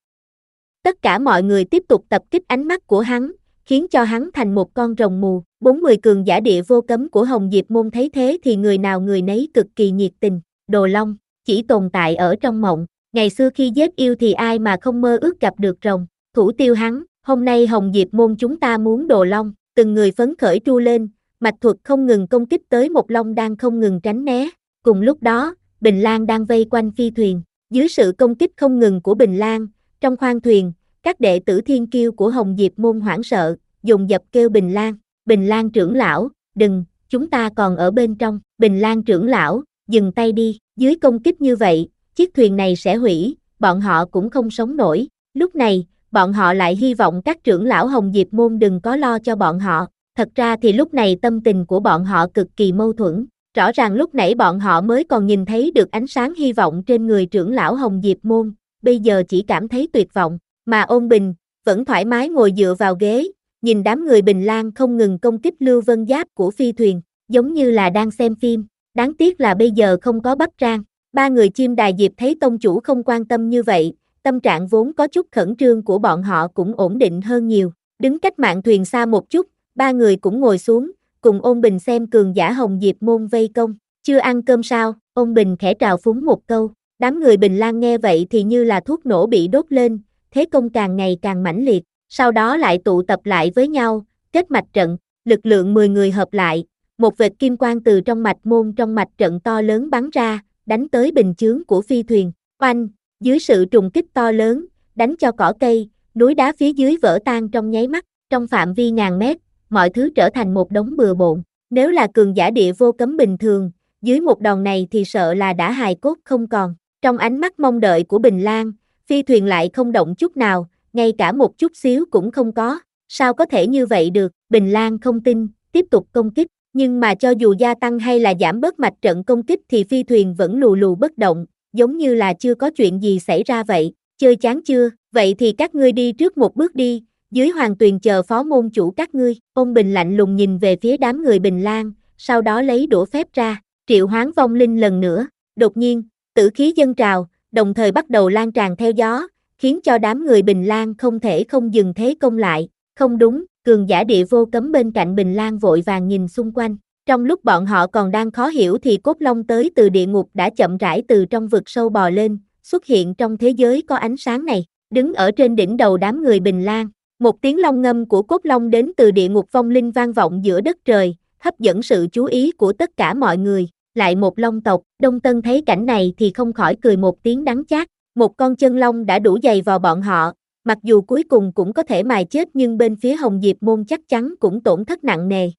S2: Tất cả mọi người tiếp tục tập kích ánh mắt của hắn, khiến cho hắn thành một con rồng mù. bốn mươi cường giả địa vô cấm của Hồng Diệp môn thấy thế thì người nào người nấy cực kỳ nhiệt tình. Đồ long, chỉ tồn tại ở trong mộng. Ngày xưa khi giết yêu thì ai mà không mơ ước gặp được rồng. Thủ tiêu hắn, hôm nay Hồng Diệp môn chúng ta muốn đồ long. Từng người phấn khởi tru lên, mạch thuật không ngừng công kích tới một long đang không ngừng tránh né. Cùng lúc đó, Bình Lan đang vây quanh phi thuyền. Dưới sự công kích không ngừng của Bình Lan, trong khoang thuyền, các đệ tử thiên kiêu của Hồng Diệp môn hoảng sợ, dồn dập kêu Bình Lan. Bình Lan trưởng lão, đừng, chúng ta còn ở bên trong. Bình Lan trưởng lão, dừng tay đi. Dưới công kích như vậy, chiếc thuyền này sẽ hủy, bọn họ cũng không sống nổi. Lúc này, bọn họ lại hy vọng các trưởng lão Hồng Diệp môn đừng có lo cho bọn họ. Thật ra thì lúc này tâm tình của bọn họ cực kỳ mâu thuẫn. Rõ ràng lúc nãy bọn họ mới còn nhìn thấy được ánh sáng hy vọng trên người trưởng lão Hồng Diệp môn, bây giờ chỉ cảm thấy tuyệt vọng. Mà Ôn Bình, vẫn thoải mái ngồi dựa vào ghế, nhìn đám người Bình Lan không ngừng công kích Lưu Vân Giáp của phi thuyền, giống như là đang xem phim. Đáng tiếc là bây giờ không có bắp rang. Ba người chim đài Diệp thấy tông chủ không quan tâm như vậy, tâm trạng vốn có chút khẩn trương của bọn họ cũng ổn định hơn nhiều. Đứng cách mạn thuyền xa một chút, ba người cũng ngồi xuống, cùng Ôn Bình xem cường giả Hồng Diệp môn vây công. Chưa ăn cơm sao? Ôn Bình khẽ trào phúng một câu. Đám người Bình Lan nghe vậy thì như là thuốc nổ bị đốt lên, thế công càng ngày càng mãnh liệt, sau đó lại tụ tập lại với nhau, kết mạch trận, lực lượng mười người hợp lại, một vệt kim quang từ trong mạch môn trong mạch trận to lớn bắn ra, đánh tới bình chướng của phi thuyền. Oanh, dưới sự trùng kích to lớn, đánh cho cỏ cây, núi đá phía dưới vỡ tan trong nháy mắt, trong phạm vi ngàn mét, mọi thứ trở thành một đống bừa bộn. Nếu là cường giả địa vô cấm bình thường, dưới một đòn này thì sợ là đã hài cốt không còn. Trong ánh mắt mong đợi của Bình Lan, phi thuyền lại không động chút nào, ngay cả một chút xíu cũng không có. Sao có thể như vậy được? Bình Lan không tin, tiếp tục công kích. Nhưng mà cho dù gia tăng hay là giảm bớt mạch trận công kích thì phi thuyền vẫn lù lù bất động, giống như là chưa có chuyện gì xảy ra vậy. Chơi chán chưa? Vậy thì các ngươi đi trước một bước đi, dưới hoàng tuyền chờ phó môn chủ các ngươi. Ôn Bình lạnh lùng nhìn về phía đám người Bình Lan, sau đó lấy đũa phép ra, triệu hoán vong linh lần nữa. Đột nhiên, tử khí dâng trào, đồng thời bắt đầu lan tràn theo gió, khiến cho đám người Bình Lan không thể không dừng thế công lại. Không đúng, cường giả địa vô cấm bên cạnh Bình Lan vội vàng nhìn xung quanh. Trong lúc bọn họ còn đang khó hiểu thì cốt long tới từ địa ngục đã chậm rãi từ trong vực sâu bò lên, xuất hiện trong thế giới có ánh sáng này, đứng ở trên đỉnh đầu đám người Bình Lan. Một tiếng long ngâm của cốt long đến từ địa ngục vong linh vang vọng giữa đất trời, hấp dẫn sự chú ý của tất cả mọi người. Lại một long tộc. Đông Tân thấy cảnh này thì không khỏi cười một tiếng đắng chát. Một con chân long đã đủ dày vào bọn họ, mặc dù cuối cùng cũng có thể mài chết nhưng bên phía Hồng Diệp môn chắc chắn cũng tổn thất nặng nề.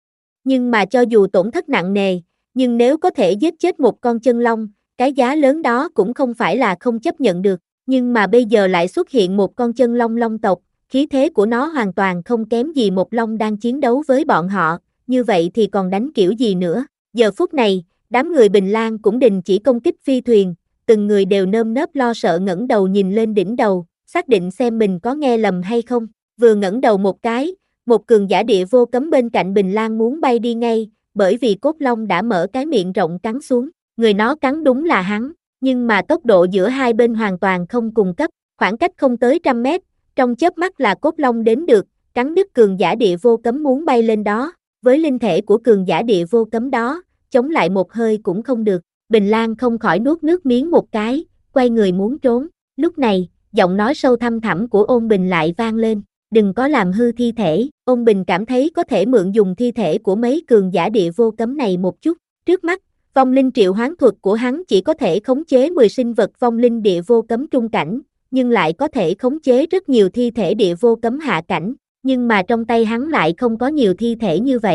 S2: Nhưng mà cho dù tổn thất nặng nề, nhưng nếu có thể giết chết một con chân long, cái giá lớn đó cũng không phải là không chấp nhận được. Nhưng mà bây giờ lại xuất hiện một con chân long long tộc, khí thế của nó hoàn toàn không kém gì một long đang chiến đấu với bọn họ, như vậy thì còn đánh kiểu gì nữa. Giờ phút này, đám người Bình Lan cũng đình chỉ công kích phi thuyền, từng người đều nơm nớp lo sợ ngẩng đầu nhìn lên đỉnh đầu, xác định xem mình có nghe lầm hay không. Vừa ngẩng đầu một cái, một cường giả địa vô cấm bên cạnh Bình Lan muốn bay đi ngay, bởi vì cốt long đã mở cái miệng rộng cắn xuống. Người nó cắn đúng là hắn, nhưng mà tốc độ giữa hai bên hoàn toàn không cùng cấp, khoảng cách không tới trăm mét, trong chớp mắt là cốt long đến được, cắn đứt cường giả địa vô cấm muốn bay lên đó. Với linh thể của cường giả địa vô cấm đó, chống lại một hơi cũng không được. Bình Lan không khỏi nuốt nước miếng một cái, quay người muốn trốn. Lúc này, giọng nói sâu thăm thẳm của Ôn Bình lại vang lên. Đừng có làm hư thi thể. Ôn Bình cảm thấy có thể mượn dùng thi thể của mấy cường giả địa vô cấm này một chút. Trước mắt, vong linh triệu hoán thuật của hắn chỉ có thể khống chế mười sinh vật vong linh địa vô cấm trung cảnh, nhưng lại có thể khống chế rất nhiều thi thể địa vô cấm hạ cảnh. Nhưng mà trong tay hắn lại không có nhiều thi thể như vậy.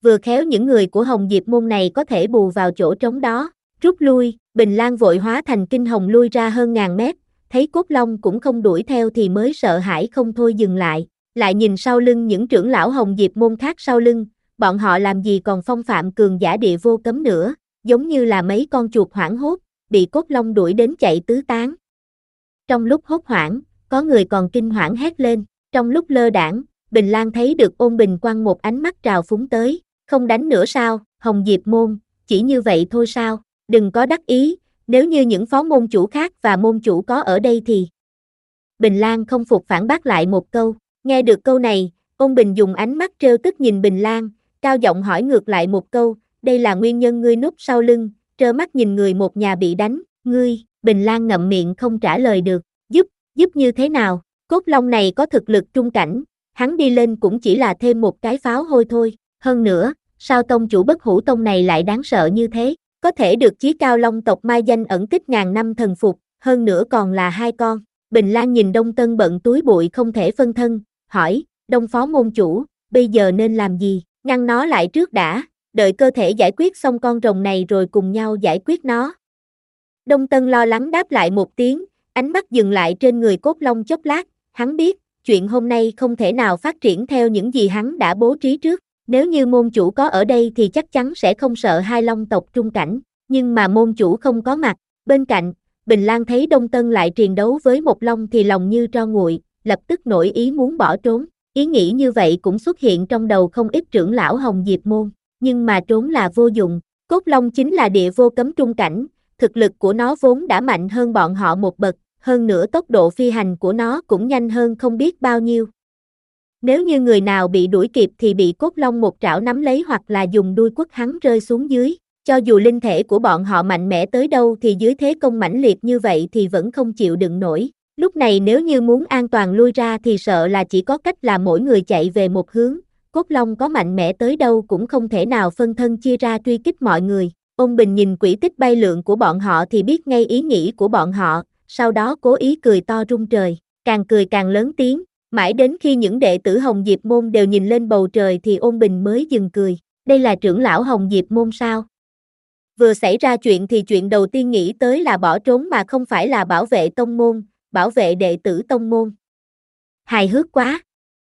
S2: vừa khéo những người của Hồng Diệp môn này có thể bù vào chỗ trống đó. Rút lui, Bình Lan vội hóa thành kinh hồng lui ra hơn ngàn mét, thấy Cốt Long cũng không đuổi theo thì mới sợ hãi không thôi dừng lại, lại nhìn sau lưng những trưởng lão Hồng Diệp môn khác sau lưng, bọn họ làm gì còn phong phạm cường giả địa vô cấm nữa, giống như là mấy con chuột hoảng hốt, bị Cốt Long đuổi đến chạy tứ tán. Trong lúc hốt hoảng, có người còn kinh hoảng hét lên, trong lúc lơ đãng, Bình Lan thấy được Ôn Bình quăng một ánh mắt trào phúng tới, không đánh nữa sao, Hồng Diệp môn, chỉ như vậy thôi sao, đừng có đắc ý, nếu như những phó môn chủ khác và môn chủ có ở đây thì. Bình Lan không phục phản bác lại một câu, nghe được câu này, Ôn Bình dùng ánh mắt trêu tức nhìn Bình Lan, cao giọng hỏi ngược lại một câu, đây là nguyên nhân ngươi núp sau lưng, trơ mắt nhìn người một nhà bị đánh, ngươi, Bình Lan ngậm miệng không trả lời được, giúp, giúp như thế nào, Cốt Long này có thực lực trung cảnh, hắn đi lên cũng chỉ là thêm một cái pháo hôi thôi, hơn nữa, sao tông chủ Bất Hủ Tông này lại đáng sợ như thế, có thể được chí cao Long tộc mai danh ẩn tích ngàn năm thần phục, hơn nữa còn là hai con. Bình Lan nhìn Đông Tân bận túi bụi không thể phân thân, hỏi, Đông phó môn chủ, bây giờ nên làm gì, ngăn nó lại trước đã, đợi cơ thể giải quyết xong con rồng này rồi cùng nhau giải quyết nó. Đông Tân lo lắng đáp lại một tiếng, ánh mắt dừng lại trên người Cốt Long chốc lát, hắn biết, chuyện hôm nay không thể nào phát triển theo những gì hắn đã bố trí trước, nếu như môn chủ có ở đây thì chắc chắn sẽ không sợ hai Long tộc trung cảnh, nhưng mà môn chủ không có mặt, bên cạnh, Bình Lan thấy Đông Tân lại triền đấu với một Long thì lòng như tro nguội, lập tức nổi ý muốn bỏ trốn, ý nghĩ như vậy cũng xuất hiện trong đầu không ít trưởng lão Hồng Diệp môn, nhưng mà trốn là vô dụng, Cốt Long chính là địa vô cấm trung cảnh, thực lực của nó vốn đã mạnh hơn bọn họ một bậc, hơn nữa tốc độ phi hành của nó cũng nhanh hơn không biết bao nhiêu. Nếu như người nào bị đuổi kịp thì bị Cốt Long một trảo nắm lấy hoặc là dùng đuôi quất hắn rơi xuống dưới, cho dù linh thể của bọn họ mạnh mẽ tới đâu thì dưới thế công mãnh liệt như vậy thì vẫn không chịu đựng nổi. Lúc này nếu như muốn an toàn lui ra thì sợ là chỉ có cách là mỗi người chạy về một hướng, Cốt Long có mạnh mẽ tới đâu cũng không thể nào phân thân chia ra truy kích mọi người. Ôn Bình nhìn quỹ tích bay lượn của bọn họ thì biết ngay ý nghĩ của bọn họ, sau đó cố ý cười to rung trời, càng cười càng lớn tiếng, mãi đến khi những đệ tử Hồng Diệp môn đều nhìn lên bầu trời thì Ôn Bình mới dừng cười, đây là trưởng lão Hồng Diệp môn sao? Vừa xảy ra chuyện thì chuyện đầu tiên nghĩ tới là bỏ trốn mà không phải là bảo vệ tông môn, bảo vệ đệ tử tông môn. Hài hước quá!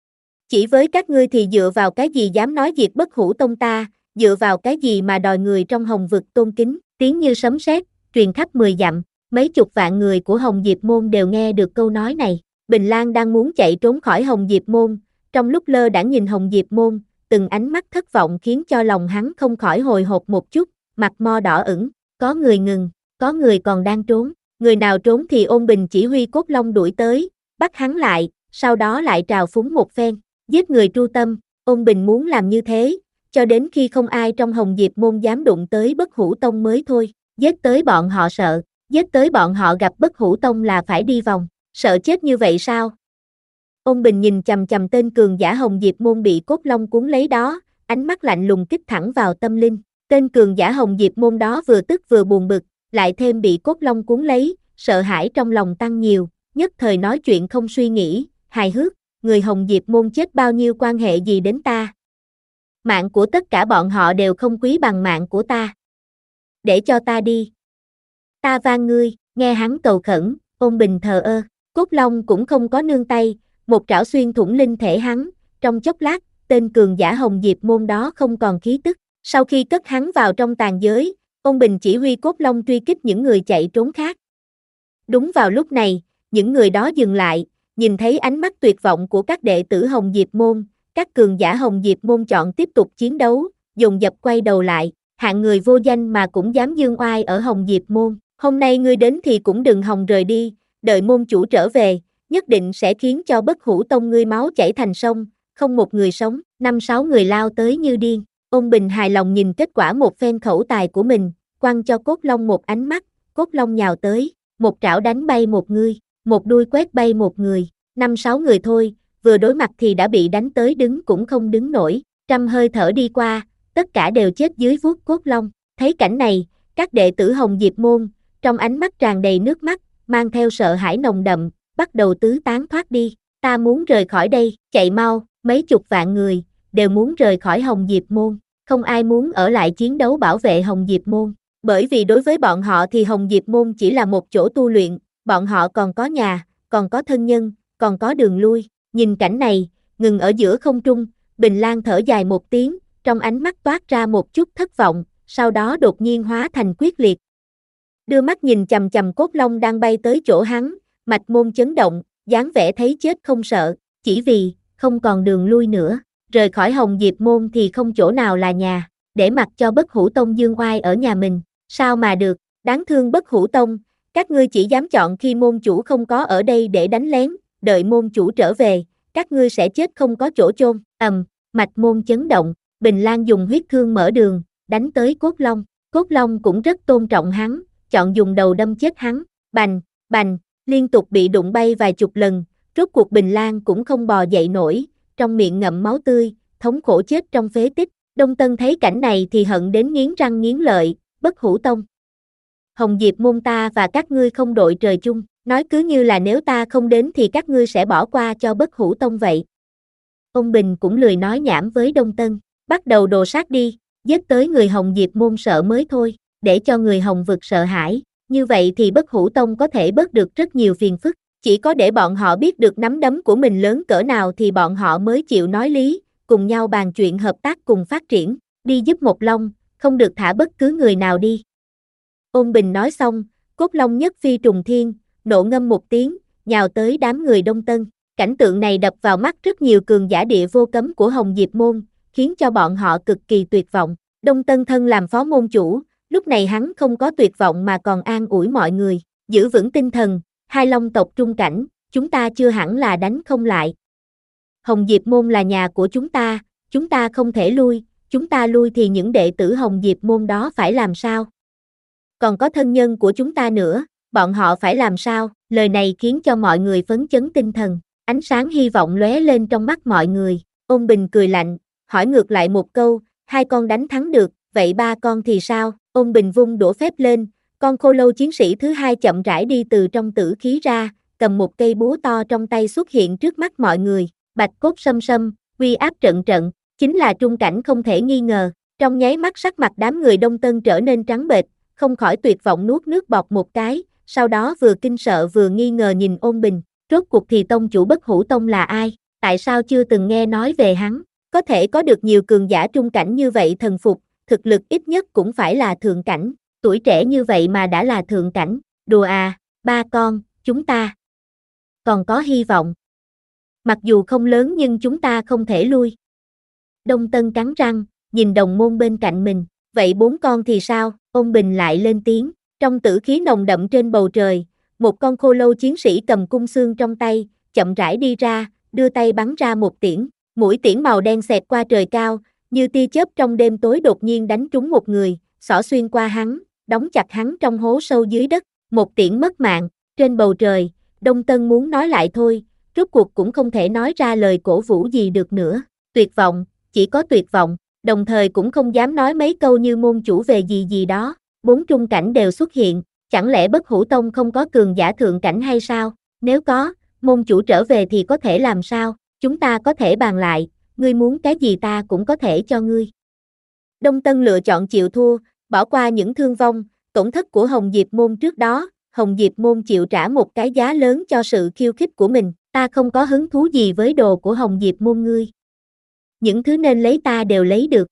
S2: Chỉ với các ngươi thì dựa vào cái gì dám nói diệt Bất Hủ Tông ta, dựa vào cái gì mà đòi người trong Hồng vực tôn kính, tiếng như sấm sét, truyền khắp mười dặm, mấy chục vạn người của Hồng Diệp môn đều nghe được câu nói này. Bình Lan đang muốn chạy trốn khỏi Hồng Diệp môn, trong lúc lơ đãng nhìn Hồng Diệp môn, từng ánh mắt thất vọng khiến cho lòng hắn không khỏi hồi hộp một chút, mặt mo đỏ ửng, có người ngừng, có người còn đang trốn, người nào trốn thì Ôn Bình chỉ huy Cốt Long đuổi tới, bắt hắn lại, sau đó lại trào phúng một phen, giết người tru tâm, Ôn Bình muốn làm như thế, cho đến khi không ai trong Hồng Diệp môn dám đụng tới Bất Hủ Tông mới thôi, giết tới bọn họ sợ, giết tới bọn họ gặp Bất Hủ Tông là phải đi vòng, sợ chết như vậy sao? Ôn Bình nhìn chằm chằm tên cường giả Hồng Diệp môn bị Cốt Long cuốn lấy đó, ánh mắt lạnh lùng kích thẳng vào tâm linh, tên cường giả Hồng Diệp môn đó vừa tức vừa buồn bực, lại thêm bị Cốt Long cuốn lấy, sợ hãi trong lòng tăng nhiều, nhất thời nói chuyện không suy nghĩ, hài hước, người Hồng Diệp môn chết bao nhiêu quan hệ gì đến ta? Mạng của tất cả bọn họ đều không quý bằng mạng của ta. Để cho ta đi. Ta van ngươi, nghe hắn cầu khẩn, Ôn Bình thờ ơ, Cốt Long cũng không có nương tay, một trảo xuyên thủng linh thể hắn, trong chốc lát, tên cường giả Hồng Diệp môn đó không còn khí tức, sau khi cất hắn vào trong tàn giới, Ôn Bình chỉ huy Cốt Long truy kích những người chạy trốn khác. Đúng vào lúc này, những người đó dừng lại, nhìn thấy ánh mắt tuyệt vọng của các đệ tử Hồng Diệp môn, các cường giả Hồng Diệp môn chọn tiếp tục chiến đấu, dồn dập quay đầu lại, hạng người vô danh mà cũng dám dương oai ở Hồng Diệp môn, hôm nay ngươi đến thì cũng đừng hòng rời đi, đợi môn chủ trở về, nhất định sẽ khiến cho Bất Hủ Tông ngươi máu chảy thành sông, không một người sống, năm sáu người lao tới như điên, Ôn Bình hài lòng nhìn kết quả một phen khẩu tài của mình, quăng cho Cốt Long một ánh mắt, Cốt Long nhào tới, một trảo đánh bay một người, một đuôi quét bay một người, năm sáu người thôi, vừa đối mặt thì đã bị đánh tới đứng cũng không đứng nổi, trăm hơi thở đi qua, tất cả đều chết dưới vuốt Cốt Long, thấy cảnh này, các đệ tử Hồng Diệp môn, trong ánh mắt tràn đầy nước mắt, mang theo sợ hãi nồng đậm, bắt đầu tứ tán thoát đi, ta muốn rời khỏi đây, chạy mau, mấy chục vạn người, đều muốn rời khỏi Hồng Diệp môn, Không ai muốn ở lại chiến đấu bảo vệ Hồng Diệp Môn, bởi vì đối với bọn họ thì Hồng Diệp Môn chỉ là một chỗ tu luyện, bọn họ còn có nhà, còn có thân nhân, còn có đường lui. Nhìn cảnh này, ngừng ở giữa không trung, Bình Lan thở dài một tiếng, trong ánh mắt toát ra một chút thất vọng, sau đó đột nhiên hóa thành quyết liệt. Đưa mắt nhìn chằm chằm Cốt Long đang bay tới chỗ hắn, mạch môn chấn động, dáng vẻ thấy chết không sợ, chỉ vì, không còn đường lui nữa, rời khỏi Hồng Diệp Môn thì không chỗ nào là nhà, để mặc cho Bất Hủ Tông dương oai ở nhà mình, sao mà được, đáng thương Bất Hủ Tông, các ngươi chỉ dám chọn khi môn chủ không có ở đây để đánh lén, đợi môn chủ trở về, các ngươi sẽ chết không có chỗ chôn, ầm, mạch môn chấn động, Bình Lan dùng huyết thương mở đường, đánh tới Cốt Long, Cốt Long cũng rất tôn trọng hắn, chọn dùng đầu đâm chết hắn, bành, bành, liên tục bị đụng bay vài chục lần, rốt cuộc Bình Lan cũng không bò dậy nổi, trong miệng ngậm máu tươi, thống khổ chết trong phế tích. Đông Tân thấy cảnh này thì hận đến nghiến răng nghiến lợi, Bất Hủ Tông. Hồng Diệp Môn ta và các ngươi không đội trời chung, nói cứ như là nếu ta không đến thì các ngươi sẽ bỏ qua cho Bất Hủ Tông vậy. Ông Bình cũng lười nói nhảm với Đông Tân, bắt đầu đồ sát đi, giết tới người Hồng Diệp Môn sợ mới thôi, để cho người Hồng vực sợ hãi, như vậy thì Bất Hủ Tông có thể bớt được rất nhiều phiền phức, chỉ có để bọn họ biết được nắm đấm của mình lớn cỡ nào thì bọn họ mới chịu nói lý, cùng nhau bàn chuyện hợp tác cùng phát triển, đi giúp Một Long, không được thả bất cứ người nào đi. Ôn Bình nói xong, Cốt Long nhất phi trùng thiên, nộ ngâm một tiếng, nhào tới đám người Đông Tân. Cảnh tượng này đập vào mắt rất nhiều cường giả địa vô cấm của Hồng Diệp Môn, khiến cho bọn họ cực kỳ tuyệt vọng. Đông Tân thân làm phó môn chủ, lúc này hắn không có tuyệt vọng mà còn an ủi mọi người, giữ vững tinh thần, hai long tộc trung cảnh, chúng ta chưa hẳn là đánh không lại. Hồng Diệp Môn là nhà của chúng ta, chúng ta không thể lui, chúng ta lui thì những đệ tử Hồng Diệp Môn đó phải làm sao? Còn có thân nhân của chúng ta nữa, bọn họ phải làm sao? Lời này khiến cho mọi người phấn chấn tinh thần, ánh sáng hy vọng lóe lên trong mắt mọi người. Ôn Bình cười lạnh, hỏi ngược lại một câu, hai con đánh thắng được, vậy ba con thì sao? Ôn Bình vung đũa phép lên, con khô lâu chiến sĩ thứ hai chậm rãi đi từ trong tử khí ra, cầm một cây búa to trong tay xuất hiện trước mắt mọi người, bạch cốt sâm sâm, uy áp trận trận, chính là trung cảnh không thể nghi ngờ. Trong nháy mắt sắc mặt đám người Đông Tân trở nên trắng bệch, không khỏi tuyệt vọng nuốt nước bọt một cái, sau đó vừa kinh sợ vừa nghi ngờ nhìn Ôn Bình, rốt cuộc thì tông chủ Bất Hủ Tông là ai, tại sao chưa từng nghe nói về hắn, có thể có được nhiều cường giả trung cảnh như vậy thần phục, thực lực ít nhất cũng phải là thượng cảnh, tuổi trẻ như vậy mà đã là thượng cảnh, đùa à, ba con, chúng ta còn có hy vọng. Mặc dù không lớn nhưng chúng ta không thể lui. Đông Tân cắn răng, nhìn đồng môn bên cạnh mình, vậy bốn con thì sao? Ôn Bình lại lên tiếng, trong tử khí nồng đậm trên bầu trời, một con khô lâu chiến sĩ cầm cung xương trong tay, chậm rãi đi ra, đưa tay bắn ra một tiễn, mũi tiễn màu đen xẹt qua trời cao, như tia chớp trong đêm tối đột nhiên đánh trúng một người, xỏ xuyên qua hắn, đóng chặt hắn trong hố sâu dưới đất, một tiễn mất mạng, trên bầu trời, Đông Tân muốn nói lại thôi, rốt cuộc cũng không thể nói ra lời cổ vũ gì được nữa, tuyệt vọng, chỉ có tuyệt vọng, đồng thời cũng không dám nói mấy câu như môn chủ về gì gì đó, bốn trung cảnh đều xuất hiện, chẳng lẽ Bất Hủ Tông không có cường giả thượng cảnh hay sao, nếu có, môn chủ trở về thì có thể làm sao, chúng ta có thể bàn lại, ngươi muốn cái gì ta cũng có thể cho ngươi. Đông Tân lựa chọn chịu thua, bỏ qua những thương vong, tổn thất của Hồng Diệp Môn trước đó, Hồng Diệp Môn chịu trả một cái giá lớn cho sự khiêu khích của mình, ta không có hứng thú gì với đồ của Hồng Diệp Môn ngươi. Những thứ nên lấy ta đều lấy được.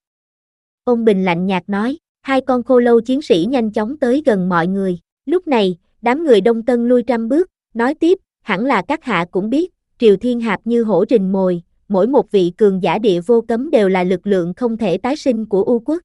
S2: Ôn Bình lạnh nhạt nói, hai con khô lâu chiến sĩ nhanh chóng tới gần mọi người, lúc này, đám người Đông Tân lui trăm bước, nói tiếp, hẳn là các hạ cũng biết, Triều Thiên Hạp như hổ rình mồi, mỗi một vị cường giả địa vô cấm đều là lực lượng không thể tái sinh của U Quốc.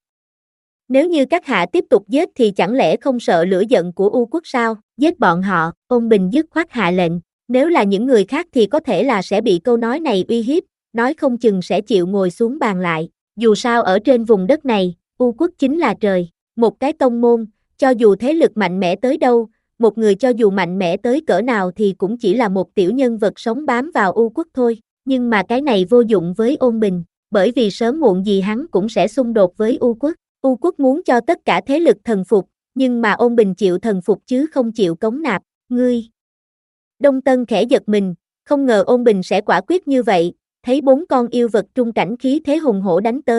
S2: Nếu như các hạ tiếp tục giết thì chẳng lẽ không sợ lửa giận của U Quốc sao, giết bọn họ, Ôn Bình dứt khoát hạ lệnh, nếu là những người khác thì có thể là sẽ bị câu nói này uy hiếp, nói không chừng sẽ chịu ngồi xuống bàn lại, dù sao ở trên vùng đất này, U Quốc chính là trời, một cái tông môn, cho dù thế lực mạnh mẽ tới đâu, một người cho dù mạnh mẽ tới cỡ nào thì cũng chỉ là một tiểu nhân vật sống bám vào U Quốc thôi, nhưng mà cái này vô dụng với Ôn Bình, bởi vì sớm muộn gì hắn cũng sẽ xung đột với U Quốc, U Quốc muốn cho tất cả thế lực thần phục, nhưng mà Ôn Bình chịu thần phục chứ không chịu cống nạp, ngươi. Đông Tân khẽ giật mình, không ngờ Ôn Bình sẽ quả quyết như vậy, thấy bốn con yêu vật trung cảnh khí thế hùng hổ đánh tới,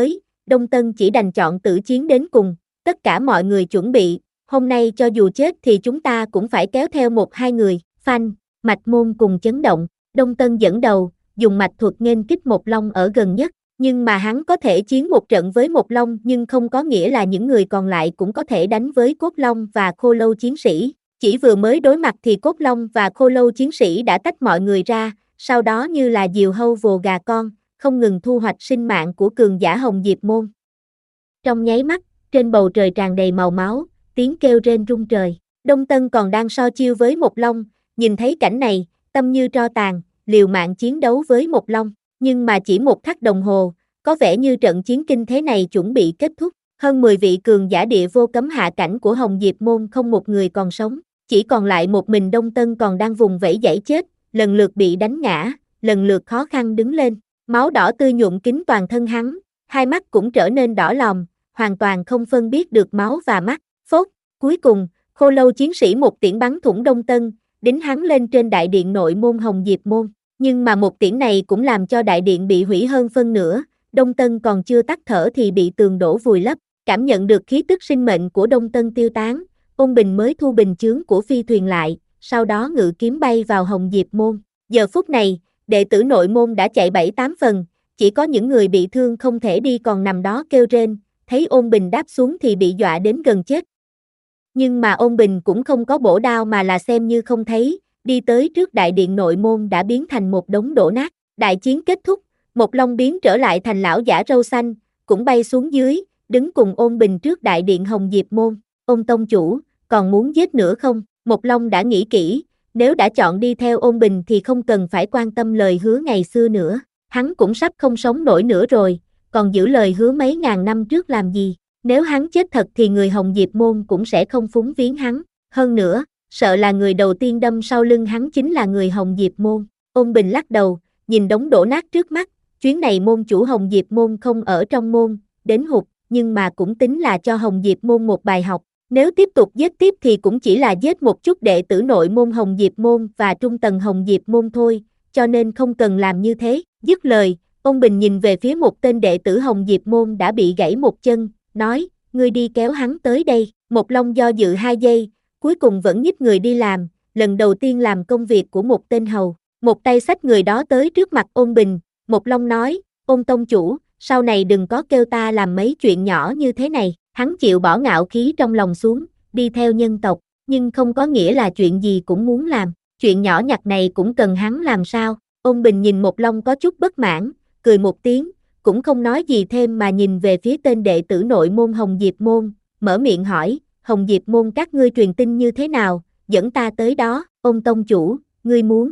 S2: Đông Tân chỉ đành chọn tử chiến đến cùng, tất cả mọi người chuẩn bị, hôm nay cho dù chết thì chúng ta cũng phải kéo theo một hai người, phanh, mạch môn cùng chấn động, Đông Tân dẫn đầu, dùng mạch thuật nghênh kích Một Long ở gần nhất, nhưng mà hắn có thể chiến một trận với Một Long nhưng không có nghĩa là những người còn lại cũng có thể đánh với Cốt Long và Khô Lâu chiến sĩ, chỉ vừa mới đối mặt thì Cốt Long và Khô Lâu chiến sĩ đã tách mọi người ra, sau đó như là diều hâu vồ gà con, không ngừng thu hoạch sinh mạng của cường giả Hồng Diệp Môn. Trong nháy mắt, trên bầu trời tràn đầy màu máu, tiếng kêu rên rung trời. Đông Tân còn đang so chiêu với Một Long, nhìn thấy cảnh này, tâm như tro tàn, liều mạng chiến đấu với Một Long, nhưng mà chỉ một khắc đồng hồ, có vẻ như trận chiến kinh thế này chuẩn bị kết thúc. Hơn mười vị cường giả địa vô cấm hạ cảnh của Hồng Diệp Môn không một người còn sống, chỉ còn lại một mình Đông Tân còn đang vùng vẫy giãy chết, lần lượt bị đánh ngã, lần lượt khó khăn đứng lên, máu đỏ tươi nhuộm kín toàn thân hắn, hai mắt cũng trở nên đỏ lòm, hoàn toàn không phân biết được máu và mắt. Phốt, cuối cùng, Khô Lâu chiến sĩ một tiễn bắn thủng Đông Tân, đính hắn lên trên đại điện nội môn Hồng Diệp Môn, nhưng mà một tiễn này cũng làm cho đại điện bị hủy hơn phân nửa, Đông Tân còn chưa tắt thở thì bị tường đổ vùi lấp, cảm nhận được khí tức sinh mệnh của Đông Tân tiêu tán, Ôn Bình mới thu bình chướng của phi thuyền lại, sau đó ngự kiếm bay vào Hồng Diệp Môn. Giờ phút này, đệ tử nội môn đã chạy bảy tám phần, chỉ có những người bị thương không thể đi còn nằm đó kêu rên, thấy Ôn Bình đáp xuống thì bị dọa đến gần chết. Nhưng mà Ôn Bình cũng không có bổ đao mà là xem như không thấy, đi tới trước đại điện nội môn đã biến thành một đống đổ nát. Đại chiến kết thúc, Một Long biến trở lại thành lão giả râu xanh, cũng bay xuống dưới, đứng cùng Ôn Bình trước đại điện Hồng Diệp Môn. Ôn tông chủ, còn muốn giết nữa không? Một Long đã nghĩ kỹ, nếu đã chọn đi theo Ôn Bình thì không cần phải quan tâm lời hứa ngày xưa nữa, hắn cũng sắp không sống nổi nữa rồi, còn giữ lời hứa mấy ngàn năm trước làm gì? Nếu hắn chết thật thì người Hồng Diệp Môn cũng sẽ không phúng viếng hắn, hơn nữa, sợ là người đầu tiên đâm sau lưng hắn chính là người Hồng Diệp Môn. Ôn Bình lắc đầu, nhìn đống đổ nát trước mắt, chuyến này môn chủ Hồng Diệp Môn không ở trong môn, đến hụt, nhưng mà cũng tính là cho Hồng Diệp Môn một bài học. Nếu tiếp tục giết tiếp thì cũng chỉ là giết một chút đệ tử nội môn Hồng Diệp Môn và trung tầng Hồng Diệp Môn thôi, cho nên không cần làm như thế. Dứt lời, Ôn Bình nhìn về phía một tên đệ tử Hồng Diệp Môn đã bị gãy một chân, nói, ngươi đi kéo hắn tới đây. Một Long do dự hai giây, cuối cùng vẫn nhích người đi làm, lần đầu tiên làm công việc của một tên hầu. Một tay xách người đó tới trước mặt Ôn Bình, Một Long nói, Ôn tông chủ, sau này đừng có kêu ta làm mấy chuyện nhỏ như thế này. Hắn chịu bỏ ngạo khí trong lòng xuống, đi theo nhân tộc, nhưng không có nghĩa là chuyện gì cũng muốn làm, chuyện nhỏ nhặt này cũng cần hắn làm sao? Ôn Bình nhìn Một Long có chút bất mãn, cười một tiếng, cũng không nói gì thêm mà nhìn về phía tên đệ tử nội môn Hồng Diệp Môn, mở miệng hỏi, Hồng Diệp Môn các ngươi truyền tin như thế nào, dẫn ta tới đó. Ôn tông chủ, ngươi muốn?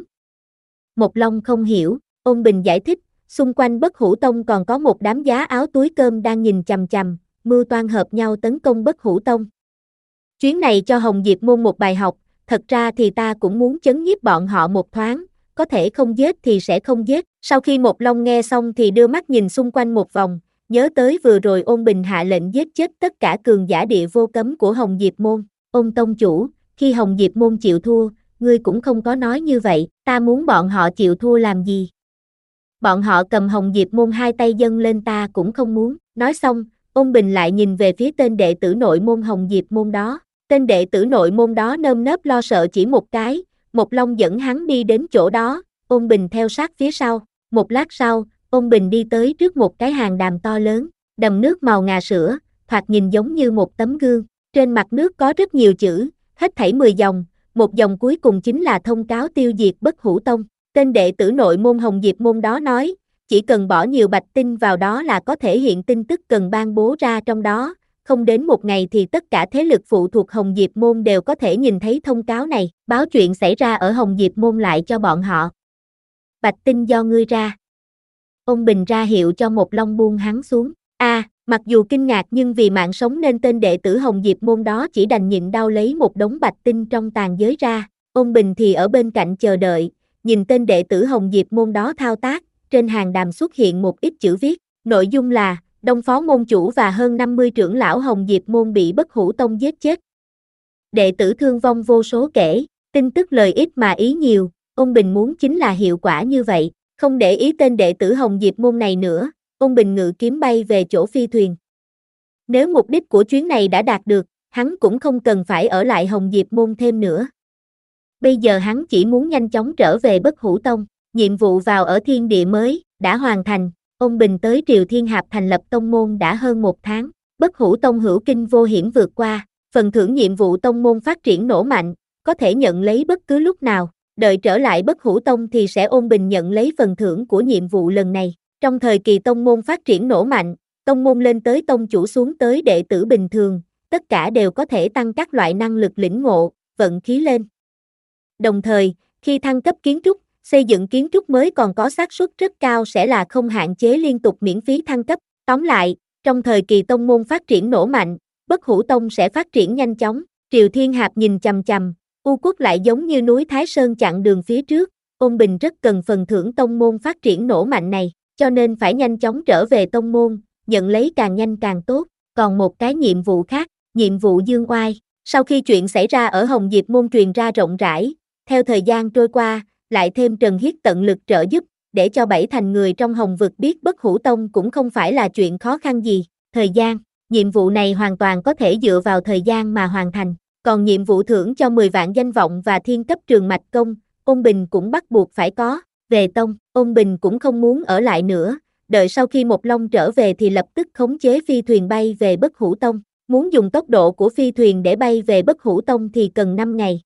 S2: Một Long không hiểu, Ôn Bình giải thích, xung quanh Bất Hủ Tông còn có một đám giá áo túi cơm đang nhìn chằm chằm, mưu toan hợp nhau tấn công Bất Hủ Tông. Chuyến này cho Hồng Diệp Môn một bài học, thật ra thì ta cũng muốn chấn nhiếp bọn họ một thoáng, có thể không giết thì sẽ không giết. Sau khi Một Long nghe xong thì đưa mắt nhìn xung quanh một vòng, nhớ tới vừa rồi Ôn Bình hạ lệnh giết chết tất cả cường giả địa vô cấm của Hồng Diệp Môn. Ôn tông chủ, khi Hồng Diệp Môn chịu thua, ngươi cũng không có nói như vậy, ta muốn bọn họ chịu thua làm gì? Bọn họ cầm Hồng Diệp Môn hai tay dâng lên ta cũng không muốn. Nói xong, Ôn Bình lại nhìn về phía tên đệ tử nội môn Hồng Diệp Môn đó. Tên đệ tử nội môn đó nơm nớp lo sợ chỉ một cái, Một Long dẫn hắn đi đến chỗ đó, Ôn Bình theo sát phía sau. Một lát sau, Ôn Bình đi tới trước một cái hàng đàm to lớn, đầm nước màu ngà sữa, thoạt nhìn giống như một tấm gương. Trên mặt nước có rất nhiều chữ, hết thảy mười dòng, một dòng cuối cùng chính là thông cáo tiêu diệt Bất Hủ Tông. Tên đệ tử nội môn Hồng Diệp Môn đó nói, chỉ cần bỏ nhiều bạch tinh vào đó là có thể hiện tin tức cần ban bố ra trong đó, không đến một ngày thì tất cả thế lực phụ thuộc Hồng Diệp Môn đều có thể nhìn thấy thông cáo này, báo chuyện xảy ra ở Hồng Diệp Môn lại cho bọn họ. Bạch tinh do ngươi ra. Ôn Bình ra hiệu cho Một Long buông hắn xuống. A, à, mặc dù kinh ngạc nhưng vì mạng sống nên tên đệ tử Hồng Diệp Môn đó chỉ đành nhịn đau lấy một đống bạch tinh trong tàn giới ra. Ôn Bình thì ở bên cạnh chờ đợi, nhìn tên đệ tử Hồng Diệp Môn đó thao tác, trên hàng đàm xuất hiện một ít chữ viết, nội dung là, Đông Phó Môn Chủ và hơn năm mươi trưởng lão Hồng Diệp Môn bị Bất Hủ Tông giết chết. Đệ tử thương vong vô số kể, tin tức lời ít mà ý nhiều, Ôn Bình muốn chính là hiệu quả như vậy, không để ý tên đệ tử Hồng Diệp Môn này nữa, ôn bình ngự kiếm bay về chỗ phi thuyền. Nếu mục đích của chuyến này đã đạt được, hắn cũng không cần phải ở lại Hồng Diệp Môn thêm nữa. Bây giờ hắn chỉ muốn nhanh chóng trở về Bất Hủ Tông, nhiệm vụ vào ở thiên địa mới, đã hoàn thành, ôn bình tới Triều Thiên Hạp thành lập tông môn đã hơn một tháng, Bất Hủ Tông hữu kinh vô hiểm vượt qua, phần thưởng nhiệm vụ tông môn phát triển nổ mạnh, có thể nhận lấy bất cứ lúc nào, đợi trở lại Bất Hủ Tông thì sẽ ôn bình nhận lấy phần thưởng của nhiệm vụ lần này. Trong thời kỳ tông môn phát triển nổ mạnh, tông môn lên tới tông chủ xuống tới đệ tử bình thường, tất cả đều có thể tăng các loại năng lực lĩnh ngộ, vận khí lên. Đồng thời, khi thăng cấp kiến trúc, xây dựng kiến trúc mới còn có xác suất rất cao sẽ là không hạn chế liên tục miễn phí thăng cấp. Tóm lại, trong thời kỳ tông môn phát triển nổ mạnh, Bất Hủ Tông sẽ phát triển nhanh chóng. Triều Thiên Hạp nhìn chằm chằm, U Quốc lại giống như núi Thái Sơn chặn đường phía trước, ôn bình rất cần phần thưởng tông môn phát triển nổ mạnh này, cho nên phải nhanh chóng trở về tông môn, nhận lấy càng nhanh càng tốt. Còn một cái nhiệm vụ khác, nhiệm vụ Dương Oai. Sau khi chuyện xảy ra ở Hồng Diệp Môn truyền ra rộng rãi, theo thời gian trôi qua, lại thêm Trần Hiết tận lực trợ giúp, để cho bảy thành người trong Hồng Vực biết Bất Hủ Tông cũng không phải là chuyện khó khăn gì. Thời gian, nhiệm vụ này hoàn toàn có thể dựa vào thời gian mà hoàn thành. Còn nhiệm vụ thưởng cho mười vạn danh vọng và thiên cấp trường mạch công, ôn bình cũng bắt buộc phải có. Về tông, ôn bình cũng không muốn ở lại nữa, đợi sau khi Một Long trở về thì lập tức khống chế phi thuyền bay về Bất Hủ Tông. Muốn dùng tốc độ của phi thuyền để bay về Bất Hủ Tông thì cần năm ngày.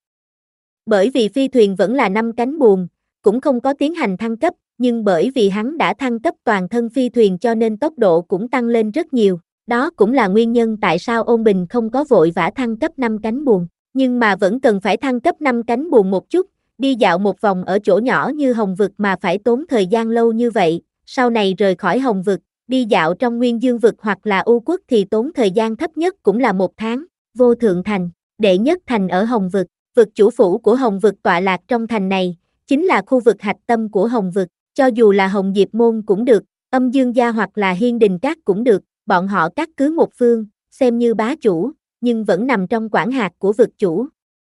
S2: Bởi vì phi thuyền vẫn là năm cánh buồm, cũng không có tiến hành thăng cấp, nhưng bởi vì hắn đã thăng cấp toàn thân phi thuyền cho nên tốc độ cũng tăng lên rất nhiều. Đó cũng là nguyên nhân tại sao ôn bình không có vội vã thăng cấp năm cánh buồm, nhưng mà vẫn cần phải thăng cấp năm cánh buồm một chút, đi dạo một vòng ở chỗ nhỏ như Hồng Vực mà phải tốn thời gian lâu như vậy, sau này rời khỏi Hồng Vực, đi dạo trong Nguyên Dương Vực hoặc là U Quốc thì tốn thời gian thấp nhất cũng là một tháng. Vô Thượng Thành, đệ nhất thành ở Hồng Vực, vực chủ phủ của Hồng Vực tọa lạc trong thành này, chính là khu vực hạch tâm của Hồng Vực, cho dù là Hồng Diệp Môn cũng được, Âm Dương Gia hoặc là Hiên Đình Các cũng được, bọn họ cắt cứ một phương, xem như bá chủ, nhưng vẫn nằm trong quản hạt của vực chủ.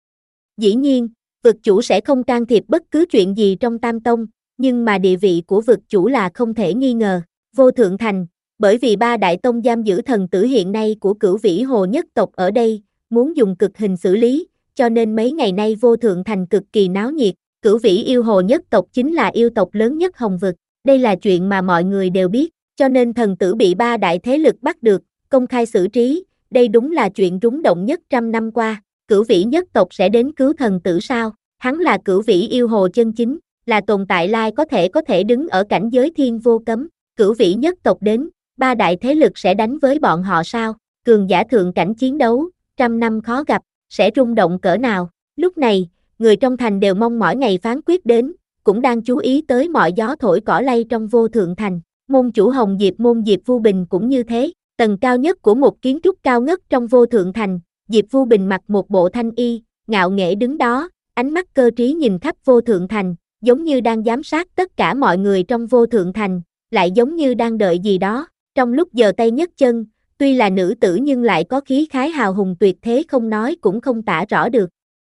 S2: Dĩ nhiên, vực chủ sẽ không can thiệp bất cứ chuyện gì trong Tam Tông, nhưng mà địa vị của vực chủ là không thể nghi ngờ. Vô Thượng Thành, bởi vì ba đại tông giam giữ thần tử hiện nay của Cửu Vĩ Hồ nhất tộc ở đây, muốn dùng cực hình xử lý, cho nên mấy ngày nay Vô Thượng Thành cực kỳ náo nhiệt. Cửu Vĩ Yêu Hồ nhất tộc chính là yêu tộc lớn nhất Hồng Vực, đây là chuyện mà mọi người đều biết, cho nên thần tử bị ba đại thế lực bắt được, công khai xử trí, đây đúng là chuyện rúng động nhất trăm năm qua. Cửu Vĩ nhất tộc sẽ đến cứu thần tử sao? Hắn là Cửu Vĩ Yêu Hồ chân chính, là tồn tại lai có thể có thể đứng ở cảnh giới thiên vô cấm. Cửu Vĩ nhất tộc đến, ba đại thế lực sẽ đánh với bọn họ sao? Cường giả thượng cảnh chiến đấu, trăm năm khó gặp, sẽ rung động cỡ nào? Lúc này, người trong thành đều mong mỏi ngày phán quyết đến, cũng đang chú ý tới mọi gió thổi cỏ lay trong Vô Thượng Thành. Môn chủ Hồng Diệp Môn Diệp Vu Bình cũng như thế, tầng cao nhất của một kiến trúc cao ngất trong Vô Thượng Thành, Diệp Vu Bình mặc một bộ thanh y, ngạo nghễ đứng đó, ánh mắt cơ trí nhìn khắp Vô Thượng Thành, giống như đang giám sát tất cả mọi người trong Vô Thượng Thành, lại giống như đang đợi gì đó. Trong lúc giơ tay nhấc chân, tuy là nữ tử nhưng lại có khí khái hào hùng tuyệt thế không nói cũng không tả rõ được.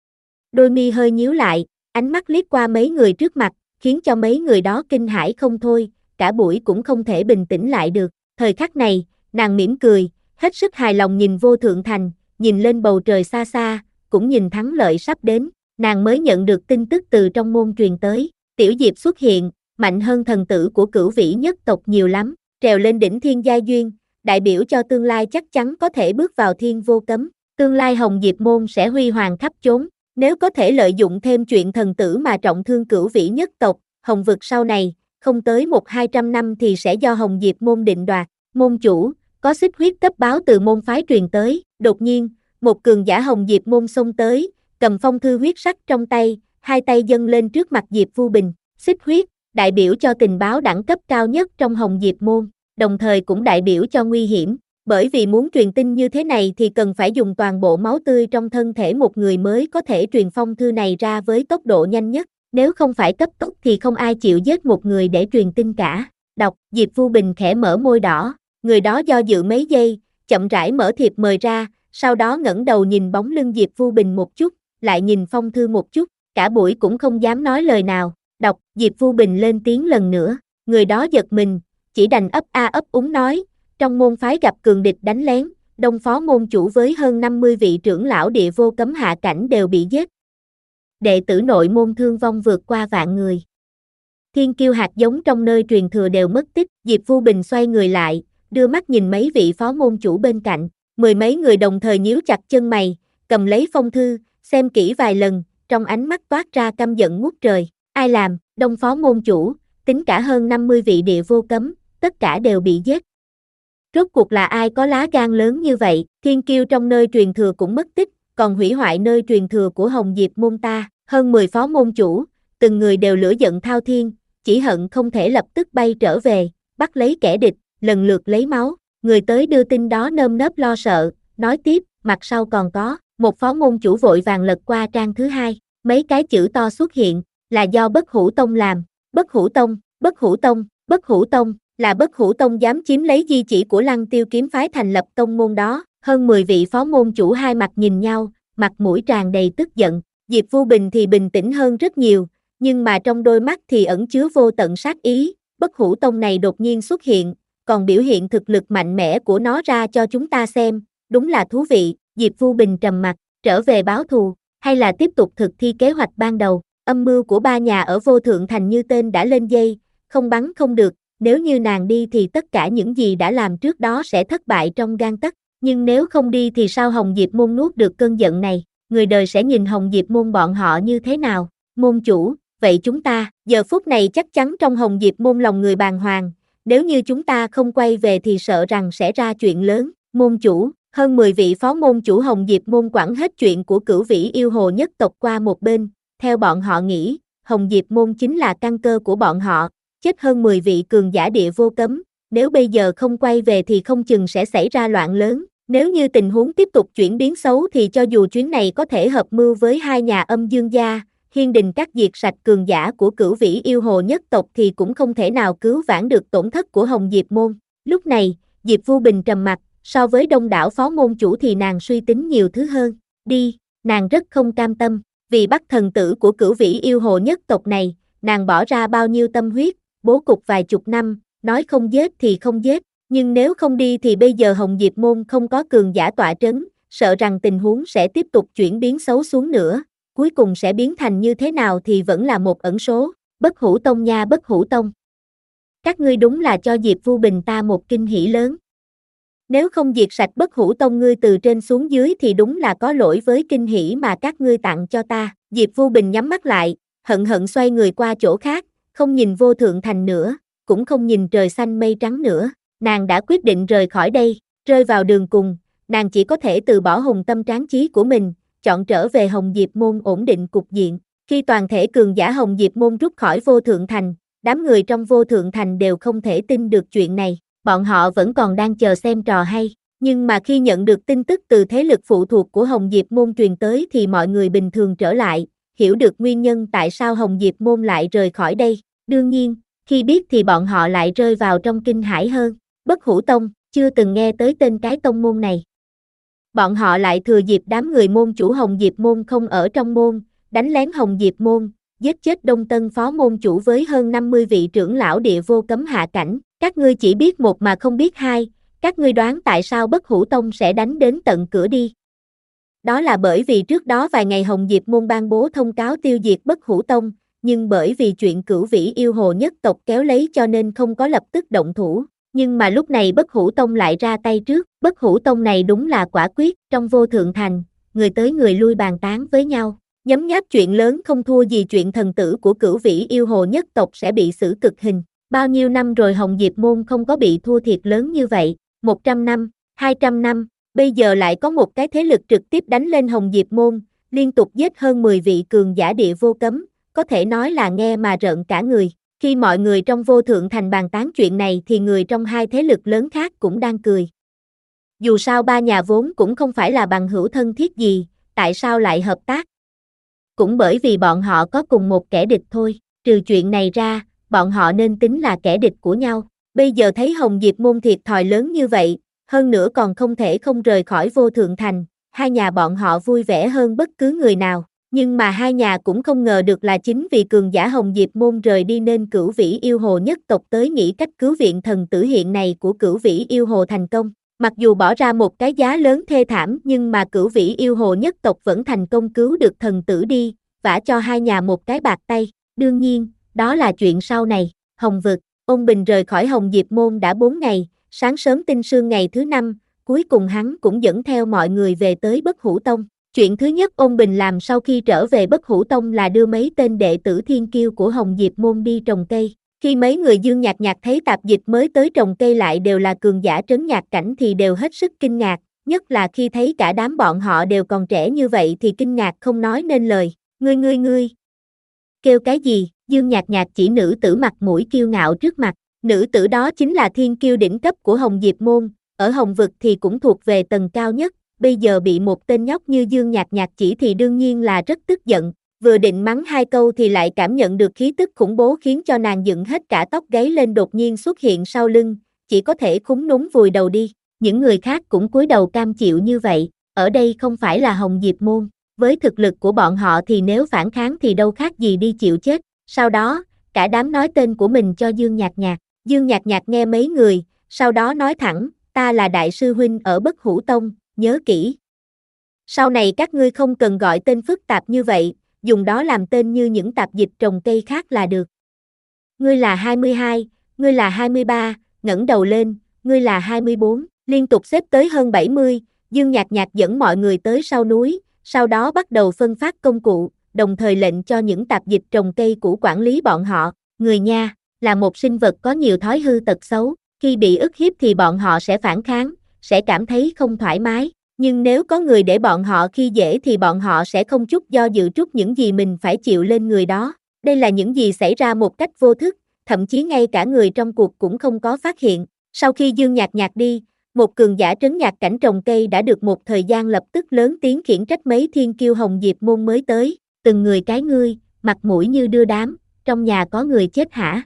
S2: Đôi mi hơi nhíu lại, ánh mắt liếc qua mấy người trước mặt, khiến cho mấy người đó kinh hãi không thôi, cả buổi cũng không thể bình tĩnh lại được. Thời khắc này, nàng mỉm cười, hết sức hài lòng nhìn Vô Thượng Thành, nhìn lên bầu trời xa xa, cũng nhìn thắng lợi sắp đến. Nàng mới nhận được tin tức từ trong môn truyền tới, Tiểu Diệp xuất hiện, mạnh hơn thần tử của Cửu Vĩ nhất tộc nhiều lắm, trèo lên đỉnh thiên giai duyên, đại biểu cho tương lai chắc chắn có thể bước vào thiên vô cấm, tương lai Hồng Diệp Môn sẽ huy hoàng khắp chốn, nếu có thể lợi dụng thêm chuyện thần tử mà trọng thương Cửu Vĩ nhất tộc, Hồng Vực sau này, không tới một hai trăm năm thì sẽ do Hồng Diệp Môn định đoạt. Môn chủ, có xích huyết cấp báo từ môn phái truyền tới, đột nhiên, một cường giả Hồng Diệp Môn xông tới, cầm phong thư huyết sắc trong tay, hai tay dâng lên trước mặt Diệp Vu Bình. Xích huyết, đại biểu cho tình báo đẳng cấp cao nhất trong Hồng Diệp Môn, đồng thời cũng đại biểu cho nguy hiểm, bởi vì muốn truyền tin như thế này thì cần phải dùng toàn bộ máu tươi trong thân thể một người mới có thể truyền phong thư này ra với tốc độ nhanh nhất, nếu không phải cấp tốc thì không ai chịu giết một người để truyền tin cả. Đọc, Diệp Vu Bình khẽ mở môi đỏ, người đó do dự mấy giây, chậm rãi mở thiệp mời ra, sau đó ngẩng đầu nhìn bóng lưng Diệp Vu Bình một chút, lại nhìn phong thư một chút, cả buổi cũng không dám nói lời nào. Đọc, Diệp Vu Bình lên tiếng lần nữa, người đó giật mình, chỉ đành ấp a ấp úng nói, trong môn phái gặp cường địch đánh lén, Đông phó môn chủ với hơn năm mươi vị trưởng lão địa vô cấm hạ cảnh đều bị giết. Đệ tử nội môn thương vong vượt qua vạn người. Thiên kiêu hạt giống trong nơi truyền thừa đều mất tích. Diệp Vu Bình xoay người lại, đưa mắt nhìn mấy vị phó môn chủ bên cạnh, mười mấy người đồng thời nhíu chặt chân mày, cầm lấy phong thư, xem kỹ vài lần, trong ánh mắt toát ra căm giận ngút trời. Ai làm? Đông phó môn chủ, tính cả hơn năm mươi vị địa vô cấm, tất cả đều bị giết. Rốt cuộc là ai có lá gan lớn như vậy? Thiên kiêu trong nơi truyền thừa cũng mất tích, còn hủy hoại nơi truyền thừa của Hồng Diệp môn ta. Hơn mười phó môn chủ, từng người đều lửa giận thao thiên, chỉ hận không thể lập tức bay trở về, bắt lấy kẻ địch, lần lượt lấy máu. Người tới đưa tin đó nơm nớp lo sợ, nói tiếp, mặt sau còn có. Một phó môn chủ vội vàng lật qua trang thứ hai, mấy cái chữ to xuất hiện, là do Bất Hủ Tông làm. Bất Hủ Tông, Bất Hủ Tông, Bất Hủ Tông, là Bất Hủ Tông dám chiếm lấy di chỉ của Lăng Tiêu kiếm phái thành lập tông môn đó. Hơn mười vị phó môn chủ hai mặt nhìn nhau, mặt mũi tràn đầy tức giận. Diệp Vu Bình thì bình tĩnh hơn rất nhiều, nhưng mà trong đôi mắt thì ẩn chứa vô tận sát ý. Bất Hủ Tông này đột nhiên xuất hiện, còn biểu hiện thực lực mạnh mẽ của nó ra cho chúng ta xem, đúng là thú vị. Diệp Vu Bình trầm mặt, trở về báo thù, hay là tiếp tục thực thi kế hoạch ban đầu. Âm mưu của ba nhà ở Vô Thượng Thành như tên đã lên dây, không bắn không được, nếu như nàng đi thì tất cả những gì đã làm trước đó sẽ thất bại trong gang tấc, nhưng nếu không đi thì sao Hồng Diệp môn nuốt được cơn giận này, người đời sẽ nhìn Hồng Diệp môn bọn họ như thế nào? Môn chủ, vậy chúng ta, giờ phút này chắc chắn trong Hồng Diệp môn lòng người bàng hoàng, nếu như chúng ta không quay về thì sợ rằng sẽ ra chuyện lớn. Môn chủ, hơn mười vị phó môn chủ Hồng Diệp môn quản hết chuyện của Cửu Vĩ yêu hồ nhất tộc qua một bên, theo bọn họ nghĩ, Hồng Diệp môn chính là căn cơ của bọn họ, chết hơn mười vị cường giả địa vô cấm, nếu bây giờ không quay về thì không chừng sẽ xảy ra loạn lớn, nếu như tình huống tiếp tục chuyển biến xấu thì cho dù chuyến này có thể hợp mưu với hai nhà Âm Dương gia, Hiên Đình cắt diệt sạch cường giả của Cửu Vĩ yêu hồ nhất tộc thì cũng không thể nào cứu vãn được tổn thất của Hồng Diệp môn. Lúc này, Diệp Vu Bình trầm mặt, so với đông đảo phó môn chủ thì nàng suy tính nhiều thứ hơn. Đi, nàng rất không cam tâm, vì bắt thần tử của Cửu Vĩ yêu hồ nhất tộc này, nàng bỏ ra bao nhiêu tâm huyết, bố cục vài chục năm, nói không giết thì không giết, nhưng nếu không đi thì bây giờ Hồng Diệp môn không có cường giả tọa trấn, sợ rằng tình huống sẽ tiếp tục chuyển biến xấu xuống nữa, cuối cùng sẽ biến thành như thế nào thì vẫn là một ẩn số. Bất Hủ Tông nha, Bất Hủ Tông, các ngươi đúng là cho Diệp Vu Bình ta một kinh hỉ lớn. Nếu không diệt sạch Bất Hủ Tông ngươi từ trên xuống dưới thì đúng là có lỗi với kinh hỉ mà các ngươi tặng cho ta. Diệp Vu Bình nhắm mắt lại, hận hận xoay người qua chỗ khác, không nhìn Vô Thượng Thành nữa, cũng không nhìn trời xanh mây trắng nữa, nàng đã quyết định rời khỏi đây, rơi vào đường cùng, nàng chỉ có thể từ bỏ hùng tâm tráng chí của mình, chọn trở về Hồng Diệp môn ổn định cục diện. Khi toàn thể cường giả Hồng Diệp môn rút khỏi Vô Thượng Thành, đám người trong Vô Thượng Thành đều không thể tin được chuyện này, bọn họ vẫn còn đang chờ xem trò hay, nhưng mà khi nhận được tin tức từ thế lực phụ thuộc của Hồng Diệp môn truyền tới thì mọi người bình thường trở lại, hiểu được nguyên nhân tại sao Hồng Diệp môn lại rời khỏi đây. Đương nhiên, khi biết thì bọn họ lại rơi vào trong kinh hãi hơn. Bất Hủ Tông, chưa từng nghe tới tên cái tông môn này. Bọn họ lại thừa dịp đám người môn chủ Hồng Diệp môn không ở trong môn, đánh lén Hồng Diệp môn, giết chết Đông Tân phó môn chủ với hơn năm mươi vị trưởng lão địa vô cấm hạ cảnh. Các ngươi chỉ biết một mà không biết hai, các ngươi đoán tại sao Bất Hủ Tông sẽ đánh đến tận cửa đi. Đó là bởi vì trước đó vài ngày Hồng Diệp môn ban bố thông cáo tiêu diệt Bất Hủ Tông, nhưng bởi vì chuyện Cửu Vĩ yêu hồ nhất tộc kéo lấy cho nên không có lập tức động thủ. Nhưng mà lúc này Bất Hủ Tông lại ra tay trước, Bất Hủ Tông này đúng là quả quyết, trong Vô Thượng Thành, người tới người lui bàn tán với nhau, nhấm nháp chuyện lớn không thua gì chuyện thần tử của Cửu Vĩ yêu hồ nhất tộc sẽ bị xử cực hình. Bao nhiêu năm rồi Hồng Diệp môn không có bị thua thiệt lớn như vậy, một trăm năm, hai trăm năm, bây giờ lại có một cái thế lực trực tiếp đánh lên Hồng Diệp môn, liên tục giết hơn mười vị cường giả địa vô cấm, có thể nói là nghe mà rợn cả người. Khi mọi người trong Vô Thượng Thành bàn tán chuyện này thì người trong hai thế lực lớn khác cũng đang cười. Dù sao ba nhà vốn cũng không phải là bằng hữu thân thiết gì, tại sao lại hợp tác? Cũng bởi vì bọn họ có cùng một kẻ địch thôi, trừ chuyện này ra, bọn họ nên tính là kẻ địch của nhau. Bây giờ thấy Hồng Diệp môn thiệt thòi lớn như vậy, hơn nữa còn không thể không rời khỏi Vô Thượng Thành, hai nhà bọn họ vui vẻ hơn bất cứ người nào. Nhưng mà hai nhà cũng không ngờ được là chính vì cường giả Hồng Diệp môn rời đi nên Cửu Vĩ yêu hồ nhất tộc tới nghĩ cách cứu viện thần tử hiện này của Cửu Vĩ yêu hồ thành công. Mặc dù bỏ ra một cái giá lớn thê thảm nhưng mà Cửu Vĩ yêu hồ nhất tộc vẫn thành công cứu được thần tử đi, vả cho hai nhà một cái bạc tay. Đương nhiên, đó là chuyện sau này. Hồng Vực, Ôn Bình rời khỏi Hồng Diệp môn đã bốn ngày, sáng sớm tinh sương ngày thứ năm, cuối cùng hắn cũng dẫn theo mọi người về tới Bất Hủ Tông. Chuyện thứ nhất Ôn Bình làm sau khi trở về Bất Hủ Tông là đưa mấy tên đệ tử thiên kiêu của Hồng Diệp môn đi trồng cây. Khi mấy người Dương Nhạc Nhạc thấy tạp dịch mới tới trồng cây lại đều là cường giả trấn nhạc cảnh thì đều hết sức kinh ngạc, nhất là khi thấy cả đám bọn họ đều còn trẻ như vậy thì kinh ngạc không nói nên lời. Ngươi ngươi ngươi. Kêu cái gì? Dương Nhạc Nhạc chỉ nữ tử mặt mũi kiêu ngạo trước mặt. Nữ tử đó chính là thiên kiêu đỉnh cấp của Hồng Diệp môn, ở Hồng Vực thì cũng thuộc về tầng cao nhất, bây giờ bị một tên nhóc như Dương Nhạc Nhạc chỉ thì đương nhiên là rất tức giận, vừa định mắng hai câu thì lại cảm nhận được khí tức khủng bố khiến cho nàng dựng hết cả tóc gáy lên đột nhiên xuất hiện sau lưng, chỉ có thể khúm núm vùi đầu đi. Những người khác cũng cúi đầu cam chịu như vậy, ở đây không phải là Hồng Diệp môn, với thực lực của bọn họ thì nếu phản kháng thì đâu khác gì đi chịu chết. Sau đó, cả đám nói tên của mình cho Dương Nhạc Nhạc. Dương Nhạc Nhạc nghe mấy người, sau đó nói thẳng, ta là đại sư huynh ở Bất Hủ Tông, nhớ kỹ. Sau này các ngươi không cần gọi tên phức tạp như vậy, dùng đó làm tên như những tạp dịch trồng cây khác là được. Ngươi là hai mươi hai, ngươi là hai mươi ba, ngẩng đầu lên, ngươi là hai mươi bốn, liên tục xếp tới hơn bảy mươi, Dương Nhạc Nhạc dẫn mọi người tới sau núi, sau đó bắt đầu phân phát công cụ, đồng thời lệnh cho những tạp dịch trồng cây của quản lý bọn họ. Người nha, là một sinh vật có nhiều thói hư tật xấu, khi bị ức hiếp thì bọn họ sẽ phản kháng, sẽ cảm thấy không thoải mái, nhưng nếu có người để bọn họ khi dễ thì bọn họ sẽ không chút do dự trút những gì mình phải chịu lên người đó. Đây là những gì xảy ra một cách vô thức, thậm chí ngay cả người trong cuộc cũng không có phát hiện. Sau khi Dương Nhạc Nhạc đi, một cường giả trấn nhạc cảnh trồng cây đã được một thời gian lập tức lớn tiếng khiển trách mấy thiên kiêu Hồng Diệp môn mới tới, từng người cái ngươi, mặt mũi như đưa đám, trong nhà có người chết hả?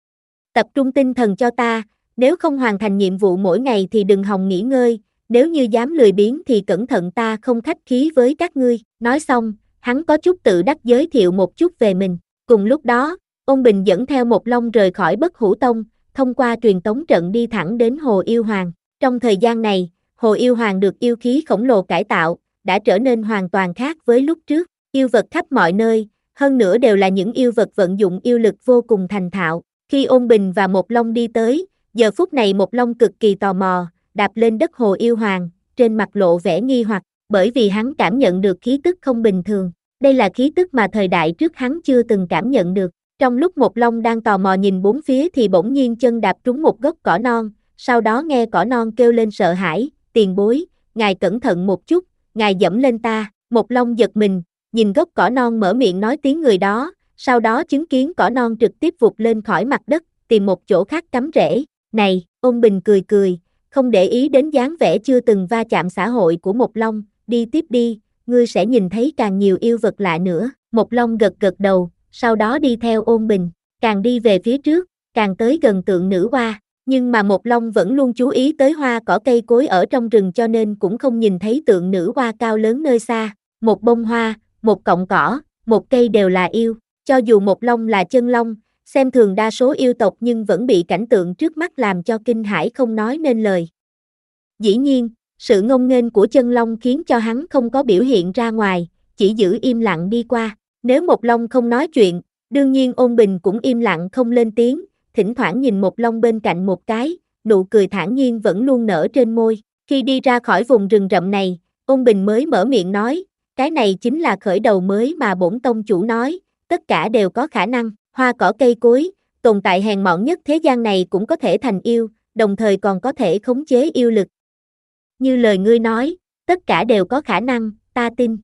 S2: Tập trung tinh thần cho ta, nếu không hoàn thành nhiệm vụ mỗi ngày thì đừng hòng nghỉ ngơi, nếu như dám lười biếng thì cẩn thận ta không khách khí với các ngươi. Nói xong, hắn có chút tự đắc giới thiệu một chút về mình. Cùng lúc đó, Ôn Bình dẫn theo Một Long rời khỏi Bất Hủ Tông, thông qua truyền tống trận đi thẳng đến Hồ Yêu Hoàng. Trong thời gian này, Hồ Yêu Hoàng được yêu khí khổng lồ cải tạo, đã trở nên hoàn toàn khác với lúc trước. Yêu vật khắp mọi nơi, hơn nữa đều là những yêu vật vận dụng yêu lực vô cùng thành thạo. Khi Ôn Bình và Một Long đi tới, giờ phút này Một Long cực kỳ tò mò, đạp lên đất Hồ Yêu Hoàng, trên mặt lộ vẻ nghi hoặc, bởi vì hắn cảm nhận được khí tức không bình thường. Đây là khí tức mà thời đại trước hắn chưa từng cảm nhận được. Trong lúc Một Long đang tò mò nhìn bốn phía thì bỗng nhiên chân đạp trúng một gốc cỏ non, sau đó nghe cỏ non kêu lên sợ hãi, tiền bối, ngài cẩn thận một chút, ngài dẫm lên ta. Một Long giật mình, nhìn gốc cỏ non mở miệng nói tiếng người đó, sau đó chứng kiến cỏ non trực tiếp vụt lên khỏi mặt đất, tìm một chỗ khác cắm rễ. Này, Ôn Bình cười cười, không để ý đến dáng vẻ chưa từng va chạm xã hội của Một Long, đi tiếp đi, ngươi sẽ nhìn thấy càng nhiều yêu vật lạ nữa. Một Long gật gật đầu, sau đó đi theo Ôn Bình, càng đi về phía trước, càng tới gần tượng nữ hoa, nhưng mà Một Long vẫn luôn chú ý tới hoa cỏ cây cối ở trong rừng cho nên cũng không nhìn thấy tượng nữ hoa cao lớn nơi xa. Một bông hoa, một cọng cỏ, một cây đều là yêu, cho dù Một Long là chân long, xem thường đa số yêu tộc nhưng vẫn bị cảnh tượng trước mắt làm cho kinh hãi không nói nên lời. Dĩ nhiên, sự ngông nghênh của chân long khiến cho hắn không có biểu hiện ra ngoài, chỉ giữ im lặng đi qua. Nếu Một Long không nói chuyện, đương nhiên Ôn Bình cũng im lặng không lên tiếng, thỉnh thoảng nhìn Một Long bên cạnh một cái, nụ cười thản nhiên vẫn luôn nở trên môi. Khi đi ra khỏi vùng rừng rậm này, Ôn Bình mới mở miệng nói, cái này chính là khởi đầu mới mà bổn tông chủ nói, tất cả đều có khả năng, hoa cỏ cây cối, tồn tại hèn mọn nhất thế gian này cũng có thể thành yêu, đồng thời còn có thể khống chế yêu lực. Như lời ngươi nói, tất cả đều có khả năng, ta tin.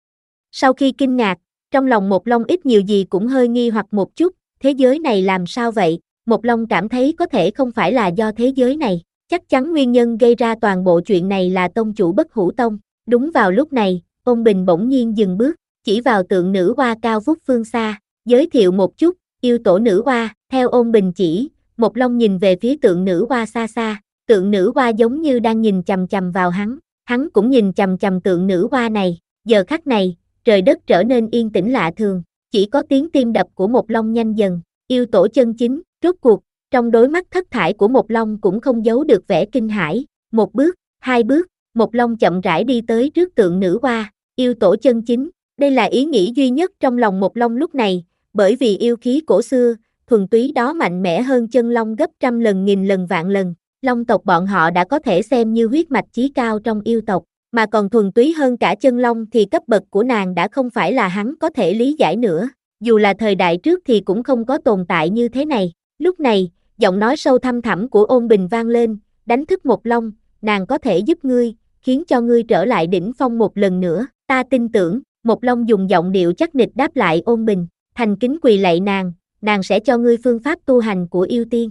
S2: Sau khi kinh ngạc, trong lòng Một Long ít nhiều gì cũng hơi nghi hoặc một chút, thế giới này làm sao vậy? Một Long cảm thấy có thể không phải là do thế giới này, chắc chắn nguyên nhân gây ra toàn bộ chuyện này là tông chủ Bất Hủ Tông. Đúng vào lúc này, Ôn Bình bỗng nhiên dừng bước, chỉ vào tượng nữ hoa cao vút phương xa, giới thiệu một chút, yêu tổ nữ hoa. Theo Ôn Bình chỉ, Một Long nhìn về phía tượng nữ hoa xa xa, tượng nữ hoa giống như đang nhìn chằm chằm vào hắn, hắn cũng nhìn chằm chằm tượng nữ hoa này. Giờ khắc này, trời đất trở nên yên tĩnh lạ thường, chỉ có tiếng tim đập của Một Long nhanh dần, yêu tổ chân chính, rốt cuộc, trong đôi mắt thất thải của Một Long cũng không giấu được vẻ kinh hãi, một bước, hai bước, Một Long chậm rãi đi tới trước tượng nữ hoa, yêu tổ chân chính, đây là ý nghĩ duy nhất trong lòng Một Long lúc này, bởi vì yêu khí cổ xưa, thuần túy đó mạnh mẽ hơn chân long gấp trăm lần nghìn lần vạn lần, long tộc bọn họ đã có thể xem như huyết mạch chí cao trong yêu tộc, mà còn thuần túy hơn cả chân long thì cấp bậc của nàng đã không phải là hắn có thể lý giải nữa, dù là thời đại trước thì cũng không có tồn tại như thế này, lúc này, giọng nói sâu thăm thẳm của Ôn Bình vang lên, đánh thức Một Long, nàng có thể giúp ngươi, khiến cho ngươi trở lại đỉnh phong một lần nữa, ta tin tưởng, Một Long dùng giọng điệu chắc nịch đáp lại Ôn Bình, thành kính quỳ lạy nàng, nàng sẽ cho ngươi phương pháp tu hành của yêu tiên.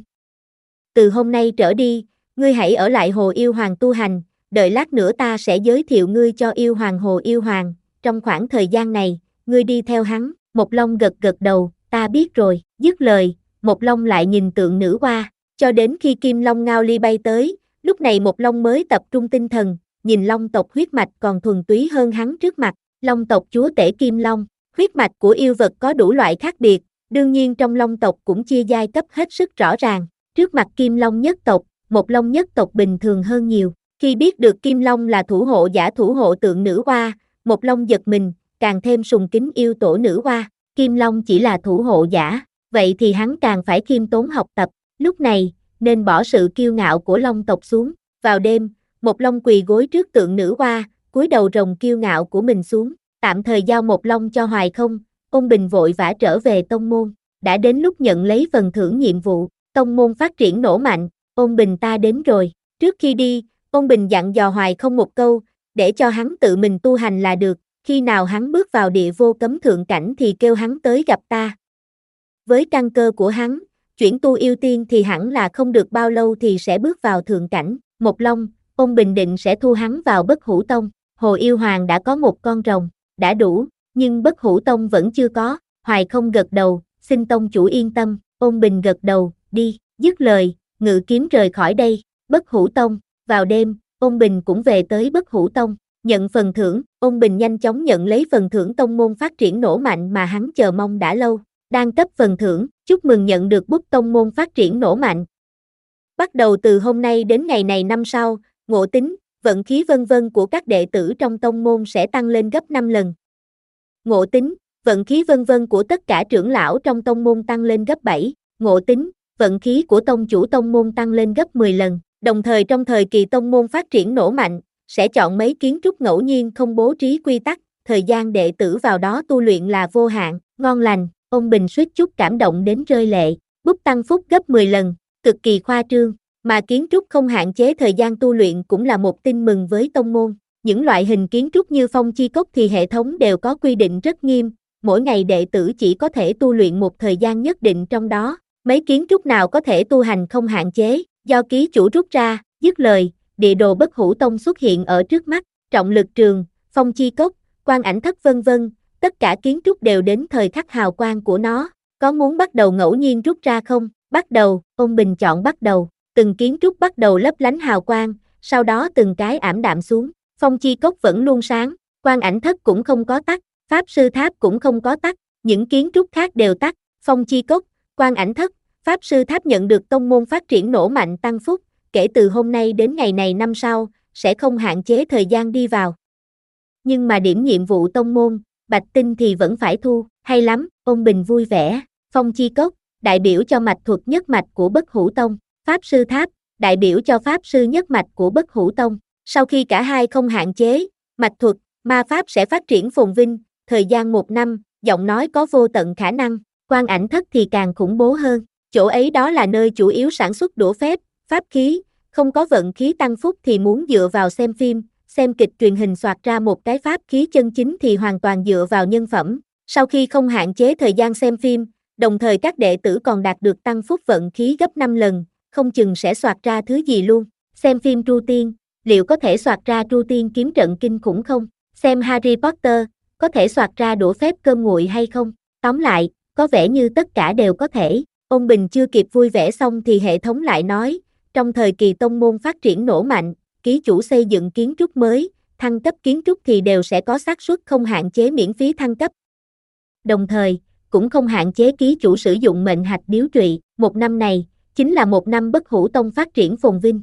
S2: Từ hôm nay trở đi, ngươi hãy ở lại Hồ Yêu Hoàng tu hành, đợi lát nữa ta sẽ giới thiệu ngươi cho yêu hoàng Hồ Yêu Hoàng, trong khoảng thời gian này, ngươi đi theo hắn, Một Long gật gật đầu, ta biết rồi, dứt lời, Một Long lại nhìn tượng nữ hoa, cho đến khi Kim Long Ngao Ly bay tới, lúc này Một Long mới tập trung tinh thần, nhìn Long tộc huyết mạch còn thuần túy hơn hắn trước mặt, Long tộc chúa tể Kim Long, huyết mạch của yêu vật có đủ loại khác biệt, đương nhiên trong Long tộc cũng chia giai cấp hết sức rõ ràng, trước mặt Kim Long nhất tộc, Một Long nhất tộc bình thường hơn nhiều, khi biết được Kim Long là thủ hộ giả thủ hộ tượng nữ hoa, Một Long giật mình, càng thêm sùng kính yêu tổ nữ hoa, Kim Long chỉ là thủ hộ giả, vậy thì hắn càng phải khiêm tốn học tập, lúc này, nên bỏ sự kiêu ngạo của Long tộc xuống, vào đêm, Một Long quỳ gối trước tượng nữ hoa, cúi đầu rồng kiêu ngạo của mình xuống, tạm thời giao Một Long cho Hoài Không, Ôn Bình vội vã trở về tông môn, đã đến lúc nhận lấy phần thưởng nhiệm vụ, tông môn phát triển nổ mạnh, Ôn Bình ta đến rồi, trước khi đi, Ôn Bình dặn dò Hoài Không một câu, để cho hắn tự mình tu hành là được, khi nào hắn bước vào địa vô cấm thượng cảnh thì kêu hắn tới gặp ta. Với căn cơ của hắn, chuyển tu yêu tiên thì hẳn là không được bao lâu thì sẽ bước vào thượng cảnh, Một Long, Ôn Bình định sẽ thu hắn vào Bất Hủ Tông, Hồ Yêu Hoàng đã có một con rồng, đã đủ, nhưng Bất Hủ Tông vẫn chưa có, Hoài Không gật đầu, xin tông chủ yên tâm, Ôn Bình gật đầu, đi, dứt lời, ngự kiếm rời khỏi đây, Bất Hủ Tông, vào đêm, Ôn Bình cũng về tới Bất Hủ Tông, nhận phần thưởng, Ôn Bình nhanh chóng nhận lấy phần thưởng tông môn phát triển nổ mạnh mà hắn chờ mong đã lâu, đang cấp phần thưởng, chúc mừng nhận được bút tông môn phát triển nổ mạnh. Bắt đầu từ hôm nay đến ngày này năm sau, ngộ tính, vận khí vân vân của các đệ tử trong tông môn sẽ tăng lên gấp năm lần. Ngộ tính, vận khí vân vân của tất cả trưởng lão trong tông môn tăng lên gấp bảy, ngộ tính, vận khí của tông chủ tông môn tăng lên gấp mười lần. Đồng thời trong thời kỳ tông môn phát triển nổ mạnh, sẽ chọn mấy kiến trúc ngẫu nhiên không bố trí quy tắc, thời gian đệ tử vào đó tu luyện là vô hạn, ngon lành, Ôn Bình suýt chút cảm động đến rơi lệ, bút tăng phúc gấp mười lần, cực kỳ khoa trương, mà kiến trúc không hạn chế thời gian tu luyện cũng là một tin mừng với tông môn. Những loại hình kiến trúc như phong chi cốc thì hệ thống đều có quy định rất nghiêm, mỗi ngày đệ tử chỉ có thể tu luyện một thời gian nhất định trong đó, mấy kiến trúc nào có thể tu hành không hạn chế, do ký chủ rút ra, dứt lời, địa đồ Bất Hủ Tông xuất hiện ở trước mắt, trọng lực trường, phong chi cốc, quan ảnh thất vân vân, tất cả kiến trúc đều đến thời khắc hào quang của nó, có muốn bắt đầu ngẫu nhiên rút ra không? Bắt đầu, Ôn Bình chọn bắt đầu, từng kiến trúc bắt đầu lấp lánh hào quang, sau đó từng cái ảm đạm xuống, phong chi cốc vẫn luôn sáng, quan ảnh thất cũng không có tắt, pháp sư tháp cũng không có tắt, những kiến trúc khác đều tắt, phong chi cốc, quan ảnh thất, pháp sư tháp nhận được tông môn phát triển nổ mạnh tăng phúc, kể từ hôm nay đến ngày này năm sau, sẽ không hạn chế thời gian đi vào. Nhưng mà điểm nhiệm vụ tông môn, bạch tinh thì vẫn phải thu, hay lắm, Ôn Bình vui vẻ, phong chi cốc, đại biểu cho mạch thuật nhất mạch của Bất Hủ Tông, pháp sư tháp, đại biểu cho pháp sư nhất mạch của Bất Hủ Tông, sau khi cả hai không hạn chế, mạch thuật, ma pháp sẽ phát triển phồn vinh, thời gian một năm, giọng nói có vô tận khả năng, quan ảnh thất thì càng khủng bố hơn, chỗ ấy đó là nơi chủ yếu sản xuất đũa phép, pháp khí, không có vận khí tăng phúc thì muốn dựa vào xem phim, xem kịch truyền hình soạt ra một cái pháp khí chân chính thì hoàn toàn dựa vào nhân phẩm, sau khi không hạn chế thời gian xem phim, đồng thời các đệ tử còn đạt được tăng phúc vận khí gấp năm lần, không chừng sẽ soạt ra thứ gì luôn, xem phim Tru Tiên, liệu có thể soạt ra Tru Tiên kiếm trận kinh khủng không, xem Harry Potter, có thể soạt ra đũa phép cơm nguội hay không, tóm lại, có vẻ như tất cả đều có thể, Ôn Bình chưa kịp vui vẻ xong thì hệ thống lại nói, trong thời kỳ tông môn phát triển nổ mạnh, ký chủ xây dựng kiến trúc mới, thăng cấp kiến trúc thì đều sẽ có xác suất không hạn chế miễn phí thăng cấp. Đồng thời, cũng không hạn chế ký chủ sử dụng mệnh hạch điếu trụy. Một năm này, chính là một năm Bất Hủ Tông phát triển phồn vinh.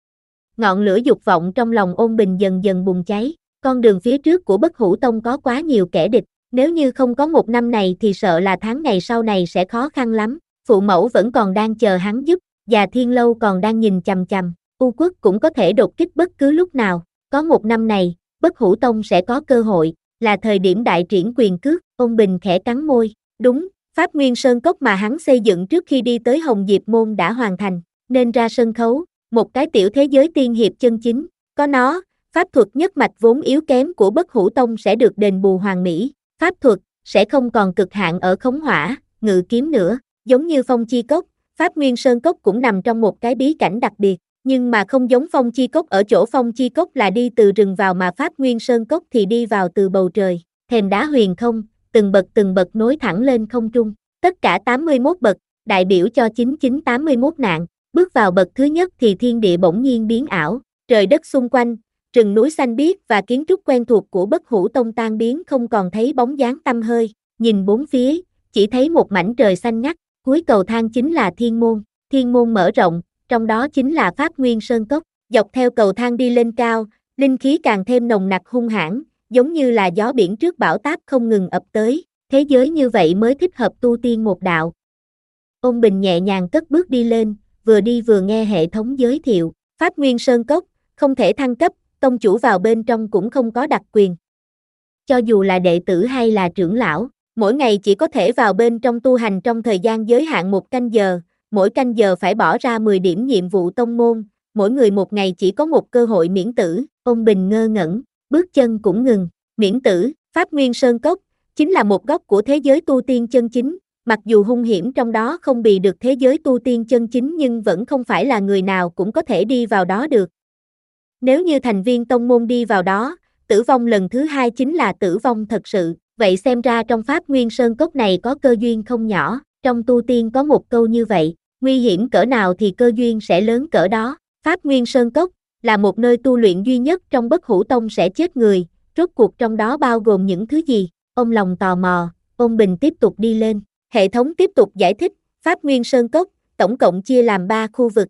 S2: Ngọn lửa dục vọng trong lòng Ôn Bình dần dần bùng cháy, con đường phía trước của Bất Hủ Tông có quá nhiều kẻ địch, nếu như không có một năm này thì sợ là tháng ngày sau này sẽ khó khăn lắm. Phụ mẫu vẫn còn đang chờ hắn giúp, và Thiên Lâu còn đang nhìn chằm chằm, U Quốc cũng có thể đột kích bất cứ lúc nào, có một năm này, Bất Hủ Tông sẽ có cơ hội, là thời điểm đại triển quyền cước. Ôn Bình khẽ cắn môi, đúng, Pháp Nguyên Sơn Cốc mà hắn xây dựng trước khi đi tới Hồng Diệp Môn đã hoàn thành, nên ra sân khấu, một cái tiểu thế giới tiên hiệp chân chính, có nó, pháp thuật nhất mạch vốn yếu kém của Bất Hủ Tông sẽ được đền bù hoàn mỹ, pháp thuật sẽ không còn cực hạn ở khống hỏa, ngự kiếm nữa, giống như Phong Chi Cốc, Pháp Nguyên Sơn Cốc cũng nằm trong một cái bí cảnh đặc biệt, nhưng mà không giống Phong Chi Cốc ở chỗ Phong Chi Cốc là đi từ rừng vào mà Pháp Nguyên Sơn Cốc thì đi vào từ bầu trời, thềm đá huyền không, từng bậc từng bậc nối thẳng lên không trung, tất cả tám mươi mốt bậc, đại biểu cho chín chín tám mươi mốt nạn, bước vào bậc thứ nhất thì thiên địa bỗng nhiên biến ảo, trời đất xung quanh, rừng núi xanh biếc và kiến trúc quen thuộc của Bất Hủ Tông tan biến không còn thấy bóng dáng tăm hơi, nhìn bốn phía, chỉ thấy một mảnh trời xanh ngắt, cuối cầu thang chính là thiên môn, thiên môn mở rộng, trong đó chính là Pháp Nguyên Sơn Cốc, dọc theo cầu thang đi lên cao, linh khí càng thêm nồng nặc hung hãn, giống như là gió biển trước bão táp không ngừng ập tới, thế giới như vậy mới thích hợp tu tiên một đạo. Ôn Bình nhẹ nhàng cất bước đi lên, vừa đi vừa nghe hệ thống giới thiệu, Pháp Nguyên Sơn Cốc, không thể thăng cấp, tông chủ vào bên trong cũng không có đặc quyền. Cho dù là đệ tử hay là trưởng lão, mỗi ngày chỉ có thể vào bên trong tu hành trong thời gian giới hạn một canh giờ, mỗi canh giờ phải bỏ ra mười điểm nhiệm vụ tông môn, mỗi người một ngày chỉ có một cơ hội miễn tử. Ôn Bình ngơ ngẩn, bước chân cũng ngừng, miễn tử, Pháp Nguyên Sơn Cốc, chính là một góc của thế giới tu tiên chân chính, mặc dù hung hiểm trong đó không bì được thế giới tu tiên chân chính nhưng vẫn không phải là người nào cũng có thể đi vào đó được. Nếu như thành viên tông môn đi vào đó, tử vong lần thứ hai chính là tử vong thật sự, vậy xem ra trong Pháp Nguyên Sơn Cốc này có cơ duyên không nhỏ, trong tu tiên có một câu như vậy, nguy hiểm cỡ nào thì cơ duyên sẽ lớn cỡ đó, Pháp Nguyên Sơn Cốc là một nơi tu luyện duy nhất trong Bất Hủ Tông sẽ chết người, rốt cuộc trong đó bao gồm những thứ gì, ông lòng tò mò, Ôn Bình tiếp tục đi lên, hệ thống tiếp tục giải thích, Pháp Nguyên Sơn Cốc, tổng cộng chia làm ba khu vực.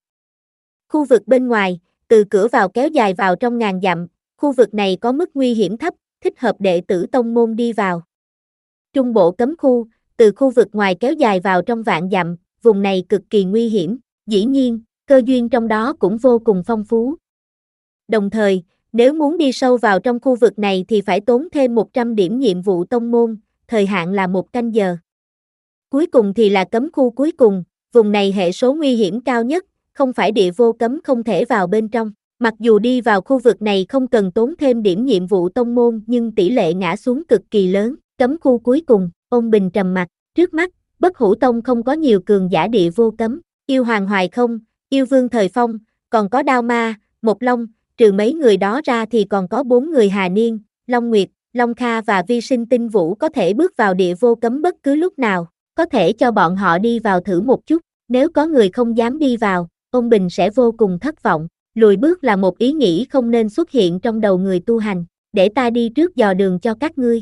S2: Khu vực bên ngoài, từ cửa vào kéo dài vào trong ngàn dặm, khu vực này có mức nguy hiểm thấp, thích hợp đệ tử tông môn đi vào. Trung bộ cấm khu, từ khu vực ngoài kéo dài vào trong vạn dặm, vùng này cực kỳ nguy hiểm, dĩ nhiên, cơ duyên trong đó cũng vô cùng phong phú. Đồng thời, nếu muốn đi sâu vào trong khu vực này thì phải tốn thêm một trăm điểm nhiệm vụ tông môn, thời hạn là một canh giờ. Cuối cùng thì là cấm khu cuối cùng, vùng này hệ số nguy hiểm cao nhất, không phải địa vô cấm không thể vào bên trong. Mặc dù đi vào khu vực này không cần tốn thêm điểm nhiệm vụ tông môn nhưng tỷ lệ ngã xuống cực kỳ lớn. Cấm khu cuối cùng, Ôn Bình trầm mặt, trước mắt, Bất Hủ Tông không có nhiều cường giả địa vô cấm, yêu hoàng hoài không, yêu vương thời phong, còn có đao ma, một long, trừ mấy người đó ra thì còn có bốn người Hà Niên, Long Nguyệt, Long Kha và Vi Sinh Tinh Vũ có thể bước vào địa vô cấm bất cứ lúc nào, có thể cho bọn họ đi vào thử một chút, nếu có người không dám đi vào, Ôn Bình sẽ vô cùng thất vọng, lùi bước là một ý nghĩ không nên xuất hiện trong đầu người tu hành, để ta đi trước dò đường cho các ngươi.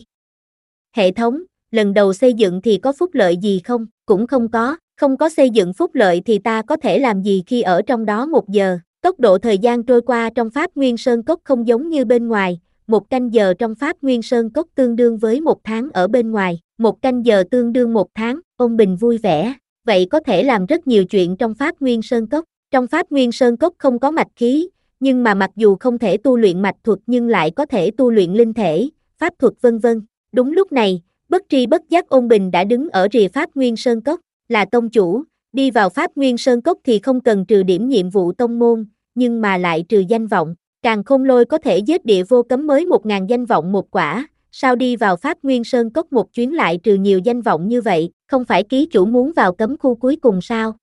S2: Hệ thống, lần đầu xây dựng thì có phúc lợi gì không? Cũng không có, không có xây dựng phúc lợi thì ta có thể làm gì khi ở trong đó một giờ, tốc độ thời gian trôi qua trong Pháp Nguyên Sơn Cốc không giống như bên ngoài, một canh giờ trong Pháp Nguyên Sơn Cốc tương đương với một tháng ở bên ngoài, một canh giờ tương đương một tháng, Ôn Bình vui vẻ, vậy có thể làm rất nhiều chuyện trong Pháp Nguyên Sơn Cốc. Trong Pháp Nguyên Sơn Cốc không có mạch khí, nhưng mà mặc dù không thể tu luyện mạch thuật nhưng lại có thể tu luyện linh thể, pháp thuật vân vân. Đúng lúc này, bất tri bất giác Ôn Bình đã đứng ở rìa Pháp Nguyên Sơn Cốc, là tông chủ, đi vào Pháp Nguyên Sơn Cốc thì không cần trừ điểm nhiệm vụ tông môn, nhưng mà lại trừ danh vọng. Càn Khôn Lôi có thể giết địa vô cấm mới một ngàn danh vọng một quả, sao đi vào Pháp Nguyên Sơn Cốc một chuyến lại trừ nhiều danh vọng như vậy, không phải ký chủ muốn vào cấm khu cuối cùng sao?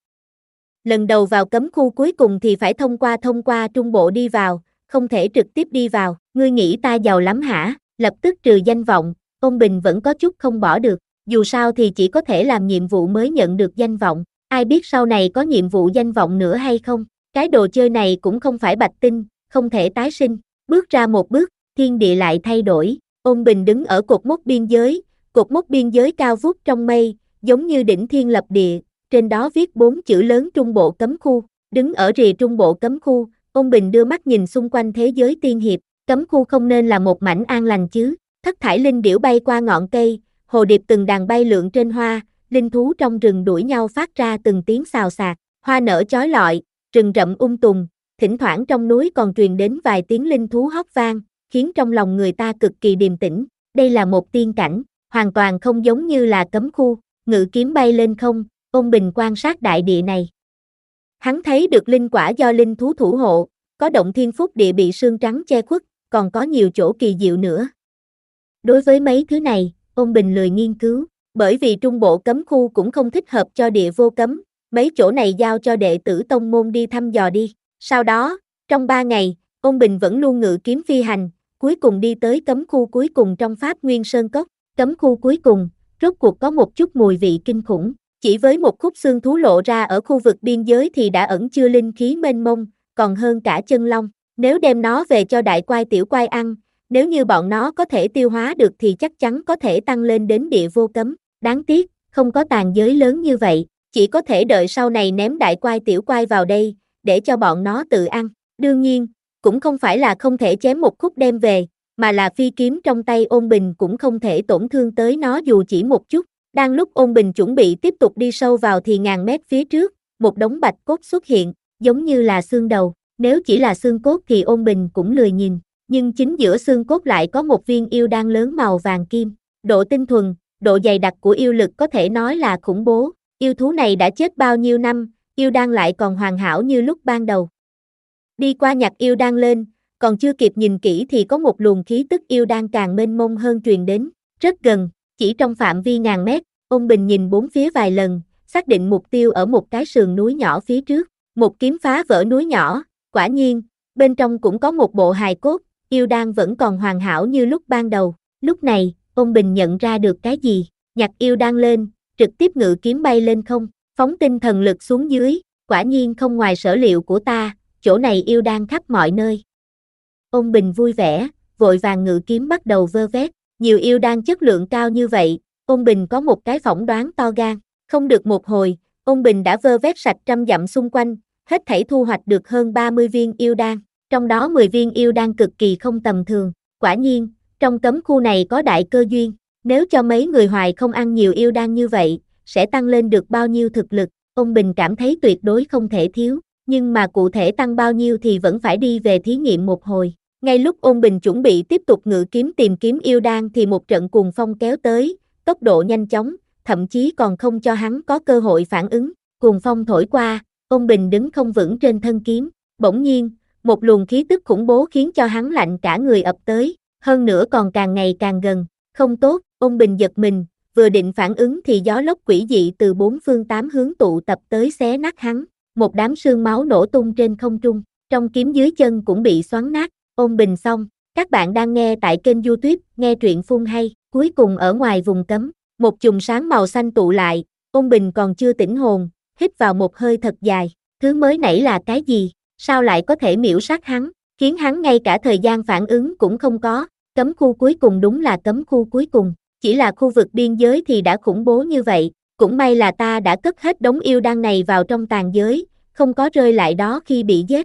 S2: Lần đầu vào cấm khu cuối cùng thì phải thông qua thông qua trung bộ đi vào, không thể trực tiếp đi vào, ngươi nghĩ ta giàu lắm hả? Lập tức trừ danh vọng, Ôn Bình vẫn có chút không bỏ được, dù sao thì chỉ có thể làm nhiệm vụ mới nhận được danh vọng, ai biết sau này có nhiệm vụ danh vọng nữa hay không, cái đồ chơi này cũng không phải bạch tinh, không thể tái sinh, bước ra một bước, thiên địa lại thay đổi. Ôn Bình đứng ở cột mốc biên giới, cột mốc biên giới cao vút trong mây, giống như đỉnh thiên lập địa, trên đó viết bốn chữ lớn Trung Bộ Cấm Khu. Đứng ở rìa Trung Bộ Cấm Khu, Ôn Bình đưa mắt nhìn xung quanh thế giới tiên hiệp, cấm khu không nên là một mảnh an lành chứ? Thất thải linh điểu bay qua ngọn cây, hồ điệp từng đàn bay lượn trên hoa, linh thú trong rừng đuổi nhau phát ra từng tiếng xào xạc, hoa nở chói lọi, rừng rậm um tùm, thỉnh thoảng trong núi còn truyền đến vài tiếng linh thú hót vang, khiến trong lòng người ta cực kỳ điềm tĩnh. Đây là một tiên cảnh, hoàn toàn không giống như là cấm khu. Ngự kiếm bay lên không, Ôn Bình quan sát đại địa này. Hắn thấy được linh quả do linh thú thủ hộ, có động thiên phúc địa bị sương trắng che khuất, còn có nhiều chỗ kỳ diệu nữa. Đối với mấy thứ này, Ôn Bình lười nghiên cứu, bởi vì Trung Bộ Cấm Khu cũng không thích hợp cho địa vô cấm, mấy chỗ này giao cho đệ tử tông môn đi thăm dò đi. Sau đó, trong ba ngày, Ôn Bình vẫn luôn ngự kiếm phi hành, cuối cùng đi tới cấm khu cuối cùng trong Pháp Nguyên Sơn Cốc. Cấm khu cuối cùng, rốt cuộc có một chút mùi vị kinh khủng, chỉ với một khúc xương thú lộ ra ở khu vực biên giới thì đã ẩn chứa linh khí mênh mông, còn hơn cả chân long. Nếu đem nó về cho đại quai tiểu quai ăn, nếu như bọn nó có thể tiêu hóa được thì chắc chắn có thể tăng lên đến địa vô cấm. Đáng tiếc, không có tàn giới lớn như vậy, chỉ có thể đợi sau này ném đại quai tiểu quai vào đây, để cho bọn nó tự ăn. Đương nhiên, cũng không phải là không thể chém một khúc đem về, mà là phi kiếm trong tay Ôn Bình cũng không thể tổn thương tới nó dù chỉ một chút. Đang lúc Ôn Bình chuẩn bị tiếp tục đi sâu vào thì ngàn mét phía trước, một đống bạch cốt xuất hiện, giống như là xương đầu. Nếu chỉ là xương cốt thì Ôn Bình cũng lười nhìn, nhưng chính giữa xương cốt lại có một viên yêu đan lớn màu vàng kim. Độ tinh thuần, độ dày đặc của yêu lực có thể nói là khủng bố. Yêu thú này đã chết bao nhiêu năm, yêu đan lại còn hoàn hảo như lúc ban đầu. Đi qua nhặt yêu đan lên, còn chưa kịp nhìn kỹ thì có một luồng khí tức yêu đan càng mênh mông hơn truyền đến, rất gần, chỉ trong phạm vi ngàn mét. Ôn Bình nhìn bốn phía vài lần, xác định mục tiêu ở một cái sườn núi nhỏ phía trước, một kiếm phá vỡ núi nhỏ, quả nhiên, bên trong cũng có một bộ hài cốt, yêu đan vẫn còn hoàn hảo như lúc ban đầu. Lúc này, Ôn Bình nhận ra được cái gì, nhặt yêu đan lên, trực tiếp ngự kiếm bay lên không, phóng tinh thần lực xuống dưới, quả nhiên không ngoài sở liệu của ta, chỗ này yêu đan khắp mọi nơi. Ôn Bình vui vẻ, vội vàng ngự kiếm bắt đầu vơ vét, nhiều yêu đan chất lượng cao như vậy, Ôn Bình có một cái phỏng đoán to gan, không được một hồi, Ôn Bình đã vơ vét sạch trăm dặm xung quanh, hết thảy thu hoạch được hơn ba mươi viên yêu đan, trong đó mười viên yêu đan cực kỳ không tầm thường, quả nhiên, trong cấm khu này có đại cơ duyên, nếu cho mấy người hoài không ăn nhiều yêu đan như vậy, sẽ tăng lên được bao nhiêu thực lực, Ôn Bình cảm thấy tuyệt đối không thể thiếu, nhưng mà cụ thể tăng bao nhiêu thì vẫn phải đi về thí nghiệm một hồi. Ngay lúc Ôn Bình chuẩn bị tiếp tục ngự kiếm tìm kiếm yêu đan thì một trận cuồng phong kéo tới, tốc độ nhanh chóng, thậm chí còn không cho hắn có cơ hội phản ứng. Cuồng phong thổi qua, Ôn Bình đứng không vững trên thân kiếm, bỗng nhiên, một luồng khí tức khủng bố khiến cho hắn lạnh cả người ập tới, hơn nữa còn càng ngày càng gần. Không tốt, Ôn Bình giật mình, vừa định phản ứng thì gió lốc quỷ dị từ bốn phương tám hướng tụ tập tới xé nát hắn, một đám sương máu nổ tung trên không trung, trong kiếm dưới chân cũng bị xoắn nát. Ôn Bình xong, các bạn đang nghe tại kênh YouTube Nghe Truyện Phun Hay. Cuối cùng ở ngoài vùng cấm, một chùm sáng màu xanh tụ lại, Ôn Bình còn chưa tỉnh hồn, hít vào một hơi thật dài, thứ mới nãy là cái gì, sao lại có thể miễu sát hắn, khiến hắn ngay cả thời gian phản ứng cũng không có. Cấm khu cuối cùng đúng là cấm khu cuối cùng, chỉ là khu vực biên giới thì đã khủng bố như vậy, cũng may là ta đã cất hết đống yêu đan này vào trong tàn giới, không có rơi lại đó khi bị giết.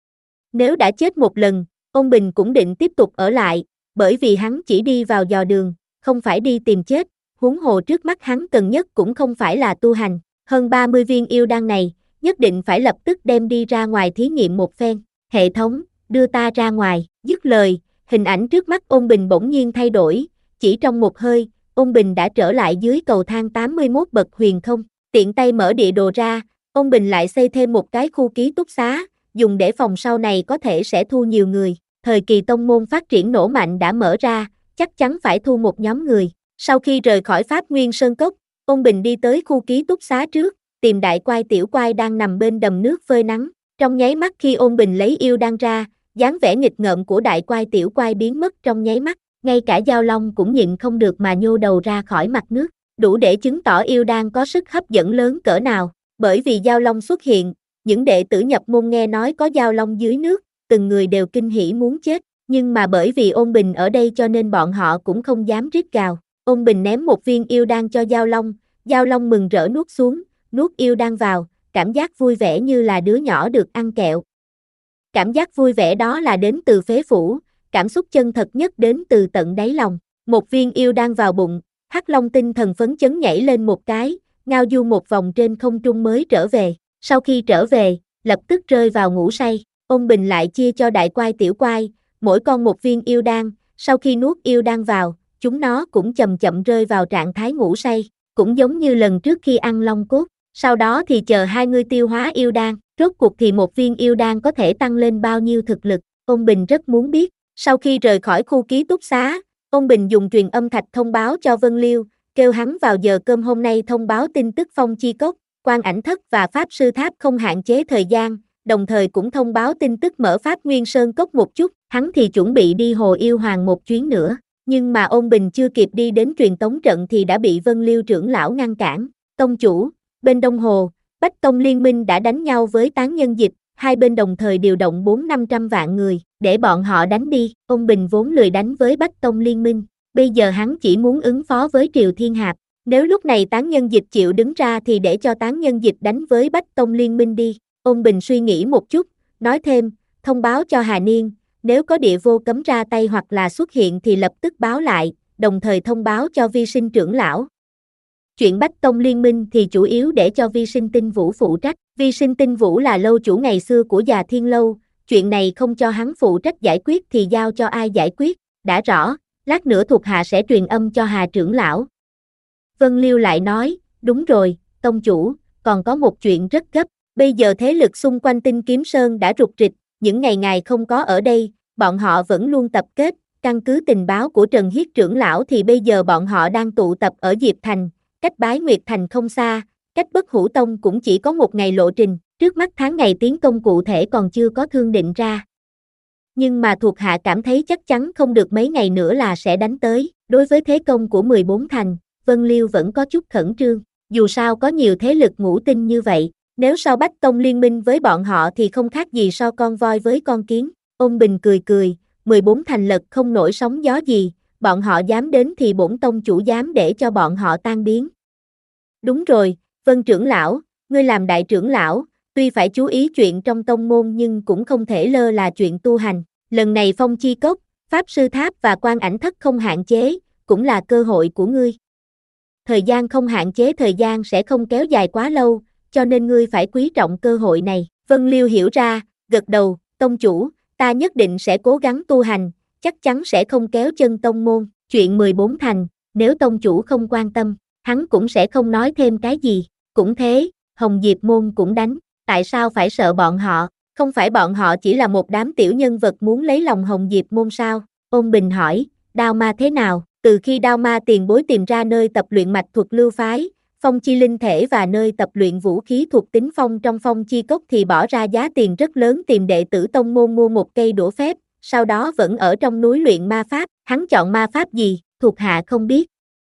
S2: Nếu đã chết một lần, Ôn Bình cũng định tiếp tục ở lại, bởi vì hắn chỉ đi vào dò đường, không phải đi tìm chết, huống hồ trước mắt hắn cần nhất cũng không phải là tu hành, hơn ba mươi viên yêu đan này, nhất định phải lập tức đem đi ra ngoài thí nghiệm một phen. Hệ thống, đưa ta ra ngoài, dứt lời, hình ảnh trước mắt Ôn Bình bỗng nhiên thay đổi, chỉ trong một hơi, Ôn Bình đã trở lại dưới cầu thang tám mươi mốt bậc huyền không, tiện tay mở địa đồ ra, Ôn Bình lại xây thêm một cái khu ký túc xá, dùng để phòng sau này có thể sẽ thu nhiều người. Thời kỳ tông môn phát triển nổ mạnh đã mở ra, chắc chắn phải thu một nhóm người. Sau khi rời khỏi Pháp Nguyên Sơn Cốc, Ôn Bình đi tới khu ký túc xá trước, tìm đại quai tiểu quai đang nằm bên đầm nước phơi nắng. Trong nháy mắt khi Ôn Bình lấy yêu đan ra, dáng vẻ nghịch ngợm của đại quai tiểu quai biến mất trong nháy mắt, ngay cả Giao Long cũng nhịn không được mà nhô đầu ra khỏi mặt nước, đủ để chứng tỏ yêu đan có sức hấp dẫn lớn cỡ nào. Bởi vì Giao Long xuất hiện, những đệ tử nhập môn nghe nói có Giao Long dưới nước, từng người đều kinh hỉ muốn chết. Nhưng mà bởi vì Ôn Bình ở đây cho nên bọn họ cũng không dám rít gào. Ôn Bình ném một viên yêu đan cho Giao Long, Giao Long mừng rỡ nuốt xuống, nuốt yêu đan vào, cảm giác vui vẻ như là đứa nhỏ được ăn kẹo. Cảm giác vui vẻ đó là đến từ phế phủ, cảm xúc chân thật nhất đến từ tận đáy lòng. Một viên yêu đan vào bụng, Hắc Long tinh thần phấn chấn nhảy lên một cái, ngao du một vòng trên không trung mới trở về. Sau khi trở về, lập tức rơi vào ngủ say. Ôn Bình lại chia cho đại quai tiểu quai, mỗi con một viên yêu đan, sau khi nuốt yêu đan vào, chúng nó cũng chậm chậm rơi vào trạng thái ngủ say, cũng giống như lần trước khi ăn long cốt. Sau đó thì chờ hai người tiêu hóa yêu đan, rốt cuộc thì một viên yêu đan có thể tăng lên bao nhiêu thực lực, Ôn Bình rất muốn biết. Sau khi rời khỏi khu ký túc xá, Ôn Bình dùng truyền âm thạch thông báo cho Vân Liêu, kêu hắn vào giờ cơm hôm nay thông báo tin tức Phong Chi Cốc, Quan Ảnh Thất và Pháp Sư Tháp không hạn chế thời gian, đồng thời cũng thông báo tin tức mở Pháp Nguyên Sơn Cốc một chút, hắn thì chuẩn bị đi Hồ Yêu Hoàng một chuyến nữa, nhưng mà Ôn Bình chưa kịp đi đến truyền tống trận thì đã bị Vân Liêu trưởng lão ngăn cản. Tông chủ, bên Đông Hồ, Bách Tông Liên minh đã đánh nhau với Tán Nhân Dịch, hai bên đồng thời điều động bốn năm trăm vạn người, để bọn họ đánh đi. Ôn Bình vốn lười đánh với Bách Tông Liên minh, bây giờ hắn chỉ muốn ứng phó với Triều Thiên Hạp. Nếu lúc này Tán Nhân Dịch chịu đứng ra thì để cho Tán Nhân Dịch đánh với Bách Tông Liên minh đi. Ôn Bình suy nghĩ một chút, nói thêm, thông báo cho Hà Niên, nếu có địa vô cấm ra tay hoặc là xuất hiện thì lập tức báo lại, đồng thời thông báo cho Vi Sinh trưởng lão. Chuyện Bách Tông Liên minh thì chủ yếu để cho Vi Sinh Tinh Vũ phụ trách. Vi Sinh Tinh Vũ là lâu chủ ngày xưa của Già Thiên Lâu, chuyện này không cho hắn phụ trách giải quyết thì giao cho ai giải quyết, đã rõ, lát nữa thuộc hạ sẽ truyền âm cho Hà trưởng lão. Vân Liêu lại nói, đúng rồi, tông chủ, còn có một chuyện rất gấp, bây giờ thế lực xung quanh Tinh Kiếm Sơn đã rục rịch, những ngày ngài không có ở đây, bọn họ vẫn luôn tập kết, căn cứ tình báo của Trần Hiết trưởng lão thì bây giờ bọn họ đang tụ tập ở Diệp Thành, cách Bái Nguyệt Thành không xa, cách Bất Hủ Tông cũng chỉ có một ngày lộ trình, trước mắt tháng ngày tiến công cụ thể còn chưa có thương định ra. Nhưng mà thuộc hạ cảm thấy chắc chắn không được mấy ngày nữa là sẽ đánh tới, đối với thế công của mười bốn thành, Vân Liêu vẫn có chút khẩn trương, dù sao có nhiều thế lực ngũ tinh như vậy, nếu sau Bách Tông liên minh với bọn họ thì không khác gì so con voi với con kiến. Ôn Bình cười cười, mười bốn thành lật không nổi sóng gió gì, bọn họ dám đến thì bổn tông chủ dám để cho bọn họ tan biến. Đúng rồi, Vân trưởng lão, ngươi làm đại trưởng lão, tuy phải chú ý chuyện trong tông môn nhưng cũng không thể lơ là chuyện tu hành. Lần này Phong Chi Cốc, Pháp Sư Tháp và Quan Ảnh Thất không hạn chế, cũng là cơ hội của ngươi. Thời gian không hạn chế thời gian sẽ không kéo dài quá lâu, cho nên ngươi phải quý trọng cơ hội này. Vân Liêu hiểu ra, gật đầu, tông chủ, ta nhất định sẽ cố gắng tu hành, chắc chắn sẽ không kéo chân tông môn. Chuyện mười bốn thành, nếu tông chủ không quan tâm, hắn cũng sẽ không nói thêm cái gì. Cũng thế, Hồng Diệp môn cũng đánh, tại sao phải sợ bọn họ, không phải bọn họ chỉ là một đám tiểu nhân vật muốn lấy lòng Hồng Diệp môn sao? Ôn Bình hỏi, Đao Ma thế nào? Từ khi Đao Ma tiền bối tìm ra nơi tập luyện mạch thuật lưu phái, Phong Chi Linh Thể và nơi tập luyện vũ khí thuộc tính phong trong Phong Chi Cốc thì bỏ ra giá tiền rất lớn tìm đệ tử tông môn mua một cây đũa phép, sau đó vẫn ở trong núi luyện ma pháp, hắn chọn ma pháp gì, thuộc hạ không biết.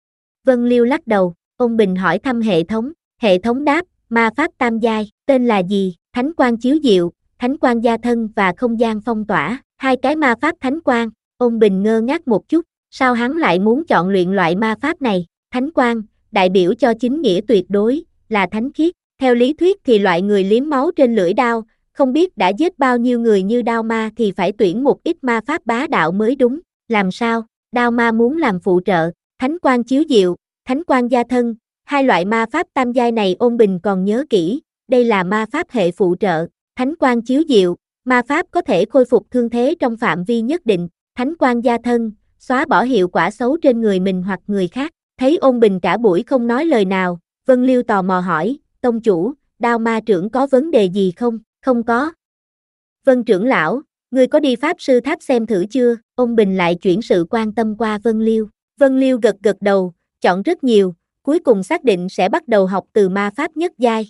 S2: Vân Liêu lắc đầu, Ôn Bình hỏi thăm hệ thống, hệ thống đáp, ma pháp tam giai, tên là gì, Thánh Quang Chiếu Diệu, Thánh Quang Gia Thân và Không Gian Phong Tỏa, hai cái ma pháp Thánh Quang. Ôn Bình ngơ ngác một chút, sao hắn lại muốn chọn luyện loại ma pháp này? Thánh Quang, đại biểu cho chính nghĩa tuyệt đối, là thánh khiết, theo lý thuyết thì loại người liếm máu trên lưỡi đao, không biết đã giết bao nhiêu người như Đao Ma thì phải tuyển một ít ma pháp bá đạo mới đúng, làm sao? Đao Ma muốn làm phụ trợ, Thánh Quang Chiếu Diệu, Thánh Quang Gia Thân, hai loại ma pháp tam giai này Ôn Bình còn nhớ kỹ, đây là ma pháp hệ phụ trợ, Thánh Quang Chiếu Diệu, ma pháp có thể khôi phục thương thế trong phạm vi nhất định, Thánh Quang Gia Thân, xóa bỏ hiệu quả xấu trên người mình hoặc người khác. Thấy Ôn Bình cả buổi không nói lời nào, Vân Liêu tò mò hỏi, tông chủ, Đao Ma trưởng có vấn đề gì không? Không có. Vân trưởng lão, ngươi có đi Pháp Sư Tháp xem thử chưa? Ôn Bình lại chuyển sự quan tâm qua Vân Liêu. Vân Liêu gật gật đầu, chọn rất nhiều, cuối cùng xác định sẽ bắt đầu học từ ma pháp nhất giai.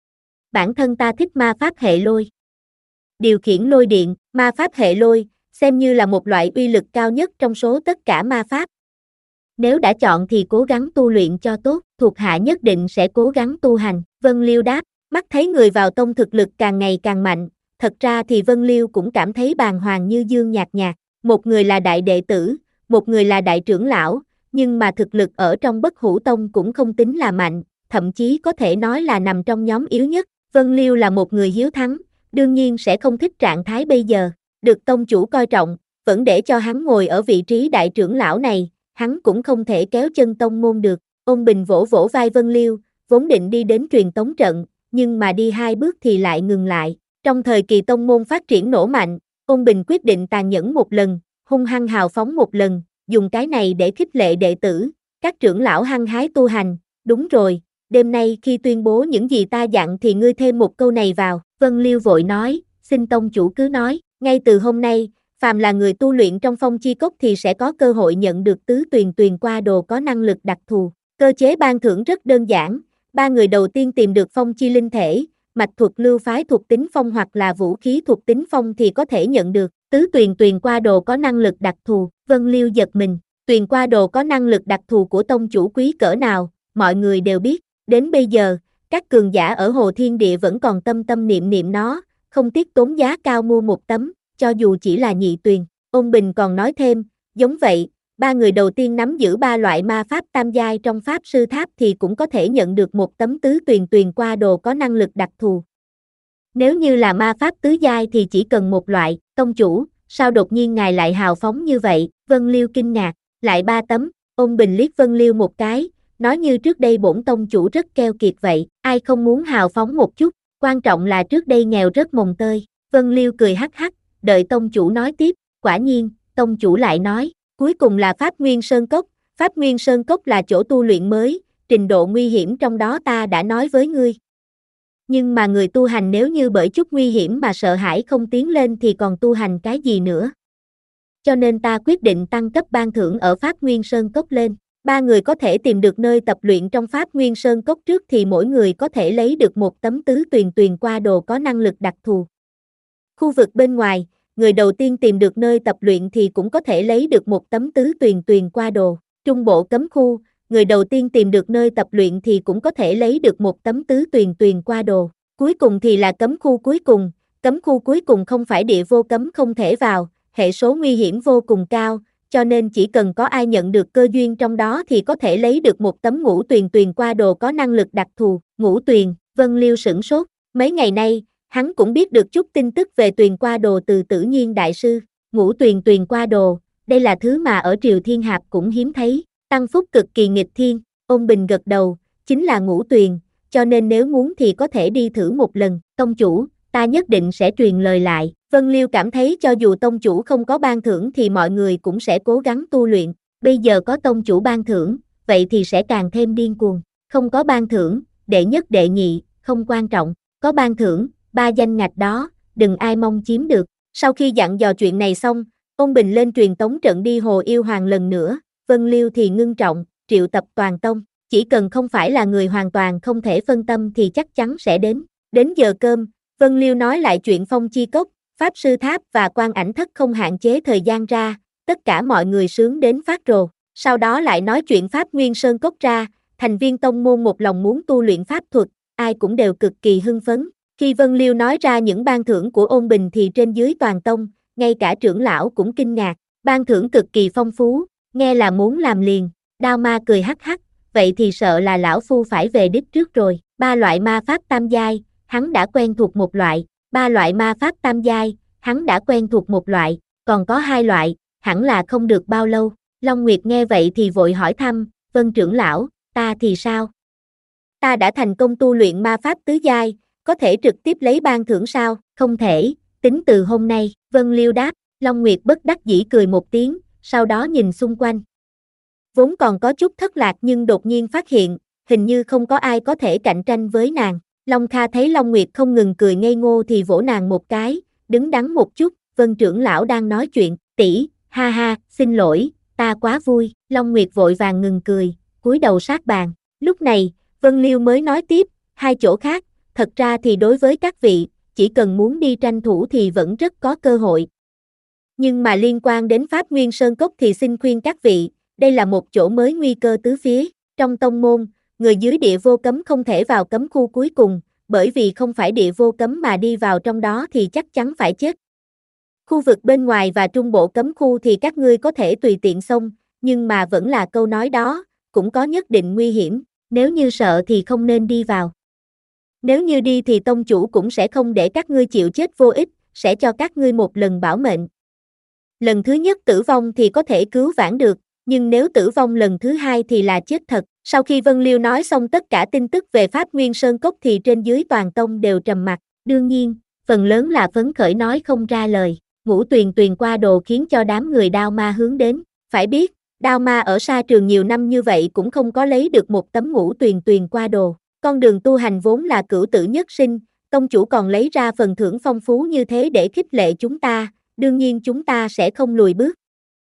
S2: Bản thân ta thích ma pháp hệ lôi. Điều khiển lôi điện, ma pháp hệ lôi, xem như là một loại uy lực cao nhất trong số tất cả ma pháp. Nếu đã chọn thì cố gắng tu luyện cho tốt, thuộc hạ nhất định sẽ cố gắng tu hành. Vân Liêu đáp, mắt thấy người vào tông thực lực càng ngày càng mạnh, thật ra thì Vân Liêu cũng cảm thấy bàng hoàng như dương nhạt nhạt. một người là đại đệ tử, một người là đại trưởng lão, nhưng mà thực lực ở trong Bất Hủ Tông cũng không tính là mạnh, thậm chí có thể nói là nằm trong nhóm yếu nhất. Vân Liêu là một người hiếu thắng, đương nhiên sẽ không thích trạng thái bây giờ, được tông chủ coi trọng, vẫn để cho hắn ngồi ở vị trí đại trưởng lão này, hắn cũng không thể kéo chân tông môn được. Ôn Bình vỗ vỗ vai Vân Liêu, vốn định đi đến truyền tống trận, nhưng mà đi hai bước thì lại ngừng lại. Trong thời kỳ tông môn phát triển nổ mạnh, Ôn Bình quyết định tàn nhẫn một lần, hung hăng hào phóng một lần, dùng cái này để khích lệ đệ tử, các trưởng lão hăng hái tu hành. Đúng rồi, đêm nay khi tuyên bố những gì ta dặn thì ngươi thêm một câu này vào. Vân Liêu vội nói, xin tông chủ cứ nói, ngay từ hôm nay, phàm là người tu luyện trong Phong Chi Cốc thì sẽ có cơ hội nhận được tứ tuyền tuyền qua đồ có năng lực đặc thù. Cơ chế ban thưởng rất đơn giản, ba người đầu tiên tìm được Phong Chi linh thể, mạch thuật lưu phái thuộc tính phong hoặc là vũ khí thuộc tính phong thì có thể nhận được tứ tuyền tuyền qua đồ có năng lực đặc thù. Vân Liêu giật mình, tuyền qua đồ có năng lực đặc thù của tông chủ quý cỡ nào, mọi người đều biết, đến bây giờ, các cường giả ở Hồ Thiên Địa vẫn còn tâm tâm niệm niệm nó, không tiếc tốn giá cao mua một tấm, cho dù chỉ là nhị tuyền. Ôn Bình còn nói thêm, giống vậy, ba người đầu tiên nắm giữ ba loại ma pháp tam giai trong pháp sư tháp thì cũng có thể nhận được một tấm tứ tuyền tuyền qua đồ có năng lực đặc thù. Nếu như là ma pháp tứ giai thì chỉ cần một loại. Tông chủ, sao đột nhiên ngài lại hào phóng như vậy? Vân Liêu kinh ngạc, lại ba tấm. Ôn Bình liếc Vân Liêu một cái, nói như trước đây bổn tông chủ rất keo kiệt vậy, ai không muốn hào phóng một chút, quan trọng là trước đây nghèo rất mồng tơi. Vân Liêu cười hắc hắc, đợi tông chủ nói tiếp. Quả nhiên, tông chủ lại nói, cuối cùng là Pháp Nguyên Sơn Cốc. Pháp Nguyên Sơn Cốc là chỗ tu luyện mới, trình độ nguy hiểm trong đó ta đã nói với ngươi. Nhưng mà người tu hành nếu như bởi chút nguy hiểm mà sợ hãi không tiến lên thì còn tu hành cái gì nữa. Cho nên ta quyết định tăng cấp ban thưởng ở Pháp Nguyên Sơn Cốc lên. Ba người có thể tìm được nơi tập luyện trong Pháp Nguyên Sơn Cốc trước thì mỗi người có thể lấy được một tấm tứ tuyền tuyền qua đồ có năng lực đặc thù. Khu vực bên ngoài, người đầu tiên tìm được nơi tập luyện thì cũng có thể lấy được một tấm tứ tuyền tuyền qua đồ. Trung bộ cấm khu, người đầu tiên tìm được nơi tập luyện thì cũng có thể lấy được một tấm tứ tuyền tuyền qua đồ. Cuối cùng thì là cấm khu cuối cùng, cấm khu cuối cùng không phải địa vô cấm không thể vào, hệ số nguy hiểm vô cùng cao, cho nên chỉ cần có ai nhận được cơ duyên trong đó thì có thể lấy được một tấm ngũ tuyền tuyền qua đồ có năng lực đặc thù. Ngũ tuyền, Vân Liêu sửng sốt, mấy ngày nay, hắn cũng biết được chút tin tức về tuyền qua đồ từ Tử Nhiên đại sư. Ngũ tuyền tuyền qua đồ, đây là thứ mà ở Triều Thiên Hạp cũng hiếm thấy, tăng phúc cực kỳ nghịch thiên. Ôn Bình gật đầu, chính là ngũ tuyền, cho nên nếu muốn thì có thể đi thử một lần. Tông chủ, ta nhất định sẽ truyền lời lại. Vân Liêu cảm thấy cho dù tông chủ không có ban thưởng thì mọi người cũng sẽ cố gắng tu luyện, bây giờ có tông chủ ban thưởng, vậy thì sẽ càng thêm điên cuồng. Không có ban thưởng, đệ nhất đệ nhị, không quan trọng, có ban thưởng, ba danh ngạch đó, đừng ai mong chiếm được. Sau khi dặn dò chuyện này xong, Ôn Bình lên truyền tống trận đi Hồ Yêu Hoàng lần nữa, Vân Liêu thì ngưng trọng, triệu tập toàn tông, chỉ cần không phải là người hoàn toàn không thể phân tâm thì chắc chắn sẽ đến. Đến giờ cơm, Vân Liêu nói lại chuyện Phong Chi Cốc, Pháp Sư Tháp và Quan Ảnh Thất không hạn chế thời gian ra, tất cả mọi người sướng đến phát rồ. Sau đó lại nói chuyện Pháp Nguyên Sơn Cốc ra, thành viên tông môn một lòng muốn tu luyện pháp thuật, ai cũng đều cực kỳ hưng phấn. Khi Vân Liêu nói ra những ban thưởng của Ôn Bình thì trên dưới toàn tông, ngay cả trưởng lão cũng kinh ngạc, ban thưởng cực kỳ phong phú, nghe là muốn làm liền. Đao Ma cười hắc hắc, vậy thì sợ là lão phu phải về đích trước rồi. Ba loại ma pháp tam giai, hắn đã quen thuộc một loại, ba loại ma pháp tam giai, hắn đã quen thuộc một loại, còn có hai loại, hẳn là không được bao lâu. Long Nguyệt nghe vậy thì vội hỏi thăm, Vân trưởng lão, ta thì sao? Ta đã thành công tu luyện ma pháp tứ giai, có thể trực tiếp lấy ban thưởng sao? Không thể, tính từ hôm nay. Vân Liêu đáp. Long Nguyệt bất đắc dĩ cười một tiếng, sau đó nhìn xung quanh. Vốn còn có chút thất lạc nhưng đột nhiên phát hiện, hình như không có ai có thể cạnh tranh với nàng. Long Kha thấy Long Nguyệt không ngừng cười ngây ngô thì vỗ nàng một cái, đứng đắn một chút. Vân trưởng lão đang nói chuyện, tỷ, ha ha, xin lỗi, ta quá vui. Long Nguyệt vội vàng ngừng cười, cúi đầu sát bàn. Lúc này, Vân Liêu mới nói tiếp, hai chỗ khác, thật ra thì đối với các vị, chỉ cần muốn đi tranh thủ thì vẫn rất có cơ hội. Nhưng mà liên quan đến Pháp Nguyên Sơn Cốc thì xin khuyên các vị, đây là một chỗ mới nguy cơ tứ phía. Trong tông môn, người dưới địa vô cấm không thể vào cấm khu cuối cùng, bởi vì không phải địa vô cấm mà đi vào trong đó thì chắc chắn phải chết. Khu vực bên ngoài và trung bộ cấm khu thì các ngươi có thể tùy tiện xông, nhưng mà vẫn là câu nói đó, cũng có nhất định nguy hiểm, nếu như sợ thì không nên đi vào. Nếu như đi thì tông chủ cũng sẽ không để các ngươi chịu chết vô ích, sẽ cho các ngươi một lần bảo mệnh. Lần thứ nhất tử vong thì có thể cứu vãn được, nhưng nếu tử vong lần thứ hai thì là chết thật. Sau khi Vân Liêu nói xong tất cả tin tức về Pháp Nguyên Sơn Cốc thì trên dưới toàn tông đều trầm mặc, đương nhiên, phần lớn là phấn khởi nói không ra lời. Ngũ Tuyền Tuyền qua đồ khiến cho đám người Đao Ma hướng đến, phải biết, Đao Ma ở sa trường nhiều năm như vậy cũng không có lấy được một tấm Ngũ Tuyền Tuyền qua đồ. Con đường tu hành vốn là cửu tử nhất sinh, tông chủ còn lấy ra phần thưởng phong phú như thế để khích lệ chúng ta, đương nhiên chúng ta sẽ không lùi bước.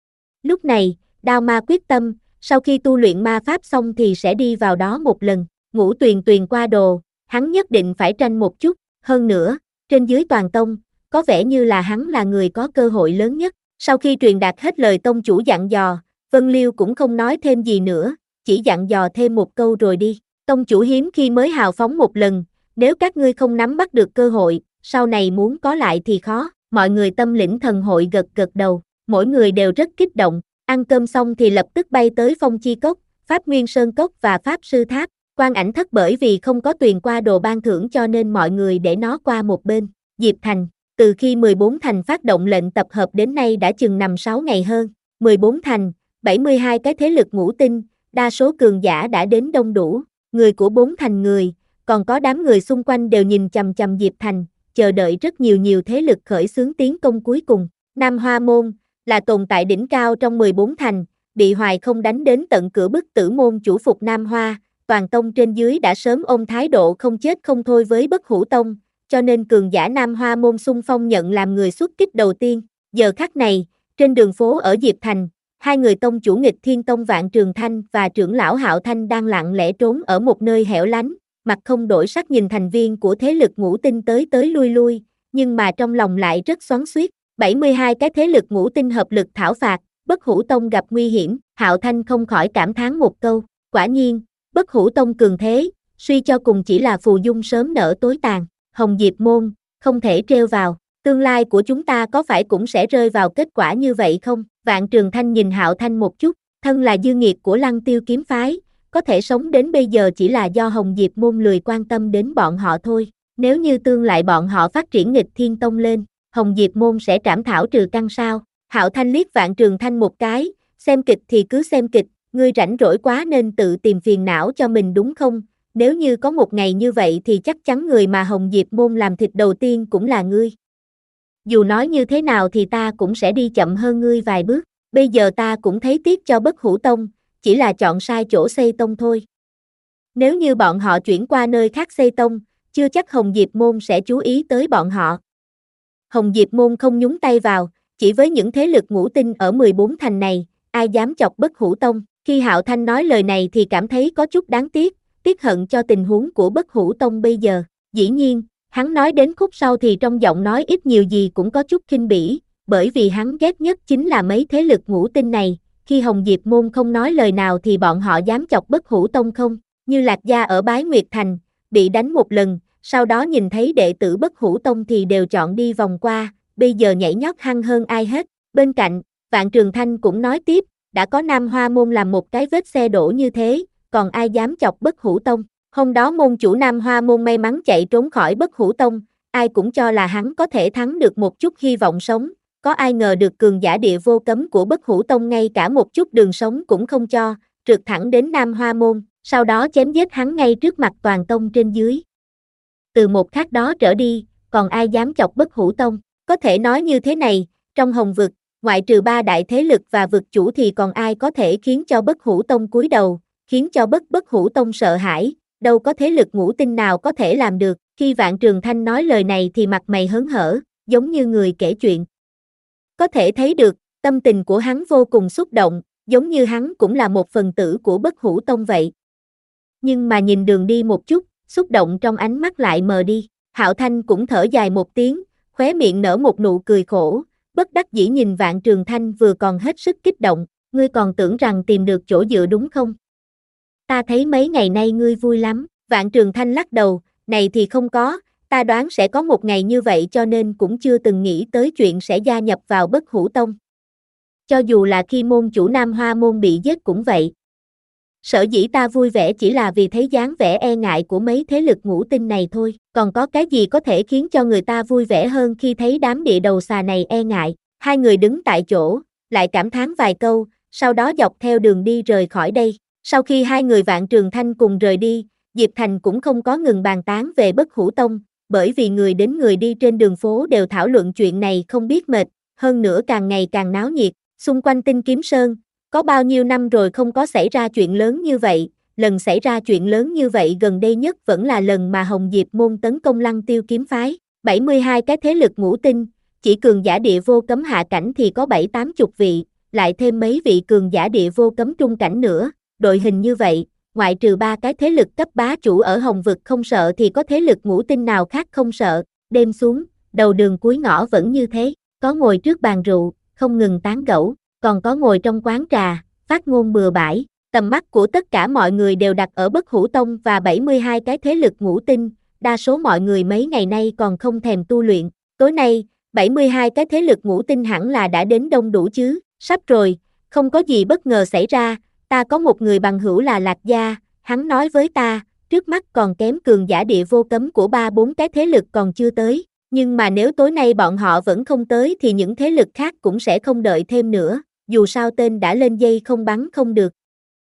S2: Lúc này, Đao Ma quyết tâm, sau khi tu luyện ma pháp xong thì sẽ đi vào đó một lần. Ngũ Tuyền Tuyền qua đồ, hắn nhất định phải tranh một chút, hơn nữa, trên dưới toàn tông, có vẻ như là hắn là người có cơ hội lớn nhất. Sau khi truyền đạt hết lời tông chủ dặn dò, Vân Liêu cũng không nói thêm gì nữa, chỉ dặn dò thêm một câu rồi đi. Tông chủ hiếm khi mới hào phóng một lần, nếu các ngươi không nắm bắt được cơ hội, sau này muốn có lại thì khó. Mọi người tâm lĩnh thần hội gật gật đầu, mỗi người đều rất kích động, ăn cơm xong thì lập tức bay tới Phong Chi Cốc, Pháp Nguyên Sơn Cốc và Pháp Sư Tháp. Quan Ảnh Thất bởi vì không có tuyền qua đồ ban thưởng cho nên mọi người để nó qua một bên. Diệp Thành, từ khi mười bốn thành phát động lệnh tập hợp đến nay đã chừng năm sáu ngày hơn. mười bốn thành, bảy mươi hai cái thế lực ngũ tinh, đa số cường giả đã đến đông đủ. Người của bốn thành người, còn có đám người xung quanh đều nhìn chằm chằm Diệp Thành, chờ đợi rất nhiều nhiều thế lực khởi xướng tiến công cuối cùng. Nam Hoa Môn, là tồn tại đỉnh cao trong mười bốn thành, bị hoài không đánh đến tận cửa bức tử môn chủ phục Nam Hoa, toàn tông trên dưới đã sớm ôm thái độ không chết không thôi với Bất Hủ Tông, cho nên cường giả Nam Hoa Môn xung phong nhận làm người xuất kích đầu tiên. Giờ khắc này, trên đường phố ở Diệp Thành, hai người tông chủ Nghịch Thiên Tông Vạn Trường Thanh và trưởng lão Hạo Thanh đang lặng lẽ trốn ở một nơi hẻo lánh, mặt không đổi sắc nhìn thành viên của thế lực ngũ tinh tới tới lui lui, nhưng mà trong lòng lại rất xoắn xuýt. bảy mươi hai cái thế lực ngũ tinh hợp lực thảo phạt, Bất Hủ Tông gặp nguy hiểm, Hạo Thanh không khỏi cảm thán một câu, quả nhiên, Bất Hủ Tông cường thế, suy cho cùng chỉ là phù dung sớm nở tối tàn, Hồng Diệp Môn, không thể trêu vào, tương lai của chúng ta có phải cũng sẽ rơi vào kết quả như vậy không? Vạn Trường Thanh nhìn Hạo Thanh một chút, thân là dư nghiệt của Lăng Tiêu kiếm phái, có thể sống đến bây giờ chỉ là do Hồng Diệp Môn lười quan tâm đến bọn họ thôi, nếu như tương lại bọn họ phát triển Nghịch Thiên Tông lên, Hồng Diệp Môn sẽ trảm thảo trừ căn sao? Hạo Thanh liếc Vạn Trường Thanh một cái, xem kịch thì cứ xem kịch, ngươi rảnh rỗi quá nên tự tìm phiền não cho mình đúng không? Nếu như có một ngày như vậy thì chắc chắn người mà Hồng Diệp Môn làm thịt đầu tiên cũng là ngươi. Dù nói như thế nào thì ta cũng sẽ đi chậm hơn ngươi vài bước, bây giờ ta cũng thấy tiếc cho Bất Hủ Tông, chỉ là chọn sai chỗ xây tông thôi. Nếu như bọn họ chuyển qua nơi khác xây tông, chưa chắc Hồng Diệp Môn sẽ chú ý tới bọn họ. Hồng Diệp Môn không nhúng tay vào, chỉ với những thế lực ngũ tinh ở mười bốn thành này, ai dám chọc Bất Hủ Tông. Khi Hạo Thanh nói lời này thì cảm thấy có chút đáng tiếc, tiếc hận cho tình huống của Bất Hủ Tông bây giờ. Dĩ nhiên, hắn nói đến khúc sau thì trong giọng nói ít nhiều gì cũng có chút khinh bỉ, bởi vì hắn ghét nhất chính là mấy thế lực ngũ tinh này. Khi Hồng Diệp Môn không nói lời nào thì bọn họ dám chọc Bất Hủ Tông không? Như Lạc Gia ở Bái Nguyệt Thành, bị đánh một lần, sau đó nhìn thấy đệ tử Bất Hủ Tông thì đều chọn đi vòng qua, bây giờ nhảy nhót hăng hơn ai hết. Bên cạnh, Vạn Trường Thanh cũng nói tiếp, đã có Nam Hoa Môn làm một cái vết xe đổ như thế, còn ai dám chọc Bất Hủ Tông? Hôm đó môn chủ Nam Hoa Môn may mắn chạy trốn khỏi Bất Hủ Tông, ai cũng cho là hắn có thể thắng được một chút hy vọng sống, có ai ngờ được cường giả địa vô cấm của Bất Hủ Tông ngay cả một chút đường sống cũng không cho, trượt thẳng đến Nam Hoa Môn, sau đó chém giết hắn ngay trước mặt toàn tông trên dưới. Từ một khắc đó trở đi, còn ai dám chọc Bất Hủ Tông? Có thể nói như thế này, trong Hồng Vực, ngoại trừ ba đại thế lực và vực chủ thì còn ai có thể khiến cho Bất Hủ Tông cúi đầu, khiến cho Bất Bất Hủ Tông sợ hãi, đâu có thế lực ngũ tinh nào có thể làm được. Khi Vạn Trường Thanh nói lời này thì mặt mày hớn hở, giống như người kể chuyện. Có thể thấy được, tâm tình của hắn vô cùng xúc động, giống như hắn cũng là một phần tử của Bất Hủ Tông vậy. Nhưng mà nhìn đường đi một chút, xúc động trong ánh mắt lại mờ đi. Hạo Thanh cũng thở dài một tiếng, khóe miệng nở một nụ cười khổ, bất đắc dĩ nhìn Vạn Trường Thanh vừa còn hết sức kích động, ngươi còn tưởng rằng tìm được chỗ dựa đúng không? Ta thấy mấy ngày nay ngươi vui lắm. Vạn Trường Thanh lắc đầu, này thì không có, Ta đoán sẽ có một ngày như vậy cho nên cũng chưa từng nghĩ tới chuyện sẽ gia nhập vào Bất Hủ Tông. Cho dù là khi môn chủ Nam Hoa Môn bị giết cũng vậy. Sở dĩ ta vui vẻ chỉ là vì thấy dáng vẻ e ngại của mấy thế lực ngũ tinh này thôi, còn có cái gì có thể khiến cho người ta vui vẻ hơn khi thấy đám địa đầu xà này e ngại. Hai người đứng tại chỗ, lại cảm thán vài câu, sau đó dọc theo đường đi rời khỏi đây. Sau khi hai người Vạn Trường Thanh cùng rời đi, Diệp Thành cũng không có ngừng bàn tán về Bất Hủ Tông, bởi vì người đến người đi trên đường phố đều thảo luận chuyện này không biết mệt, hơn nữa càng ngày càng náo nhiệt. Xung quanh Tinh Kiếm Sơn, có bao nhiêu năm rồi không có xảy ra chuyện lớn như vậy, lần xảy ra chuyện lớn như vậy gần đây nhất vẫn là lần mà Hồng Diệp Môn tấn công Lăng Tiêu kiếm phái. bảy mươi hai cái thế lực ngũ tinh, chỉ cường giả địa vô cấm hạ cảnh thì có bảy tám chục vị, lại thêm mấy vị cường giả địa vô cấm trung cảnh nữa, đội hình như vậy, ngoại trừ ba cái thế lực cấp bá chủ ở Hồng Vực không sợ thì có thế lực ngũ tinh nào khác không sợ. Đêm xuống, đầu đường cuối ngõ vẫn như thế, có ngồi trước bàn rượu, không ngừng tán gẫu, còn có ngồi trong quán trà, phát ngôn bừa bãi. Tầm mắt của tất cả mọi người đều đặt ở Bất Hủ Tông và bảy mươi hai cái thế lực ngũ tinh, đa số mọi người mấy ngày nay còn không thèm tu luyện. Tối nay, bảy mươi hai cái thế lực ngũ tinh hẳn là đã đến đông đủ chứ, sắp rồi, không có gì bất ngờ xảy ra, ta có một người bằng hữu là Lạc Gia, hắn nói với ta, trước mắt còn kém cường giả địa vô cấm của ba bốn cái thế lực còn chưa tới, nhưng mà nếu tối nay bọn họ vẫn không tới thì những thế lực khác cũng sẽ không đợi thêm nữa, dù sao tên đã lên dây không bắn không được.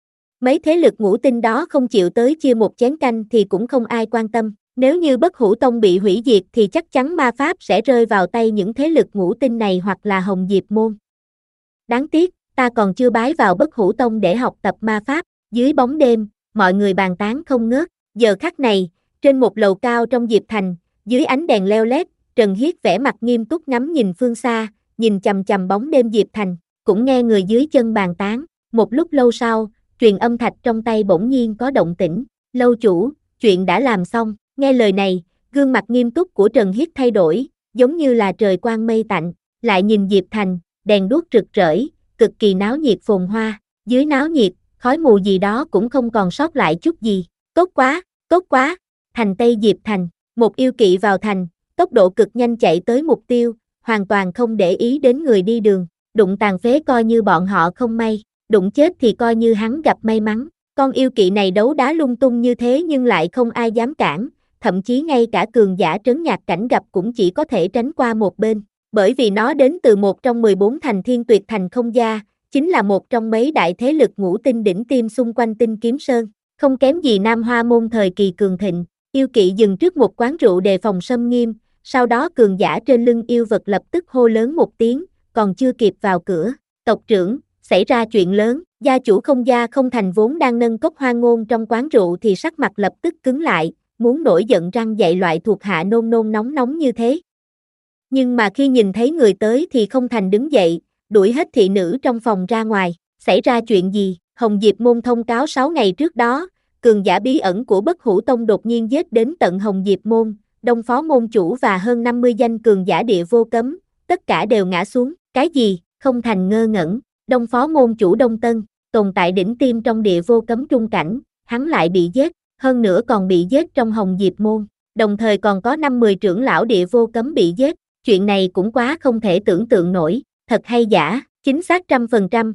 S2: Mấy thế lực ngũ tinh đó không chịu tới chia một chén canh thì cũng không ai quan tâm, nếu như Bất Hủ Tông bị hủy diệt thì chắc chắn ma pháp sẽ rơi vào tay những thế lực ngũ tinh này hoặc là Hồng Diệp Môn. Đáng tiếc, ta còn chưa bái vào Bất Hủ Tông để học tập ma pháp. Dưới bóng đêm, mọi người bàn tán không ngớt. Giờ khắc này, trên một lầu cao trong Diệp Thành, dưới ánh đèn leo lét, Trần Hiết vẻ mặt nghiêm túc ngắm nhìn phương xa, nhìn chằm chằm bóng đêm Diệp Thành, cũng nghe người dưới chân bàn tán. Một lúc lâu sau, truyền âm thạch trong tay bỗng nhiên có động tĩnh. Lâu chủ, chuyện đã làm xong. Nghe lời này, gương mặt nghiêm túc của Trần Hiết thay đổi, giống như là trời quang mây tạnh. Lại nhìn Diệp Thành, đèn đuốc rực rỡ, cực kỳ náo nhiệt phồn hoa. Dưới náo nhiệt, khói mù gì đó cũng không còn sót lại chút gì. Tốt quá, tốt quá. Thành Tây Diệp Thành, một yêu kỵ vào thành, tốc độ cực nhanh chạy tới mục tiêu, hoàn toàn không để ý đến người đi đường. Đụng tàn phế coi như bọn họ không may, đụng chết thì coi như hắn gặp may mắn. Con yêu kỵ này đấu đá lung tung như thế nhưng lại không ai dám cản, thậm chí ngay cả cường giả trấn nhạc cảnh gặp cũng chỉ có thể tránh qua một bên. Bởi vì nó đến từ một trong mười bốn thành Thiên Tuyệt Thành Không Gia, chính là một trong mấy đại thế lực ngũ tinh đỉnh tiêm xung quanh Tinh Kiếm Sơn, không kém gì Nam Hoa Môn thời kỳ cường thịnh. Yêu kỵ dừng trước một quán rượu đề phòng xâm nghiêm, sau đó cường giả trên lưng yêu vật lập tức hô lớn một tiếng, còn chưa kịp vào cửa. Tộc trưởng, xảy ra chuyện lớn. Gia chủ Không Gia Không Thành vốn đang nâng cốc hoang ngôn trong quán rượu thì sắc mặt lập tức cứng lại, muốn nổi giận răng dạy loại thuộc hạ nôn nôn nóng nóng như thế. Nhưng mà khi nhìn thấy người tới thì Không Thành đứng dậy, đuổi hết thị nữ trong phòng ra ngoài. Xảy ra chuyện gì? Hồng Diệp Môn thông cáo sáu ngày trước đó, cường giả bí ẩn của Bất Hủ Tông đột nhiên giết đến tận Hồng Diệp Môn, Đông Phó Môn chủ và hơn năm mươi danh cường giả địa vô cấm, tất cả đều ngã xuống. Cái gì? Không Thành ngơ ngẩn. Đông Phó Môn chủ Đông Tân, tồn tại đỉnh tiêm trong địa vô cấm trung cảnh, hắn lại bị giết, hơn nữa còn bị giết trong Hồng Diệp Môn, đồng thời còn có năm mười trưởng lão địa vô cấm bị giết, chuyện này cũng quá không thể tưởng tượng nổi, thật hay giả, chính xác trăm phần trăm.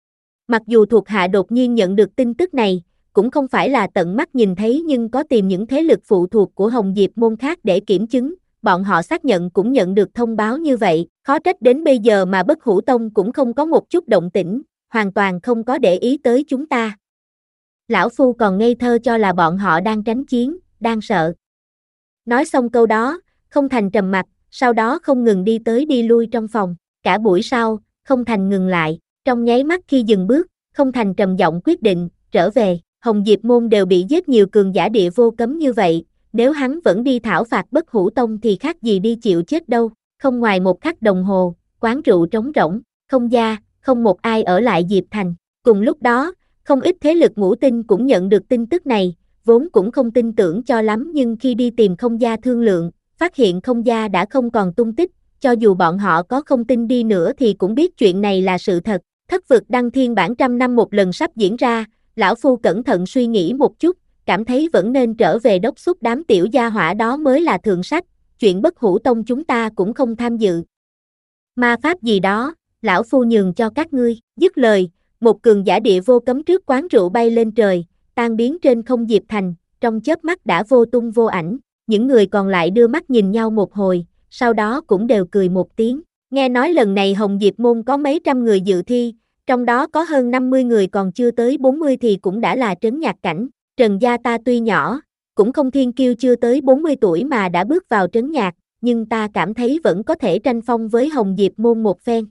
S2: Mặc dù thuộc hạ đột nhiên nhận được tin tức này, cũng không phải là tận mắt nhìn thấy nhưng có tìm những thế lực phụ thuộc của Hồng Diệp Môn khác để kiểm chứng, bọn họ xác nhận cũng nhận được thông báo như vậy, khó trách đến bây giờ mà Bất Hủ Tông cũng không có một chút động tĩnh, hoàn toàn không có để ý tới chúng ta. Lão Phu còn ngây thơ cho là bọn họ đang tránh chiến, đang sợ. Nói xong câu đó, Không Thành trầm mặt, sau đó không ngừng đi tới đi lui trong phòng, cả buổi sau, Không Thành ngừng lại, trong nháy mắt khi dừng bước, Không Thành trầm giọng quyết định, trở về, Hồng Diệp Môn đều bị giết nhiều cường giả địa vô cấm như vậy, nếu hắn vẫn đi thảo phạt Bất Hủ Tông thì khác gì đi chịu chết đâu. Không ngoài một khắc đồng hồ, quán rượu trống rỗng, Không Gia, không một ai ở lại Diệp Thành. Cùng lúc đó, không ít thế lực ngũ tinh cũng nhận được tin tức này, vốn cũng không tin tưởng cho lắm nhưng khi đi tìm Không Gia thương lượng, phát hiện Không Gia đã không còn tung tích, cho dù bọn họ có không tin đi nữa thì cũng biết chuyện này là sự thật. Thất vực đăng thiên bản trăm năm một lần sắp diễn ra, lão Phu cẩn thận suy nghĩ một chút, cảm thấy vẫn nên trở về đốc thúc đám tiểu gia hỏa đó mới là thượng sách, chuyện Bất Hủ Tông chúng ta cũng không tham dự. Ma pháp gì đó, lão phu nhường cho các ngươi, dứt lời, một cường giả địa vô cấm trước quán rượu bay lên trời, tan biến trên không Diệp Thành, trong chớp mắt đã vô tung vô ảnh, những người còn lại đưa mắt nhìn nhau một hồi, sau đó cũng đều cười một tiếng. Nghe nói lần này Hồng Diệp Môn có mấy trăm người dự thi, trong đó có hơn năm mươi người còn chưa tới bốn mươi thì cũng đã là trấn nhạc cảnh. Trần gia ta tuy nhỏ, cũng không thiên kiêu chưa tới bốn mươi tuổi mà đã bước vào trấn nhạc, nhưng ta cảm thấy vẫn có thể tranh phong với Hồng Diệp Môn một phen.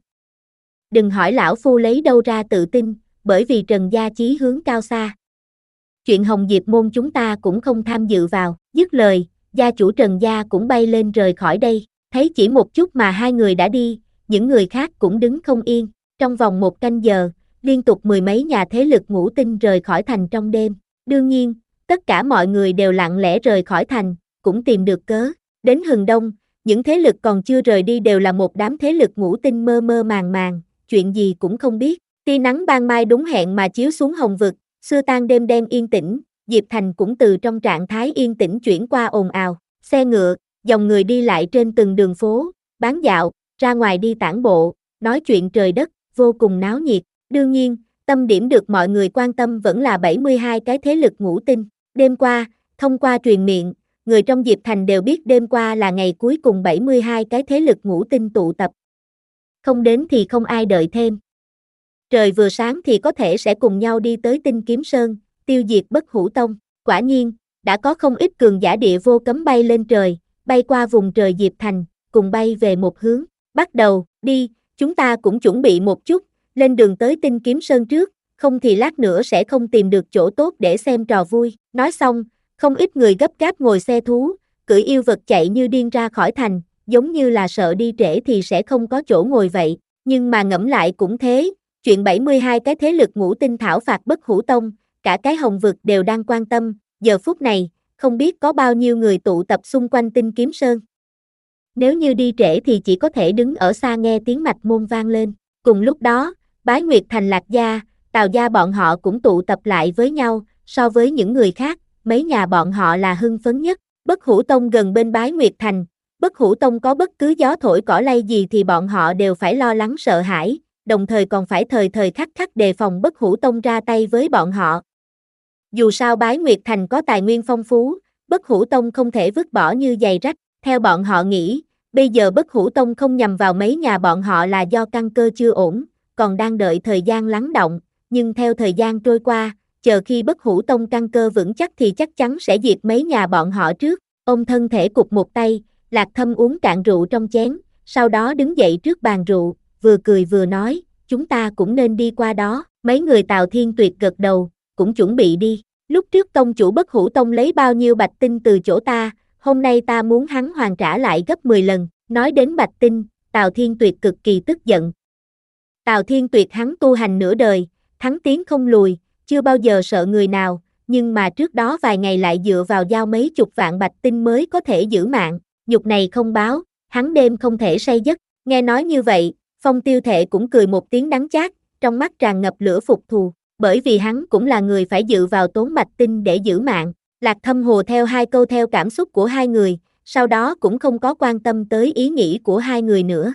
S2: Đừng hỏi lão phu lấy đâu ra tự tin, bởi vì Trần gia chí hướng cao xa. Chuyện Hồng Diệp Môn chúng ta cũng không tham dự vào, dứt lời, gia chủ Trần gia cũng bay lên rời khỏi đây, thấy chỉ một chút mà hai người đã đi, những người khác cũng đứng không yên, trong vòng một canh giờ, liên tục mười mấy nhà thế lực ngũ tinh rời khỏi thành trong đêm. Đương nhiên, tất cả mọi người đều lặng lẽ rời khỏi thành, cũng tìm được cớ. Đến hừng đông, những thế lực còn chưa rời đi đều là một đám thế lực ngũ tinh mơ mơ màng màng, chuyện gì cũng không biết. Tia nắng ban mai đúng hẹn mà chiếu xuống hồng vực, xưa tan đêm đen yên tĩnh, Diệp Thành cũng từ trong trạng thái yên tĩnh chuyển qua ồn ào. Xe ngựa, dòng người đi lại trên từng đường phố, bán dạo, ra ngoài đi tản bộ, nói chuyện trời đất, vô cùng náo nhiệt. Đương nhiên, tâm điểm được mọi người quan tâm vẫn là bảy mươi hai cái thế lực ngũ tinh. Đêm qua, thông qua truyền miệng, người trong Diệp Thành đều biết đêm qua là ngày cuối cùng bảy mươi hai cái thế lực ngũ tinh tụ tập. Không đến thì không ai đợi thêm. Trời vừa sáng thì có thể sẽ cùng nhau đi tới Tinh Kiếm Sơn, tiêu diệt Bất Hủ Tông. Quả nhiên, đã có không ít cường giả địa vô cấm bay lên trời, bay qua vùng trời Diệp Thành, cùng bay về một hướng. Bắt đầu, đi, chúng ta cũng chuẩn bị một chút, lên đường tới Tinh Kiếm Sơn trước, không thì lát nữa sẽ không tìm được chỗ tốt để xem trò vui. Nói xong, không ít người gấp gáp ngồi xe thú, cưỡi yêu vật chạy như điên ra khỏi thành, giống như là sợ đi trễ thì sẽ không có chỗ ngồi vậy. Nhưng mà ngẫm lại cũng thế, chuyện bảy mươi hai cái thế lực ngũ tinh thảo phạt Bất Hủ Tông, cả cái hồng vực đều đang quan tâm, giờ phút này, không biết có bao nhiêu người tụ tập xung quanh Tinh Kiếm Sơn. Nếu như đi trễ thì chỉ có thể đứng ở xa nghe tiếng mạch môn vang lên. Cùng lúc đó, Bái Nguyệt Thành Lạc Gia, Tào Gia bọn họ cũng tụ tập lại với nhau, so với những người khác, mấy nhà bọn họ là hưng phấn nhất. Bất Hủ Tông gần bên Bái Nguyệt Thành, Bất Hủ Tông có bất cứ gió thổi cỏ lay gì thì bọn họ đều phải lo lắng sợ hãi, đồng thời còn phải thời thời khắc khắc đề phòng Bất Hủ Tông ra tay với bọn họ. Dù sao Bái Nguyệt Thành có tài nguyên phong phú, Bất Hủ Tông không thể vứt bỏ như giày rách, theo bọn họ nghĩ, bây giờ Bất Hủ Tông không nhằm vào mấy nhà bọn họ là do căn cơ chưa ổn, còn đang đợi thời gian lắng động, nhưng theo thời gian trôi qua, chờ khi Bất Hủ Tông căn cơ vững chắc thì chắc chắn sẽ diệt mấy nhà bọn họ trước. Ôm thân thể cụp một tay, Lạc Thâm uống cạn rượu trong chén, sau đó đứng dậy trước bàn rượu, vừa cười vừa nói, chúng ta cũng nên đi qua đó. Mấy người Tào Thiên Tuyệt gật đầu, cũng chuẩn bị đi. Lúc trước tông chủ Bất Hủ Tông lấy bao nhiêu bạch tinh từ chỗ ta, hôm nay ta muốn hắn hoàn trả lại gấp mười lần. Nói đến bạch tinh, Tào Thiên Tuyệt cực kỳ tức giận. Tào Thiên Tuyệt hắn tu hành nửa đời, thắng tiến không lùi, chưa bao giờ sợ người nào, nhưng mà trước đó vài ngày lại dựa vào giao mấy chục vạn bạch tinh mới có thể giữ mạng, nhục này không báo, hắn đêm không thể say giấc. Nghe nói như vậy, Phong Tiêu Thệ cũng cười một tiếng đắng chát, trong mắt tràn ngập lửa phục thù, bởi vì hắn cũng là người phải dựa vào tốn bạch tinh để giữ mạng. Lạc Thâm hồ theo hai câu theo cảm xúc của hai người, sau đó cũng không có quan tâm tới ý nghĩ của hai người nữa.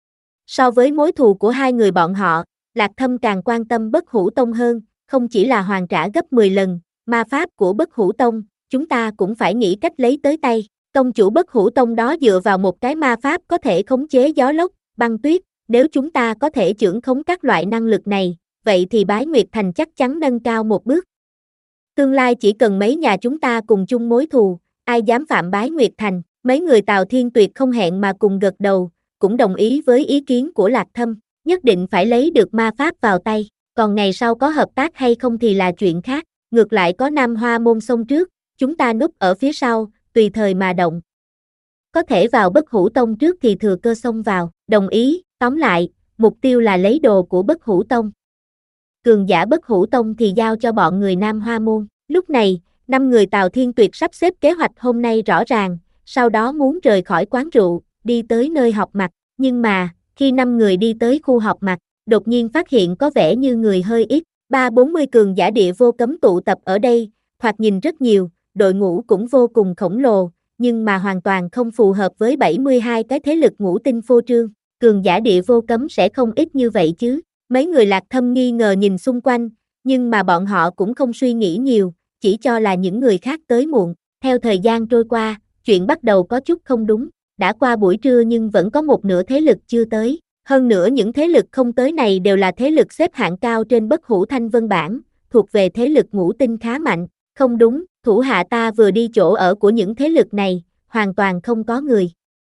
S2: So với mối thù của hai người bọn họ, Lạc Thâm càng quan tâm Bất Hủ Tông hơn, không chỉ là hoàn trả gấp mười lần, ma pháp của Bất Hủ Tông, chúng ta cũng phải nghĩ cách lấy tới tay. Tông chủ Bất Hủ Tông đó dựa vào một cái ma pháp có thể khống chế gió lốc, băng tuyết, nếu chúng ta có thể chưởng khống các loại năng lực này, vậy thì Bái Nguyệt Thành chắc chắn nâng cao một bước. Tương lai chỉ cần mấy nhà chúng ta cùng chung mối thù, ai dám phạm Bái Nguyệt Thành. Mấy người Tào Thiên Tuyệt không hẹn mà cùng gật đầu, cũng đồng ý với ý kiến của Lạc Thâm, nhất định phải lấy được ma pháp vào tay, còn ngày sau có hợp tác hay không thì là chuyện khác, ngược lại có Nam Hoa Môn xông trước, chúng ta núp ở phía sau, tùy thời mà động. Có thể vào Bất Hủ Tông trước thì thừa cơ xông vào, đồng ý, tóm lại, mục tiêu là lấy đồ của Bất Hủ Tông. Cường giả Bất Hủ Tông thì giao cho bọn người Nam Hoa Môn. Lúc này, năm người Tào Thiên Tuyệt sắp xếp kế hoạch hôm nay rõ ràng, sau đó muốn rời khỏi quán rượu, đi tới nơi họp mặt, nhưng mà, khi năm người đi tới khu họp mặt, đột nhiên phát hiện có vẻ như người hơi ít, ba bốn mươi cường giả địa vô cấm tụ tập ở đây, thoạt nhìn rất nhiều, đội ngũ cũng vô cùng khổng lồ, nhưng mà hoàn toàn không phù hợp với bảy mươi hai cái thế lực ngũ tinh phô trương. Cường giả địa vô cấm sẽ không ít như vậy chứ. Mấy người Lạc Thâm nghi ngờ nhìn xung quanh, nhưng mà bọn họ cũng không suy nghĩ nhiều, chỉ cho là những người khác tới muộn. Theo thời gian trôi qua, chuyện bắt đầu có chút không đúng. Đã qua buổi trưa nhưng vẫn có một nửa thế lực chưa tới. Hơn nữa những thế lực không tới này đều là thế lực xếp hạng cao trên bất hủ thanh vân bảng, thuộc về thế lực ngũ tinh khá mạnh. Không đúng, thủ hạ ta vừa đi chỗ ở của những thế lực này, hoàn toàn không có người.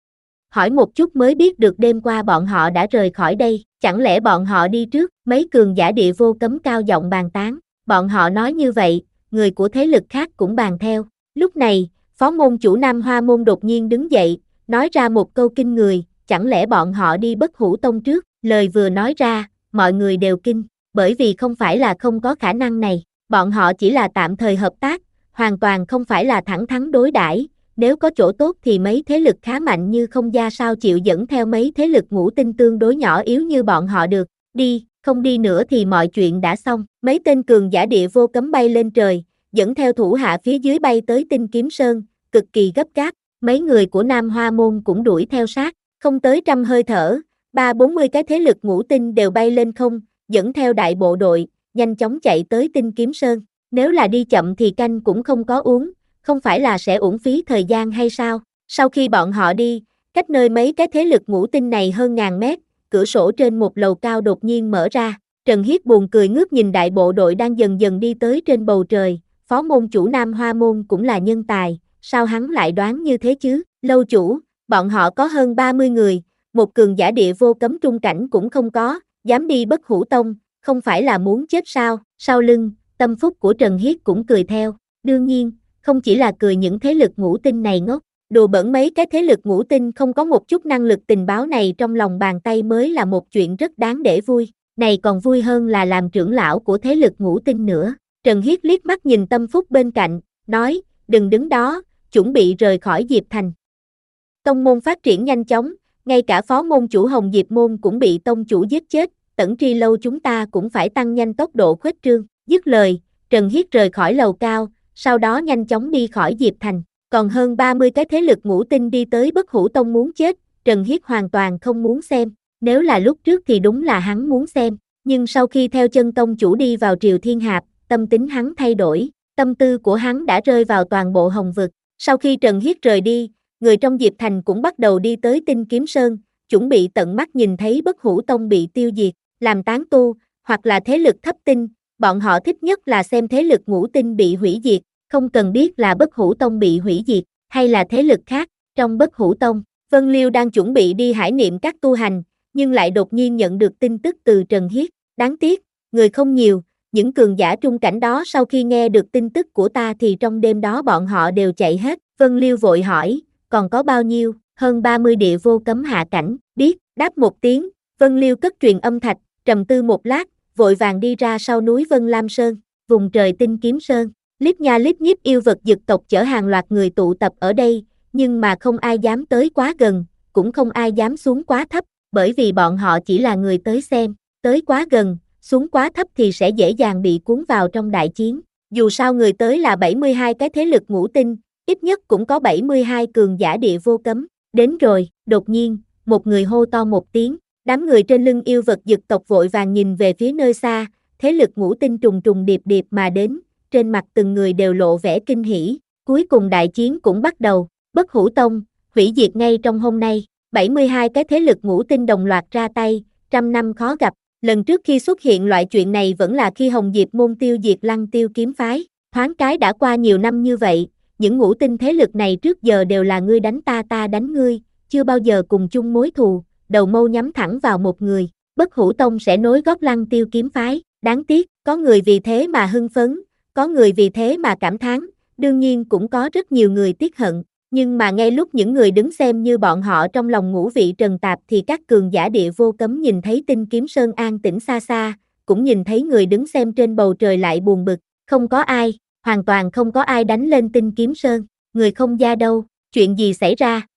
S2: Hỏi một chút mới biết được đêm qua bọn họ đã rời khỏi đây, chẳng lẽ bọn họ đi trước? Mấy cường giả địa vô cấm cao giọng bàn tán, bọn họ nói như vậy, người của thế lực khác cũng bàn theo. Lúc này, phó môn chủ Nam Hoa Môn đột nhiên đứng dậy, nói ra một câu kinh người, chẳng lẽ bọn họ đi bất hủ tông trước? Lời vừa nói ra, mọi người đều kinh, bởi vì không phải là không có khả năng này, bọn họ chỉ là tạm thời hợp tác, hoàn toàn không phải là thẳng thắn đối đãi. Nếu có chỗ tốt thì mấy thế lực khá mạnh như Không Gia sao chịu dẫn theo mấy thế lực ngũ tinh tương đối nhỏ yếu như bọn họ được. Đi, không đi nữa thì mọi chuyện đã xong. Mấy tên cường giả địa vô cấm bay lên trời, dẫn theo thủ hạ phía dưới bay tới Tinh Kiếm Sơn, cực kỳ gấp gáp. Mấy người của Nam Hoa Môn cũng đuổi theo sát, không tới trăm hơi thở, ba bốn mươi cái thế lực ngũ tinh đều bay lên không, dẫn theo đại bộ đội, nhanh chóng chạy tới Tinh Kiếm Sơn. Nếu là đi chậm thì canh cũng không có uống, không phải là sẽ uổng phí thời gian hay sao? Sau khi bọn họ đi, cách nơi mấy cái thế lực ngũ tinh này hơn ngàn mét, cửa sổ trên một lầu cao đột nhiên mở ra. Trần Hiết buồn cười ngước nhìn đại bộ đội đang dần dần đi tới trên bầu trời, phó môn chủ Nam Hoa Môn cũng là nhân tài, sao hắn lại đoán như thế chứ? Lâu chủ, bọn họ có hơn ba mươi người, một cường giả địa vô cấm trung cảnh cũng không có, dám đi bất hủ tông, không phải là muốn chết sao? Sau lưng, tâm phúc của Trần Hiết cũng cười theo, đương nhiên, không chỉ là cười những thế lực ngũ tinh này ngốc, đùa bỡn mấy cái thế lực ngũ tinh không có một chút năng lực tình báo này trong lòng bàn tay mới là một chuyện rất đáng để vui, này còn vui hơn là làm trưởng lão của thế lực ngũ tinh nữa. Trần Hiết liếc mắt nhìn tâm phúc bên cạnh, nói, đừng đứng đó, chuẩn bị rời khỏi Diệp Thành. Tông môn phát triển nhanh chóng, ngay cả phó môn chủ Hồng Diệp Môn cũng bị tông chủ giết chết, Tẩn Tri Lâu chúng ta cũng phải tăng nhanh tốc độ khuếch trương. Dứt lời, Trần Hiết rời khỏi lầu cao, sau đó nhanh chóng đi khỏi Diệp Thành. Còn hơn ba mươi cái thế lực ngũ tinh đi tới bất hủ tông muốn chết, Trần Hiết hoàn toàn không muốn xem. Nếu là lúc trước thì đúng là hắn muốn xem, nhưng sau khi theo chân tông chủ đi vào Triều Thiên Hạp, tâm tính hắn thay đổi, tâm tư của hắn đã rơi vào toàn bộ Hồng Vực. Sau khi Trần Hiết rời đi, người trong Diệp Thành cũng bắt đầu đi tới Tinh Kiếm Sơn, chuẩn bị tận mắt nhìn thấy bất hủ tông bị tiêu diệt, làm tán tu, hoặc là thế lực thấp tinh. Bọn họ thích nhất là xem thế lực ngũ tinh bị hủy diệt, không cần biết là bất hủ tông bị hủy diệt, hay là thế lực khác. Trong bất hủ tông, Vân Liêu đang chuẩn bị đi hải niệm các tu hành, nhưng lại đột nhiên nhận được tin tức từ Trần Hiết. Đáng tiếc, người không nhiều, những cường giả trung cảnh đó sau khi nghe được tin tức của ta thì trong đêm đó bọn họ đều chạy hết. Vân Liêu vội hỏi, còn có bao nhiêu? Hơn ba mươi địa vô cấm hạ cảnh. Biết, đáp một tiếng, Vân Liêu cất truyền âm thạch, trầm tư một lát, vội vàng đi ra sau núi Vân Lam Sơn, vùng trời Tinh Kiếm Sơn. Líp nha líp nhíp yêu vật dực tộc chở hàng loạt người tụ tập ở đây, nhưng mà không ai dám tới quá gần, cũng không ai dám xuống quá thấp, bởi vì bọn họ chỉ là người tới xem, tới quá gần, xuống quá thấp thì sẽ dễ dàng bị cuốn vào trong đại chiến. Dù sao người tới là bảy mươi hai cái thế lực ngũ tinh, ít nhất cũng có bảy mươi hai cường giả địa vô cấm. Đến rồi, đột nhiên, một người hô to một tiếng, đám người trên lưng yêu vật dực tộc vội vàng nhìn về phía nơi xa, thế lực ngũ tinh trùng trùng điệp điệp mà đến, trên mặt từng người đều lộ vẻ kinh hỉ. Cuối cùng đại chiến cũng bắt đầu, bất hủ tông, hủy diệt ngay trong hôm nay, bảy mươi hai cái thế lực ngũ tinh đồng loạt ra tay, trăm năm khó gặp. Lần trước khi xuất hiện loại chuyện này vẫn là khi Hồng Diệp Môn tiêu diệt Lăng Tiêu kiếm phái, thoáng cái đã qua nhiều năm như vậy, những ngũ tinh thế lực này trước giờ đều là ngươi đánh ta ta đánh ngươi, chưa bao giờ cùng chung mối thù, đầu mâu nhắm thẳng vào một người, bất hủ tông sẽ nối gót Lăng Tiêu kiếm phái. Đáng tiếc, có người vì thế mà hưng phấn, có người vì thế mà cảm thán, đương nhiên cũng có rất nhiều người tiếc hận. Nhưng mà ngay lúc những người đứng xem như bọn họ trong lòng ngũ vị trần tạp thì các cường giả địa vô cấm nhìn thấy Tinh Kiếm Sơn an tĩnh xa xa, cũng nhìn thấy người đứng xem trên bầu trời lại buồn bực, không có ai, hoàn toàn không có ai đánh lên Tinh Kiếm Sơn, người Không Gia đâu, chuyện gì xảy ra?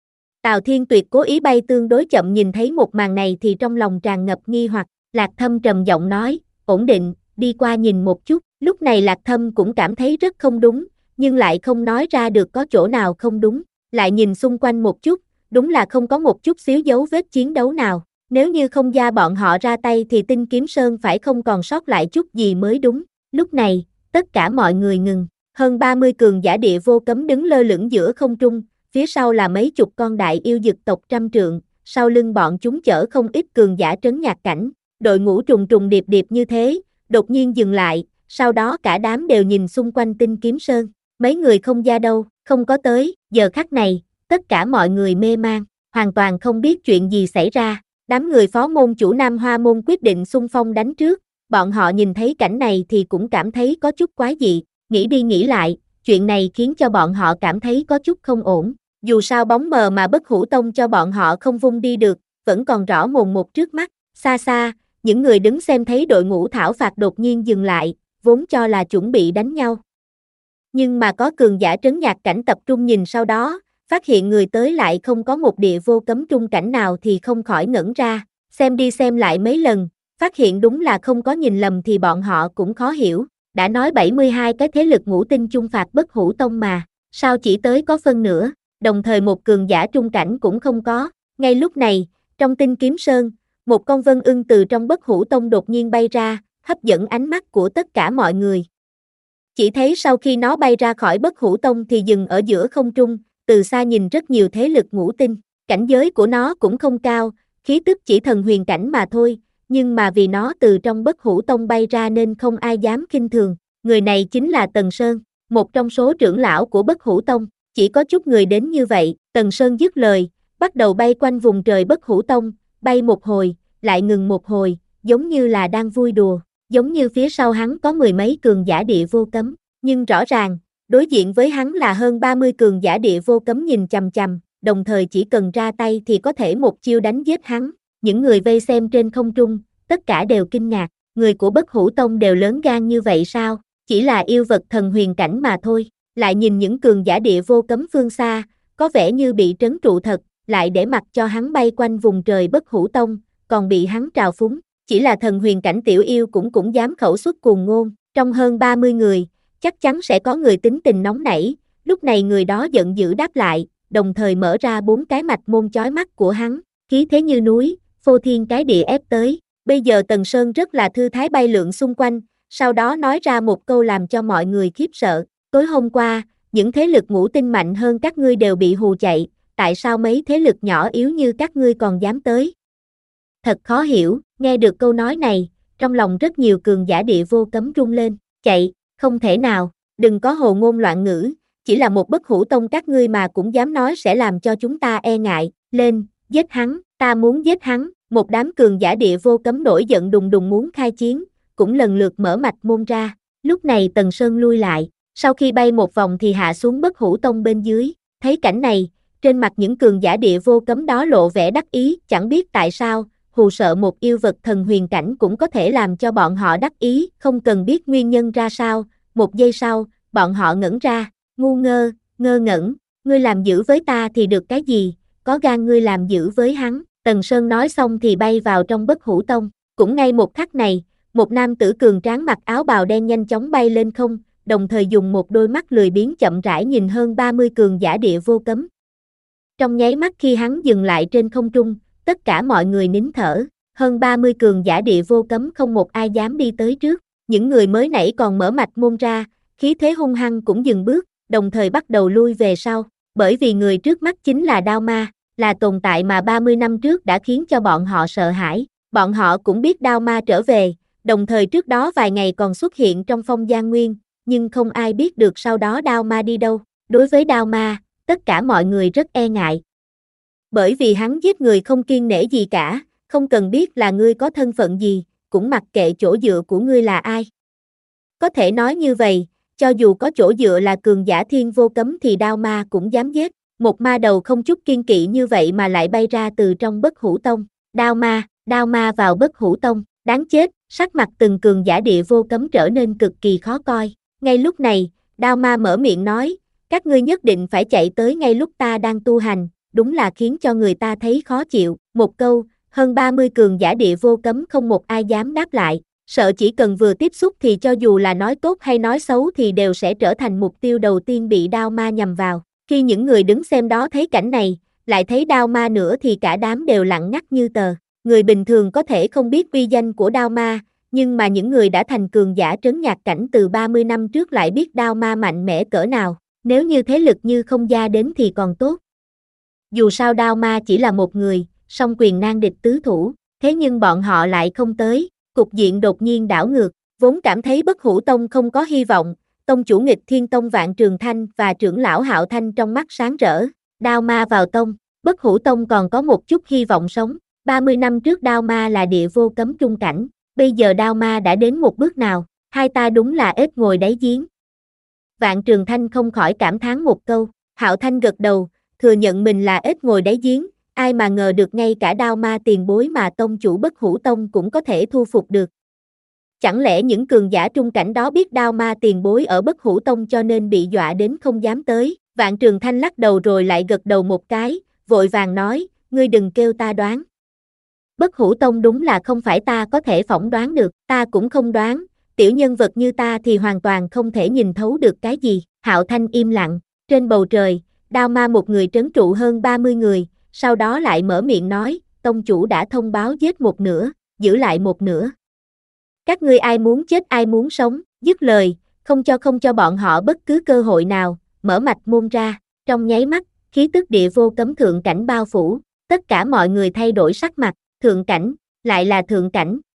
S2: Tào Thiên Tuyệt cố ý bay tương đối chậm nhìn thấy một màn này thì trong lòng tràn ngập nghi hoặc, Lạc Thâm trầm giọng nói, ổn định, đi qua nhìn một chút, Lúc này Lạc Thâm cũng cảm thấy rất không đúng, nhưng lại không nói ra được có chỗ nào không đúng, lại nhìn xung quanh một chút, đúng là không có một chút xíu dấu vết chiến đấu nào. Nếu như không gia bọn họ ra tay thì Tinh Kiếm Sơn phải không còn sót lại chút gì mới đúng. Lúc này, tất cả mọi người ngừng, hơn ba mươi cường giả địa vô cấm đứng lơ lửng giữa không trung, phía sau là mấy chục con đại yêu dực tộc trăm trượng, sau lưng bọn chúng chở không ít cường giả trấn nhạc cảnh. Đội ngũ trùng trùng điệp điệp như thế, đột nhiên dừng lại, sau đó cả đám đều nhìn xung quanh Tinh Kiếm Sơn. Mấy người không gia đâu, không có tới, giờ khắc này, tất cả mọi người mê man, hoàn toàn không biết chuyện gì xảy ra. Đám người phó môn chủ Nam Hoa Môn quyết định xung phong đánh trước, bọn họ nhìn thấy cảnh này thì cũng cảm thấy có chút quái dị, nghĩ đi nghĩ lại, chuyện này khiến cho bọn họ cảm thấy có chút không ổn. Dù sao bóng mờ mà Bất Hủ Tông cho bọn họ không vung đi được, vẫn còn rõ mồn một trước mắt. Xa xa, những người đứng xem thấy đội ngũ thảo phạt đột nhiên dừng lại, vốn cho là chuẩn bị đánh nhau. Nhưng mà có cường giả trấn nhạc cảnh tập trung nhìn sau đó, phát hiện người tới lại không có một địa vô cấm trung cảnh nào thì không khỏi ngẩn ra, xem đi xem lại mấy lần, phát hiện đúng là không có nhìn lầm thì bọn họ cũng khó hiểu, đã nói bảy mươi hai cái thế lực ngũ tinh chung phạt Bất Hủ Tông mà, sao chỉ tới có phân nửa, đồng thời một cường giả trung cảnh cũng không có. Ngay lúc này, trong Tinh Kiếm Sơn, một con vân ưng từ trong Bất Hủ Tông đột nhiên bay ra, hấp dẫn ánh mắt của tất cả mọi người. Chỉ thấy sau khi nó bay ra khỏi Bất Hủ Tông thì dừng ở giữa không trung, từ xa nhìn rất nhiều thế lực ngũ tinh, cảnh giới của nó cũng không cao, khí tức chỉ thần huyền cảnh mà thôi, nhưng mà vì nó từ trong Bất Hủ Tông bay ra nên không ai dám khinh thường, người này chính là Tần Sơn, một trong số trưởng lão của Bất Hủ Tông, chỉ có chút người đến như vậy. Tần Sơn dứt lời, bắt đầu bay quanh vùng trời Bất Hủ Tông, bay một hồi, lại ngừng một hồi, giống như là đang vui đùa, giống như phía sau hắn có mười mấy cường giả địa vô cấm, nhưng rõ ràng, đối diện với hắn là hơn ba mươi cường giả địa vô cấm nhìn chằm chằm, đồng thời chỉ cần ra tay thì có thể một chiêu đánh giết hắn. Những người vây xem trên không trung, tất cả đều kinh ngạc, người của Bất Hủ Tông đều lớn gan như vậy sao, chỉ là yêu vật thần huyền cảnh mà thôi. Lại nhìn những cường giả địa vô cấm phương xa, có vẻ như bị trấn trụ thật, lại để mặc cho hắn bay quanh vùng trời Bất Hủ Tông, còn bị hắn trào phúng, chỉ là thần huyền cảnh tiểu yêu cũng cũng dám khẩu xuất cuồng ngôn, trong hơn ba mươi người, chắc chắn sẽ có người tính tình nóng nảy, lúc này người đó giận dữ đáp lại, đồng thời mở ra bốn cái mạch môn chói mắt của hắn, khí thế như núi, phô thiên cái địa ép tới. Bây giờ Tần Sơn rất là thư thái bay lượn xung quanh, sau đó nói ra một câu làm cho mọi người khiếp sợ, tối hôm qua, những thế lực ngũ tinh mạnh hơn các ngươi đều bị hù chạy, tại sao mấy thế lực nhỏ yếu như các ngươi còn dám tới? Thật khó hiểu, nghe được câu nói này, trong lòng rất nhiều cường giả địa vô cấm rung lên, chạy, không thể nào, đừng có hồ ngôn loạn ngữ, chỉ là một Bất Hủ Tông các ngươi mà cũng dám nói sẽ làm cho chúng ta e ngại, lên, giết hắn, ta muốn giết hắn. Một đám cường giả địa vô cấm nổi giận đùng đùng muốn khai chiến, cũng lần lượt mở mạch môn ra. Lúc này Tần Sơn lui lại, sau khi bay một vòng thì hạ xuống Bất Hủ Tông bên dưới, thấy cảnh này, trên mặt những cường giả địa vô cấm đó lộ vẻ đắc ý, chẳng biết tại sao, hù sợ một yêu vật thần huyền cảnh cũng có thể làm cho bọn họ đắc ý, không cần biết nguyên nhân ra sao. Một giây sau, bọn họ ngẩn ra, ngu ngơ, ngơ ngẩn, ngươi làm dữ với ta thì được cái gì, có gan ngươi làm dữ với hắn. Tần Sơn nói xong thì bay vào trong Bất Hủ Tông, cũng ngay một khắc này, một nam tử cường tráng mặc áo bào đen nhanh chóng bay lên không, đồng thời dùng một đôi mắt lười biếng chậm rãi nhìn hơn ba mươi cường giả địa vô cấm. Trong nháy mắt khi hắn dừng lại trên không trung, tất cả mọi người nín thở, hơn ba mươi cường giả địa vô cấm không một ai dám đi tới trước, những người mới nãy còn mở mạch môn ra, khí thế hung hăng cũng dừng bước, đồng thời bắt đầu lui về sau, bởi vì người trước mắt chính là Đao Ma, là tồn tại mà ba mươi năm trước đã khiến cho bọn họ sợ hãi, bọn họ cũng biết Đao Ma trở về, đồng thời trước đó vài ngày còn xuất hiện trong Phong Giang Nguyên, nhưng không ai biết được sau đó Đao Ma đi đâu. Đối với Đao Ma, tất cả mọi người rất e ngại. Bởi vì hắn giết người không kiêng nể gì cả, không cần biết là ngươi có thân phận gì, cũng mặc kệ chỗ dựa của ngươi là ai. Có thể nói như vậy, cho dù có chỗ dựa là cường giả thiên vô cấm thì Đao Ma cũng dám giết. Một ma đầu không chút kiên kỵ như vậy mà lại bay ra từ trong Bất Hủ Tông. Đao Ma, Đao Ma vào Bất Hủ Tông, đáng chết, sắc mặt từng cường giả địa vô cấm trở nên cực kỳ khó coi. Ngay lúc này, Đao Ma mở miệng nói, các ngươi nhất định phải chạy tới ngay lúc ta đang tu hành, đúng là khiến cho người ta thấy khó chịu. Một câu, hơn ba mươi cường giả địa vô cấm không một ai dám đáp lại. sợ chỉ cần vừa tiếp xúc thì cho dù là nói tốt hay nói xấu thì đều sẽ trở thành mục tiêu đầu tiên bị đao ma nhằm vào. Khi những người đứng xem đó thấy cảnh này, lại thấy đao ma nữa thì cả đám đều lặng ngắt như tờ. Người bình thường có thể không biết uy danh của đao ma, nhưng mà những người đã thành cường giả trấn nhạc cảnh từ ba mươi năm trước lại biết đao ma mạnh mẽ cỡ nào. Nếu như thế lực như không gia đến thì còn tốt. Dù sao đao ma chỉ là một người, song quyền nan địch tứ thủ, thế nhưng bọn họ lại không tới, cục diện đột nhiên đảo ngược, vốn cảm thấy Bất Hủ Tông không có hy vọng, tông chủ Nghịch Thiên Tông Vạn Trường Thanh và trưởng lão Hạo Thanh trong mắt sáng rỡ, đao ma vào tông, Bất Hủ Tông còn có một chút hy vọng sống, ba mươi năm trước đao ma là địa vô cấm trung cảnh, bây giờ đao ma đã đến một bước nào, hai ta đúng là ếch ngồi đáy giếng. Vạn Trường Thanh không khỏi cảm thán một câu, Hạo Thanh gật đầu, thừa nhận mình là ếch ngồi đáy giếng, ai mà ngờ được ngay cả đao ma tiền bối mà tông chủ Bất Hủ Tông cũng có thể thu phục được. Chẳng lẽ những cường giả trung cảnh đó biết đao ma tiền bối ở Bất Hủ Tông cho nên bị dọa đến không dám tới, Vạn Trường Thanh lắc đầu rồi lại gật đầu một cái, vội vàng nói, ngươi đừng kêu ta đoán. Bất Hủ Tông đúng là không phải ta có thể phỏng đoán được, ta cũng không đoán, tiểu nhân vật như ta thì hoàn toàn không thể nhìn thấu được cái gì. Hạo Thanh im lặng, trên bầu trời, đao ma một người trấn trụ hơn ba mươi người, sau đó lại mở miệng nói, tông chủ đã thông báo giết một nửa, giữ lại một nửa. Các ngươi ai muốn chết ai muốn sống, dứt lời, không cho không cho bọn họ bất cứ cơ hội nào, mở mạch môn ra, trong nháy mắt, khí tức địa vô cấm thượng cảnh bao phủ, tất cả mọi người thay đổi sắc mặt, thượng cảnh, lại là thượng cảnh,